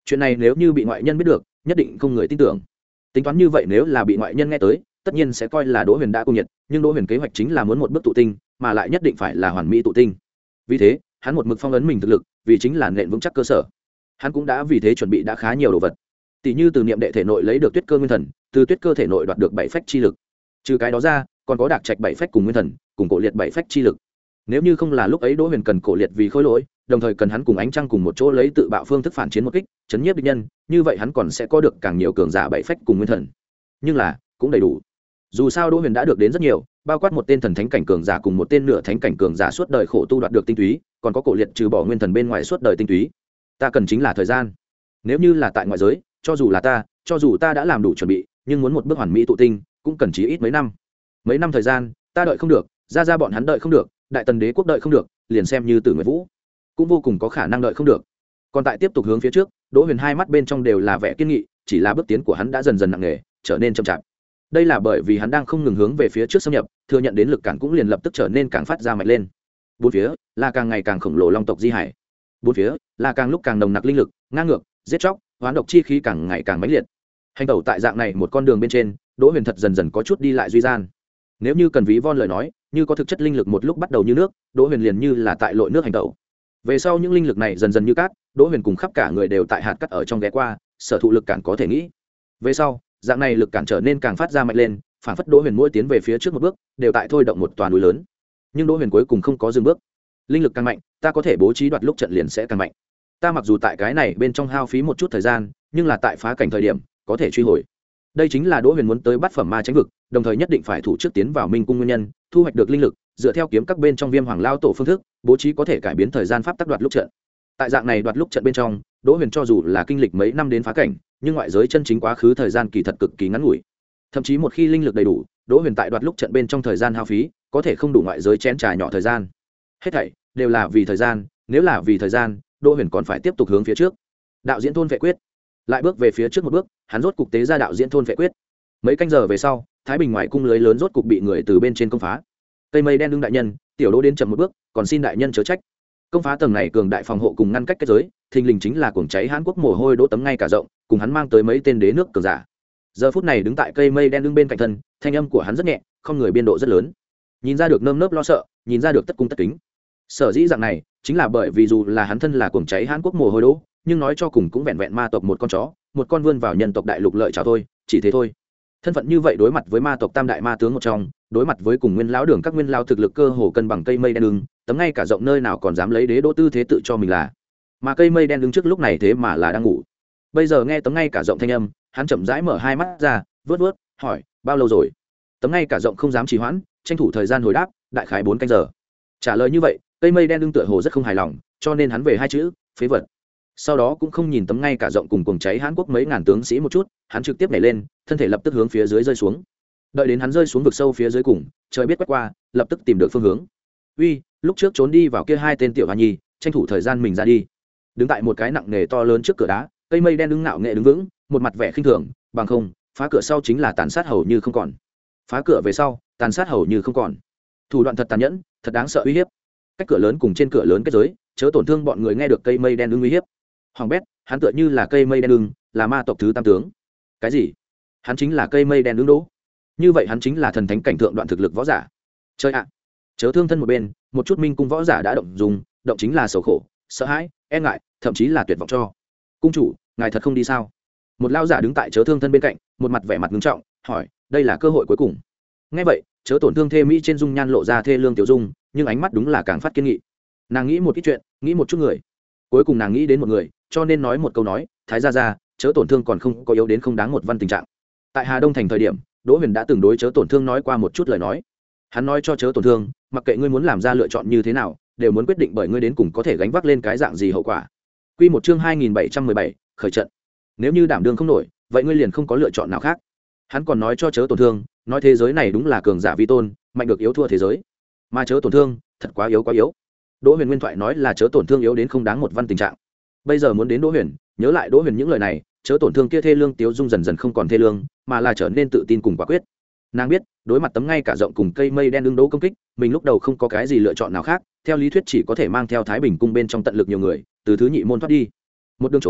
chuyện này nếu như bị ngoại nhân biết được nhất định không người tin tưởng. Tính toán như vậy, nếu là bị ngoại nhân nghe tới tất nhiên sẽ coi là Đỗ Huyền đã cung nhiệt, nhưng Đỗ Huyền kế hoạch chính là muốn một bước tụ tinh, mà lại nhất định phải là hoàn mỹ tụ tinh. Vì thế hắn một mực phong ấn mình thực lực, vì chính là nền vững chắc cơ sở. Hắn cũng đã vì thế chuẩn bị đã khá nhiều đồ vật, tỷ như từ niệm đệ thể nội lấy được tuyết cơ nguyên thần, từ tuyết cơ thể nội đoạt được bảy phách chi lực. Trừ cái đó ra còn có đạc trạch bảy phách cùng nguyên thần, cùng cổ liệt bảy phách chi lực. Nếu như không là lúc ấy Đỗ Huyền cần cổ liệt vì khối lỗi, đồng thời cần hắn cùng ánh trăng cùng một chỗ lấy tự bạo phương thức phản chiến một kích chấn nhiếp địch nhân, như vậy hắn còn sẽ có được càng nhiều cường giả bảy phách cùng nguyên thần. Nhưng là cũng đầy đủ. Dù sao Đỗ Huyền đã được đến rất nhiều, bao quát một tên thần thánh cảnh cường giả cùng một tên nửa thánh cảnh cường giả suốt đời khổ tu đoạt được tinh túy, còn có cổ liệt trừ bỏ nguyên thần bên ngoài suốt đời tinh túy. Ta cần chính là thời gian. Nếu như là tại ngoại giới, cho dù là ta, cho dù ta đã làm đủ chuẩn bị, nhưng muốn một bước hoàn mỹ tụ tinh, cũng cần chí ít mấy năm. Mấy năm thời gian, ta đợi không được, ra ra bọn hắn đợi không được, đại tần đế quốc đợi không được, liền xem như Tử Nguyệt Vũ cũng vô cùng có khả năng đợi không được. Còn tại tiếp tục hướng phía trước, Đỗ Huyền hai mắt bên trong đều là vẻ kiên nghị, chỉ là bước tiến của hắn đã dần dần nặng nề, trở nên chậm chạp. Đây là bởi vì hắn đang không ngừng hướng về phía trước xâm nhập, thừa nhận đến lực cản cũng liền lập tức trở nên càng phát ra mạnh lên. Bốn phía là càng ngày càng khổng lồ long tộc di hải, bốn phía là càng lúc càng nồng nặc linh lực, ngang ngược, giết chóc, hoán độc chi khí càng ngày càng mãnh liệt. Hành tẩu tại dạng này một con đường bên trên, Đỗ Huyền thật dần dần có chút đi lại duy gian. Nếu như cần ví von lời nói, như có thực chất linh lực một lúc bắt đầu như nước, Đỗ Huyền liền như là tại lội nước hành tẩu. Về sau những linh lực này dần dần như cát, Đỗ Huyền cùng khắp cả người đều tại hạt cát ở trong ghé qua, sở thụ lực cản có thể nghĩ. Về sau, dạng này lực cản trở nên càng phát ra mạnh lên, phản phất Đỗ Huyền mỗi tiến về phía trước một bước, đều tại thôi động một toàn núi lớn. Nhưng Đỗ Huyền cuối cùng không có dừng bước. Linh lực càng mạnh, ta có thể bố trí đoạt lúc trận liền sẽ càng mạnh. Ta mặc dù tại cái này bên trong hao phí một chút thời gian, nhưng là tại phá cảnh thời điểm, có thể truy hồi. Đây chính là Đỗ Huyền muốn tới bát phẩm ma chánh vực, đồng thời nhất định phải thủ trước tiến vào Minh cung nguyên nhân, thu hoạch được linh lực, dựa theo kiếm các bên trong Viêm Hoàng lao tổ phương thức, bố trí có thể cải biến thời gian pháp tắc đoạt lúc trận. Tại dạng này đoạt lúc trận bên trong, Đỗ Huyền cho dù là kinh lịch mấy năm đến phá cảnh, nhưng ngoại giới chân chính quá khứ thời gian kỳ thật cực kỳ ngắn ngủi. Thậm chí một khi linh lực đầy đủ, Đỗ Huyền tại đoạt lúc trận bên trong thời gian hao phí, có thể không đủ ngoại giới chén trà nhỏ thời gian. Hết thảy đều là vì thời gian, nếu là vì thời gian, Đỗ Huyền còn phải tiếp tục hướng phía trước. Đạo diễn thôn vệ quyết, lại bước về phía trước một bước, hắn rốt cục tế ra đạo diễn thôn vệ quyết. Mấy canh giờ về sau, Thái Bình ngoại cung lưới lớn rốt cục bị người từ bên trên công phá. Cây mây đen đương đại nhân, tiểu Đỗ đến chậm một bước, còn xin đại nhân chớ trách. Công phá tầng này cường đại phòng hộ cùng ngăn cách kết giới, thình lình chính là cuồng cháy Hán Quốc mồ hôi Đỗ Tấm ngay cả rộng, cùng hắn mang tới mấy tên đế nước cường giả. Giờ phút này đứng tại cây mây đen đương bên cạnh thân, thanh âm của hắn rất nhẹ, không người biên độ rất lớn. Nhìn ra được nơm nớp lo sợ, nhìn ra được tất cung tất kính. Sở dĩ dạng này, chính là bởi vì dù là hắn thân là cuồng cháy Hán Quốc mồ hôi Đỗ, nhưng nói cho cùng cũng vẹn vẹn ma tộc một con chó, một con vươn vào nhân tộc đại lục lợi chào thôi, chỉ thế thôi. Thân phận như vậy đối mặt với ma tộc tam đại ma tướng một trong, đối mặt với cùng nguyên lão đường các nguyên lão thực lực cơ hồ cân bằng cây mây đen đứng, tấm ngay cả rộng nơi nào còn dám lấy đế đỗ tư thế tự cho mình là. Mà cây mây đen đứng trước lúc này thế mà là đang ngủ. Bây giờ nghe tấm ngay cả rộng thanh âm, hắn chậm rãi mở hai mắt ra, vớt vớt, hỏi, bao lâu rồi? Tấm ngay cả rộng không dám trì hoãn, tranh thủ thời gian hồi đáp, đại khái bốn canh giờ. Trả lời như vậy, cây mây đen đứng tựa hồ rất không hài lòng, cho nên hắn về hai chữ, phế vật. Sau đó cũng không nhìn tấm ngay cả rộng cùng cuồng cháy Hán Quốc mấy ngàn tướng sĩ một chút, hắn trực tiếp nhảy lên, thân thể lập tức hướng phía dưới rơi xuống. Đợi đến hắn rơi xuống vực sâu phía dưới cùng, trời biết quét qua, lập tức tìm được phương hướng. Uy, lúc trước trốn đi vào kia hai tên tiểu hoa nhi, tranh thủ thời gian mình ra đi. Đứng tại một cái nặng nề to lớn trước cửa đá, cây mây đen đứng ngạo nghệ đứng vững, một mặt vẻ khinh thường, bằng không, phá cửa sau chính là tàn sát hầu như không còn. Phá cửa về sau, tàn sát hầu như không còn. Thủ đoạn thật tàn nhẫn, thật đáng sợ uy hiếp. Cách cửa lớn cùng trên cửa lớn kết giới, chớ tổn thương bọn người nghe được cây mây đen đứng uy hiếp. Hoàng bét, hắn tựa như là cây mây đen ưng, là ma tộc thứ tam tướng. Cái gì? Hắn chính là cây mây đen ưng Đỗ? Như vậy hắn chính là thần thánh cảnh thượng đoạn thực lực võ giả. Chơi ạ! Chớ thương thân một bên, một chút minh cung võ giả đã động dùng, động chính là xấu khổ, sợ hãi, e ngại, thậm chí là tuyệt vọng cho. Cung chủ, ngài thật không đi sao? Một lao giả đứng tại chớ thương thân bên cạnh, một mặt vẻ mặt nghiêm trọng, hỏi, đây là cơ hội cuối cùng. Nghe vậy, chớ tổn thương thê mỹ trên dung nhan lộ ra thê lương tiểu dung, nhưng ánh mắt đúng là càng phát kiên nghị. Nàng nghĩ một ít chuyện, nghĩ một chút người. Cuối cùng nàng nghĩ đến một người, cho nên nói một câu nói, thái gia gia, chớ tổn thương còn không có yếu đến không đáng một văn tình trạng. Tại Hà Đông thành thời điểm, Đỗ Huyền đã từng đối chớ tổn thương nói qua một chút lời nói. Hắn nói cho chớ tổn thương, mặc kệ ngươi muốn làm ra lựa chọn như thế nào, đều muốn quyết định bởi ngươi đến cùng có thể gánh vác lên cái dạng gì hậu quả. Quy một chương hai nghìn bảy trăm mười bảy, khởi trận. Nếu như đảm đương không nổi, vậy ngươi liền không có lựa chọn nào khác. Hắn còn nói cho chớ tổn thương, nói thế giới này đúng là cường giả vi tôn, mạnh được yếu thua thế giới. Mà chớ tổn thương, thật quá yếu quá yếu. Đỗ Huyền nguyên thoại nói là chớ tổn thương yếu đến không đáng một văn tình trạng. Bây giờ muốn đến Đỗ Huyền, nhớ lại Đỗ Huyền những lời này, chớ tổn thương kia thê lương tiếu dung dần dần không còn thê lương, mà là trở nên tự tin cùng quả quyết. Nàng biết, đối mặt tấm ngay cả rộng cùng cây mây đen đương đấu công kích, mình lúc đầu không có cái gì lựa chọn nào khác, theo lý thuyết chỉ có thể mang theo Thái Bình cung bên trong tận lực nhiều người, từ thứ nhị môn thoát đi. Một đường trốn,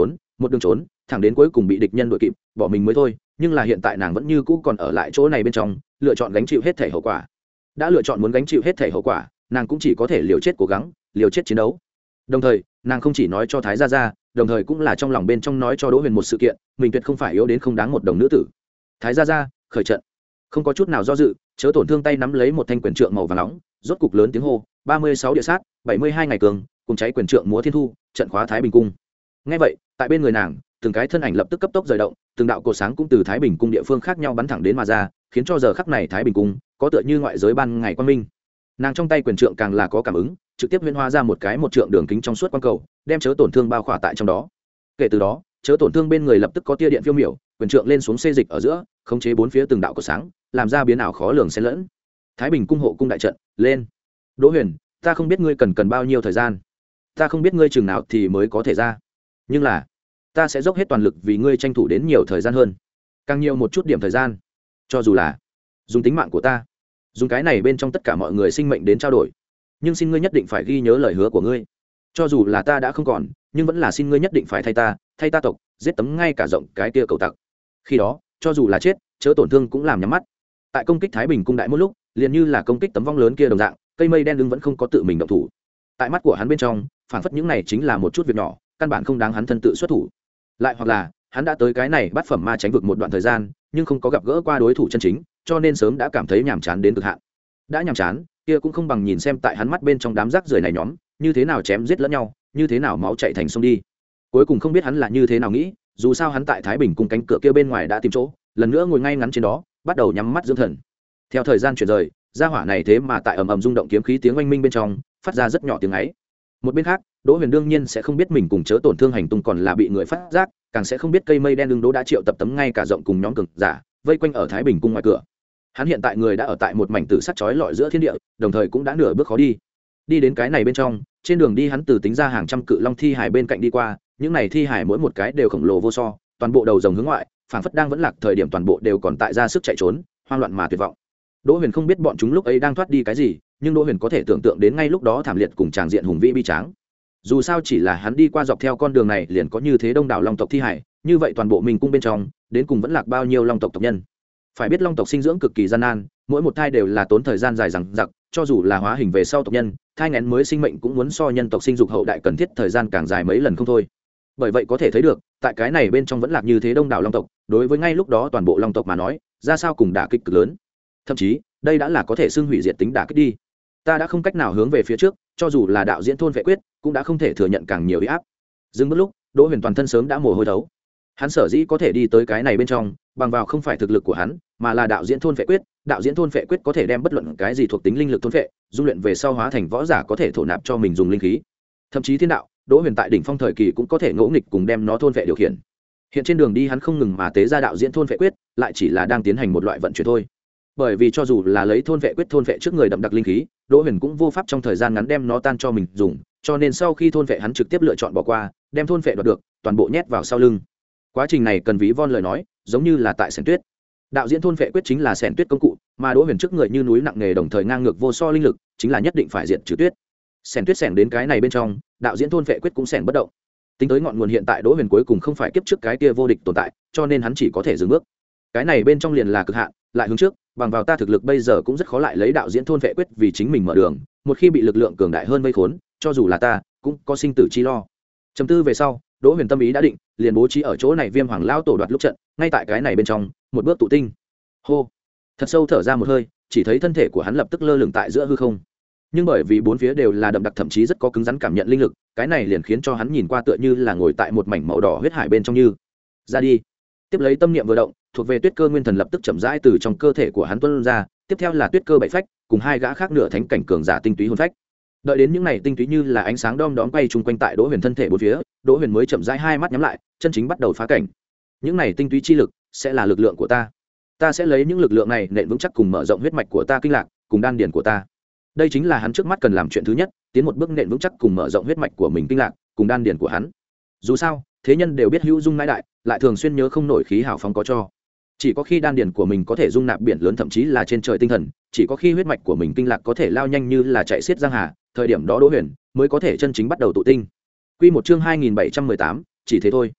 một đường trốn thẳng đến cuối cùng bị địch nhân đuổi kịp bỏ mình mới thôi, nhưng là hiện tại nàng vẫn như cũ còn ở lại chỗ này bên trong, lựa chọn gánh chịu hết thể hậu quả. Đã lựa chọn muốn gánh chịu hết thể hậu quả, nàng cũng chỉ có thể liều chết cố gắng, liều chết chiến đấu. Đồng thời nàng không chỉ nói cho Thái gia gia, đồng thời cũng là trong lòng bên trong nói cho Đỗ Huyền một sự kiện, mình tuyệt không phải yếu đến không đáng một đồng nữ tử. Thái gia gia khởi trận. Không có chút nào do dự, chớ tổn thương tay nắm lấy một thanh quyền trượng màu vàng nóng, rốt cục lớn tiếng hô, ba mươi sáu địa sát, bảy mươi hai ngày cường, cùng cháy quyền trượng múa thiên thu, trận khóa Thái Bình cung. Nghe vậy, tại bên người nàng, từng cái thân ảnh lập tức cấp tốc rời động, từng đạo cột sáng cũng từ Thái Bình cung địa phương khác nhau bắn thẳng đến mà ra, khiến cho giờ khắc này Thái Bình cung có tựa như ngoại giới ban ngày quang minh. Nàng trong tay quyền trượng càng là có cảm ứng, trực tiếp huyễn hóa ra một cái một trượng đường kính trong suốt quang cầu, đem chớ tổn thương bao khỏa tại trong đó. Kể từ đó, chớ tổn thương bên người lập tức có tia điện phiêu miểu, quyền trượng lên xuống xê dịch ở giữa, khống chế bốn phía từng đạo cột sáng, làm ra biến ảo khó lường xen lẫn. Thái Bình cung hộ cung đại trận, lên. Đỗ Huyền, ta không biết ngươi cần cần bao nhiêu thời gian, ta không biết ngươi chừng nào thì mới có thể ra, nhưng là ta sẽ dốc hết toàn lực vì ngươi tranh thủ đến nhiều thời gian hơn, càng nhiều một chút điểm thời gian, cho dù là dùng tính mạng của ta, dùng cái này bên trong tất cả mọi người sinh mệnh đến trao đổi, nhưng xin ngươi nhất định phải ghi nhớ lời hứa của ngươi. Cho dù là ta đã không còn, nhưng vẫn là xin ngươi nhất định phải thay ta, thay ta tộc, giết tấm ngay cả rộng cái kia cầu tặc. Khi đó, cho dù là chết, chớ tổn thương cũng làm nhắm mắt. Tại công kích Thái Bình cung đại một lúc, liền như là công kích tấm vong lớn kia đồng dạng, cây mây đen đứng vẫn không có tự mình động thủ. Tại mắt của hắn bên trong, phảng phất những này chính là một chút việc nhỏ, căn bản không đáng hắn thân tự xuất thủ. Lại hoặc là, hắn đã tới cái này bắt phẩm ma tránh vực một đoạn thời gian, nhưng không có gặp gỡ qua đối thủ chân chính, cho nên sớm đã cảm thấy nhàm chán đến cực hạn. Đã nhàm chán, kia cũng không bằng nhìn xem tại hắn mắt bên trong đám rác rưởi này nhóm, như thế nào chém giết lẫn nhau, như thế nào máu chảy thành sông đi. Cuối cùng không biết hắn là như thế nào nghĩ, dù sao hắn tại Thái Bình cung cánh cửa kia bên ngoài đã tìm chỗ, lần nữa ngồi ngay ngắn trên đó, bắt đầu nhắm mắt dưỡng thần. Theo thời gian chuyển rời, gia hỏa này thế mà tại ầm ầm rung động kiếm khí tiếng oanh minh bên trong, phát ra rất nhỏ tiếng ấy. Một bên khác, Đỗ Huyền đương nhiên sẽ không biết mình cùng chớ tổn thương hành tung còn là bị người phát giác, càng sẽ không biết cây mây đen đương Đỗ đã triệu tập tấm ngay cả rộng cùng nhóm cường giả, vây quanh ở Thái Bình cung ngoài cửa. Hắn hiện tại người đã ở tại một mảnh tử sắc chói lọi giữa thiên địa, đồng thời cũng đã nửa bước khó đi. Đi đến cái này bên trong, trên đường đi hắn từ tính ra hàng trăm cự long thi hải bên cạnh đi qua, những này thi hải mỗi một cái đều khổng lồ vô so, toàn bộ đầu rồng hướng ngoại, phảng phất đang vẫn lạc thời điểm toàn bộ đều còn tại ra sức chạy trốn, hoang loạn mà tuyệt vọng. Đỗ Huyền không biết bọn chúng lúc ấy đang thoát đi cái gì, nhưng Đỗ Huyền có thể tưởng tượng đến ngay lúc đó thảm liệt cùng tràng diện hùng vĩ bi tráng. Dù sao chỉ là hắn đi qua dọc theo con đường này liền có như thế đông đảo long tộc thi hải, như vậy toàn bộ mình cung bên trong, đến cùng vẫn lạc bao nhiêu long tộc tộc nhân. Phải biết long tộc sinh dưỡng cực kỳ gian nan, mỗi một thai đều là tốn thời gian dài dằng dặc, cho dù là hóa hình về sau tộc nhân, thai nghén mới sinh mệnh cũng muốn so nhân tộc sinh dục hậu đại cần thiết thời gian càng dài mấy lần không thôi. Bởi vậy có thể thấy được, tại cái này bên trong vẫn lạc như thế đông đảo long tộc, đối với ngay lúc đó toàn bộ long tộc mà nói, ra sao cùng đả kích cực lớn. Thậm chí, đây đã là có thể xưng hủy diệt tính đả kích đi. Ta đã không cách nào hướng về phía trước, cho dù là đạo diễn thôn vệ quyết, cũng đã không thể thừa nhận càng nhiều uy áp. Dừng một lúc, Đỗ Huyền toàn thân sớm đã mồ hôi thấu. Hắn sở dĩ có thể đi tới cái này bên trong, bằng vào không phải thực lực của hắn, mà là đạo diễn thôn vệ quyết. Đạo diễn thôn vệ quyết có thể đem bất luận cái gì thuộc tính linh lực thôn vệ, dung luyện về sau hóa thành võ giả có thể thổ nạp cho mình dùng linh khí. Thậm chí thiên đạo, Đỗ Huyền tại đỉnh phong thời kỳ cũng có thể ngỗ nghịch cùng đem nó thôn vệ điều khiển. Hiện trên đường đi hắn không ngừng mà tế ra đạo diễn thôn vệ quyết, lại chỉ là đang tiến hành một loại vận chuyển thôi. Bởi vì cho dù là lấy thôn vệ quyết thôn vệ trước người đậm đặc linh khí, Đỗ Huyền cũng vô pháp trong thời gian ngắn đem nó tan cho mình dùng, cho nên sau khi thôn vệ hắn trực tiếp lựa chọn bỏ qua, đem thôn vệ đoạt được, toàn bộ nhét vào sau lưng. Quá trình này cần ví von lời nói, giống như là tại Sẻn Tuyết. Đạo diễn thôn vệ quyết chính là Sẻn Tuyết công cụ, mà Đỗ Huyền trước người như núi nặng nghề đồng thời ngang ngược vô so linh lực, chính là nhất định phải diệt trừ tuyết. Sẻn Tuyết xẻn đến cái này bên trong, đạo diễn thôn vệ quyết cũng xẻn bất động. Tính tới ngọn nguồn hiện tại Đỗ Huyền cuối cùng không phải kiếp trước cái kia vô địch tồn tại, cho nên hắn chỉ có thể dừng bước. Cái này bên trong liền là cực hạn, lại hướng trước, bằng vào ta thực lực bây giờ cũng rất khó lại lấy đạo diễn thôn vệ quyết vì chính mình mở đường, một khi bị lực lượng cường đại hơn vây khốn, cho dù là ta, cũng có sinh tử chi lo. Trầm tư về sau, Đỗ Huyền tâm ý đã định, liền bố trí ở chỗ này Viêm Hoàng lão tổ đoạt lúc trận, ngay tại cái này bên trong, một bước tụ tinh. Hô, thật sâu thở ra một hơi, chỉ thấy thân thể của hắn lập tức lơ lửng tại giữa hư không. Nhưng bởi vì bốn phía đều là đậm đặc thậm chí rất có cứng rắn cảm nhận linh lực, cái này liền khiến cho hắn nhìn qua tựa như là ngồi tại một mảnh màu đỏ huyết hải bên trong như. Ra đi. Tiếp lấy tâm niệm vừa động, thuộc về tuyết cơ nguyên thần lập tức chậm rãi từ trong cơ thể của hắn tuôn ra, tiếp theo là tuyết cơ bảy phách, cùng hai gã khác nửa thánh cảnh cường giả tinh túy hồn phách. Đợi đến những này tinh túy như là ánh sáng đom đóm quay chung quanh tại Đỗ Huyền thân thể bốn phía, Đỗ Huyền mới chậm rãi hai mắt nhắm lại, chân chính bắt đầu phá cảnh. Những này tinh túy chi lực sẽ là lực lượng của ta. Ta sẽ lấy những lực lượng này nện vững chắc cùng mở rộng huyết mạch của ta kinh lạc, cùng đan điền của ta. Đây chính là hắn trước mắt cần làm chuyện thứ nhất, tiến một bước nện vững chắc cùng mở rộng huyết mạch của mình kinh lạc, cùng đan điền của hắn. Dù sao, thế nhân đều biết hữu dung nãi đại, lại thường xuyên nhớ không nổi khí hào phóng có cho. Chỉ có khi đan điền của mình có thể dung nạp biển lớn thậm chí là trên trời tinh thần, chỉ có khi huyết mạch của mình kinh lạc có thể lao nhanh như là chạy xiết giang hà, thời điểm đó Đỗ Huyền mới có thể chân chính bắt đầu tụ tinh. Quy một chương hai nghìn bảy trăm mười tám, chỉ thế thôi.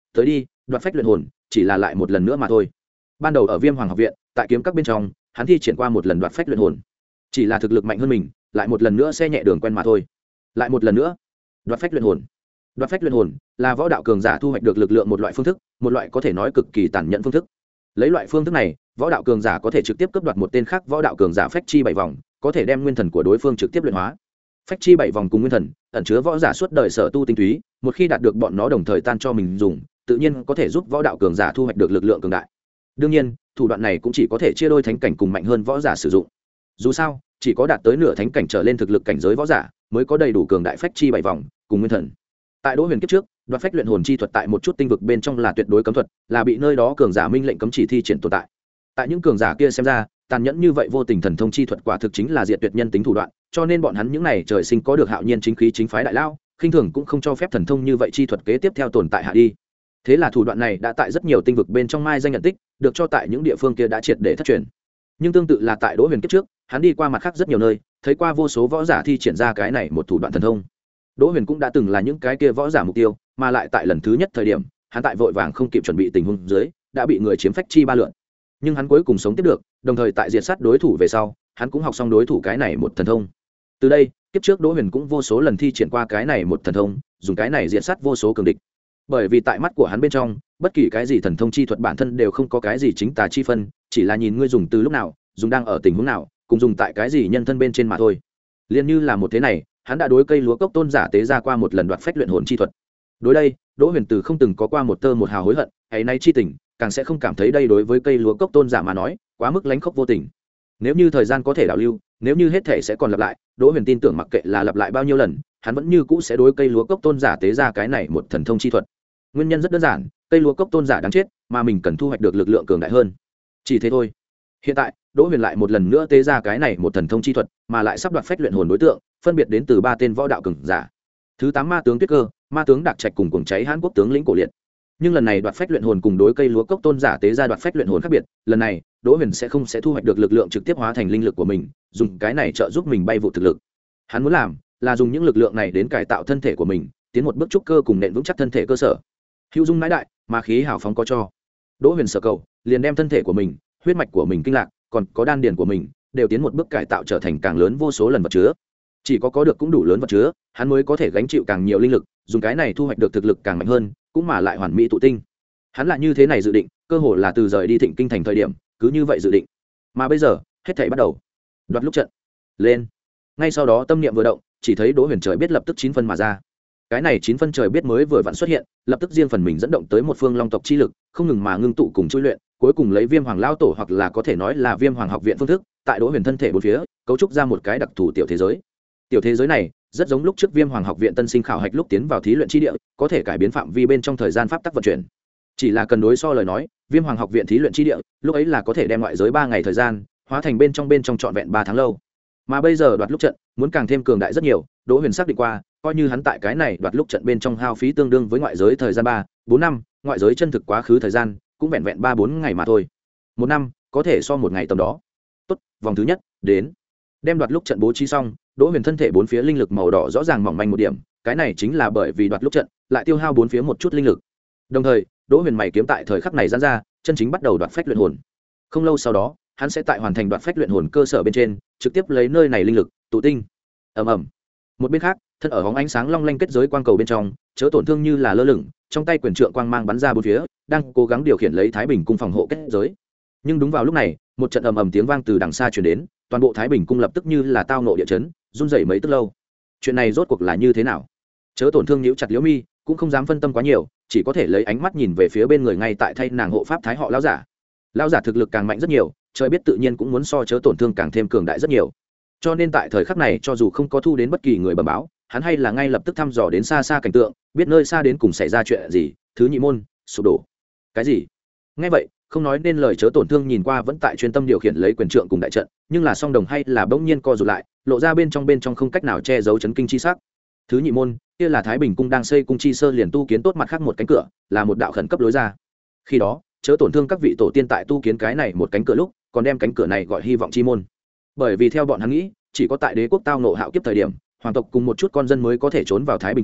tới đi, đoạt phách luyện hồn chỉ là lại một lần nữa mà thôi. Ban đầu ở Viêm Hoàng học viện, tại kiếm các bên trong, hắn thi triển qua một lần đoạt phách luyện hồn, chỉ là thực lực mạnh hơn mình, lại một lần nữa xe nhẹ đường quen mà thôi. Lại một lần nữa đoạt phách luyện hồn. Đoạt phách luyện hồn là võ đạo cường giả thu hoạch được lực lượng một loại phương thức, một loại có thể nói cực kỳ tàn nhẫn phương thức. Lấy loại phương thức này, võ đạo cường giả có thể trực tiếp cướp đoạt một tên khác võ đạo cường giả phách chi bảy vòng, có thể đem nguyên thần của đối phương trực tiếp luyện hóa. Phách chi bảy vòng cùng nguyên thần ẩn chứa võ giả suốt đời sở tu tinh túy, một khi đạt được bọn nó đồng thời tan cho mình dùng, tự nhiên có thể giúp võ đạo cường giả thu hoạch được lực lượng cường đại. Đương nhiên, thủ đoạn này cũng chỉ có thể chia đôi thánh cảnh cùng mạnh hơn võ giả sử dụng. Dù sao, chỉ có đạt tới nửa thánh cảnh trở lên thực lực cảnh giới võ giả mới có đầy đủ cường đại phách chi bảy vòng cùng nguyên thần. Tại Đỗ Huyền kiếp trước, đoạt phách luyện hồn chi thuật tại một chút tinh vực bên trong là tuyệt đối cấm thuật, là bị nơi đó cường giả minh lệnh cấm chỉ thi triển tồn tại. Tại những cường giả kia xem ra, tàn nhẫn như vậy vô tình thần thông chi thuật quả thực chính là diệt tuyệt nhân tính thủ đoạn, cho nên bọn hắn những này trời sinh có được hạo nhiên chính khí chính phái đại lao, khinh thường cũng không cho phép thần thông như vậy chi thuật kế tiếp theo tồn tại hạ đi. Thế là thủ đoạn này đã tại rất nhiều tinh vực bên trong mai danh nhận tích, được cho tại những địa phương kia đã triệt để thất truyền. Nhưng tương tự là tại Đỗ Huyền kiếp trước, hắn đi qua mặt khác rất nhiều nơi, thấy qua vô số võ giả thi triển ra cái này một thủ đoạn thần thông. Đỗ Huyền cũng đã từng là những cái kia võ giả mục tiêu, mà lại tại lần thứ nhất thời điểm, hắn tại vội vàng không kịp chuẩn bị tình huống dưới, đã bị người chiếm phách chi ba lượn. Nhưng hắn cuối cùng sống tiếp được, đồng thời tại diệt sát đối thủ về sau, hắn cũng học xong đối thủ cái này một thần thông. Từ đây, kiếp trước Đỗ Huyền cũng vô số lần thi triển qua cái này một thần thông, dùng cái này diệt sát vô số cường địch. Bởi vì tại mắt của hắn bên trong, bất kỳ cái gì thần thông chi thuật bản thân đều không có cái gì chính tà chi phân, chỉ là nhìn ngươi dùng từ lúc nào, dùng đang ở tình huống nào, cùng dùng tại cái gì nhân thân bên trên mà thôi. Liên như là một thế này, hắn đã đối cây lúa cốc tôn giả tế ra qua một lần đoạt phách luyện hồn chi thuật. Đối đây, Đỗ Huyền từ không từng có qua một tơ một hào hối hận, hay nay chi tình, càng sẽ không cảm thấy đây đối với cây lúa cốc tôn giả mà nói, quá mức lánh khốc vô tình. Nếu như thời gian có thể đảo lưu, nếu như hết thể sẽ còn lặp lại, Đỗ Huyền tin tưởng mặc kệ là lặp lại bao nhiêu lần, hắn vẫn như cũ sẽ đối cây lúa cốc tôn giả tế ra cái này một thần thông chi thuật. Nguyên nhân rất đơn giản, cây lúa cốc tôn giả đáng chết, mà mình cần thu hoạch được lực lượng cường đại hơn. Chỉ thế thôi. Hiện tại, Đỗ Huyền lại một lần nữa tế ra cái này một thần thông chi thuật, mà lại sắp đoạt phách luyện hồn đối tượng, phân biệt đến từ ba tên võ đạo cường giả. Thứ tám ma tướng Tuyết Cơ, ma tướng Đạc Trạch cùng cuồng cháy Hán Quốc tướng lĩnh Cổ Liệt. Nhưng lần này đoạt phách luyện hồn cùng đối cây lúa cốc tôn giả tế ra đoạt phách luyện hồn khác biệt, lần này, Đỗ Huyền sẽ không sẽ thu hoạch được lực lượng trực tiếp hóa thành linh lực của mình, dùng cái này trợ giúp mình bay vụ thực lực. Hắn muốn làm là dùng những lực lượng này đến cải tạo thân thể của mình, tiến một bước trúc cơ cùng nền vững chắc thân thể cơ sở. Hữu dung mãi đại, mà khí hào phóng có cho. Đỗ Huyền sở cầu, liền đem thân thể của mình, huyết mạch của mình kinh lạc, còn có đan điền của mình, đều tiến một bước cải tạo trở thành càng lớn vô số lần vật chứa. Chỉ có có được cũng đủ lớn vật chứa, hắn mới có thể gánh chịu càng nhiều linh lực, dùng cái này thu hoạch được thực lực càng mạnh hơn, cũng mà lại hoàn mỹ tụ tinh. Hắn là như thế này dự định, cơ hội là từ rời đi Thịnh Kinh thành thời điểm, cứ như vậy dự định. Mà bây giờ, hết thảy bắt đầu. Đoạt lúc trận. Lên. Ngay sau đó tâm niệm vừa động, chỉ thấy Đỗ Huyền trời biết lập tức chín phân mà ra. Cái này chín phân trời biết mới vừa vặn xuất hiện, lập tức riêng phần mình dẫn động tới một phương long tộc chi lực, không ngừng mà ngưng tụ cùng chui luyện, cuối cùng lấy Viêm Hoàng lao tổ hoặc là có thể nói là Viêm Hoàng học viện phương thức, tại Đỗ Huyền thân thể bốn phía, cấu trúc ra một cái đặc thù tiểu thế giới. Tiểu thế giới này rất giống lúc trước Viêm Hoàng học viện tân sinh khảo hạch lúc tiến vào thí luyện chi địa, có thể cải biến phạm vi bên trong thời gian pháp tắc vận chuyển. Chỉ là cần đối so lời nói, Viêm Hoàng học viện thí luyện chi địa, lúc ấy là có thể đem ngoại giới ba ngày thời gian, hóa thành bên trong bên trong trọn vẹn ba tháng lâu. Mà bây giờ đoạt lúc trận, muốn càng thêm cường đại rất nhiều, Đỗ Huyền xác định qua, coi như hắn tại cái này đoạt lúc trận bên trong hao phí tương đương với ngoại giới thời gian ba, bốn năm, ngoại giới chân thực quá khứ thời gian, cũng vẹn vẹn ba bốn ngày mà thôi. Một năm, có thể so một ngày tầm đó. Tốt, vòng thứ nhất, đến. Đem đoạt lúc trận bố trí xong, Đỗ Huyền thân thể bốn phía linh lực màu đỏ rõ ràng mỏng manh một điểm, cái này chính là bởi vì đoạt lúc trận lại tiêu hao bốn phía một chút linh lực. Đồng thời, Đỗ Huyền mày kiếm tại thời khắc này giãn ra, chân chính bắt đầu đoạt phách luyện hồn. Không lâu sau đó, hắn sẽ tại hoàn thành đoạt phách luyện hồn cơ sở bên trên, trực tiếp lấy nơi này linh lực tụ tinh. Ầm ầm. Một bên khác, thân ở hóng ánh sáng long lanh kết giới quang cầu bên trong, chớ tổn thương như là lơ lửng, trong tay quyền trượng quang mang bắn ra bốn phía, đang cố gắng điều khiển lấy Thái Bình cung phòng hộ kết giới. Nhưng đúng vào lúc này, một trận ầm ầm tiếng vang từ đằng xa truyền đến, toàn bộ Thái Bình cung lập tức như là tao ngộ địa chấn, run rẩy mấy tức lâu. Chuyện này rốt cuộc là như thế nào? Chớ tổn thương nhíu chặt liễu mi, cũng không dám phân tâm quá nhiều, chỉ có thể lấy ánh mắt nhìn về phía bên người ngay tại thay nàng hộ pháp thái họ lão giả. Lão giả thực lực càng mạnh rất nhiều, trời biết tự nhiên cũng muốn so chớ tổn thương càng thêm cường đại rất nhiều. Cho nên tại thời khắc này cho dù không có thu đến bất kỳ người bẩm báo, hắn hay là ngay lập tức thăm dò đến xa xa cảnh tượng, biết nơi xa đến cùng xảy ra chuyện gì. Thứ nhị môn sụp đổ. Cái gì? Nghe vậy, không nói nên lời chớ tổn thương nhìn qua vẫn tại chuyên tâm điều khiển lấy quyền trượng cùng đại trận, nhưng là song đồng hay là bỗng nhiên co rụt lại, lộ ra bên trong bên trong không cách nào che giấu chấn kinh chi sắc. Thứ nhị môn, kia là Thái Bình cung đang xây cung chi sơ liền tu kiến tốt mặt khác một cánh cửa, là một đạo khẩn cấp lối ra. Khi đó, chớ tổn thương các vị tổ tiên tại tu kiến cái này một cánh cửa lúc, còn đem cánh cửa này gọi hy vọng chi môn. Bởi vì theo bọn hắn nghĩ, chỉ có tại đế quốc tao nộ hạo kiếp thời điểm, hoàng tộc cùng một chút con dân mới có thể trốn vào Thái Bình cung,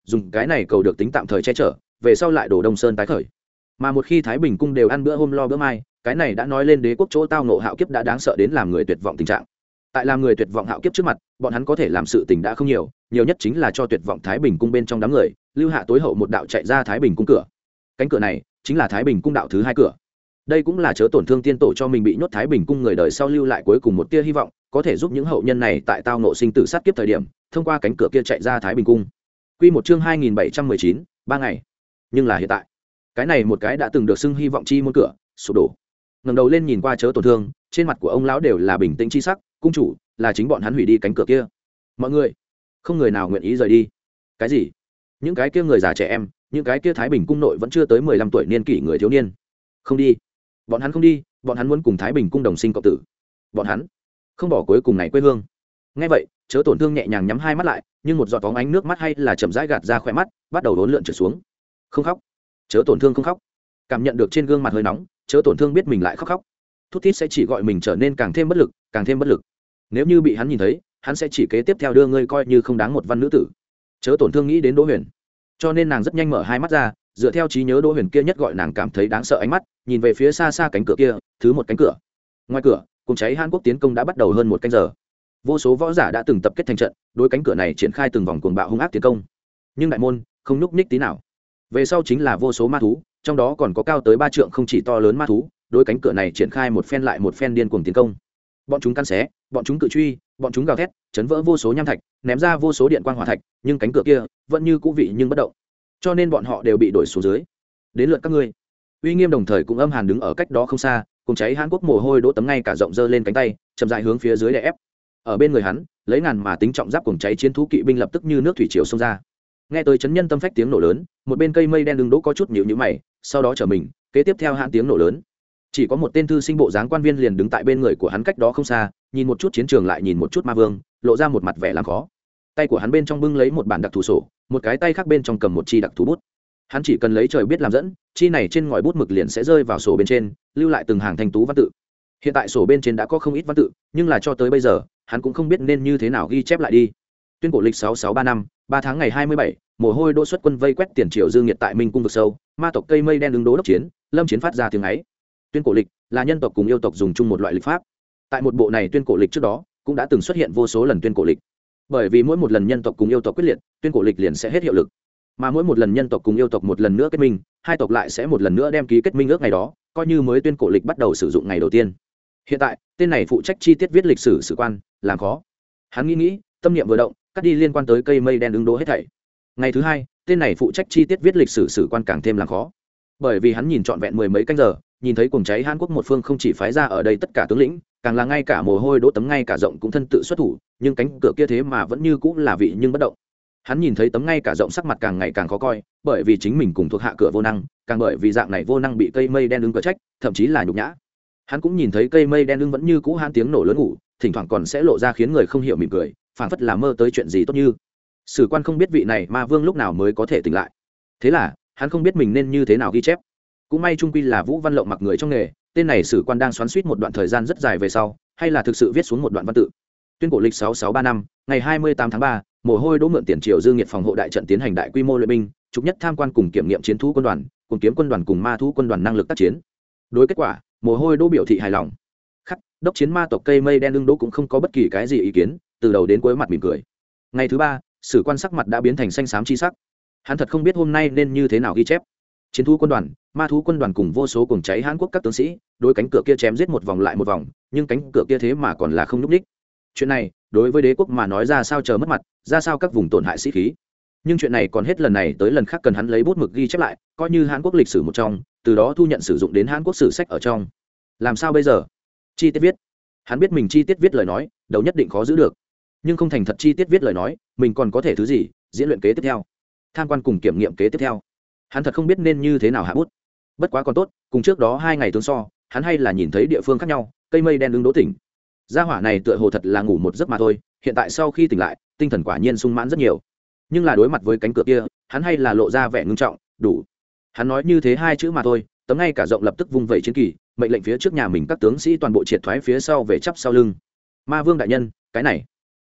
dùng cái này cầu được tính tạm thời che chở, về sau lại đổ Đông Sơn tái khởi. Mà một khi Thái Bình cung đều ăn bữa hôm lo bữa mai, cái này đã nói lên đế quốc chỗ tao ngộ hạo kiếp đã đáng sợ đến làm người tuyệt vọng tình trạng. Tại làm người tuyệt vọng hạo kiếp trước mặt, bọn hắn có thể làm sự tình đã không nhiều, nhiều nhất chính là cho tuyệt vọng Thái Bình cung bên trong đám người lưu hạ tối hậu một đạo chạy ra Thái Bình cung cửa. Cánh cửa này chính là Thái Bình cung đạo thứ hai cửa. Đây cũng là chớ tổn thương tiên tổ cho mình bị nhốt Thái Bình cung người đời sau lưu lại cuối cùng một tia hy vọng, có thể giúp những hậu nhân này tại tao ngộ sinh tử sát kiếp thời điểm thông qua cánh cửa kia chạy ra Thái Bình cung. Quy một chương hai nghìn bảy trăm mười chín, ba ngày. Nhưng là hiện tại, cái này một cái đã từng được xưng hy vọng chi môn cửa sụp đổ. Ngẩng đầu lên nhìn qua chớ tổn thương, trên mặt của ông lão đều là bình tĩnh chi sắc, cung chủ, là chính bọn hắn hủy đi cánh cửa kia. Mọi người, không người nào nguyện ý rời đi. Cái gì? Những cái kia người già trẻ em, những cái kia Thái Bình cung nội vẫn chưa tới mười lăm tuổi niên kỷ người thiếu niên. Không đi. Bọn hắn không đi, bọn hắn muốn cùng Thái Bình cung đồng sinh cộng tử. Bọn hắn không bỏ cuối cùng này quê hương. Nghe vậy, chớ tổn thương nhẹ nhàng nhắm hai mắt lại, nhưng một giọt bóng ánh nước mắt hay là chậm rãi gạt ra khóe mắt, bắt đầu đốn lượn trượt xuống. Không khóc. Chớ tổn thương không khóc. Cảm nhận được trên gương mặt hơi nóng, chớ tổn thương biết mình lại khóc khóc. Thút thít sẽ chỉ gọi mình trở nên càng thêm bất lực, càng thêm bất lực. Nếu như bị hắn nhìn thấy, hắn sẽ chỉ kế tiếp theo đưa ngươi coi như không đáng một văn nữ tử. Chớ tổn thương nghĩ đến Đỗ Huyền, cho nên nàng rất nhanh mở hai mắt ra, dựa theo trí nhớ Đỗ Huyền kia nhất gọi nàng cảm thấy đáng sợ ánh mắt, nhìn về phía xa xa cánh cửa kia, thứ một cánh cửa. Ngoài cửa, cùng cháy Hàn Quốc tiến công đã bắt đầu hơn một canh giờ. Vô số võ giả đã từng tập kết thành trận, đối cánh cửa này triển khai từng vòng cuồng bạo hung ác tiến công. Nhưng đại môn không nhúc nhích tí nào. Về sau chính là vô số ma thú, trong đó còn có cao tới ba trượng không chỉ to lớn ma thú, đối cánh cửa này triển khai một phen lại một phen điên cuồng tiến công. Bọn chúng căn xé, bọn chúng cự truy, bọn chúng gào thét, chấn vỡ vô số nham thạch, ném ra vô số điện quang hỏa thạch, nhưng cánh cửa kia vẫn như cũ vị nhưng bất động. Cho nên bọn họ đều bị đuổi xuống dưới. Đến lượt các ngươi. Uy Nghiêm đồng thời cũng âm hàn đứng ở cách đó không xa, cùng cháy Hàn Quốc mồ hôi đỗ tấm ngay cả rộng dơ lên cánh tay, chậm rãi hướng phía dưới đè ép. Ở bên người hắn, lấy ngàn mà tính trọng giáp cùng cháy chiến thú kỵ binh lập tức như nước thủy triều xông ra. Nghe tới chấn nhân tâm phách tiếng nổ lớn, một bên cây mây đen đứng đỗ có chút nhíu nhíu mày, sau đó trở mình, kế tiếp theo hãn tiếng nổ lớn. Chỉ có một tên thư sinh bộ dáng quan viên liền đứng tại bên người của hắn cách đó không xa, nhìn một chút chiến trường lại nhìn một chút ma vương, lộ ra một mặt vẻ làm khó. Tay của hắn bên trong bưng lấy một bản đặc thù sổ, một cái tay khác bên trong cầm một chi đặc thù bút. Hắn chỉ cần lấy trời biết làm dẫn, chi này trên ngòi bút mực liền sẽ rơi vào sổ bên trên, lưu lại từng hàng thanh tú văn tự. Hiện tại sổ bên trên đã có không ít văn tự, nhưng là cho tới bây giờ, hắn cũng không biết nên như thế nào ghi chép lại đi. Tuyên cổ lịch sáu sáu ba năm, ba tháng ngày hai mươi bảy, mồ hôi đỗ xuất quân vây quét tiền triều dương nhiệt tại Minh cung vực sâu, ma tộc cây mây đen đứng đố đốc chiến, lâm chiến phát ra tiếng ấy. Tuyên cổ lịch là nhân tộc cùng yêu tộc dùng chung một loại lịch pháp. Tại một bộ này tuyên cổ lịch trước đó, cũng đã từng xuất hiện vô số lần tuyên cổ lịch. Bởi vì mỗi một lần nhân tộc cùng yêu tộc quyết liệt, tuyên cổ lịch liền sẽ hết hiệu lực. Mà mỗi một lần nhân tộc cùng yêu tộc một lần nữa kết minh, hai tộc lại sẽ một lần nữa đem ký kết minh ước ngày đó, coi như mới tuyên cổ lịch bắt đầu sử dụng ngày đầu tiên. Hiện tại, tên này phụ trách chi tiết viết lịch sử sử quan, làm khó. Hắn nghĩ nghĩ, tâm niệm vừa động, cắt đi liên quan tới cây mây đen ứng đố hết thảy. Ngày thứ hai, tên này phụ trách chi tiết viết lịch sử sử quan càng thêm làm khó. Bởi vì hắn nhìn trọn vẹn mười mấy canh giờ, nhìn thấy cuồng cháy Hàn Quốc một phương không chỉ phái ra ở đây tất cả tướng lĩnh, càng là ngay cả mồ hôi đỗ tấm ngay cả rộng cũng thân tự xuất thủ, nhưng cánh cửa kia thế mà vẫn như cũng là vị nhưng bất động. Hắn nhìn thấy tấm ngay cả rộng sắc mặt càng ngày càng khó coi, bởi vì chính mình cùng thuộc hạ cửa vô năng, càng bởi vì dạng này vô năng bị cây mây đen đứng cửa trách, thậm chí là nhục nhã. Hắn cũng nhìn thấy cây mây đen đứng vẫn như cũ han tiếng nổ lớn ngủ, thỉnh thoảng còn sẽ lộ ra khiến người không hiểu mỉm cười, phảng phất là mơ tới chuyện gì tốt như. Sử quan không biết vị này ma vương lúc nào mới có thể tỉnh lại. Thế là, hắn không biết mình nên như thế nào ghi chép. Cũng may trung quy là Vũ Văn Lộng mặc người trong nghề, tên này sử quan đang xoắn xuýt một đoạn thời gian rất dài về sau, hay là thực sự viết xuống một đoạn văn tự. Tuyên cổ lịch sáu sáu ba năm, ngày hai mươi tám tháng ba, mồ hôi đỗ mượn tiền triều dương nhiệt phòng hộ đại trận tiến hành đại quy mô luyện binh, trục nhất tham quan cùng kiểm nghiệm chiến thú quân đoàn, cùng kiếm quân đoàn cùng ma thú quân đoàn năng lực tác chiến. Đối kết quả, mồ hôi đỗ biểu thị hài lòng. Khắc, đốc chiến ma tộc cây mây đen lưng đỗ cũng không có bất kỳ cái gì ý kiến, từ đầu đến cuối mặt mỉm cười. Ngày thứ ba, sử quan sắc mặt đã biến thành xanh xám chi sắc. Hắn thật không biết hôm nay nên như thế nào ghi chép. Chiến thú quân đoàn, ma thú quân đoàn cùng vô số cuồng cháy Hàn Quốc các tướng sĩ, đối cánh cửa kia chém giết một vòng lại một vòng, nhưng cánh cửa kia thế mà còn là không nhúc nhích. Chuyện này, đối với đế quốc mà nói ra sao chờ mất mặt, ra sao các vùng tổn hại sĩ khí. Nhưng chuyện này còn hết lần này tới lần khác cần hắn lấy bút mực ghi chép lại, coi như Hàn Quốc lịch sử một trong, từ đó thu nhận sử dụng đến Hàn Quốc sử sách ở trong. Làm sao bây giờ? Chi tiết viết. Hắn biết mình chi tiết viết lời nói, đầu nhất định khó giữ được. Nhưng không thành thật chi tiết viết lời nói, mình còn có thể thứ gì, diễn luyện kế tiếp theo, tham quan cùng kiểm nghiệm kế tiếp theo. Hắn thật không biết nên như thế nào hạ bút. Bất quá còn tốt, cùng trước đó hai ngày tướng so, hắn hay là nhìn thấy địa phương khác nhau, cây mây đen đứng đố tỉnh. Gia hỏa này tựa hồ thật là ngủ một giấc mà thôi, hiện tại sau khi tỉnh lại, tinh thần quả nhiên sung mãn rất nhiều. Nhưng là đối mặt với cánh cửa kia, hắn hay là lộ ra vẻ ngưng trọng, đủ. Hắn nói như thế hai chữ mà thôi, tấm ngay cả rộng lập tức vung vẩy chiến kỳ, mệnh lệnh phía trước nhà mình các tướng sĩ toàn bộ triệt thoái phía sau về chắp sau lưng. Ma vương đại nhân, cái này,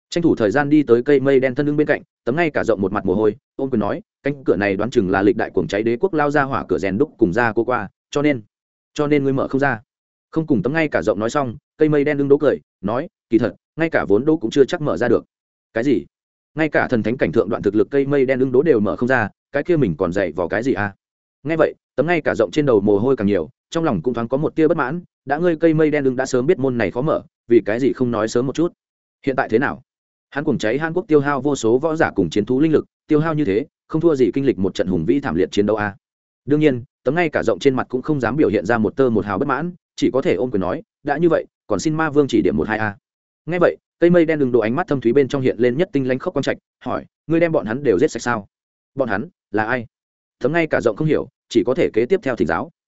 tranh thủ thời gian đi tới cây mây đen thân lưng bên cạnh, tấm ngay cả rộng một mặt mồ hôi, ôm quyền nói, cánh cửa này đoán chừng là lịch đại cuồng cháy đế quốc lao ra hỏa cửa rèn đúc cùng ra cô qua, cho nên cho nên ngươi mở không ra. Không cùng tấm ngay cả rộng nói xong, cây mây đen lưng đố cười nói, kỳ thật ngay cả vốn đố cũng chưa chắc mở ra được. Cái gì? Ngay cả thần thánh cảnh thượng đoạn thực lực cây mây đen lưng đố đều mở không ra, cái kia mình còn dạy vào cái gì à? Nghe vậy, tấm ngay cả rộng trên đầu mồ hôi càng nhiều, trong lòng cũng thoáng có một tia bất mãn, đã ngươi cây mây đen lưng đã sớm biết môn này khó mở, vì cái gì không nói sớm một chút? Hiện tại thế nào? Hắn cuồng cháy Hàn Quốc tiêu hao vô số võ giả cùng chiến thú linh lực, tiêu hao như thế, không thua gì kinh lịch một trận hùng vĩ thảm liệt chiến đấu a. À? Đương nhiên, tấm ngay cả rộng trên mặt cũng không dám biểu hiện ra một tơ một hào bất mãn, chỉ có thể ôm quyền nói, đã như vậy, còn xin ma vương chỉ điểm một hai a. Nghe vậy, cây mây đen đường đồ ánh mắt thâm thúy bên trong hiện lên nhất tinh lãnh khốc quang trạch, hỏi, ngươi đem bọn hắn đều giết sạch sao? Bọn hắn là ai? Tấm ngay cả rộng không hiểu, chỉ có thể kế tiếp theo thỉnh giáo.